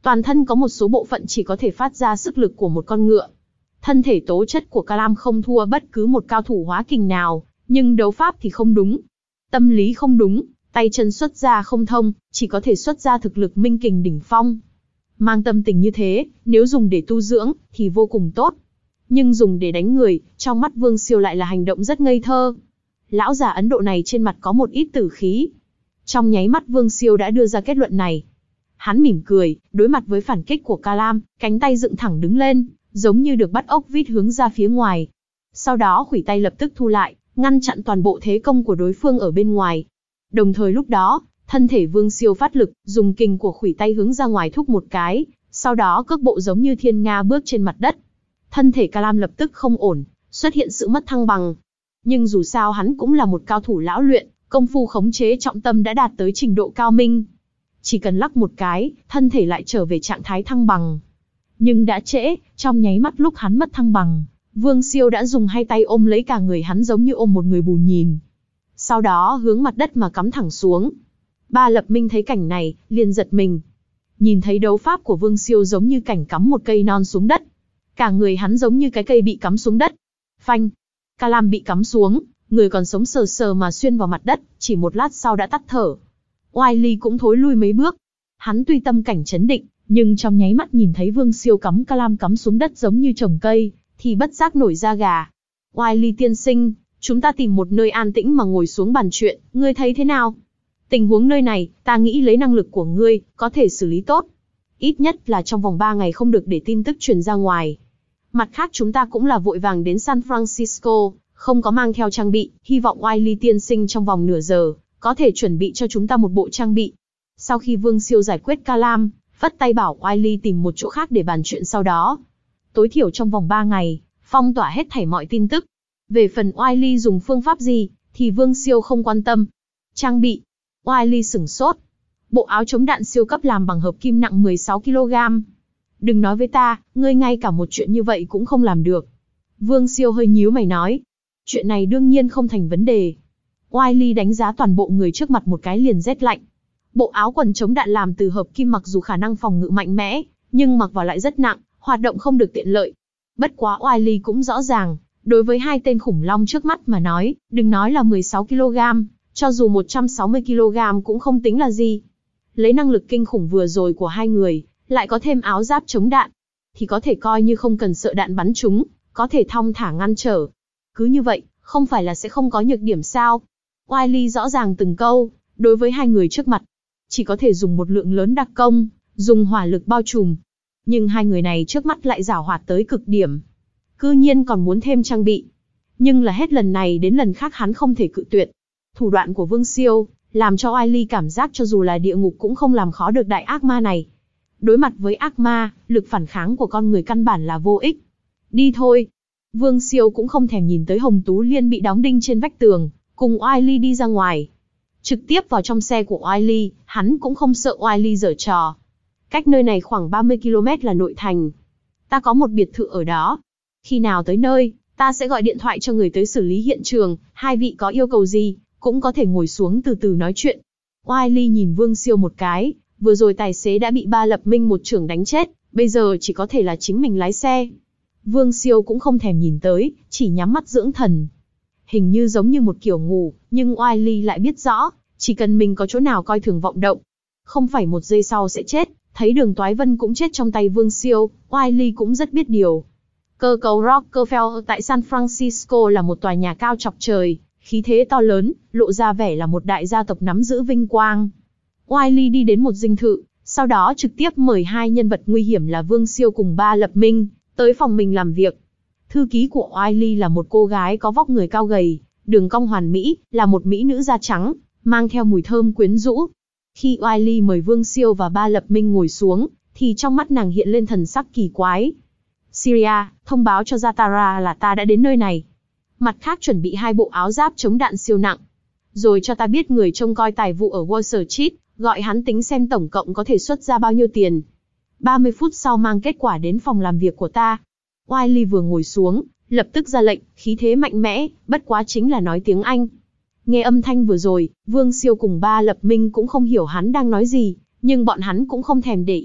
Toàn thân có một số bộ phận chỉ có thể phát ra sức lực của một con ngựa. Thân thể tố chất của Clam không thua bất cứ một cao thủ hóa kình nào, nhưng đấu pháp thì không đúng. Tâm lý không đúng, tay chân xuất ra không thông, chỉ có thể xuất ra thực lực minh kình đỉnh phong. Mang tâm tình như thế, nếu dùng để tu dưỡng, thì vô cùng tốt. Nhưng dùng để đánh người, trong mắt Vương Siêu lại là hành động rất ngây thơ. Lão già Ấn Độ này trên mặt có một ít tử khí. Trong nháy mắt Vương Siêu đã đưa ra kết luận này. Hắn mỉm cười, đối mặt với phản kích của Clam, cánh tay dựng thẳng đứng lên, giống như được bắt ốc vít hướng ra phía ngoài. Sau đó khuỷu tay lập tức thu lại, ngăn chặn toàn bộ thế công của đối phương ở bên ngoài. Đồng thời lúc đó, thân thể Vương Siêu phát lực, dùng kình của khuỷu tay hướng ra ngoài thúc một cái, sau đó cước bộ giống như thiên nga bước trên mặt đất. Thân thể Clam lập tức không ổn, xuất hiện sự mất thăng bằng. Nhưng dù sao hắn cũng là một cao thủ lão luyện, công phu khống chế trọng tâm đã đạt tới trình độ cao minh. Chỉ cần lắc một cái, thân thể lại trở về trạng thái thăng bằng. Nhưng đã trễ, trong nháy mắt lúc hắn mất thăng bằng, Vương Siêu đã dùng hai tay ôm lấy cả người hắn giống như ôm một người bù nhìn. Sau đó hướng mặt đất mà cắm thẳng xuống. Ba Lập Minh thấy cảnh này, liền giật mình. Nhìn thấy đấu pháp của Vương Siêu giống như cảnh cắm một cây non xuống đất. Cả người hắn giống như cái cây bị cắm xuống đất. Phanh! Clam bị cắm xuống, người còn sống sờ sờ mà xuyên vào mặt đất, chỉ một lát sau đã tắt thở. Wiley cũng thối lui mấy bước. Hắn tuy tâm cảnh chấn định, nhưng trong nháy mắt nhìn thấy Vương Siêu cắm Clam cắm xuống đất giống như trồng cây, thì bất giác nổi da gà. Wiley tiên sinh, chúng ta tìm một nơi an tĩnh mà ngồi xuống bàn chuyện, ngươi thấy thế nào? Tình huống nơi này, ta nghĩ lấy năng lực của ngươi, có thể xử lý tốt. Ít nhất là trong vòng ba ngày không được để tin tức truyền ra ngoài. Mặt khác chúng ta cũng là vội vàng đến San Francisco, không có mang theo trang bị, hy vọng Wiley tiên sinh trong vòng nửa giờ, có thể chuẩn bị cho chúng ta một bộ trang bị. Sau khi Vương Siêu giải quyết Clam, phất tay bảo Wiley tìm một chỗ khác để bàn chuyện sau đó. Tối thiểu trong vòng ba ngày, phong tỏa hết thảy mọi tin tức. Về phần Wiley dùng phương pháp gì, thì Vương Siêu không quan tâm. Trang bị. Wiley sửng sốt. Bộ áo chống đạn siêu cấp làm bằng hợp kim nặng mười sáu ki lô gam. Đừng nói với ta, ngươi ngay cả một chuyện như vậy cũng không làm được. Vương Siêu hơi nhíu mày nói. Chuyện này đương nhiên không thành vấn đề. Wiley đánh giá toàn bộ người trước mặt một cái liền rét lạnh. Bộ áo quần chống đạn làm từ hợp kim mặc dù khả năng phòng ngự mạnh mẽ, nhưng mặc vào lại rất nặng, hoạt động không được tiện lợi. Bất quá Wiley cũng rõ ràng, đối với hai tên khủng long trước mắt mà nói, đừng nói là mười sáu ki lô gam, cho dù một trăm sáu mươi ki lô gam cũng không tính là gì. Lấy năng lực kinh khủng vừa rồi của hai người, lại có thêm áo giáp chống đạn, thì có thể coi như không cần sợ đạn bắn chúng, có thể thong thả ngăn trở. Cứ như vậy, không phải là sẽ không có nhược điểm sao? Wiley rõ ràng từng câu, đối với hai người trước mặt, chỉ có thể dùng một lượng lớn đặc công, dùng hỏa lực bao trùm. Nhưng hai người này trước mắt lại giảo hoạt tới cực điểm. Cư nhiên còn muốn thêm trang bị. Nhưng là hết lần này đến lần khác hắn không thể cự tuyệt. Thủ đoạn của Vương Siêu, làm cho Wiley cảm giác cho dù là địa ngục cũng không làm khó được đại ác ma này. Đối mặt với ác ma, lực phản kháng của con người căn bản là vô ích. Đi thôi. Vương Siêu cũng không thèm nhìn tới Hồng Tú Liên bị đóng đinh trên vách tường, cùng Wiley đi ra ngoài. Trực tiếp vào trong xe của Wiley, hắn cũng không sợ Wiley giở trò. Cách nơi này khoảng ba mươi ki lô mét là nội thành. Ta có một biệt thự ở đó. Khi nào tới nơi, ta sẽ gọi điện thoại cho người tới xử lý hiện trường, hai vị có yêu cầu gì, cũng có thể ngồi xuống từ từ nói chuyện. Wiley nhìn Vương Siêu một cái, vừa rồi tài xế đã bị Ba Lập Minh một chưởng đánh chết, bây giờ chỉ có thể là chính mình lái xe. Vương Siêu cũng không thèm nhìn tới, chỉ nhắm mắt dưỡng thần. Hình như giống như một kiểu ngủ, nhưng Wiley lại biết rõ, chỉ cần mình có chỗ nào coi thường vọng động, không phải một giây sau sẽ chết. Thấy Đường Toái Vân cũng chết trong tay Vương Siêu, Wiley cũng rất biết điều. Cơ cấu Rockefeller tại San Francisco là một tòa nhà cao chọc trời, khí thế to lớn, lộ ra vẻ là một đại gia tộc nắm giữ vinh quang. Wiley đi đến một dinh thự, sau đó trực tiếp mời hai nhân vật nguy hiểm là Vương Siêu cùng Ba Lập Minh, tới phòng mình làm việc. Thư ký của Wiley là một cô gái có vóc người cao gầy, đường cong hoàn mỹ, là một mỹ nữ da trắng, mang theo mùi thơm quyến rũ. Khi Wiley mời Vương Siêu và Ba Lập Minh ngồi xuống, thì trong mắt nàng hiện lên thần sắc kỳ quái. Syria, thông báo cho Zatara là ta đã đến nơi này. Mặt khác chuẩn bị hai bộ áo giáp chống đạn siêu nặng. Rồi cho ta biết người trông coi tài vụ ở Wall Street, gọi hắn tính xem tổng cộng có thể xuất ra bao nhiêu tiền. ba mươi phút sau mang kết quả đến phòng làm việc của ta. Wiley vừa ngồi xuống, lập tức ra lệnh, khí thế mạnh mẽ, bất quá chính là nói tiếng Anh. Nghe âm thanh vừa rồi, Vương Siêu cùng Ba Lập Minh cũng không hiểu hắn đang nói gì, nhưng bọn hắn cũng không thèm để ý.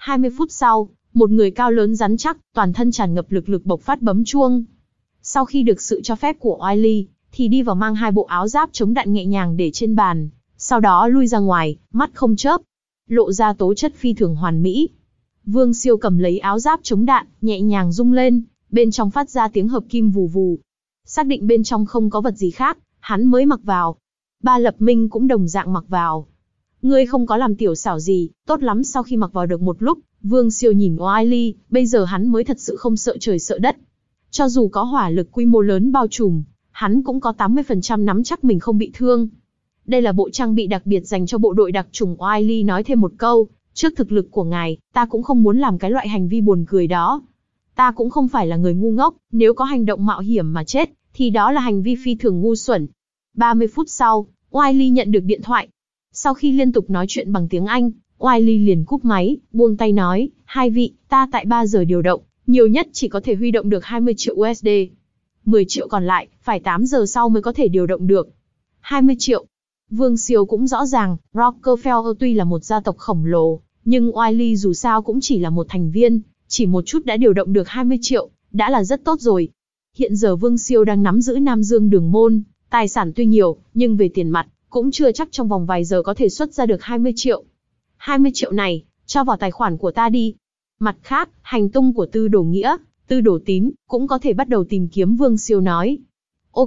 hai mươi phút sau, một người cao lớn rắn chắc, toàn thân tràn ngập lực lực bộc phát bấm chuông. Sau khi được sự cho phép của Wiley, thì đi vào mang hai bộ áo giáp chống đạn nhẹ nhàng để trên bàn, sau đó lui ra ngoài, mắt không chớp, lộ ra tố chất phi thường hoàn mỹ. Vương Siêu cầm lấy áo giáp chống đạn, nhẹ nhàng rung lên, bên trong phát ra tiếng hợp kim vù vù. Xác định bên trong không có vật gì khác, hắn mới mặc vào. Ba Lập Minh cũng đồng dạng mặc vào. Ngươi không có làm tiểu xảo gì, tốt lắm. Sau khi mặc vào được một lúc, Vương Siêu nhìn Wiley, bây giờ hắn mới thật sự không sợ trời sợ đất. Cho dù có hỏa lực quy mô lớn bao trùm, hắn cũng có tám mươi phần trăm nắm chắc mình không bị thương. Đây là bộ trang bị đặc biệt dành cho bộ đội đặc chủng. Wiley nói thêm một câu, trước thực lực của ngài, ta cũng không muốn làm cái loại hành vi buồn cười đó. Ta cũng không phải là người ngu ngốc, nếu có hành động mạo hiểm mà chết, thì đó là hành vi phi thường ngu xuẩn. ba mươi phút sau, Wiley nhận được điện thoại. Sau khi liên tục nói chuyện bằng tiếng Anh, Wiley liền cúp máy, buông tay nói, hai vị, ta tại ba giờ điều động, nhiều nhất chỉ có thể huy động được hai mươi triệu u ét đê. mười triệu còn lại, phải tám giờ sau mới có thể điều động được. hai mươi triệu. Vương Siêu cũng rõ ràng, Rockefeller tuy là một gia tộc khổng lồ, nhưng Wiley dù sao cũng chỉ là một thành viên, chỉ một chút đã điều động được hai mươi triệu, đã là rất tốt rồi. Hiện giờ Vương Siêu đang nắm giữ Nam Dương Đường Môn, tài sản tuy nhiều, nhưng về tiền mặt, cũng chưa chắc trong vòng vài giờ có thể xuất ra được hai mươi triệu. hai mươi triệu này, cho vào tài khoản của ta đi. Mặt khác, hành tung của Tư Đồ Nghĩa, Tư Đồ Tín, cũng có thể bắt đầu tìm kiếm. Vương Siêu nói. Ok.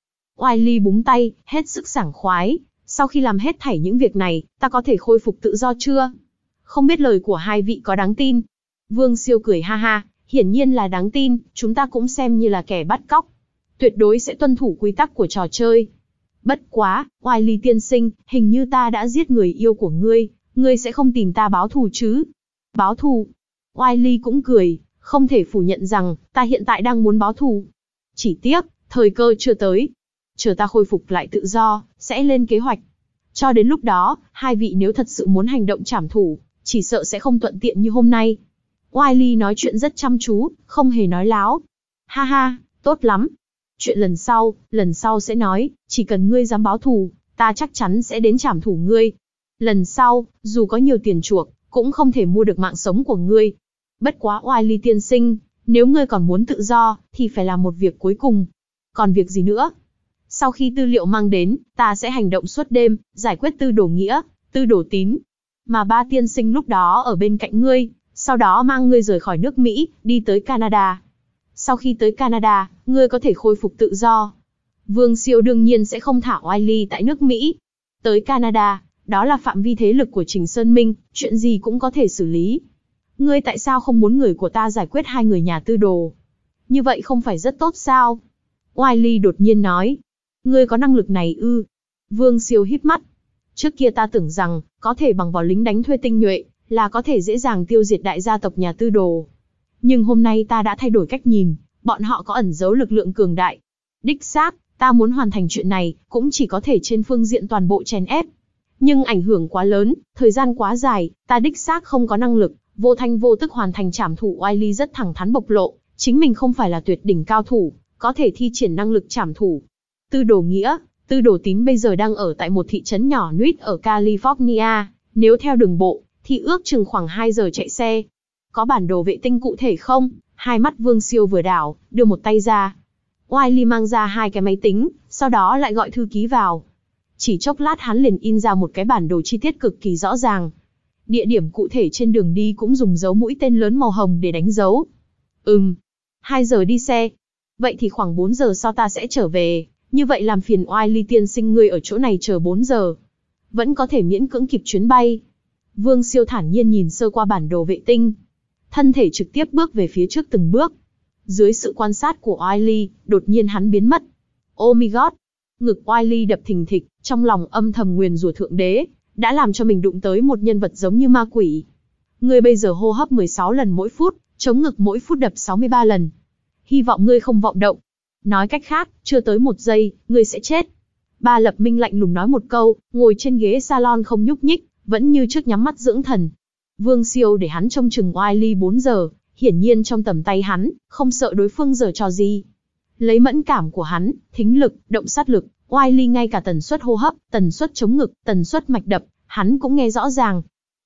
Wiley búng tay, hết sức sảng khoái. Sau khi làm hết thảy những việc này, ta có thể khôi phục tự do chưa? Không biết lời của hai vị có đáng tin? Vương Siêu cười ha ha, hiển nhiên là đáng tin, chúng ta cũng xem như là kẻ bắt cóc. Tuyệt đối sẽ tuân thủ quy tắc của trò chơi. Bất quá, Wiley tiên sinh, hình như ta đã giết người yêu của ngươi, ngươi sẽ không tìm ta báo thù chứ? Báo thù? Wiley cũng cười, không thể phủ nhận rằng, ta hiện tại đang muốn báo thù. Chỉ tiếc, thời cơ chưa tới. Chờ ta khôi phục lại tự do, sẽ lên kế hoạch. Cho đến lúc đó, hai vị nếu thật sự muốn hành động trảm thủ, chỉ sợ sẽ không thuận tiện như hôm nay. Wiley nói chuyện rất chăm chú, không hề nói láo. Ha ha, tốt lắm. Chuyện lần sau, lần sau sẽ nói, chỉ cần ngươi dám báo thù, ta chắc chắn sẽ đến trảm thủ ngươi. Lần sau, dù có nhiều tiền chuộc, cũng không thể mua được mạng sống của ngươi. Bất quá Wiley tiên sinh, nếu ngươi còn muốn tự do, thì phải làm một việc cuối cùng. Còn việc gì nữa? Sau khi tư liệu mang đến, ta sẽ hành động suốt đêm, giải quyết Tư Đồ Nghĩa, Tư Đồ Tín. Mà ba tiên sinh lúc đó ở bên cạnh ngươi, sau đó mang ngươi rời khỏi nước Mỹ, đi tới Canada. Sau khi tới Canada, ngươi có thể khôi phục tự do. Vương Siêu đương nhiên sẽ không thả Wiley tại nước Mỹ. Tới Canada, đó là phạm vi thế lực của Trình Sơn Minh, chuyện gì cũng có thể xử lý. Ngươi tại sao không muốn người của ta giải quyết hai người nhà Tư Đồ? Như vậy không phải rất tốt sao? Wiley đột nhiên nói. Ngươi có năng lực này ư? Vương Siêu híp mắt. Trước kia ta tưởng rằng, có thể bằng vào lính đánh thuê tinh nhuệ, là có thể dễ dàng tiêu diệt đại gia tộc nhà Tư Đồ. Nhưng hôm nay ta đã thay đổi cách nhìn, bọn họ có ẩn giấu lực lượng cường đại. Đích xác, ta muốn hoàn thành chuyện này, cũng chỉ có thể trên phương diện toàn bộ chèn ép. Nhưng ảnh hưởng quá lớn, thời gian quá dài, ta đích xác không có năng lực, vô thanh vô tức hoàn thành trảm thủ. Wiley rất thẳng thắn bộc lộ, chính mình không phải là tuyệt đỉnh cao thủ, có thể thi triển năng lực trảm thủ. Tư Đồ Nghĩa, Tư Đồ Tín bây giờ đang ở tại một thị trấn nhỏ nuýt ở California, nếu theo đường bộ, thì ước chừng khoảng hai giờ chạy xe. Có bản đồ vệ tinh cụ thể không? Hai mắt Vương Siêu vừa đảo, đưa một tay ra. Wiley mang ra hai cái máy tính, sau đó lại gọi thư ký vào. Chỉ chốc lát hắn liền in ra một cái bản đồ chi tiết cực kỳ rõ ràng. Địa điểm cụ thể trên đường đi cũng dùng dấu mũi tên lớn màu hồng để đánh dấu. Ừm, hai giờ đi xe. Vậy thì khoảng bốn giờ sau ta sẽ trở về. Như vậy làm phiền Wiley tiên sinh ngươi ở chỗ này chờ bốn giờ. Vẫn có thể miễn cưỡng kịp chuyến bay. Vương Siêu thản nhiên nhìn sơ qua bản đồ vệ tinh. Thân thể trực tiếp bước về phía trước từng bước. Dưới sự quan sát của Wiley, đột nhiên hắn biến mất. Oh my god! Ngực Wiley đập thình thịch, trong lòng âm thầm nguyền rủa thượng đế, đã làm cho mình đụng tới một nhân vật giống như ma quỷ. Ngươi bây giờ hô hấp mười sáu lần mỗi phút, chống ngực mỗi phút đập sáu mươi ba lần. Hy vọng ngươi không vọng động. Nói cách khác, chưa tới một giây, ngươi sẽ chết. Ba Lập Minh lạnh lùng nói một câu, ngồi trên ghế salon không nhúc nhích, vẫn như trước nhắm mắt dưỡng thần. Vương Siêu để hắn trông chừng Wiley bốn giờ, hiển nhiên trong tầm tay hắn, không sợ đối phương giở trò gì. Lấy mẫn cảm của hắn, thính lực, động sát lực, Wiley ngay cả tần suất hô hấp, tần suất chống ngực, tần suất mạch đập, hắn cũng nghe rõ ràng.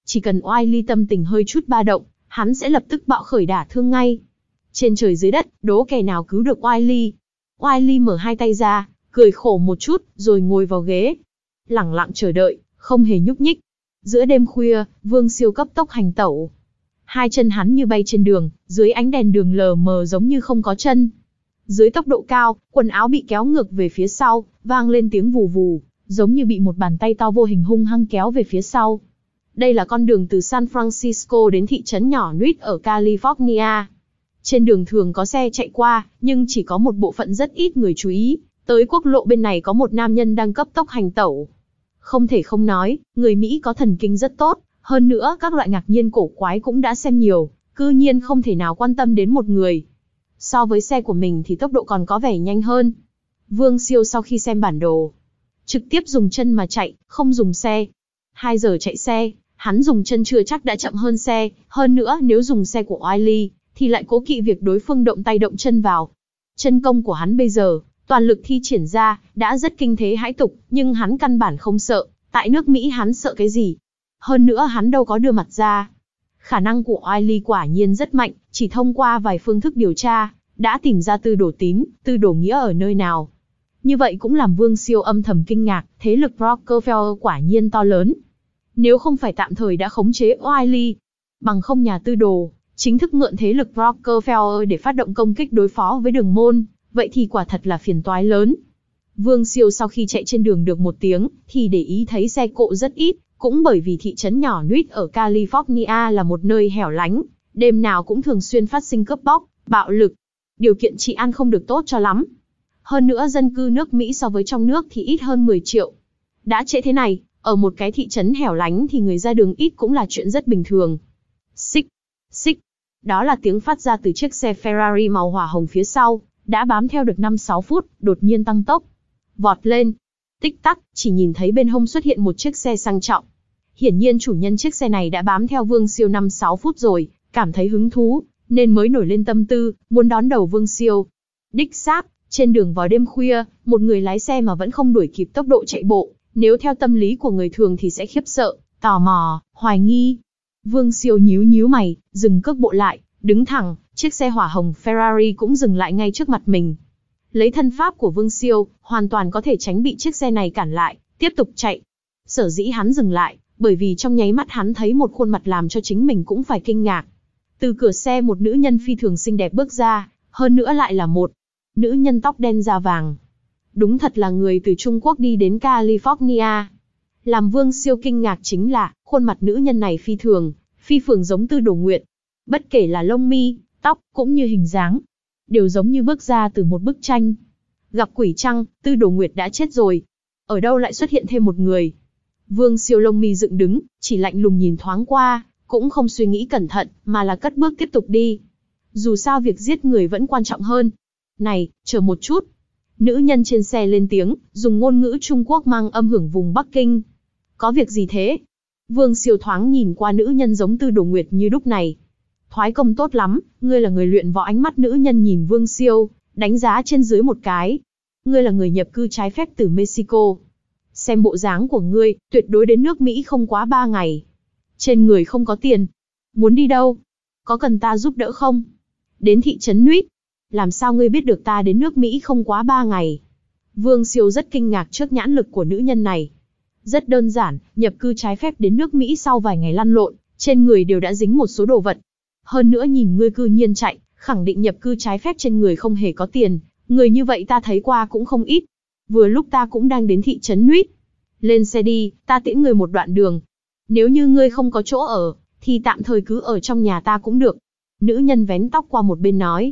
Chỉ cần Wiley tâm tình hơi chút ba động, hắn sẽ lập tức bạo khởi đả thương ngay. Trên trời dưới đất, đố kẻ nào cứu được Wiley. Wiley mở hai tay ra, cười khổ một chút, rồi ngồi vào ghế. Lẳng lặng chờ đợi, không hề nhúc nhích. Giữa đêm khuya, Vương Siêu cấp tốc hành tẩu. Hai chân hắn như bay trên đường, dưới ánh đèn đường lờ mờ giống như không có chân. Dưới tốc độ cao, quần áo bị kéo ngược về phía sau, vang lên tiếng vù vù, giống như bị một bàn tay to vô hình hung hăng kéo về phía sau. Đây là con đường từ San Francisco đến thị trấn nhỏ Nuit ở California. Trên đường thường có xe chạy qua, nhưng chỉ có một bộ phận rất ít người chú ý. Tới quốc lộ bên này có một nam nhân đang cấp tốc hành tẩu. Không thể không nói, người Mỹ có thần kinh rất tốt, hơn nữa các loại ngạc nhiên cổ quái cũng đã xem nhiều, cư nhiên không thể nào quan tâm đến một người. So với xe của mình thì tốc độ còn có vẻ nhanh hơn. Vương Siêu sau khi xem bản đồ, trực tiếp dùng chân mà chạy, không dùng xe. Hai giờ chạy xe, hắn dùng chân chưa chắc đã chậm hơn xe, hơn nữa nếu dùng xe của Wiley, thì lại cố kỵ việc đối phương động tay động chân vào. Chân công của hắn bây giờ, toàn lực thi triển ra, đã rất kinh thế hãi tục, nhưng hắn căn bản không sợ, tại nước Mỹ hắn sợ cái gì. Hơn nữa hắn đâu có đưa mặt ra. Khả năng của Wiley quả nhiên rất mạnh, chỉ thông qua vài phương thức điều tra, đã tìm ra Tư Đồ Tín, Tư Đồ Nghĩa ở nơi nào. Như vậy cũng làm Vương Siêu âm thầm kinh ngạc, thế lực Rockefeller quả nhiên to lớn. Nếu không phải tạm thời đã khống chế Wiley, bằng không nhà Tư Đồ chính thức mượn thế lực Rockefeller để phát động công kích đối phó với Đường Môn, vậy thì quả thật là phiền toái lớn. Vương Siêu sau khi chạy trên đường được một tiếng, thì để ý thấy xe cộ rất ít, cũng bởi vì thị trấn nhỏ Nuit ở California là một nơi hẻo lánh, đêm nào cũng thường xuyên phát sinh cướp bóc, bạo lực. Điều kiện trị an không được tốt cho lắm. Hơn nữa dân cư nước Mỹ so với trong nước thì ít hơn mười triệu. Đã trễ thế này, ở một cái thị trấn hẻo lánh thì người ra đường ít cũng là chuyện rất bình thường. Xích, xích. Đó là tiếng phát ra từ chiếc xe Ferrari màu hỏa hồng phía sau, đã bám theo được năm sáu phút, đột nhiên tăng tốc. Vọt lên. Tích tắc, chỉ nhìn thấy bên hông xuất hiện một chiếc xe sang trọng. Hiển nhiên chủ nhân chiếc xe này đã bám theo Vương Siêu năm sáu phút rồi, cảm thấy hứng thú, nên mới nổi lên tâm tư, muốn đón đầu Vương Siêu. Đích xác, trên đường vào đêm khuya, một người lái xe mà vẫn không đuổi kịp tốc độ chạy bộ, nếu theo tâm lý của người thường thì sẽ khiếp sợ, tò mò, hoài nghi. Vương Siêu nhíu nhíu mày, dừng cước bộ lại, đứng thẳng, chiếc xe hỏa hồng Ferrari cũng dừng lại ngay trước mặt mình. Lấy thân pháp của Vương Siêu, hoàn toàn có thể tránh bị chiếc xe này cản lại, tiếp tục chạy. Sở dĩ hắn dừng lại, bởi vì trong nháy mắt hắn thấy một khuôn mặt làm cho chính mình cũng phải kinh ngạc. Từ cửa xe một nữ nhân phi thường xinh đẹp bước ra, hơn nữa lại là một nữ nhân tóc đen da vàng. Đúng thật là người từ Trung Quốc đi đến California. Làm Vương Siêu kinh ngạc chính là, khuôn mặt nữ nhân này phi thường, phi phường giống Tư Đồ Nguyệt. Bất kể là lông mi, tóc, cũng như hình dáng, đều giống như bước ra từ một bức tranh. Gặp quỷ chăng, Tư Đồ Nguyệt đã chết rồi. Ở đâu lại xuất hiện thêm một người? Vương Siêu lông mi dựng đứng, chỉ lạnh lùng nhìn thoáng qua, cũng không suy nghĩ cẩn thận, mà là cất bước tiếp tục đi. Dù sao việc giết người vẫn quan trọng hơn. Này, chờ một chút. Nữ nhân trên xe lên tiếng, dùng ngôn ngữ Trung Quốc mang âm hưởng vùng Bắc Kinh. Có việc gì thế? Vương Siêu thoáng nhìn qua nữ nhân giống Tư Đồ Nguyệt như lúc này. Thoái công tốt lắm, ngươi là người luyện võ. Ánh mắt nữ nhân nhìn Vương Siêu, đánh giá trên dưới một cái. Ngươi là người nhập cư trái phép từ Mexico. Xem bộ dáng của ngươi, tuyệt đối đến nước Mỹ không quá ba ngày. Trên người không có tiền. Muốn đi đâu? Có cần ta giúp đỡ không? Đến thị trấn Nuit. Làm sao ngươi biết được ta đến nước Mỹ không quá ba ngày? Vương Siêu rất kinh ngạc trước nhãn lực của nữ nhân này. Rất đơn giản, nhập cư trái phép đến nước Mỹ sau vài ngày lăn lộn, trên người đều đã dính một số đồ vật. Hơn nữa nhìn ngươi cư nhiên chạy, khẳng định nhập cư trái phép trên người không hề có tiền, người như vậy ta thấy qua cũng không ít. Vừa lúc ta cũng đang đến thị trấn Nuit. Lên xe đi, ta tiễn ngươi một đoạn đường. Nếu như ngươi không có chỗ ở, thì tạm thời cứ ở trong nhà ta cũng được. Nữ nhân vén tóc qua một bên nói.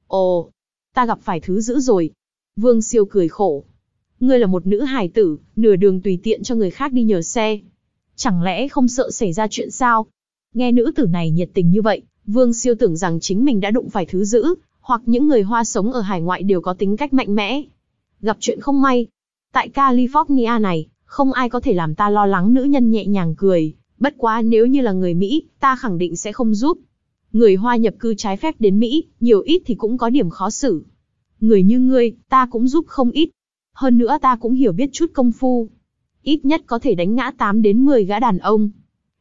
Ồ, ta gặp phải thứ dữ rồi. Vương Siêu cười khổ. Ngươi là một nữ hài tử, nửa đường tùy tiện cho người khác đi nhờ xe. Chẳng lẽ không sợ xảy ra chuyện sao? Nghe nữ tử này nhiệt tình như vậy, Vương Siêu tưởng rằng chính mình đã đụng phải thứ dữ, hoặc những người Hoa sống ở hải ngoại đều có tính cách mạnh mẽ. Gặp chuyện không may. Tại California này, không ai có thể làm ta lo lắng. Nữ nhân nhẹ nhàng cười. Bất quá nếu như là người Mỹ, ta khẳng định sẽ không giúp. Người Hoa nhập cư trái phép đến Mỹ, nhiều ít thì cũng có điểm khó xử. Người như ngươi, ta cũng giúp không ít. Hơn nữa ta cũng hiểu biết chút công phu. Ít nhất có thể đánh ngã tám đến mười gã đàn ông.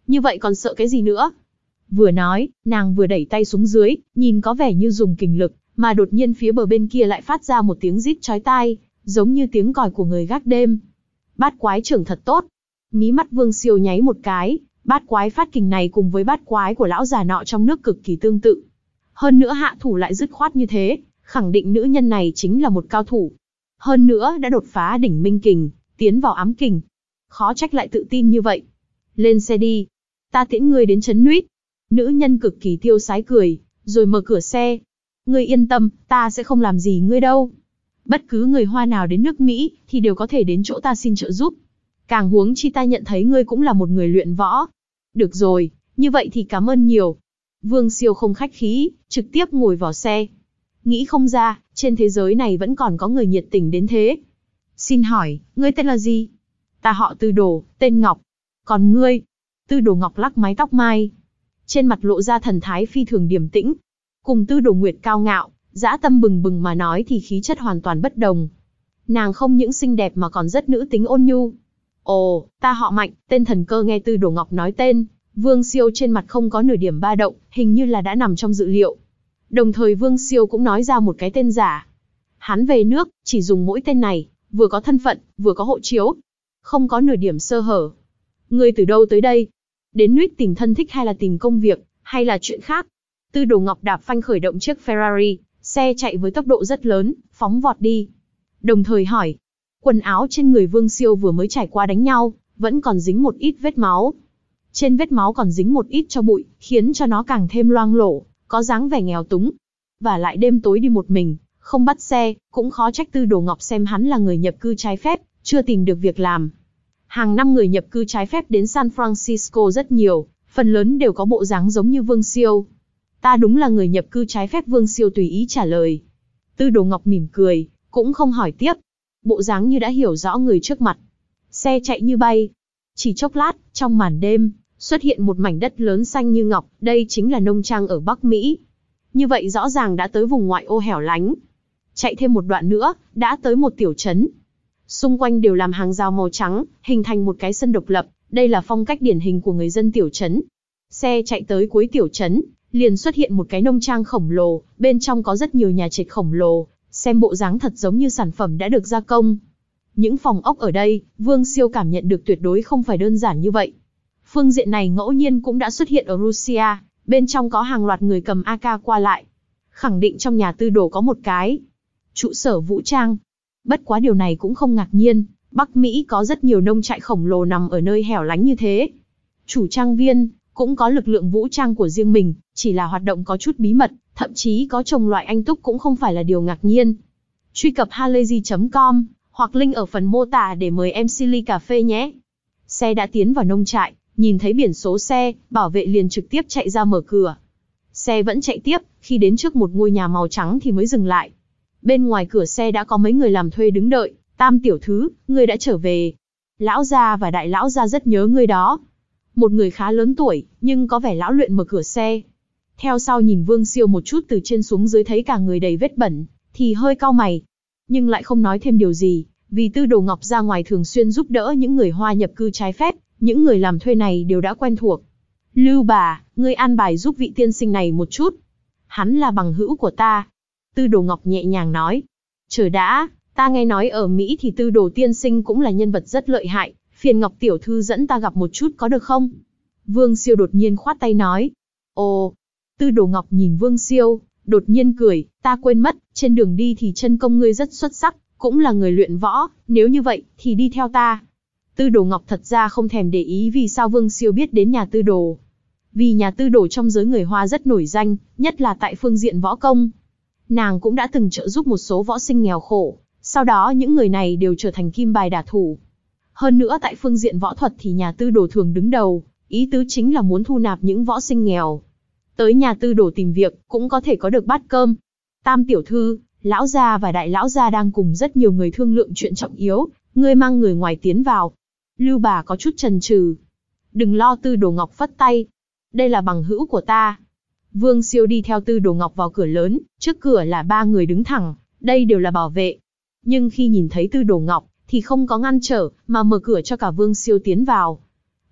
Như vậy còn sợ cái gì nữa? Vừa nói, nàng vừa đẩy tay xuống dưới, nhìn có vẻ như dùng kình lực, mà đột nhiên phía bờ bên kia lại phát ra một tiếng rít chói tai, giống như tiếng còi của người gác đêm. Bát quái trưởng thật tốt. Mí mắt Vương Siêu nháy một cái, bát quái phát kình này cùng với bát quái của lão già nọ trong nước cực kỳ tương tự. Hơn nữa hạ thủ lại dứt khoát như thế, khẳng định nữ nhân này chính là một cao thủ. Hơn nữa đã đột phá đỉnh minh kình, tiến vào ám kình. Khó trách lại tự tin như vậy. Lên xe đi. Ta tiễn ngươi đến trấn Nuýt. Nữ nhân cực kỳ tiêu sái cười, rồi mở cửa xe. Ngươi yên tâm, ta sẽ không làm gì ngươi đâu. Bất cứ người Hoa nào đến nước Mỹ, thì đều có thể đến chỗ ta xin trợ giúp. Càng huống chi ta nhận thấy ngươi cũng là một người luyện võ. Được rồi, như vậy thì cảm ơn nhiều. Vương Siêu không khách khí, trực tiếp ngồi vào xe. Nghĩ không ra, trên thế giới này vẫn còn có người nhiệt tình đến thế. Xin hỏi, ngươi tên là gì? Ta họ Tư Đồ, tên Ngọc. Còn ngươi? Tư Đồ Ngọc lắc mái tóc mai. Trên mặt lộ ra thần thái phi thường điềm tĩnh. Cùng Tư Đồ Nguyệt cao ngạo, dã tâm bừng bừng mà nói thì khí chất hoàn toàn bất đồng. Nàng không những xinh đẹp mà còn rất nữ tính ôn nhu. Ồ, ta họ Mạnh, tên thần cơ. Nghe Tư Đồ Ngọc nói tên, Vương Siêu trên mặt không có nửa điểm ba động, hình như là đã nằm trong dự liệu. Đồng thời Vương Siêu cũng nói ra một cái tên giả. Hắn về nước, chỉ dùng mỗi tên này, vừa có thân phận, vừa có hộ chiếu. Không có nửa điểm sơ hở. Ngươi từ đâu tới đây? Đến Nuýt tìm thân thích hay là tìm công việc, hay là chuyện khác? Tư Đồ Ngọc đạp phanh khởi động chiếc Ferrari, xe chạy với tốc độ rất lớn, phóng vọt đi. Đồng thời hỏi, quần áo trên người Vương Siêu vừa mới trải qua đánh nhau, vẫn còn dính một ít vết máu. Trên vết máu còn dính một ít cho bụi, khiến cho nó càng thêm loang lổ, có dáng vẻ nghèo túng. Và lại đêm tối đi một mình, không bắt xe, cũng khó trách Tư Đồ Ngọc xem hắn là người nhập cư trái phép, chưa tìm được việc làm. Hàng năm người nhập cư trái phép đến San Francisco rất nhiều, phần lớn đều có bộ dáng giống như Vương Siêu. Ta đúng là người nhập cư trái phép. Vương Siêu tùy ý trả lời. Tư Đồ Ngọc mỉm cười, cũng không hỏi tiếp. Bộ dáng như đã hiểu rõ người trước mặt. Xe chạy như bay. Chỉ chốc lát, trong màn đêm, xuất hiện một mảnh đất lớn xanh như ngọc. Đây chính là nông trang ở Bắc Mỹ. Như vậy rõ ràng đã tới vùng ngoại ô hẻo lánh. Chạy thêm một đoạn nữa, đã tới một tiểu trấn. Xung quanh đều làm hàng rào màu trắng, hình thành một cái sân độc lập. Đây là phong cách điển hình của người dân tiểu trấn. Xe chạy tới cuối tiểu trấn, liền xuất hiện một cái nông trang khổng lồ, bên trong có rất nhiều nhà trệt khổng lồ, xem bộ dáng thật giống như sản phẩm đã được gia công. Những phòng ốc ở đây, Vương Siêu cảm nhận được tuyệt đối không phải đơn giản như vậy. Phương diện này ngẫu nhiên cũng đã xuất hiện ở Russia, bên trong có hàng loạt người cầm a ca qua lại. Khẳng định trong nhà Tư Đồ có một cái trụ sở vũ trang. Bất quá điều này cũng không ngạc nhiên, Bắc Mỹ có rất nhiều nông trại khổng lồ nằm ở nơi hẻo lánh như thế. Chủ trang viên cũng có lực lượng vũ trang của riêng mình, chỉ là hoạt động có chút bí mật, thậm chí có trồng loại anh túc cũng không phải là điều ngạc nhiên. Truy cập halayzi chấm com, hoặc link ở phần mô tả để mời em xê ly cà phê nhé. Xe đã tiến vào nông trại, nhìn thấy biển số xe, bảo vệ liền trực tiếp chạy ra mở cửa. Xe vẫn chạy tiếp, khi đến trước một ngôi nhà màu trắng thì mới dừng lại. Bên ngoài cửa xe đã có mấy người làm thuê đứng đợi. Tam tiểu thư, ngươi đã trở về. Lão gia và đại lão gia rất nhớ ngươi đó. Một người khá lớn tuổi, nhưng có vẻ lão luyện mở cửa xe. Theo sau nhìn Vương Siêu một chút từ trên xuống dưới thấy cả người đầy vết bẩn, thì hơi cau mày. Nhưng lại không nói thêm điều gì, vì Tư Đồ Ngọc ra ngoài thường xuyên giúp đỡ những người Hoa nhập cư trái phép, những người làm thuê này đều đã quen thuộc. Lưu bà, ngươi an bài giúp vị tiên sinh này một chút. Hắn là bằng hữu của ta. Tư Đồ Ngọc nhẹ nhàng nói. Chờ đã, ta nghe nói ở Mỹ thì Tư Đồ tiên sinh cũng là nhân vật rất lợi hại, phiền Ngọc tiểu thư dẫn ta gặp một chút có được không? Vương Siêu đột nhiên khoát tay nói. Ồ, Tư Đồ Ngọc nhìn Vương Siêu, đột nhiên cười, ta quên mất, trên đường đi thì chân công ngươi rất xuất sắc, cũng là người luyện võ, nếu như vậy, thì đi theo ta. Tư Đồ Ngọc thật ra không thèm để ý vì sao Vương Siêu biết đến nhà Tư Đồ. Vì nhà Tư Đồ trong giới người Hoa rất nổi danh, nhất là tại phương diện võ công. Nàng cũng đã từng trợ giúp một số võ sinh nghèo khổ, sau đó những người này đều trở thành kim bài đả thủ. Hơn nữa tại phương diện võ thuật thì nhà Tư Đồ thường đứng đầu, ý tứ chính là muốn thu nạp những võ sinh nghèo. Tới nhà Tư Đồ tìm việc, cũng có thể có được bát cơm. Tam tiểu thư, lão gia và đại lão gia đang cùng rất nhiều người thương lượng chuyện trọng yếu, ngươi mang người ngoài tiến vào. Lưu bà có chút chần chừ. Đừng lo, Tư Đồ Ngọc phất tay. Đây là bằng hữu của ta. Vương Siêu đi theo Tư Đồ Ngọc vào cửa lớn, trước cửa là ba người đứng thẳng, đây đều là bảo vệ. Nhưng khi nhìn thấy Tư Đồ Ngọc, thì không có ngăn trở, mà mở cửa cho cả Vương Siêu tiến vào.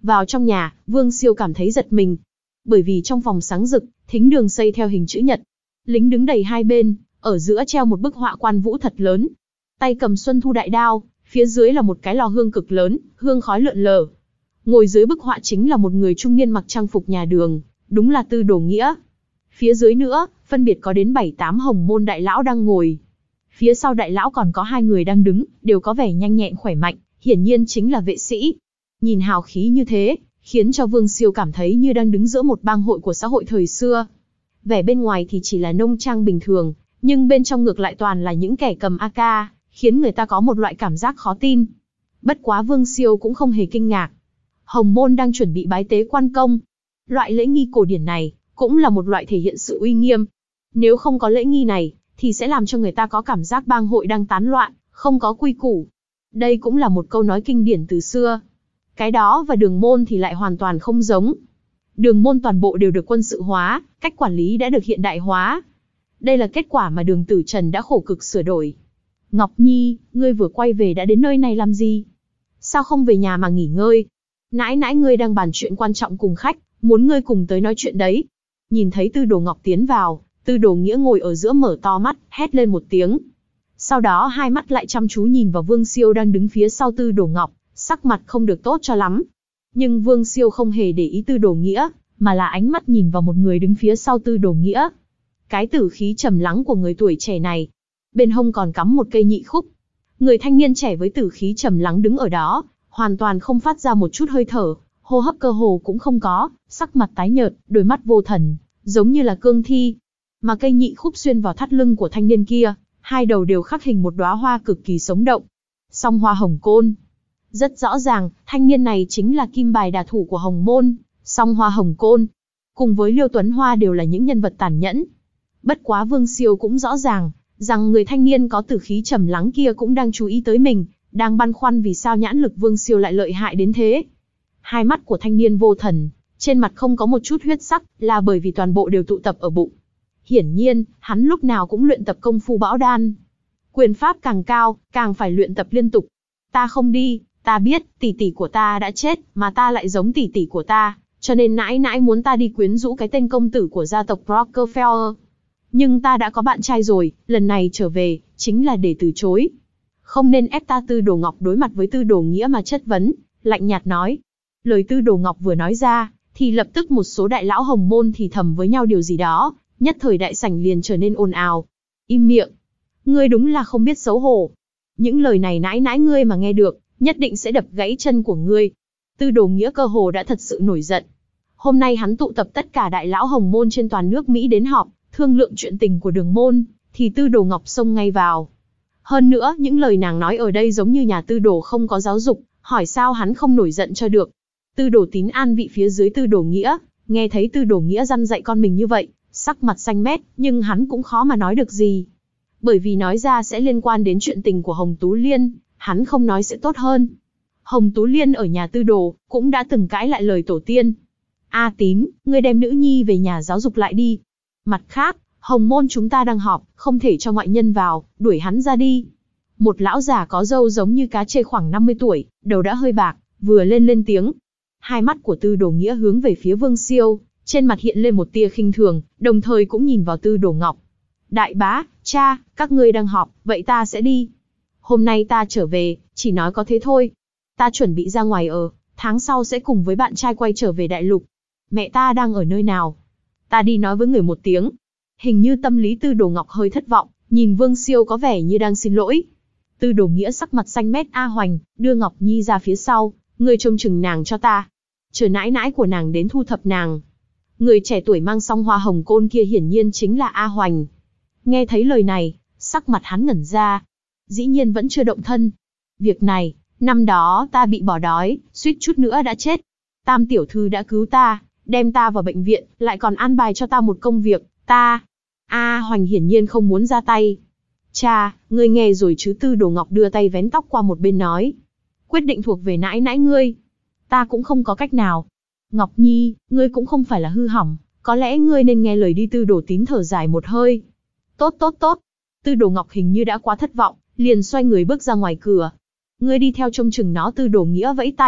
Vào trong nhà, Vương Siêu cảm thấy giật mình. Bởi vì trong phòng sáng rực, thính đường xây theo hình chữ nhật. Lính đứng đầy hai bên, ở giữa treo một bức họa quan vũ thật lớn. Tay cầm Xuân Thu đại đao, phía dưới là một cái lò hương cực lớn, hương khói lượn lờ. Ngồi dưới bức họa chính là một người trung niên mặc trang phục nhà đường, đúng là Tư Đồ Nghĩa. Phía dưới nữa, phân biệt có đến bảy tám hồng môn đại lão đang ngồi. Phía sau đại lão còn có hai người đang đứng, đều có vẻ nhanh nhẹn khỏe mạnh, hiển nhiên chính là vệ sĩ. Nhìn hào khí như thế, khiến cho Vương Siêu cảm thấy như đang đứng giữa một bang hội của xã hội thời xưa. Vẻ bên ngoài thì chỉ là nông trang bình thường, nhưng bên trong ngược lại toàn là những kẻ cầm a ca, khiến người ta có một loại cảm giác khó tin. Bất quá Vương Siêu cũng không hề kinh ngạc. Hồng môn đang chuẩn bị bái tế quan công. Loại lễ nghi cổ điển này, cũng là một loại thể hiện sự uy nghiêm. Nếu không có lễ nghi này, thì sẽ làm cho người ta có cảm giác bang hội đang tán loạn, không có quy củ. Đây cũng là một câu nói kinh điển từ xưa. Cái đó và đường môn thì lại hoàn toàn không giống. Đường môn toàn bộ đều được quân sự hóa, cách quản lý đã được hiện đại hóa. Đây là kết quả mà Đường Tử Trần đã khổ cực sửa đổi. Ngọc Nhi, ngươi vừa quay về đã đến nơi này làm gì? Sao không về nhà mà nghỉ ngơi? Nãi nãi ngươi đang bàn chuyện quan trọng cùng khách, muốn ngươi cùng tới nói chuyện đấy. Nhìn thấy Tư Đồ Ngọc tiến vào, Tư Đồ Nghĩa ngồi ở giữa mở to mắt, hét lên một tiếng. Sau đó hai mắt lại chăm chú nhìn vào Vương Siêu đang đứng phía sau Tư Đồ Ngọc, sắc mặt không được tốt cho lắm. Nhưng Vương Siêu không hề để ý Tư Đồ Nghĩa, mà là ánh mắt nhìn vào một người đứng phía sau Tư Đồ Nghĩa. Cái tử khí trầm lắng của người tuổi trẻ này. Bên hông còn cắm một cây nhị khúc. Người thanh niên trẻ với tử khí trầm lắng đứng ở đó, hoàn toàn không phát ra một chút hơi thở, hô hấp cơ hồ cũng không có, sắc mặt tái nhợt, đôi mắt vô thần, giống như là cương thi. Mà cây nhị khúc xuyên vào thắt lưng của thanh niên kia, hai đầu đều khắc hình một đóa hoa cực kỳ sống động. Song hoa hồng côn. Rất rõ ràng, thanh niên này chính là kim bài đả thủ của Hồng Môn, Song Hoa Hồng Côn. Cùng với Liêu Tuấn Hoa đều là những nhân vật tàn nhẫn. Bất quá Vương Siêu cũng rõ ràng, rằng người thanh niên có tử khí trầm lắng kia cũng đang chú ý tới mình, đang băn khoăn vì sao nhãn lực Vương Siêu lại lợi hại đến thế. Hai mắt của thanh niên vô thần, trên mặt không có một chút huyết sắc, là bởi vì toàn bộ đều tụ tập ở bụng. Hiển nhiên, hắn lúc nào cũng luyện tập công phu bão đan. Quyền pháp càng cao, càng phải luyện tập liên tục. Ta không đi, ta biết, tỷ tỷ của ta đã chết, mà ta lại giống tỷ tỷ của ta, cho nên nãi nãi muốn ta đi quyến rũ cái tên công tử của gia tộc Rockefeller. Nhưng ta đã có bạn trai rồi, lần này trở về, chính là để từ chối. Không nên ép ta. Tư Đồ Ngọc đối mặt với Tư Đồ Nghĩa mà chất vấn, lạnh nhạt nói. Lời Tư Đồ Ngọc vừa nói ra, thì lập tức một số đại lão Hồng Môn thì thầm với nhau điều gì đó, nhất thời đại sảnh liền trở nên ồn ào. Im miệng! Ngươi đúng là không biết xấu hổ. Những lời này nãi nãi ngươi mà nghe được, nhất định sẽ đập gãy chân của ngươi. Tư Đồ Nghĩa cơ hồ đã thật sự nổi giận. Hôm nay hắn tụ tập tất cả đại lão Hồng Môn trên toàn nước Mỹ đến họp, thương lượng chuyện tình của Đường Môn, thì Tư Đồ Ngọc xông ngay vào. Hơn nữa, những lời nàng nói ở đây giống như nhà Tư Đồ không có giáo dục, hỏi sao hắn không nổi giận cho được. Tư Đồ Tín an vị phía dưới Tư Đồ Nghĩa, nghe thấy Tư Đồ Nghĩa răn dạy con mình như vậy, sắc mặt xanh mét, nhưng hắn cũng khó mà nói được gì. Bởi vì nói ra sẽ liên quan đến chuyện tình của Hồng Tú Liên, hắn không nói sẽ tốt hơn. Hồng Tú Liên ở nhà Tư Đồ, cũng đã từng cãi lại lời tổ tiên. A Tín, ngươi đem nữ nhi về nhà giáo dục lại đi. Mặt khác, Hồng Môn chúng ta đang họp, không thể cho ngoại nhân vào, đuổi hắn ra đi. Một lão già có râu giống như cá trê khoảng năm mươi tuổi, đầu đã hơi bạc, vừa lên lên tiếng. Hai mắt của Tư Đồ Nghĩa hướng về phía Vương Siêu, trên mặt hiện lên một tia khinh thường, đồng thời cũng nhìn vào Tư Đồ Ngọc. Đại bá, cha, các ngươi đang họp, vậy ta sẽ đi. Hôm nay ta trở về, chỉ nói có thế thôi. Ta chuẩn bị ra ngoài ở, tháng sau sẽ cùng với bạn trai quay trở về đại lục. Mẹ ta đang ở nơi nào? Ta đi nói với người một tiếng. Hình như tâm lý Tư Đồ Ngọc hơi thất vọng, nhìn Vương Siêu có vẻ như đang xin lỗi. Tư Đồ Nghĩa sắc mặt xanh mét. A Hoành, đưa Ngọc Nhi ra phía sau, ngươi trông chừng nàng cho ta. Chờ nãi nãi của nàng đến thu thập nàng. Người trẻ tuổi mang song hoa hồng côn kia hiển nhiên chính là A Hoành. Nghe thấy lời này, sắc mặt hắn ngẩn ra. Dĩ nhiên vẫn chưa động thân. Việc này, năm đó ta bị bỏ đói, suýt chút nữa đã chết. Tam tiểu thư đã cứu ta, đem ta vào bệnh viện, lại còn an bài cho ta một công việc, ta... A Hoành hiển nhiên không muốn ra tay. Cha, ngươi nghe rồi chứ? Tư Đồ Ngọc đưa tay vén tóc qua một bên nói. Quyết định thuộc về nãi nãi ngươi. Ta cũng không có cách nào. Ngọc Nhi, ngươi cũng không phải là hư hỏng, có lẽ ngươi nên nghe lời đi. Tư Đồ Tín thở dài một hơi. Tốt tốt tốt. Tư Đồ Ngọc hình như đã quá thất vọng, liền xoay người bước ra ngoài cửa. Ngươi đi theo trông chừng nó. Tư Đồ Nghĩa vẫy tay,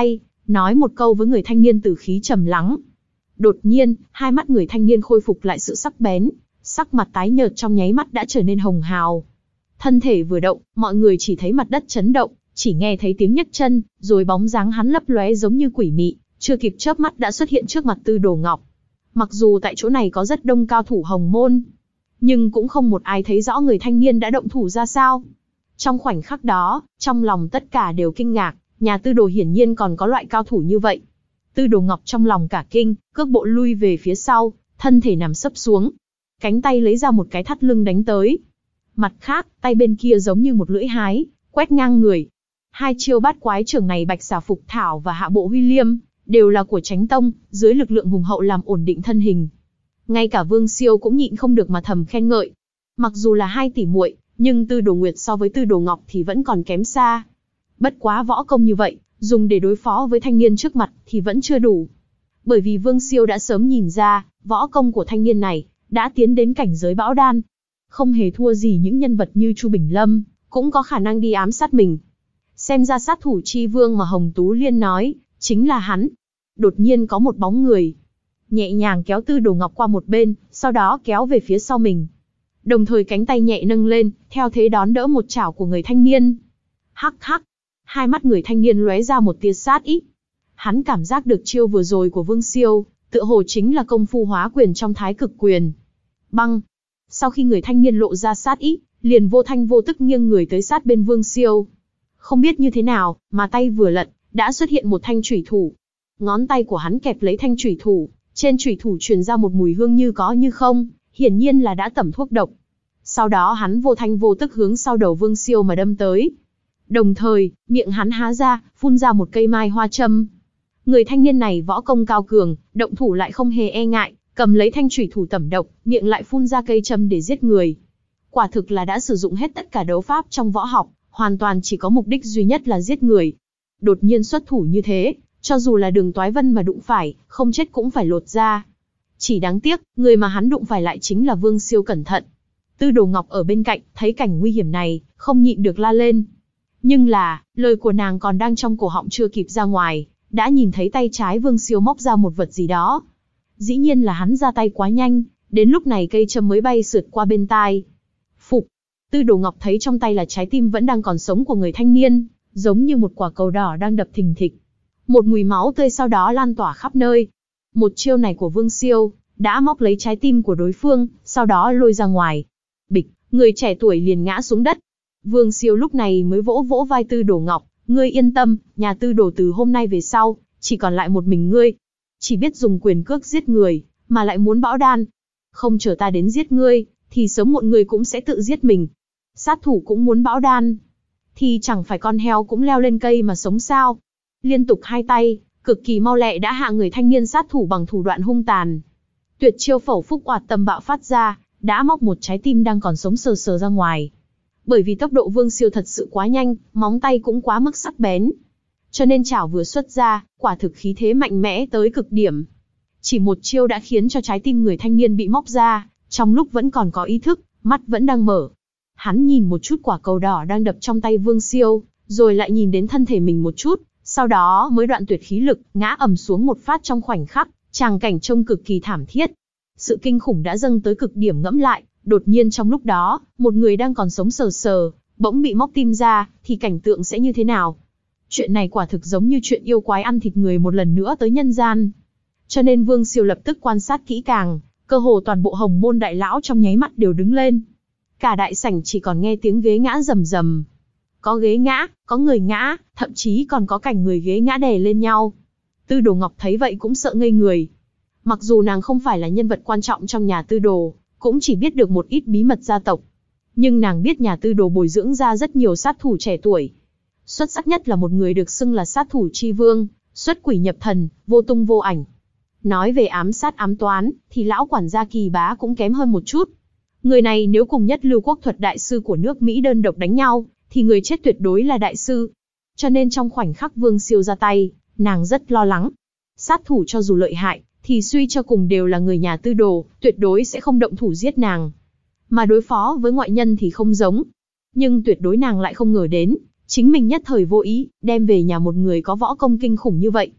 nói một câu với người thanh niên từ khí trầm lắng. Đột nhiên, hai mắt người thanh niên khôi phục lại sự sắc bén, sắc mặt tái nhợt trong nháy mắt đã trở nên hồng hào. Thân thể vừa động, mọi người chỉ thấy mặt đất chấn động, chỉ nghe thấy tiếng nhấc chân, rồi bóng dáng hắn lấp lóe giống như quỷ mị, chưa kịp chớp mắt đã xuất hiện trước mặt Tư Đồ Ngọc. Mặc dù tại chỗ này có rất đông cao thủ Hồng Môn, nhưng cũng không một ai thấy rõ người thanh niên đã động thủ ra sao. Trong khoảnh khắc đó, trong lòng tất cả đều kinh ngạc, nhà Tư Đồ hiển nhiên còn có loại cao thủ như vậy. Tư Đồ Ngọc trong lòng cả kinh, cước bộ lui về phía sau, thân thể nằm sấp xuống. Cánh tay lấy ra một cái thắt lưng đánh tới. Mặt khác, tay bên kia giống như một lưỡi hái, quét ngang người. Hai chiêu bát quái trưởng này Bạch Xà Phục Thảo và Hạ Bộ Huy Liêm, đều là của Chánh Tông, dưới lực lượng hùng hậu làm ổn định thân hình. Ngay cả Vương Siêu cũng nhịn không được mà thầm khen ngợi. Mặc dù là hai tỷ muội, nhưng Tư Đồ Nguyệt so với Tư Đồ Ngọc thì vẫn còn kém xa. Bất quá võ công như vậy, dùng để đối phó với thanh niên trước mặt thì vẫn chưa đủ. Bởi vì Vương Siêu đã sớm nhìn ra, võ công của thanh niên này đã tiến đến cảnh giới bão đan. Không hề thua gì những nhân vật như Chu Bình Lâm, cũng có khả năng đi ám sát mình. Xem ra sát thủ chi vương mà Hồng Tú Liên nói, chính là hắn. Đột nhiên có một bóng người, nhẹ nhàng kéo Tư Đồ Ngọc qua một bên, sau đó kéo về phía sau mình. Đồng thời cánh tay nhẹ nâng lên, theo thế đón đỡ một chảo của người thanh niên. Hắc hắc, hai mắt người thanh niên lóe ra một tia sát ý. Hắn cảm giác được chiêu vừa rồi của Vương Siêu, tựa hồ chính là công phu hóa quyền trong Thái Cực Quyền. Băng. Sau khi người thanh niên lộ ra sát ý, liền vô thanh vô tức nghiêng người tới sát bên Vương Siêu. Không biết như thế nào, mà tay vừa lật, đã xuất hiện một thanh chủy thủ. Ngón tay của hắn kẹp lấy thanh chủy thủ, trên chủy thủ truyền ra một mùi hương như có như không, hiển nhiên là đã tẩm thuốc độc. Sau đó hắn vô thanh vô tức hướng sau đầu Vương Siêu mà đâm tới. Đồng thời, miệng hắn há ra, phun ra một cây mai hoa châm. Người thanh niên này võ công cao cường, động thủ lại không hề e ngại, cầm lấy thanh chủy thủ tẩm độc, miệng lại phun ra cây châm để giết người. Quả thực là đã sử dụng hết tất cả đấu pháp trong võ học, hoàn toàn chỉ có mục đích duy nhất là giết người. Đột nhiên xuất thủ như thế, cho dù là Đường Toái Vân mà đụng phải, không chết cũng phải lột da. Chỉ đáng tiếc, người mà hắn đụng phải lại chính là Vương Siêu. Cẩn thận. Tư Đồ Ngọc ở bên cạnh, thấy cảnh nguy hiểm này, không nhịn được la lên. Nhưng là, lời của nàng còn đang trong cổ họng chưa kịp ra ngoài, đã nhìn thấy tay trái Vương Siêu móc ra một vật gì đó. Dĩ nhiên là hắn ra tay quá nhanh, đến lúc này cây châm mới bay sượt qua bên tai. Phục. Tư Đồ Ngọc thấy trong tay là trái tim vẫn đang còn sống của người thanh niên, giống như một quả cầu đỏ đang đập thình thịch. Một mùi máu tươi sau đó lan tỏa khắp nơi. Một chiêu này của Vương Siêu đã móc lấy trái tim của đối phương, sau đó lôi ra ngoài. Bịch, người trẻ tuổi liền ngã xuống đất. Vương Siêu lúc này mới vỗ vỗ vai Tư Đồ Ngọc, ngươi yên tâm, nhà Tư Đồ từ hôm nay về sau, chỉ còn lại một mình ngươi. Chỉ biết dùng quyền cước giết người, mà lại muốn bão đan. Không chờ ta đến giết ngươi, thì sớm muộn ngươi cũng sẽ tự giết mình. Sát thủ cũng muốn bão đan, thì chẳng phải con heo cũng leo lên cây mà sống sao. Liên tục hai tay, cực kỳ mau lẹ đã hạ người thanh niên sát thủ bằng thủ đoạn hung tàn. Tuyệt chiêu Phẩu Phúc Oạt Tâm bạo phát ra, đã móc một trái tim đang còn sống sờ sờ ra ngoài. Bởi vì tốc độ Vương Siêu thật sự quá nhanh, móng tay cũng quá mức sắc bén. Cho nên chảo vừa xuất ra, quả thực khí thế mạnh mẽ tới cực điểm. Chỉ một chiêu đã khiến cho trái tim người thanh niên bị móc ra, trong lúc vẫn còn có ý thức, mắt vẫn đang mở. Hắn nhìn một chút quả cầu đỏ đang đập trong tay Vương Siêu, rồi lại nhìn đến thân thể mình một chút, sau đó mới đoạn tuyệt khí lực, ngã ầm xuống một phát trong khoảnh khắc, tràng cảnh trông cực kỳ thảm thiết. Sự kinh khủng đã dâng tới cực điểm ngẫm lại, đột nhiên trong lúc đó, một người đang còn sống sờ sờ, bỗng bị móc tim ra, thì cảnh tượng sẽ như thế nào? Chuyện này quả thực giống như chuyện yêu quái ăn thịt người một lần nữa tới nhân gian. Cho nên Vương Siêu lập tức quan sát kỹ càng, cơ hồ toàn bộ Hồng Môn đại lão trong nháy mắt đều đứng lên. Cả đại sảnh chỉ còn nghe tiếng ghế ngã rầm rầm. Có ghế ngã, có người ngã, thậm chí còn có cảnh người ghế ngã đè lên nhau. Tư Đồ Ngọc thấy vậy cũng sợ ngây người. Mặc dù nàng không phải là nhân vật quan trọng trong nhà Tư Đồ, cũng chỉ biết được một ít bí mật gia tộc. Nhưng nàng biết nhà Tư Đồ bồi dưỡng ra rất nhiều sát thủ trẻ tuổi. Xuất sắc nhất là một người được xưng là sát thủ chi vương, xuất quỷ nhập thần, vô tung vô ảnh. Nói về ám sát ám toán, thì lão quản gia Kỳ Bá cũng kém hơn một chút. Người này nếu cùng Nhất Lưu Quốc Thuật đại sư của nước Mỹ đơn độc đánh nhau, thì người chết tuyệt đối là đại sư. Cho nên trong khoảnh khắc Vương Siêu ra tay, nàng rất lo lắng. Sát thủ cho dù lợi hại, thì suy cho cùng đều là người nhà Tư Đồ, tuyệt đối sẽ không động thủ giết nàng. Mà đối phó với ngoại nhân thì không giống. Nhưng tuyệt đối nàng lại không ngờ đến, chính mình nhất thời vô ý, đem về nhà một người có võ công kinh khủng như vậy.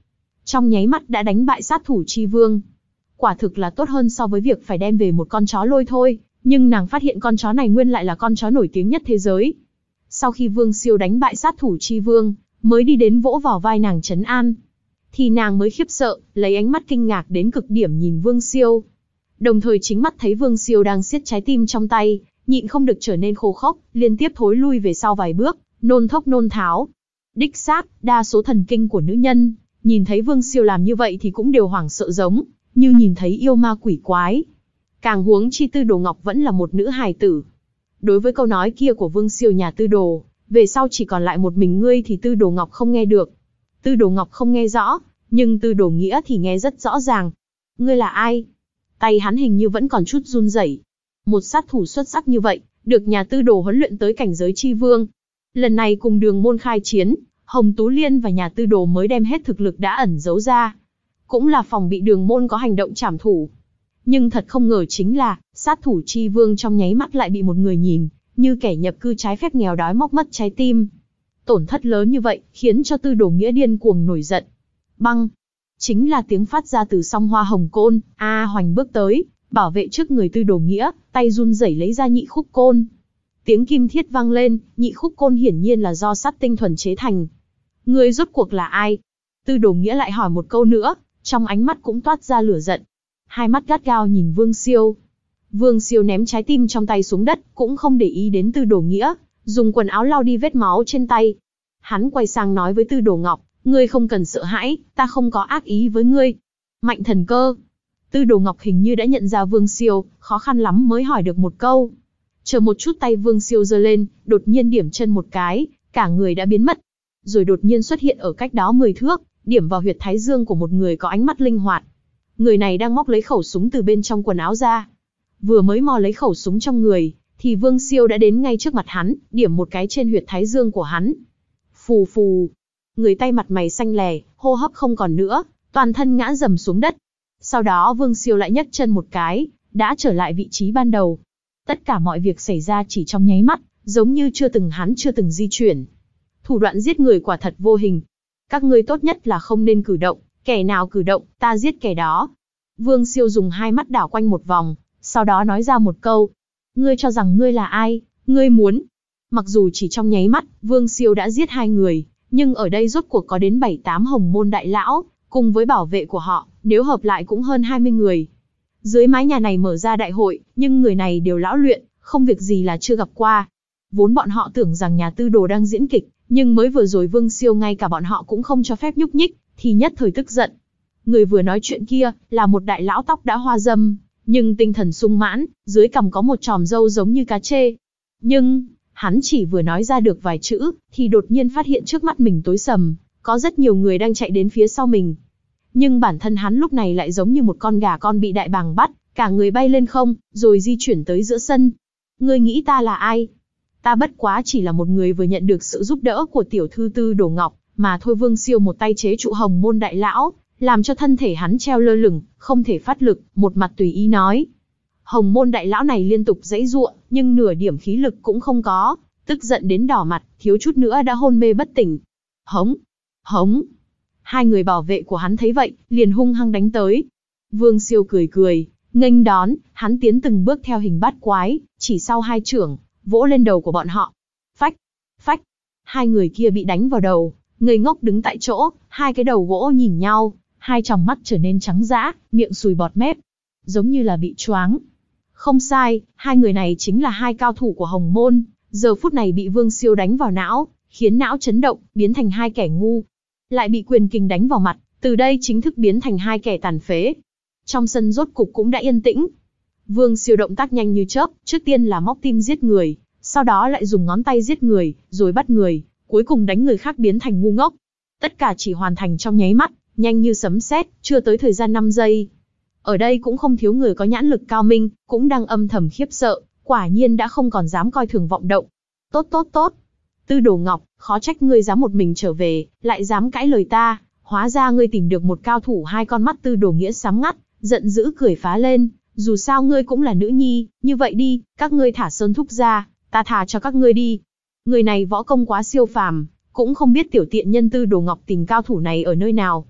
trong nháy mắt đã đánh bại sát thủ chi vương. Quả thực là tốt hơn so với việc phải đem về một con chó lôi thôi, nhưng nàng phát hiện con chó này nguyên lại là con chó nổi tiếng nhất thế giới. Sau khi Vương Siêu đánh bại sát thủ chi vương, mới đi đến vỗ vào vai nàng trấn an, thì nàng mới khiếp sợ, lấy ánh mắt kinh ngạc đến cực điểm nhìn Vương Siêu. Đồng thời chính mắt thấy Vương Siêu đang siết trái tim trong tay, nhịn không được trở nên khô khốc, liên tiếp thối lui về sau vài bước, nôn thốc nôn tháo. Đích xác, đa số thần kinh của nữ nhân, nhìn thấy Vương Siêu làm như vậy thì cũng đều hoảng sợ giống như nhìn thấy yêu ma quỷ quái. Càng huống chi Tư Đồ Ngọc vẫn là một nữ hài tử. Đối với câu nói kia của Vương Siêu nhà Tư Đồ, về sau chỉ còn lại một mình ngươi thì Tư Đồ Ngọc không nghe được. Tư Đồ Ngọc không nghe rõ, nhưng Tư Đồ Nghĩa thì nghe rất rõ ràng. Ngươi là ai? Tay hắn hình như vẫn còn chút run rẩy. Một sát thủ xuất sắc như vậy, được nhà Tư Đồ huấn luyện tới cảnh giới chi vương. Lần này cùng Đường Môn khai chiến, Hồng Tú Liên và nhà Tư Đồ mới đem hết thực lực đã ẩn giấu ra. Cũng là phòng bị Đường Môn có hành động trảm thủ. Nhưng thật không ngờ chính là, sát thủ chi vương trong nháy mắt lại bị một người nhìn, như kẻ nhập cư trái phép nghèo đói móc mất trái tim. Tổn thất lớn như vậy, khiến cho Tư Đồ Nghĩa điên cuồng nổi giận. Băng! Chính là tiếng phát ra từ song hoa hồng côn. A Hoành bước tới, bảo vệ trước người Tư Đồ Nghĩa, tay run rẩy lấy ra nhị khúc côn. Tiếng kim thiết vang lên, nhị khúc côn hiển nhiên là do sắt tinh thuần chế thành. Ngươi rốt cuộc là ai? Tư Đồ Nghĩa lại hỏi một câu nữa, trong ánh mắt cũng toát ra lửa giận. Hai mắt gắt gao nhìn Vương Siêu. Vương Siêu ném trái tim trong tay xuống đất, cũng không để ý đến Tư Đồ Nghĩa, dùng quần áo lau đi vết máu trên tay. Hắn quay sang nói với Tư Đồ Ngọc, ngươi không cần sợ hãi, ta không có ác ý với ngươi. Mạnh thần cơ. Tư Đồ Ngọc hình như đã nhận ra Vương Siêu, khó khăn lắm mới hỏi được một câu. Chờ một chút tay Vương Siêu giơ lên, đột nhiên điểm chân một cái, cả người đã biến mất. Rồi đột nhiên xuất hiện ở cách đó mười thước, điểm vào huyệt thái dương của một người có ánh mắt linh hoạt. Người này đang móc lấy khẩu súng từ bên trong quần áo ra. Vừa mới mò lấy khẩu súng trong người, thì Vương Siêu đã đến ngay trước mặt hắn, điểm một cái trên huyệt thái dương của hắn. Phù phù. Người tay mặt mày xanh lè, hô hấp không còn nữa, toàn thân ngã rầm xuống đất. Sau đó Vương Siêu lại nhấc chân một cái, đã trở lại vị trí ban đầu. Tất cả mọi việc xảy ra chỉ trong nháy mắt, giống như chưa từng hắn chưa từng di chuyển. Thủ đoạn giết người quả thật vô hình. Các ngươi tốt nhất là không nên cử động, kẻ nào cử động, ta giết kẻ đó. Vương Siêu dùng hai mắt đảo quanh một vòng, sau đó nói ra một câu. Ngươi cho rằng ngươi là ai, ngươi muốn. Mặc dù chỉ trong nháy mắt, Vương Siêu đã giết hai người, nhưng ở đây rốt cuộc có đến bảy tám hồng môn đại lão, cùng với bảo vệ của họ, nếu hợp lại cũng hơn hai mươi người. Dưới mái nhà này mở ra đại hội, nhưng người này đều lão luyện, không việc gì là chưa gặp qua. Vốn bọn họ tưởng rằng nhà Tư Đồ đang diễn kịch, nhưng mới vừa rồi Vương Siêu ngay cả bọn họ cũng không cho phép nhúc nhích, thì nhất thời tức giận. Người vừa nói chuyện kia, là một đại lão tóc đã hoa râm, nhưng tinh thần sung mãn, dưới cằm có một chòm râu giống như cá trê. Nhưng, hắn chỉ vừa nói ra được vài chữ, thì đột nhiên phát hiện trước mắt mình tối sầm, có rất nhiều người đang chạy đến phía sau mình. Nhưng bản thân hắn lúc này lại giống như một con gà con bị đại bàng bắt, cả người bay lên không, rồi di chuyển tới giữa sân. Ngươi nghĩ ta là ai? Ta bất quá chỉ là một người vừa nhận được sự giúp đỡ của tiểu thư Tư Đồ Ngọc, mà thôi. Vương Siêu một tay chế trụ hồng môn đại lão, làm cho thân thể hắn treo lơ lửng, không thể phát lực, một mặt tùy ý nói. Hồng môn đại lão này liên tục giãy giụa, nhưng nửa điểm khí lực cũng không có, tức giận đến đỏ mặt, thiếu chút nữa đã hôn mê bất tỉnh. Hống! Hống! Hai người bảo vệ của hắn thấy vậy, liền hung hăng đánh tới. Vương Siêu cười cười, nghênh đón, hắn tiến từng bước theo hình bát quái, chỉ sau hai chưởng, vỗ lên đầu của bọn họ. Phách! Phách! Hai người kia bị đánh vào đầu, ngây ngốc đứng tại chỗ, hai cái đầu gỗ nhìn nhau, hai tròng mắt trở nên trắng dã, miệng sùi bọt mép, giống như là bị choáng. Không sai, hai người này chính là hai cao thủ của Hồng Môn, giờ phút này bị Vương Siêu đánh vào não, khiến não chấn động, biến thành hai kẻ ngu. Lại bị quyền kình đánh vào mặt, từ đây chính thức biến thành hai kẻ tàn phế. Trong sân rốt cục cũng đã yên tĩnh. Vương Siêu động tác nhanh như chớp, trước tiên là móc tim giết người, sau đó lại dùng ngón tay giết người, rồi bắt người, cuối cùng đánh người khác biến thành ngu ngốc. Tất cả chỉ hoàn thành trong nháy mắt, nhanh như sấm sét, chưa tới thời gian năm giây. Ở đây cũng không thiếu người có nhãn lực cao minh, cũng đang âm thầm khiếp sợ, quả nhiên đã không còn dám coi thường vọng động. Tốt tốt tốt. Tư Đồ Ngọc, khó trách ngươi dám một mình trở về, lại dám cãi lời ta, hóa ra ngươi tìm được một cao thủ. Hai con mắt Tư Đồ Nghĩa sám ngắt, giận dữ cười phá lên, dù sao ngươi cũng là nữ nhi, như vậy đi, các ngươi thả Sơn Thúc ra, ta thả cho các ngươi đi. Người này võ công quá siêu phàm, cũng không biết tiểu tiện nhân Tư Đồ Ngọc tìm cao thủ này ở nơi nào.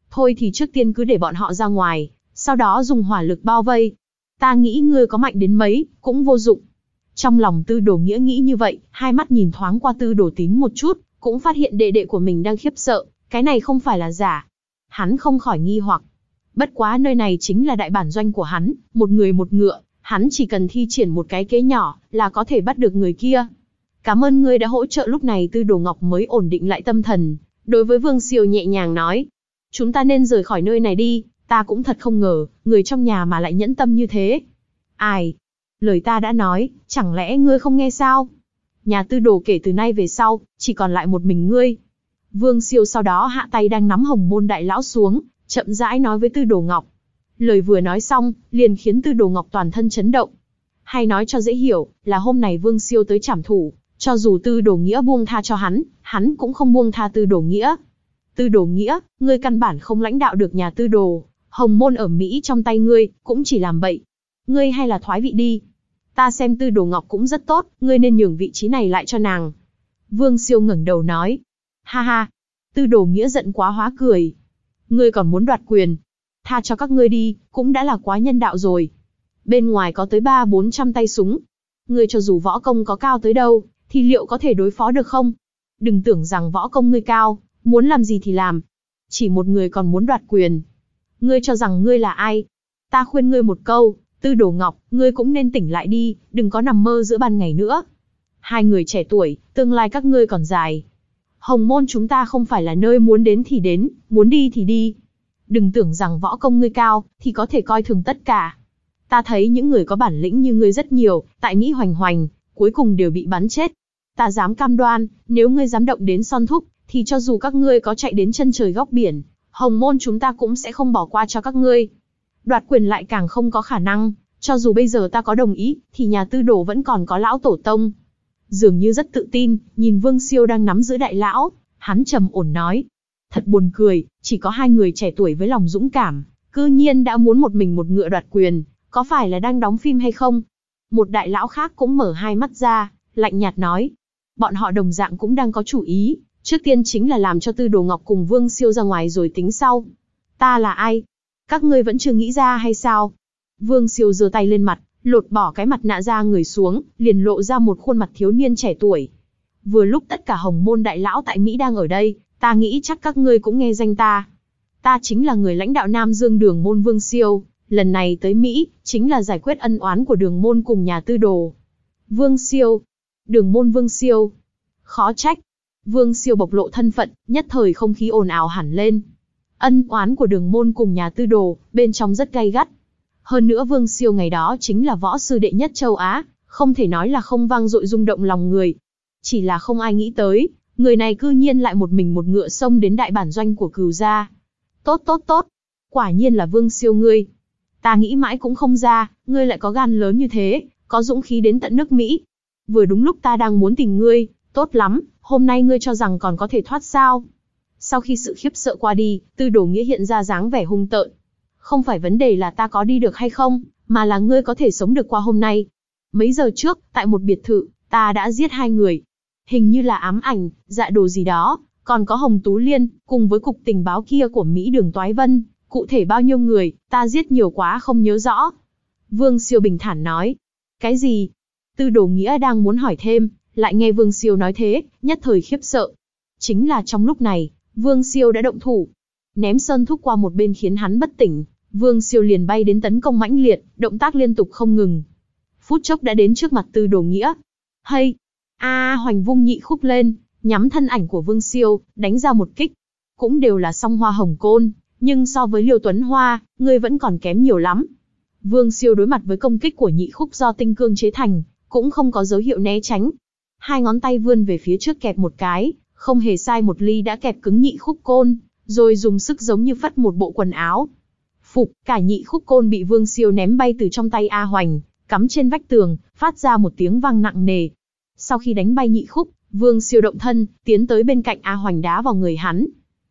Thôi thì trước tiên cứ để bọn họ ra ngoài, sau đó dùng hỏa lực bao vây. Ta nghĩ ngươi có mạnh đến mấy, cũng vô dụng. Trong lòng Tư Đồ Nghĩa nghĩ như vậy, hai mắt nhìn thoáng qua Tư Đồ Tín một chút, cũng phát hiện đệ đệ của mình đang khiếp sợ, cái này không phải là giả. Hắn không khỏi nghi hoặc. Bất quá nơi này chính là đại bản doanh của hắn, một người một ngựa, hắn chỉ cần thi triển một cái kế nhỏ là có thể bắt được người kia. Cảm ơn ngươi đã hỗ trợ. Lúc này Tư Đồ Ngọc mới ổn định lại tâm thần, đối với Vương Siêu nhẹ nhàng nói. Chúng ta nên rời khỏi nơi này đi, ta cũng thật không ngờ, người trong nhà mà lại nhẫn tâm như thế. Ai? Lời ta đã nói, chẳng lẽ ngươi không nghe sao? Nhà Tư Đồ kể từ nay về sau, chỉ còn lại một mình ngươi. Vương Siêu sau đó hạ tay đang nắm Hồng Môn đại lão xuống, chậm rãi nói với Tư Đồ Ngọc. Lời vừa nói xong, liền khiến Tư Đồ Ngọc toàn thân chấn động. Hay nói cho dễ hiểu, là hôm này Vương Siêu tới trảm thủ, cho dù Tư Đồ Nghĩa buông tha cho hắn, hắn cũng không buông tha Tư Đồ Nghĩa. Tư Đồ Nghĩa, ngươi căn bản không lãnh đạo được nhà Tư Đồ, Hồng Môn ở Mỹ trong tay ngươi, cũng chỉ làm bậy. Ngươi hay là thoái vị đi. Ta xem Tư Đồ Ngọc cũng rất tốt, ngươi nên nhường vị trí này lại cho nàng. Vương Siêu ngẩng đầu nói. Ha ha. Tư Đồ Nghĩa giận quá hóa cười. Ngươi còn muốn đoạt quyền. Tha cho các ngươi đi, cũng đã là quá nhân đạo rồi. Bên ngoài có tới ba bốn trăm tay súng. Ngươi cho dù võ công có cao tới đâu, thì liệu có thể đối phó được không? Đừng tưởng rằng võ công ngươi cao, muốn làm gì thì làm. Chỉ một người còn muốn đoạt quyền. Ngươi cho rằng ngươi là ai? Ta khuyên ngươi một câu, Tư Đồ Ngọc, ngươi cũng nên tỉnh lại đi, đừng có nằm mơ giữa ban ngày nữa. Hai người trẻ tuổi, tương lai các ngươi còn dài. Hồng Môn chúng ta không phải là nơi muốn đến thì đến, muốn đi thì đi. Đừng tưởng rằng võ công ngươi cao, thì có thể coi thường tất cả. Ta thấy những người có bản lĩnh như ngươi rất nhiều, tại Mỹ hoành hoành, cuối cùng đều bị bắn chết. Ta dám cam đoan, nếu ngươi dám động đến Son Thúc, thì cho dù các ngươi có chạy đến chân trời góc biển, Hồng Môn chúng ta cũng sẽ không bỏ qua cho các ngươi. Đoạt quyền lại càng không có khả năng, cho dù bây giờ ta có đồng ý, thì nhà Tư Đồ vẫn còn có lão tổ tông. Dường như rất tự tin, nhìn Vương Siêu đang nắm giữ đại lão, hắn trầm ổn nói. Thật buồn cười, chỉ có hai người trẻ tuổi với lòng dũng cảm, cư nhiên đã muốn một mình một ngựa đoạt quyền, có phải là đang đóng phim hay không? Một đại lão khác cũng mở hai mắt ra, lạnh nhạt nói. Bọn họ đồng dạng cũng đang có chủ ý, trước tiên chính là làm cho Tư Đồ Ngọc cùng Vương Siêu ra ngoài rồi tính sau. Ta là ai? Các ngươi vẫn chưa nghĩ ra hay sao? Vương Siêu giơ tay lên mặt, lột bỏ cái mặt nạ ra người xuống, liền lộ ra một khuôn mặt thiếu niên trẻ tuổi. Vừa lúc tất cả Hồng Môn đại lão tại Mỹ đang ở đây, ta nghĩ chắc các ngươi cũng nghe danh ta. Ta chính là người lãnh đạo Nam Dương Đường Môn Vương Siêu, lần này tới Mỹ, chính là giải quyết ân oán của Đường Môn cùng nhà Tư Đồ. Vương Siêu, Đường Môn Vương Siêu, khó trách. Vương Siêu bộc lộ thân phận, nhất thời không khí ồn ào hẳn lên. Ân oán của Đường Môn cùng nhà Tư Đồ, bên trong rất gay gắt. Hơn nữa Vương Siêu ngày đó chính là võ sư đệ nhất châu Á, không thể nói là không vang dội rung động lòng người. Chỉ là không ai nghĩ tới, người này cư nhiên lại một mình một ngựa xông đến đại bản doanh của Cừu gia. Tốt tốt tốt, quả nhiên là Vương Siêu ngươi. Ta nghĩ mãi cũng không ra, ngươi lại có gan lớn như thế, có dũng khí đến tận nước Mỹ. Vừa đúng lúc ta đang muốn tìm ngươi, tốt lắm, hôm nay ngươi cho rằng còn có thể thoát sao? Sau khi sự khiếp sợ qua đi, Tư Đồ Nghĩa hiện ra dáng vẻ hung tợn. Không phải vấn đề là ta có đi được hay không, mà là ngươi có thể sống được qua hôm nay. Mấy giờ trước, tại một biệt thự, ta đã giết hai người. Hình như là Ám Ảnh, Dạ Đồ gì đó, còn có Hồng Tú Liên, cùng với cục tình báo kia của Mỹ Đường Toái Vân. Cụ thể bao nhiêu người, ta giết nhiều quá không nhớ rõ. Vương Siêu bình thản nói. Cái gì? Tư Đồ Nghĩa đang muốn hỏi thêm, lại nghe Vương Siêu nói thế, nhất thời khiếp sợ. Chính là trong lúc này, Vương Siêu đã động thủ. Ném Sơn Thúc qua một bên khiến hắn bất tỉnh, Vương Siêu liền bay đến tấn công mãnh liệt, động tác liên tục không ngừng. Phút chốc đã đến trước mặt Tư Đồ Nghĩa. Hay! A Hoành vung nhị khúc lên, nhắm thân ảnh của Vương Siêu, đánh ra một kích. Cũng đều là song hoa hồng côn, nhưng so với Liêu Tuấn Hoa, ngươi vẫn còn kém nhiều lắm. Vương Siêu đối mặt với công kích của nhị khúc do tinh cương chế thành, cũng không có dấu hiệu né tránh. Hai ngón tay vươn về phía trước kẹp một cái, không hề sai một ly đã kẹp cứng nhị khúc côn, rồi dùng sức giống như phất một bộ quần áo. Phục, cả nhị khúc côn bị Vương Siêu ném bay từ trong tay A Hoành, cắm trên vách tường, phát ra một tiếng vang nặng nề. Sau khi đánh bay nhị khúc, Vương Siêu động thân, tiến tới bên cạnh A Hoành đá vào người hắn.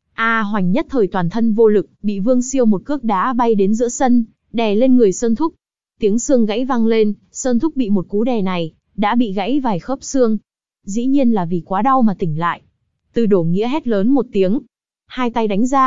A Hoành nhất thời toàn thân vô lực, bị Vương Siêu một cước đá bay đến giữa sân, đè lên người Sơn Thúc. Tiếng xương gãy vang lên, Sơn Thúc bị một cú đè này, đã bị gãy vài khớp xương. Dĩ nhiên là vì quá đau mà tỉnh lại. Tư Đồ Nghĩa hét lớn một tiếng. Hai tay đánh ra,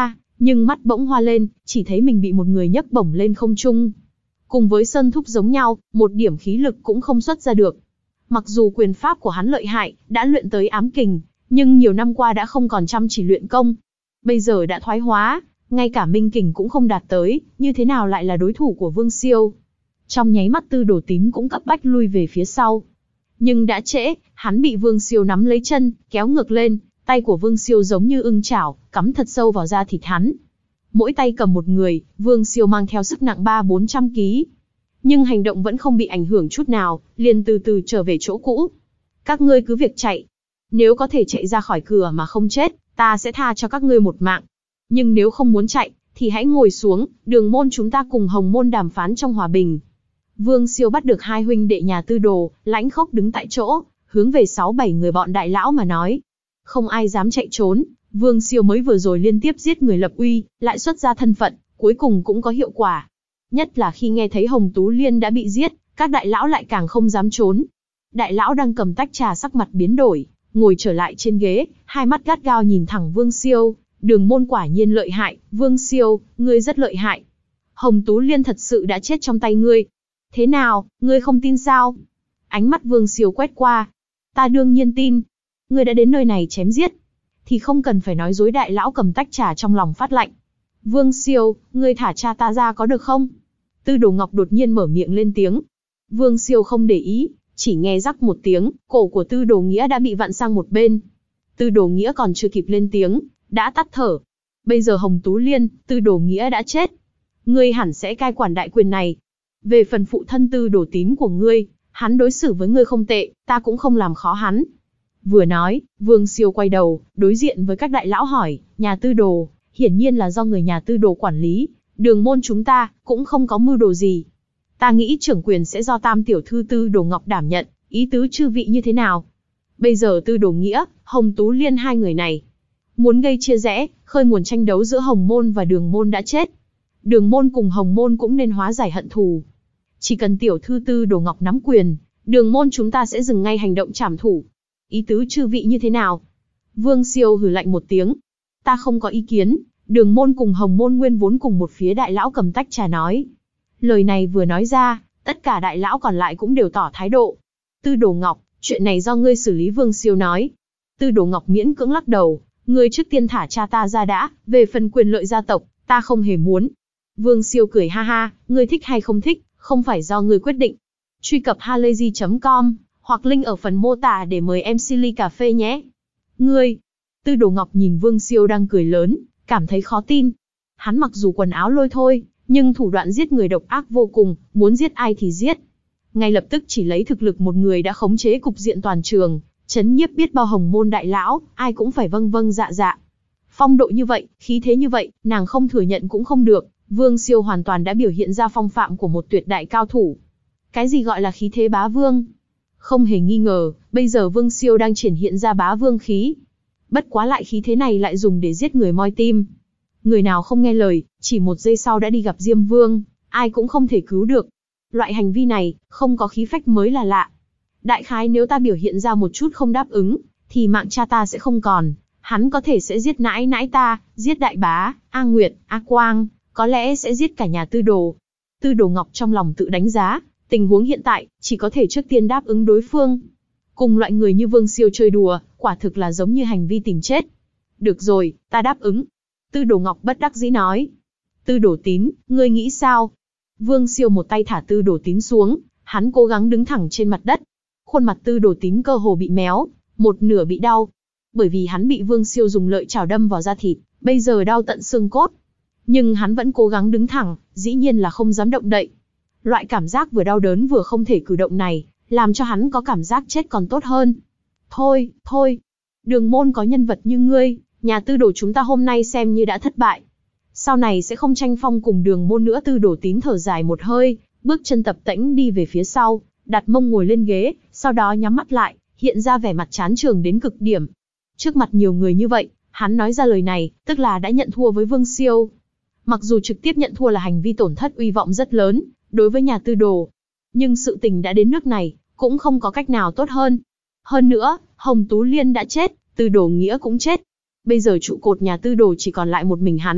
Nhưng mắt bỗng hoa lên, chỉ thấy mình bị một người nhấc bổng lên không trung. Cùng với Sơn Thúc giống nhau, một điểm khí lực cũng không xuất ra được. Mặc dù quyền pháp của hắn lợi hại, đã luyện tới ám kình, nhưng nhiều năm qua đã không còn chăm chỉ luyện công. Bây giờ đã thoái hóa, ngay cả minh kình cũng không đạt tới, như thế nào lại là đối thủ của Vương Siêu. Trong nháy mắt Tư Đồ Tín cũng cấp bách lui về phía sau. Nhưng đã trễ, hắn bị Vương Siêu nắm lấy chân, kéo ngược lên, tay của Vương Siêu giống như ưng chảo, cắm thật sâu vào da thịt hắn. Mỗi tay cầm một người, Vương Siêu mang theo sức nặng ba bốn trăm ký. Nhưng hành động vẫn không bị ảnh hưởng chút nào, liền từ từ trở về chỗ cũ. Các ngươi cứ việc chạy. Nếu có thể chạy ra khỏi cửa mà không chết, ta sẽ tha cho các ngươi một mạng. Nhưng nếu không muốn chạy, thì hãy ngồi xuống, Đường môn chúng ta cùng Hồng môn đàm phán trong hòa bình. Vương Siêu bắt được hai huynh đệ nhà Tư Đồ, lãnh khốc đứng tại chỗ, hướng về sáu bảy người bọn đại lão mà nói. Không ai dám chạy trốn, Vương Siêu mới vừa rồi liên tiếp giết người lập uy, lại xuất ra thân phận, cuối cùng cũng có hiệu quả. Nhất là khi nghe thấy Hồng Tú Liên đã bị giết, các đại lão lại càng không dám trốn. Đại lão đang cầm tách trà sắc mặt biến đổi, ngồi trở lại trên ghế, hai mắt gắt gao nhìn thẳng Vương Siêu. Đường môn quả nhiên lợi hại, Vương Siêu, ngươi rất lợi hại. Hồng Tú Liên thật sự đã chết trong tay ngươi. Thế nào, ngươi không tin sao? Ánh mắt Vương Siêu quét qua. Ta đương nhiên tin. Ngươi đã đến nơi này chém giết, thì không cần phải nói dối. Đại lão cầm tách trà trong lòng phát lạnh. Vương Siêu, ngươi thả cha ta ra có được không? Tư Đồ Ngọc đột nhiên mở miệng lên tiếng. Vương Siêu không để ý, chỉ nghe rắc một tiếng, cổ của Tư Đồ Nghĩa đã bị vặn sang một bên. Tư Đồ Nghĩa còn chưa kịp lên tiếng, đã tắt thở. Bây giờ Hồng Tú Liên, Tư Đồ Nghĩa đã chết. Ngươi hẳn sẽ cai quản đại quyền này. Về phần phụ thân Tư Đồ Tín của ngươi, hắn đối xử với ngươi không tệ, ta cũng không làm khó hắn. Vừa nói, Vương Siêu quay đầu, đối diện với các đại lão hỏi, nhà Tư Đồ, hiển nhiên là do người nhà Tư Đồ quản lý, Đường môn chúng ta, cũng không có mưu đồ gì. Ta nghĩ trưởng quyền sẽ do tam tiểu thư Tư Đồ Ngọc đảm nhận, ý tứ chư vị như thế nào? Bây giờ Tư Đồ Nghĩa, Hồng Tú Liên hai người này, muốn gây chia rẽ, khơi nguồn tranh đấu giữa Hồng môn và Đường môn đã chết. Đường môn cùng Hồng môn cũng nên hóa giải hận thù. Chỉ cần tiểu thư Tư Đồ Ngọc nắm quyền, Đường môn chúng ta sẽ dừng ngay hành động trảm thủ. Ý tứ chư vị như thế nào? Vương Siêu hừ lạnh một tiếng. Ta không có ý kiến. Đường môn cùng Hồng môn nguyên vốn cùng một phía. Đại lão cầm tách trà nói. Lời này vừa nói ra, tất cả đại lão còn lại cũng đều tỏ thái độ. Tư Đồ Ngọc, chuyện này do ngươi xử lý. Vương Siêu nói. Tư Đồ Ngọc miễn cưỡng lắc đầu. Ngươi trước tiên thả cha ta ra đã, về phần quyền lợi gia tộc, ta không hề muốn. Vương Siêu cười ha ha, ngươi thích hay không thích, không phải do ngươi quyết định. Truy cập halayzi chấm com, hoặc link ở phần mô tả để mời em xê ly cà phê nhé. Ngươi, Tư Đồ Ngọc nhìn Vương Siêu đang cười lớn, cảm thấy khó tin. Hắn mặc dù quần áo lôi thôi, nhưng thủ đoạn giết người độc ác vô cùng, muốn giết ai thì giết. Ngay lập tức chỉ lấy thực lực một người đã khống chế cục diện toàn trường, chấn nhiếp biết bao Hồng môn đại lão, ai cũng phải vâng vâng dạ dạ. Phong độ như vậy, khí thế như vậy, nàng không thừa nhận cũng không được. Vương Siêu hoàn toàn đã biểu hiện ra phong phạm của một tuyệt đại cao thủ. Cái gì gọi là khí thế bá vương? Không hề nghi ngờ, bây giờ Vương Siêu đang triển hiện ra bá vương khí. Bất quá lại khí thế này lại dùng để giết người moi tim. Người nào không nghe lời, chỉ một giây sau đã đi gặp Diêm Vương, ai cũng không thể cứu được. Loại hành vi này, không có khí phách mới là lạ. Đại khái nếu ta biểu hiện ra một chút không đáp ứng, thì mạng cha ta sẽ không còn. Hắn có thể sẽ giết nãi nãi ta, giết đại bá, A Nguyệt, A Quang, có lẽ sẽ giết cả nhà Tư Đồ. Tư Đồ Ngọc trong lòng tự đánh giá, tình huống hiện tại, chỉ có thể trước tiên đáp ứng đối phương. Cùng loại người như Vương Siêu chơi đùa, quả thực là giống như hành vi tìm chết. Được rồi, ta đáp ứng. Tư Đồ Ngọc bất đắc dĩ nói. Tư Đồ Tín, ngươi nghĩ sao? Vương Siêu một tay thả Tư Đồ Tín xuống, hắn cố gắng đứng thẳng trên mặt đất. Khuôn mặt Tư Đồ Tín cơ hồ bị méo, một nửa bị đau. Bởi vì hắn bị Vương Siêu dùng lợi chảo đâm vào da thịt, bây giờ đau tận xương cốt. Nhưng hắn vẫn cố gắng đứng thẳng, dĩ nhiên là không dám động đậy. Loại cảm giác vừa đau đớn vừa không thể cử động này, làm cho hắn có cảm giác chết còn tốt hơn. Thôi, thôi, Đường môn có nhân vật như ngươi, nhà Tư Đồ chúng ta hôm nay xem như đã thất bại. Sau này sẽ không tranh phong cùng Đường môn nữa. Tư Đồ Tín thở dài một hơi, bước chân tập tễnh đi về phía sau, đặt mông ngồi lên ghế, sau đó nhắm mắt lại, hiện ra vẻ mặt chán trường đến cực điểm. Trước mặt nhiều người như vậy, hắn nói ra lời này, tức là đã nhận thua với Vương Siêu. Mặc dù trực tiếp nhận thua là hành vi tổn thất uy vọng rất lớn, đối với nhà Tư Đồ. Nhưng sự tình đã đến nước này, cũng không có cách nào tốt hơn. Hơn nữa, Hồng Tú Liên đã chết, Tư Đồ Nghĩa cũng chết. Bây giờ trụ cột nhà Tư Đồ chỉ còn lại một mình hắn,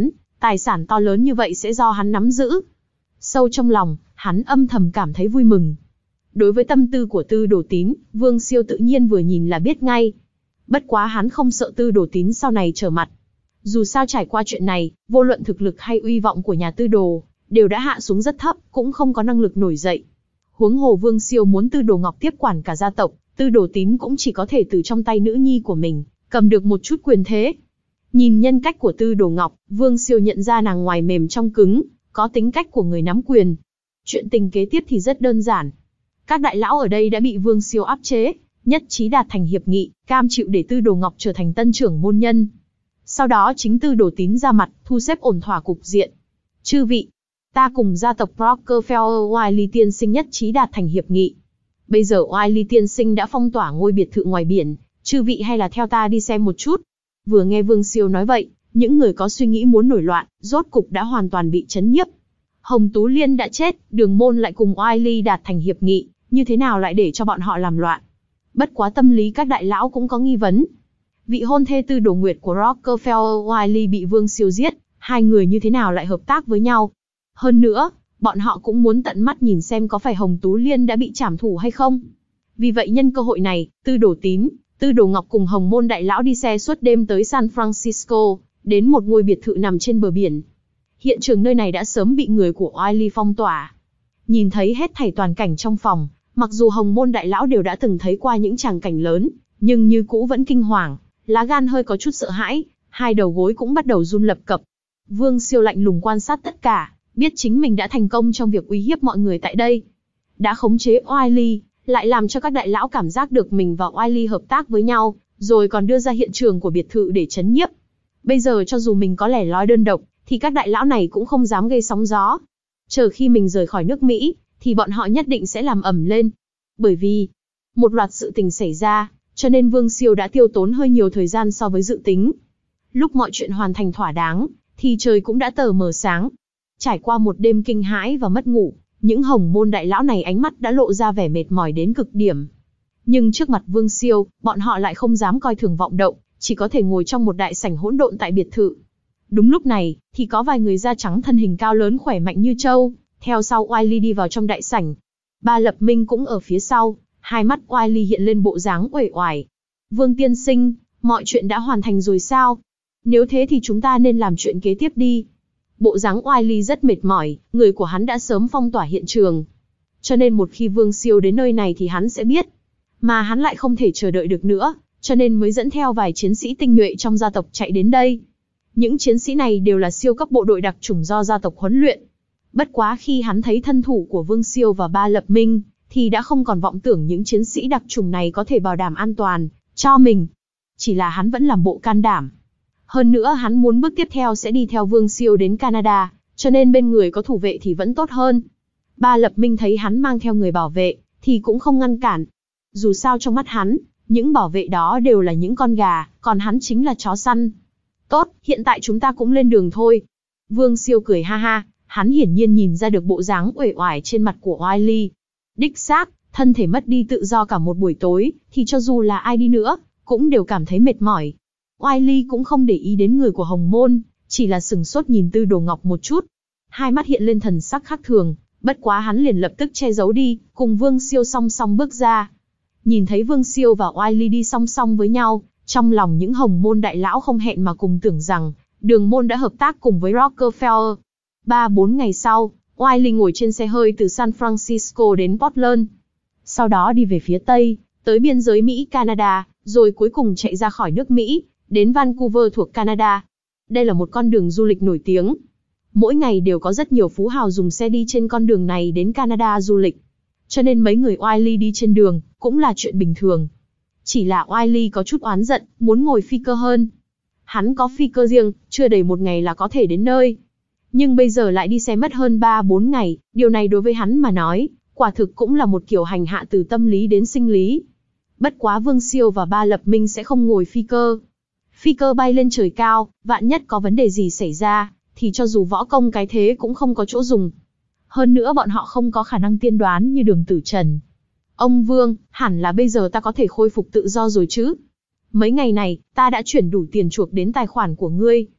Tài sản to lớn như vậy sẽ do hắn nắm giữ. Sâu trong lòng, hắn âm thầm cảm thấy vui mừng. Đối với tâm tư của Tư Đồ Tín, Vương Siêu tự nhiên vừa nhìn là biết ngay. Bất quá hắn không sợ Tư Đồ Tín sau này trở mặt. Dù sao trải qua chuyện này, vô luận thực lực hay uy vọng của nhà Tư Đồ, đều đã hạ xuống rất thấp, cũng không có năng lực nổi dậy. Huống hồ Vương Siêu muốn Tư Đồ Ngọc tiếp quản cả gia tộc, Tư Đồ Tín cũng chỉ có thể từ trong tay nữ nhi của mình, cầm được một chút quyền thế. Nhìn nhân cách của Tư Đồ Ngọc, Vương Siêu nhận ra nàng ngoài mềm trong cứng, có tính cách của người nắm quyền. Chuyện tình kế tiếp thì rất đơn giản. Các đại lão ở đây đã bị Vương Siêu áp chế, nhất trí đạt thành hiệp nghị, cam chịu để Tư Đồ Ngọc trở thành tân trưởng môn nhân. Sau đó chính Tư Đồ Tín ra mặt, thu xếp ổn thỏa cục diện. Chư vị, ta cùng gia tộc Rockefeller Wiley tiên sinh nhất trí đạt thành hiệp nghị. Bây giờ Wiley tiên sinh đã phong tỏa ngôi biệt thự ngoài biển, chư vị hay là theo ta đi xem một chút. Vừa nghe Vương Siêu nói vậy, những người có suy nghĩ muốn nổi loạn, rốt cục đã hoàn toàn bị chấn nhiếp. Hồng Tú Liên đã chết, Đường Môn lại cùng Wiley đạt thành hiệp nghị, như thế nào lại để cho bọn họ làm loạn? Bất quá tâm lý các đại lão cũng có nghi vấn. Vị hôn thê Tư Đồ Nguyệt của Rockefeller Wiley bị Vương Siêu giết, hai người như thế nào lại hợp tác với nhau? Hơn nữa, bọn họ cũng muốn tận mắt nhìn xem có phải Hồng Tú Liên đã bị trảm thủ hay không. Vì vậy nhân cơ hội này, Tư Đồ Tín, Tư Đồ Ngọc cùng Hồng Môn đại lão đi xe suốt đêm tới San Francisco, đến một ngôi biệt thự nằm trên bờ biển. Hiện trường nơi này đã sớm bị người của Wiley phong tỏa. Nhìn thấy hết thảy toàn cảnh trong phòng, mặc dù Hồng Môn đại lão đều đã từng thấy qua những tràng cảnh lớn, nhưng như cũ vẫn kinh hoàng, lá gan hơi có chút sợ hãi, hai đầu gối cũng bắt đầu run lập cập. Vương Siêu lạnh lùng quan sát tất cả, biết chính mình đã thành công trong việc uy hiếp mọi người tại đây. Đã khống chế Wiley, lại làm cho các đại lão cảm giác được mình và Wiley hợp tác với nhau, rồi còn đưa ra hiện trường của biệt thự để chấn nhiếp. Bây giờ cho dù mình có lẻ loi đơn độc, thì các đại lão này cũng không dám gây sóng gió. Chờ khi mình rời khỏi nước Mỹ, thì bọn họ nhất định sẽ làm ẩm lên. Bởi vì, một loạt sự tình xảy ra, cho nên Vương Siêu đã tiêu tốn hơi nhiều thời gian so với dự tính. Lúc mọi chuyện hoàn thành thỏa đáng, thì trời cũng đã tờ mờ sáng. Trải qua một đêm kinh hãi và mất ngủ, những Hồng Môn đại lão này ánh mắt đã lộ ra vẻ mệt mỏi đến cực điểm. Nhưng trước mặt Vương Siêu, bọn họ lại không dám coi thường vọng động, chỉ có thể ngồi trong một đại sảnh hỗn độn tại biệt thự. Đúng lúc này, thì có vài người da trắng thân hình cao lớn khỏe mạnh như trâu, theo sau Wiley đi vào trong đại sảnh. Ba Lập Minh cũng ở phía sau, hai mắt Wiley hiện lên bộ dáng uể oải. Vương tiên sinh, mọi chuyện đã hoàn thành rồi sao? Nếu thế thì chúng ta nên làm chuyện kế tiếp đi. Bộ dáng Wiley rất mệt mỏi, người của hắn đã sớm phong tỏa hiện trường. Cho nên một khi Vương Siêu đến nơi này thì hắn sẽ biết. Mà hắn lại không thể chờ đợi được nữa, cho nên mới dẫn theo vài chiến sĩ tinh nhuệ trong gia tộc chạy đến đây. Những chiến sĩ này đều là siêu cấp bộ đội đặc chủng do gia tộc huấn luyện. Bất quá khi hắn thấy thân thủ của Vương Siêu và Ba Lập Minh, thì đã không còn vọng tưởng những chiến sĩ đặc chủng này có thể bảo đảm an toàn cho mình. Chỉ là hắn vẫn làm bộ can đảm. Hơn nữa hắn muốn bước tiếp theo sẽ đi theo Vương Siêu đến Canada, cho nên bên người có thủ vệ thì vẫn tốt hơn. Ba Lập Minh thấy hắn mang theo người bảo vệ, thì cũng không ngăn cản. Dù sao trong mắt hắn, những bảo vệ đó đều là những con gà, còn hắn chính là chó săn. Tốt, hiện tại chúng ta cũng lên đường thôi. Vương Siêu cười ha ha, hắn hiển nhiên nhìn ra được bộ dáng uể oải trên mặt của Wiley. Đích xác, thân thể mất đi tự do cả một buổi tối, thì cho dù là ai đi nữa, cũng đều cảm thấy mệt mỏi. Wiley cũng không để ý đến người của Hồng Môn, chỉ là sừng sốt nhìn Tư Đồ Ngọc một chút. Hai mắt hiện lên thần sắc khác thường, bất quá hắn liền lập tức che giấu đi, cùng Vương Siêu song song bước ra. Nhìn thấy Vương Siêu và Wiley đi song song với nhau, trong lòng những Hồng Môn đại lão không hẹn mà cùng tưởng rằng, Đường Môn đã hợp tác cùng với Rockefeller. Ba bốn ngày sau, Wiley ngồi trên xe hơi từ San Francisco đến Portland. Sau đó đi về phía Tây, tới biên giới Mỹ-Canada, rồi cuối cùng chạy ra khỏi nước Mỹ, đến Vancouver thuộc Canada. Đây là một con đường du lịch nổi tiếng. Mỗi ngày đều có rất nhiều phú hào dùng xe đi trên con đường này đến Canada du lịch. Cho nên mấy người Wiley đi trên đường, cũng là chuyện bình thường. Chỉ là Wiley có chút oán giận, muốn ngồi phi cơ hơn. Hắn có phi cơ riêng, chưa đầy một ngày là có thể đến nơi. Nhưng bây giờ lại đi xe mất hơn ba bốn ngày, điều này đối với hắn mà nói, quả thực cũng là một kiểu hành hạ từ tâm lý đến sinh lý. Bất quá Vương Siêu và Ba Lập Minh sẽ không ngồi phi cơ. Phi cơ bay lên trời cao, vạn nhất có vấn đề gì xảy ra, thì cho dù võ công cái thế cũng không có chỗ dùng. Hơn nữa bọn họ không có khả năng tiên đoán như Đường Tử Trần. Ông Vương, hẳn là bây giờ ta có thể khôi phục tự do rồi chứ? Mấy ngày này, ta đã chuyển đủ tiền chuộc đến tài khoản của ngươi.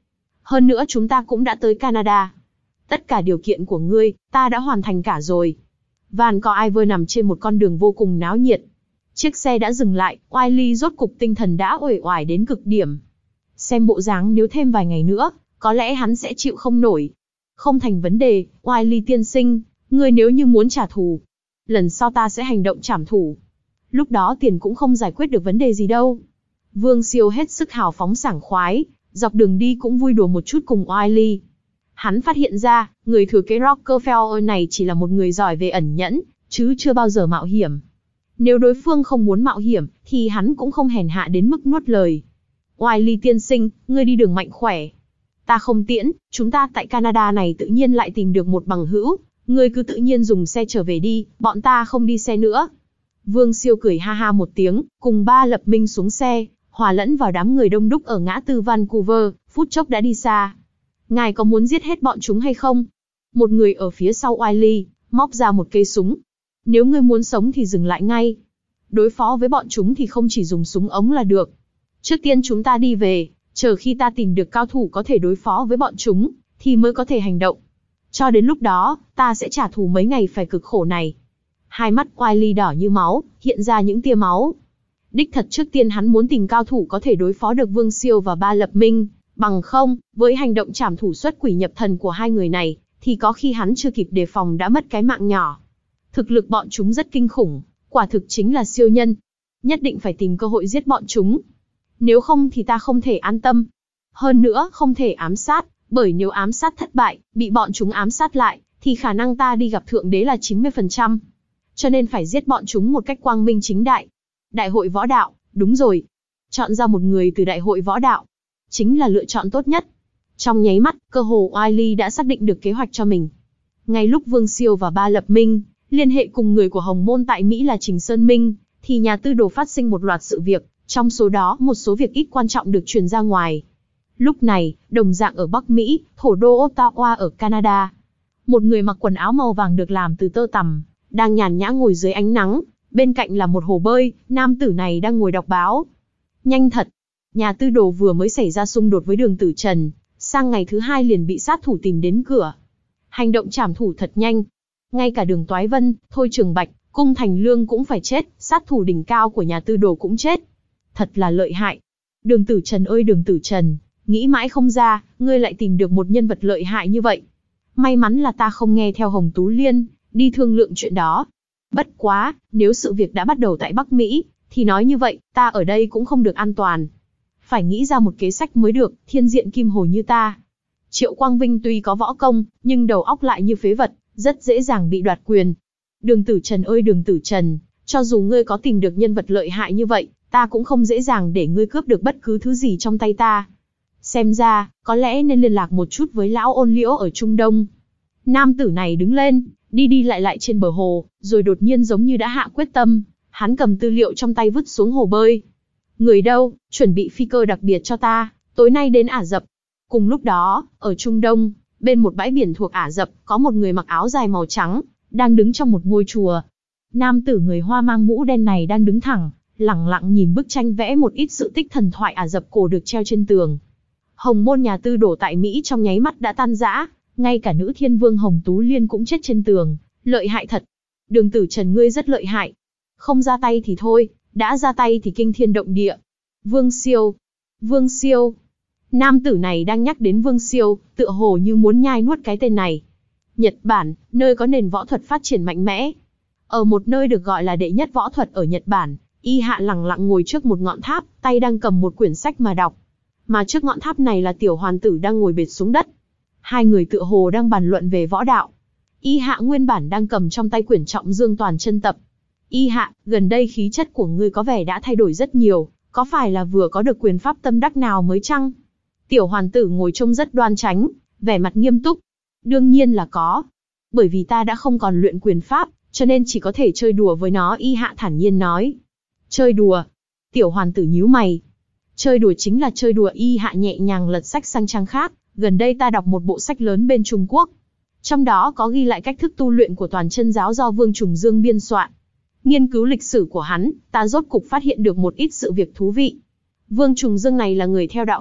Hơn nữa chúng ta cũng đã tới Canada. Tất cả điều kiện của ngươi, ta đã hoàn thành cả rồi. Van Coiver nằm trên một con đường vô cùng náo nhiệt. Chiếc xe đã dừng lại, Wiley rốt cục tinh thần đã uể oải đến cực điểm. Xem bộ dáng nếu thêm vài ngày nữa, có lẽ hắn sẽ chịu không nổi. Không thành vấn đề, Wiley tiên sinh, ngươi nếu như muốn trả thù, lần sau ta sẽ hành động trảm thủ. Lúc đó tiền cũng không giải quyết được vấn đề gì đâu. Vương Siêu hết sức hào phóng sảng khoái, dọc đường đi cũng vui đùa một chút cùng Wiley. Hắn phát hiện ra, người thừa kế Rockefeller này chỉ là một người giỏi về ẩn nhẫn, chứ chưa bao giờ mạo hiểm. Nếu đối phương không muốn mạo hiểm, thì hắn cũng không hèn hạ đến mức nuốt lời. Wiley tiên sinh, ngươi đi đường mạnh khỏe. Ta không tiễn, chúng ta tại Canada này tự nhiên lại tìm được một bằng hữu, ngươi cứ tự nhiên dùng xe trở về đi, bọn ta không đi xe nữa. Vương Siêu cười ha ha một tiếng, cùng Ba Lập Minh xuống xe, hòa lẫn vào đám người đông đúc ở ngã tư Vancouver, phút chốc đã đi xa. Ngài có muốn giết hết bọn chúng hay không? Một người ở phía sau Wiley, móc ra một cây súng. Nếu ngươi muốn sống thì dừng lại ngay. Đối phó với bọn chúng thì không chỉ dùng súng ống là được. Trước tiên chúng ta đi về, chờ khi ta tìm được cao thủ có thể đối phó với bọn chúng, thì mới có thể hành động. Cho đến lúc đó, ta sẽ trả thù mấy ngày phải cực khổ này. Hai mắt Wiley đỏ như máu, hiện ra những tia máu. Đích thật trước tiên hắn muốn tìm cao thủ có thể đối phó được Vương Siêu và Ba Lập Minh, bằng không, với hành động trảm thủ xuất quỷ nhập thần của hai người này, thì có khi hắn chưa kịp đề phòng đã mất cái mạng nhỏ. Thực lực bọn chúng rất kinh khủng, quả thực chính là siêu nhân. Nhất định phải tìm cơ hội giết bọn chúng. Nếu không thì ta không thể an tâm. Hơn nữa, không thể ám sát, bởi nếu ám sát thất bại, bị bọn chúng ám sát lại, thì khả năng ta đi gặp Thượng Đế là chín mươi phần trăm. Cho nên phải giết bọn chúng một cách quang minh chính đại. Đại hội võ đạo, đúng rồi. Chọn ra một người từ đại hội võ đạo, chính là lựa chọn tốt nhất. Trong nháy mắt, cơ hồ Wiley đã xác định được kế hoạch cho mình. Ngay lúc Vương Siêu và Ba Lập Minh liên hệ cùng người của Hồng Môn tại Mỹ là Trình Sơn Minh, thì nhà tư đồ phát sinh một loạt sự việc, trong số đó một số việc ít quan trọng được truyền ra ngoài. Lúc này, đồng dạng ở Bắc Mỹ, thủ đô Ottawa ở Canada, một người mặc quần áo màu vàng được làm từ tơ tằm, đang nhàn nhã ngồi dưới ánh nắng, bên cạnh là một hồ bơi, nam tử này đang ngồi đọc báo. Nhanh thật, nhà tư đồ vừa mới xảy ra xung đột với Đường Tử Trần, sang ngày thứ hai liền bị sát thủ tìm đến cửa. Hành động trảm thủ thật nhanh. Ngay cả Đường Toái Vân, Thôi Trường Bạch, Cung Thành Lương cũng phải chết, sát thủ đỉnh cao của nhà tư đồ cũng chết. Thật là lợi hại. Đường Tử Trần ơi Đường Tử Trần, nghĩ mãi không ra, ngươi lại tìm được một nhân vật lợi hại như vậy. May mắn là ta không nghe theo Hồng Tú Liên, đi thương lượng chuyện đó. Bất quá, nếu sự việc đã bắt đầu tại Bắc Mỹ, thì nói như vậy, ta ở đây cũng không được an toàn. Phải nghĩ ra một kế sách mới được, thiên diện kim hồ như ta. Triệu Quang Vinh tuy có võ công, nhưng đầu óc lại như phế vật, rất dễ dàng bị đoạt quyền. Đường Tử Trần ơi Đường Tử Trần, cho dù ngươi có tìm được nhân vật lợi hại như vậy, ta cũng không dễ dàng để ngươi cướp được bất cứ thứ gì trong tay ta. Xem ra, có lẽ nên liên lạc một chút với lão Ôn Liễu ở Trung Đông. Nam tử này đứng lên, đi đi lại lại trên bờ hồ, rồi đột nhiên giống như đã hạ quyết tâm, hắn cầm tư liệu trong tay vứt xuống hồ bơi. Người đâu, chuẩn bị phi cơ đặc biệt cho ta, tối nay đến Ả Rập. Cùng lúc đó, ở Trung Đông, bên một bãi biển thuộc Ả Rập, có một người mặc áo dài màu trắng, đang đứng trong một ngôi chùa. Nam tử người Hoa mang mũ đen này đang đứng thẳng, lẳng lặng nhìn bức tranh vẽ một ít sự tích thần thoại Ả Rập cổ được treo trên tường. Hồng Môn nhà tư đổ tại Mỹ trong nháy mắt đã tan rã, ngay cả nữ thiên vương Hồng Tú Liên cũng chết trên tường, lợi hại thật. Đường Tử Trần ngươi rất lợi hại. Không ra tay thì thôi, đã ra tay thì kinh thiên động địa. Vương Siêu, Vương Siêu. Nam tử này đang nhắc đến Vương Siêu, tựa hồ như muốn nhai nuốt cái tên này. Nhật Bản, nơi có nền võ thuật phát triển mạnh mẽ. Ở một nơi được gọi là đệ nhất võ thuật ở Nhật Bản, Y Hạ lẳng lặng ngồi trước một ngọn tháp, tay đang cầm một quyển sách mà đọc. Mà trước ngọn tháp này là tiểu hoàn tử đang ngồi bệt xuống đất. Hai người tựa hồ đang bàn luận về võ đạo. Y Hạ nguyên bản đang cầm trong tay quyển Trọng Dương Toàn Chân Tập. Y Hạ, gần đây khí chất của ngươi có vẻ đã thay đổi rất nhiều, có phải là vừa có được quyền pháp tâm đắc nào mới chăng? Tiểu hoàn tử ngồi trông rất đoan chánh, vẻ mặt nghiêm túc. Đương nhiên là có. Bởi vì ta đã không còn luyện quyền pháp, cho nên chỉ có thể chơi đùa với nó, Y Hạ thản nhiên nói. Chơi đùa? Tiểu hoàn tử nhíu mày. Chơi đùa chính là chơi đùa. Y Hạ nhẹ nhàng lật sách sang trang khác. Gần đây ta đọc một bộ sách lớn bên Trung Quốc. Trong đó có ghi lại cách thức tu luyện của Toàn Chân giáo do Vương Trùng Dương biên soạn. Nghiên cứu lịch sử của hắn, ta rốt cục phát hiện được một ít sự việc thú vị. Vương Trùng Dương này là người theo đạo Phật,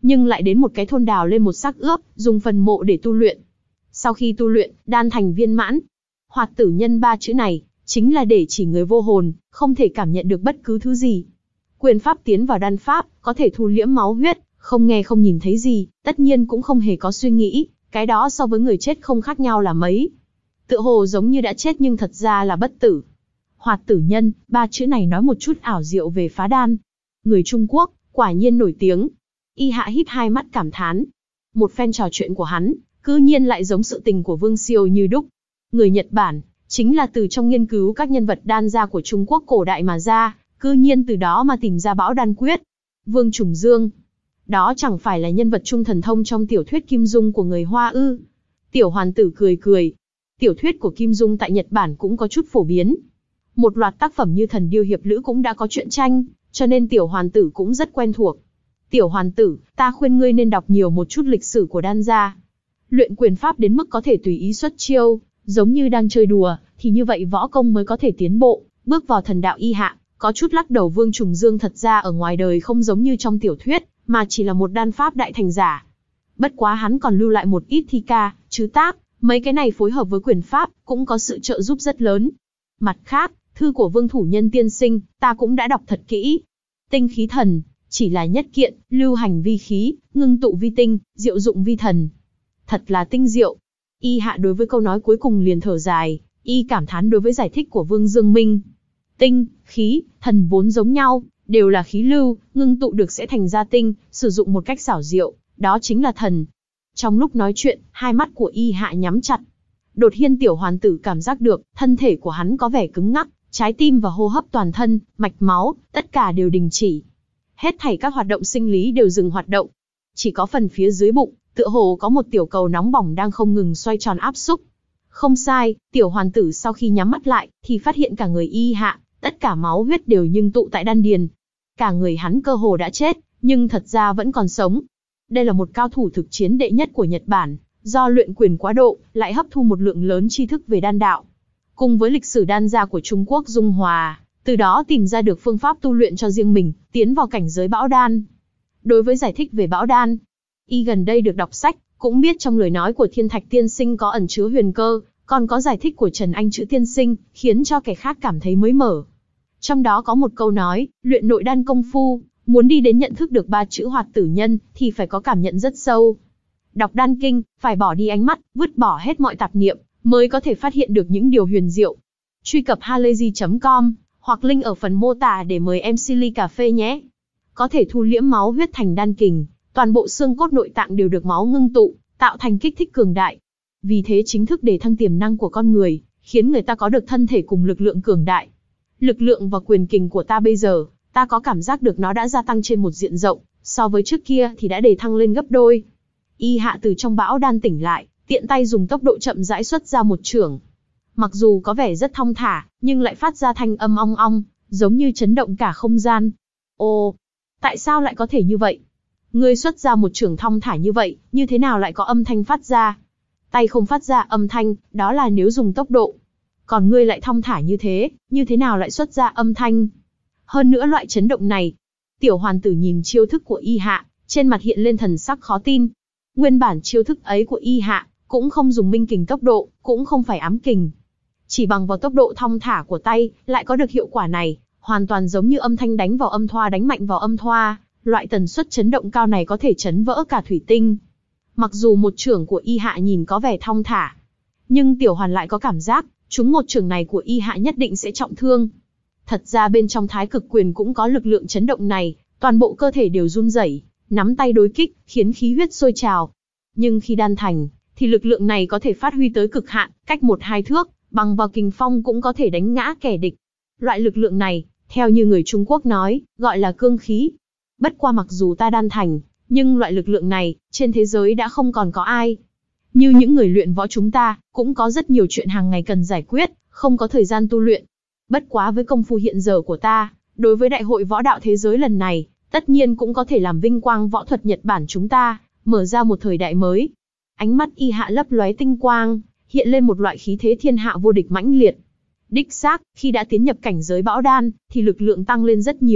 nhưng lại đến một cái thôn đào lên một xác ướp, dùng phần mộ để tu luyện. Sau khi tu luyện, đan thành viên mãn. Hoạt tử nhân ba chữ này, chính là để chỉ người vô hồn, không thể cảm nhận được bất cứ thứ gì. Quyền pháp tiến vào đan pháp, có thể thu liễm máu huyết, không nghe không nhìn thấy gì, tất nhiên cũng không hề có suy nghĩ, cái đó so với người chết không khác nhau là mấy. Tựa hồ giống như đã chết nhưng thật ra là bất tử. Hoạt tử nhân, ba chữ này nói một chút ảo diệu về phá đan. Người Trung Quốc, quả nhiên nổi tiếng. Y Hạ híp hai mắt cảm thán. Một phen trò chuyện của hắn, cư nhiên lại giống sự tình của Vương Siêu như đúc. Người Nhật Bản, chính là từ trong nghiên cứu các nhân vật đan gia của Trung Quốc cổ đại mà ra, cư nhiên từ đó mà tìm ra Bão Đan Quyết. Vương Trùng Dương, đó chẳng phải là nhân vật trung thần thông trong tiểu thuyết Kim Dung của người Hoa ư? Tiểu Hoàn Tử cười cười. Tiểu thuyết của Kim Dung tại Nhật Bản cũng có chút phổ biến. Một loạt tác phẩm như Thần Điêu Hiệp Lữ cũng đã có truyện tranh, cho nên Tiểu Hoàn Tử cũng rất quen thuộc. Tiểu Hoàn Tử, ta khuyên ngươi nên đọc nhiều một chút lịch sử của đan gia. Luyện quyền pháp đến mức có thể tùy ý xuất chiêu, giống như đang chơi đùa, thì như vậy võ công mới có thể tiến bộ, bước vào thần đạo Y Hạ. Có chút lắc đầu. Vương Trùng Dương thật ra ở ngoài đời không giống như trong tiểu thuyết, mà chỉ là một đan pháp đại thành giả. Bất quá hắn còn lưu lại một ít thi ca, chứ tác, mấy cái này phối hợp với quyền pháp, cũng có sự trợ giúp rất lớn. Mặt khác, thư của Vương Thủ Nhân tiên sinh, ta cũng đã đọc thật kỹ. Tinh khí thần, chỉ là nhất kiện, lưu hành vi khí, ngưng tụ vi tinh, diệu dụng vi thần. Thật là tinh diệu. Y Hạ đối với câu nói cuối cùng liền thở dài, y cảm thán đối với giải thích của Vương Dương Minh. Tinh, khí, thần vốn giống nhau, đều là khí lưu, ngưng tụ được sẽ thành ra tinh, sử dụng một cách xảo diệu, đó chính là thần. Trong lúc nói chuyện, hai mắt của Y Hạ nhắm chặt. Đột nhiên Tiểu Hoàn Tử cảm giác được, thân thể của hắn có vẻ cứng ngắc, trái tim và hô hấp toàn thân, mạch máu, tất cả đều đình chỉ. Hết thảy các hoạt động sinh lý đều dừng hoạt động. Chỉ có phần phía dưới bụng, tựa hồ có một tiểu cầu nóng bỏng đang không ngừng xoay tròn áp xúc. Không sai, Tiểu Hoàn Tử sau khi nhắm mắt lại, thì phát hiện cả người Y Hạ, tất cả máu huyết đều ngưng tụ tại đan điền. Cả người hắn cơ hồ đã chết, nhưng thật ra vẫn còn sống. Đây là một cao thủ thực chiến đệ nhất của Nhật Bản, do luyện quyền quá độ, lại hấp thu một lượng lớn tri thức về đan đạo. Cùng với lịch sử đan gia của Trung Quốc dung hòa, từ đó tìm ra được phương pháp tu luyện cho riêng mình, tiến vào cảnh giới bão đan. Đối với giải thích về bão đan, y gần đây được đọc sách, cũng biết trong lời nói của Thiên Thạch tiên sinh có ẩn chứa huyền cơ, còn có giải thích của Trần Anh Chữ tiên sinh, khiến cho kẻ khác cảm thấy mới mở. Trong đó có một câu nói, luyện nội đan công phu, muốn đi đến nhận thức được ba chữ hoạt tử nhân, thì phải có cảm nhận rất sâu. Đọc đan kinh, phải bỏ đi ánh mắt, vứt bỏ hết mọi tạp niệm, mới có thể phát hiện được những điều huyền diệu. Truy cập halayzi chấm com, hoặc link ở phần mô tả để mời em xê ly cà phê nhé. Có thể thu liễm máu huyết thành đan kình, toàn bộ xương cốt nội tạng đều được máu ngưng tụ, tạo thành kích thích cường đại. Vì thế chính thức để thăng tiềm năng của con người, khiến người ta có được thân thể cùng lực lượng cường đại. Lực lượng và quyền kình của ta bây giờ, ta có cảm giác được nó đã gia tăng trên một diện rộng, so với trước kia thì đã đề thăng lên gấp đôi. Y Hạ từ trong bão đan tỉnh lại, tiện tay dùng tốc độ chậm rãi xuất ra một chưởng. Mặc dù có vẻ rất thong thả, nhưng lại phát ra thanh âm ong ong, giống như chấn động cả không gian. Ồ, tại sao lại có thể như vậy? Ngươi xuất ra một chưởng thong thả như vậy, như thế nào lại có âm thanh phát ra? Tay không phát ra âm thanh, đó là nếu dùng tốc độ. Còn ngươi lại thong thả như thế, như thế nào lại xuất ra âm thanh? Hơn nữa loại chấn động này. Tiểu Hoàn Tử nhìn chiêu thức của Y Hạ, trên mặt hiện lên thần sắc khó tin. Nguyên bản chiêu thức ấy của Y Hạ, cũng không dùng minh kình tốc độ, cũng không phải ám kình. Chỉ bằng vào tốc độ thong thả của tay, lại có được hiệu quả này, hoàn toàn giống như âm thanh đánh vào âm thoa đánh mạnh vào âm thoa, loại tần suất chấn động cao này có thể chấn vỡ cả thủy tinh. Mặc dù một chưởng của Y Hạ nhìn có vẻ thong thả, nhưng Tiểu Hoàn lại có cảm giác, trúng một chưởng này của Y Hạ nhất định sẽ trọng thương. Thật ra bên trong Thái Cực Quyền cũng có lực lượng chấn động này, toàn bộ cơ thể đều run rẩy, nắm tay đối kích, khiến khí huyết sôi trào. Nhưng khi đan thành, thì lực lượng này có thể phát huy tới cực hạn, cách một hai thước, bằng vào kình phong cũng có thể đánh ngã kẻ địch. Loại lực lượng này, theo như người Trung Quốc nói, gọi là cương khí. Bất qua mặc dù ta đan thành, nhưng loại lực lượng này, trên thế giới đã không còn có ai. Như những người luyện võ chúng ta, cũng có rất nhiều chuyện hàng ngày cần giải quyết, không có thời gian tu luyện. Bất quá với công phu hiện giờ của ta, đối với Đại hội Võ đạo Thế giới lần này, tất nhiên cũng có thể làm vinh quang võ thuật Nhật Bản chúng ta, mở ra một thời đại mới. Ánh mắt Y Hạ lấp lóe tinh quang, hiện lên một loại khí thế thiên hạ vô địch mãnh liệt. Đích xác, khi đã tiến nhập cảnh giới bão đan, thì lực lượng tăng lên rất nhiều,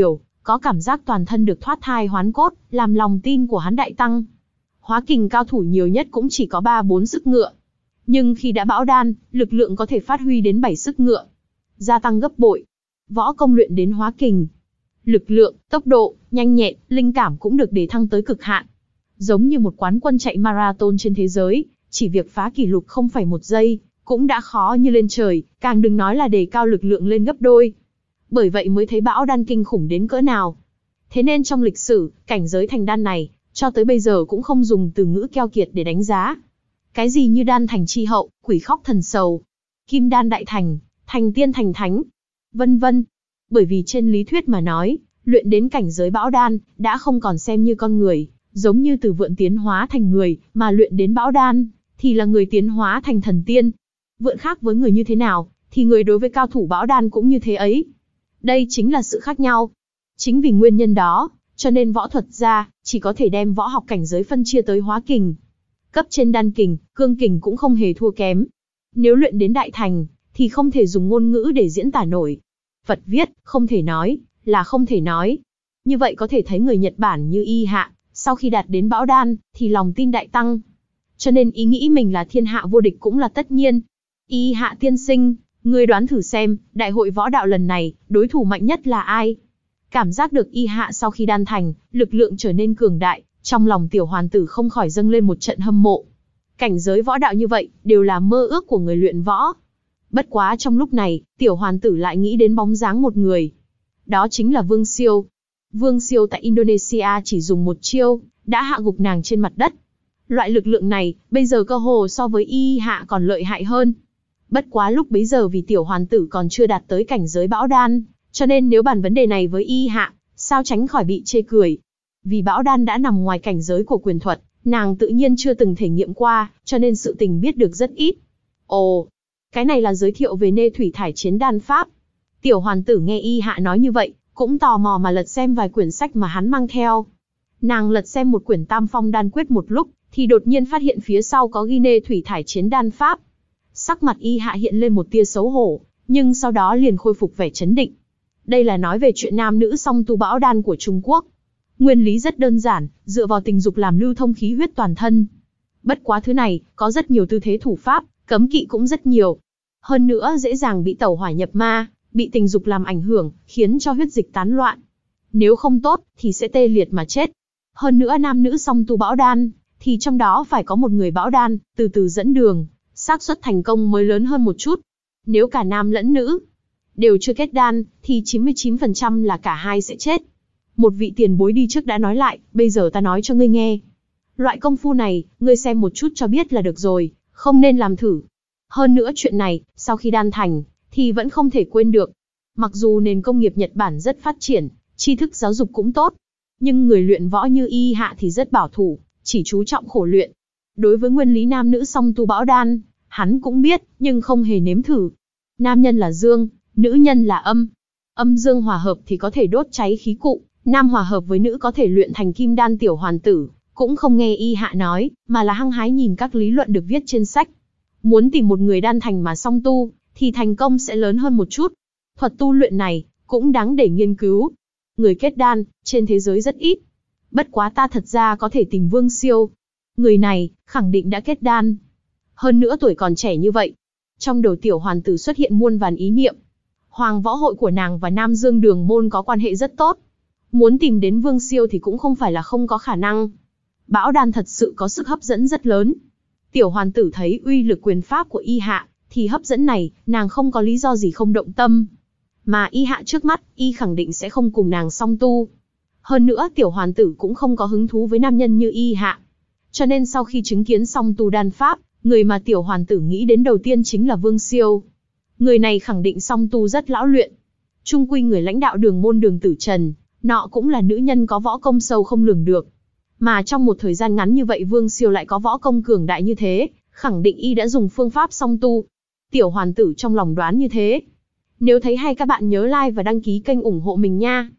có cảm giác toàn thân được thoát thai hoán cốt, làm lòng tin của hắn đại tăng. Hóa kình cao thủ nhiều nhất cũng chỉ có ba bốn sức ngựa. Nhưng khi đã bão đan, lực lượng có thể phát huy đến bảy sức ngựa. Gia tăng gấp bội. Võ công luyện đến hóa kình. Lực lượng, tốc độ, nhanh nhẹn, linh cảm cũng được đề thăng tới cực hạn. Giống như một quán quân chạy marathon trên thế giới, chỉ việc phá kỷ lục không phải một giây, cũng đã khó như lên trời, càng đừng nói là đề cao lực lượng lên gấp đôi. Bởi vậy mới thấy bão đan kinh khủng đến cỡ nào. Thế nên trong lịch sử, cảnh giới thành đan này, cho tới bây giờ cũng không dùng từ ngữ keo kiệt để đánh giá. Cái gì như đan thành chi hậu, quỷ khóc thần sầu, kim đan đại thành, thành tiên thành thánh, vân vân. Bởi vì trên lý thuyết mà nói, luyện đến cảnh giới bão đan, đã không còn xem như con người, giống như từ vượn tiến hóa thành người, mà luyện đến bão đan, thì là người tiến hóa thành thần tiên. Vượn khác với người như thế nào, thì người đối với cao thủ bão đan cũng như thế ấy. Đây chính là sự khác nhau. Chính vì nguyên nhân đó, cho nên võ thuật gia chỉ có thể đem võ học cảnh giới phân chia tới hóa kình. Cấp trên đan kình, cương kình cũng không hề thua kém. Nếu luyện đến đại thành, thì không thể dùng ngôn ngữ để diễn tả nổi. Phật viết, không thể nói, là không thể nói. Như vậy có thể thấy người Nhật Bản như Y Hạ, sau khi đạt đến bão đan, thì lòng tin đại tăng. Cho nên ý nghĩ mình là thiên hạ vô địch cũng là tất nhiên. Y Hạ tiên sinh, ngươi đoán thử xem, đại hội võ đạo lần này, đối thủ mạnh nhất là ai? Cảm giác được Y Hạ sau khi đan thành, lực lượng trở nên cường đại, trong lòng tiểu hoàn tử không khỏi dâng lên một trận hâm mộ. Cảnh giới võ đạo như vậy, đều là mơ ước của người luyện võ. Bất quá trong lúc này, tiểu hoàn tử lại nghĩ đến bóng dáng một người. Đó chính là Vương Siêu. Vương Siêu tại Indonesia chỉ dùng một chiêu, đã hạ gục nàng trên mặt đất. Loại lực lượng này, bây giờ cơ hồ so với Y Hạ còn lợi hại hơn. Bất quá lúc bấy giờ vì tiểu hoàn tử còn chưa đạt tới cảnh giới bão đan, cho nên nếu bàn vấn đề này với Y Hạ, sao tránh khỏi bị chê cười. Vì bão đan đã nằm ngoài cảnh giới của quyền thuật, nàng tự nhiên chưa từng thể nghiệm qua, cho nên sự tình biết được rất ít. Ồ, cái này là giới thiệu về nê thủy thải chiến đan pháp. Tiểu hoàn tử nghe Y Hạ nói như vậy, cũng tò mò mà lật xem vài quyển sách mà hắn mang theo. Nàng lật xem một quyển Tam Phong Đan Quyết một lúc, thì đột nhiên phát hiện phía sau có ghi nê thủy thải chiến đan pháp. Sắc mặt Y Hạ hiện lên một tia xấu hổ, nhưng sau đó liền khôi phục vẻ chấn định. Đây là nói về chuyện nam nữ song tu bão đan của Trung Quốc. Nguyên lý rất đơn giản, dựa vào tình dục làm lưu thông khí huyết toàn thân. Bất quá thứ này, có rất nhiều tư thế thủ pháp, cấm kỵ cũng rất nhiều. Hơn nữa dễ dàng bị tẩu hỏa nhập ma, bị tình dục làm ảnh hưởng, khiến cho huyết dịch tán loạn. Nếu không tốt, thì sẽ tê liệt mà chết. Hơn nữa nam nữ song tu bão đan, thì trong đó phải có một người bão đan, từ từ dẫn đường, xác suất thành công mới lớn hơn một chút. Nếu cả nam lẫn nữ đều chưa kết đan, thì chín mươi chín phần trăm là cả hai sẽ chết. Một vị tiền bối đi trước đã nói lại, bây giờ ta nói cho ngươi nghe. Loại công phu này, ngươi xem một chút cho biết là được rồi, không nên làm thử. Hơn nữa chuyện này, sau khi đan thành, thì vẫn không thể quên được. Mặc dù nền công nghiệp Nhật Bản rất phát triển, tri thức giáo dục cũng tốt, nhưng người luyện võ như Y Hạ thì rất bảo thủ, chỉ chú trọng khổ luyện. Đối với nguyên lý nam nữ song tu bão đan, hắn cũng biết, nhưng không hề nếm thử. Nam nhân là dương, nữ nhân là âm. Âm dương hòa hợp thì có thể đốt cháy khí cụ, nam hòa hợp với nữ có thể luyện thành kim đan. Tiểu hoàn tử cũng không nghe Y Hạ nói, mà là hăng hái nhìn các lý luận được viết trên sách. Muốn tìm một người đan thành mà song tu, thì thành công sẽ lớn hơn một chút. Thuật tu luyện này, cũng đáng để nghiên cứu. Người kết đan, trên thế giới rất ít. Bất quá ta thật ra có thể tìm Vương Siêu. Người này, khẳng định đã kết đan. Hơn nữa tuổi còn trẻ như vậy. Trong đầu tiểu hoàn tử xuất hiện muôn vàn ý niệm. Hoàng võ hội của nàng và Nam Dương Đường Môn có quan hệ rất tốt. Muốn tìm đến Vương Siêu thì cũng không phải là không có khả năng. Bão đan thật sự có sức hấp dẫn rất lớn. Tiểu hoàn tử thấy uy lực quyền pháp của Y Hạ, thì hấp dẫn này, nàng không có lý do gì không động tâm. Mà Y Hạ trước mắt, Y khẳng định sẽ không cùng nàng song tu. Hơn nữa tiểu hoàn tử cũng không có hứng thú với nam nhân như Y Hạ. Cho nên sau khi chứng kiến song tu đan pháp, người mà tiểu hoàn tử nghĩ đến đầu tiên chính là Vương Siêu. Người này khẳng định song tu rất lão luyện. Trung quy người lãnh đạo Đường Môn Đường Tử Trần, nọ cũng là nữ nhân có võ công sâu không lường được. Mà trong một thời gian ngắn như vậy Vương Siêu lại có võ công cường đại như thế, khẳng định Y đã dùng phương pháp song tu. Tiểu hoàn tử trong lòng đoán như thế. Nếu thấy hay các bạn nhớ like và đăng ký kênh ủng hộ mình nha.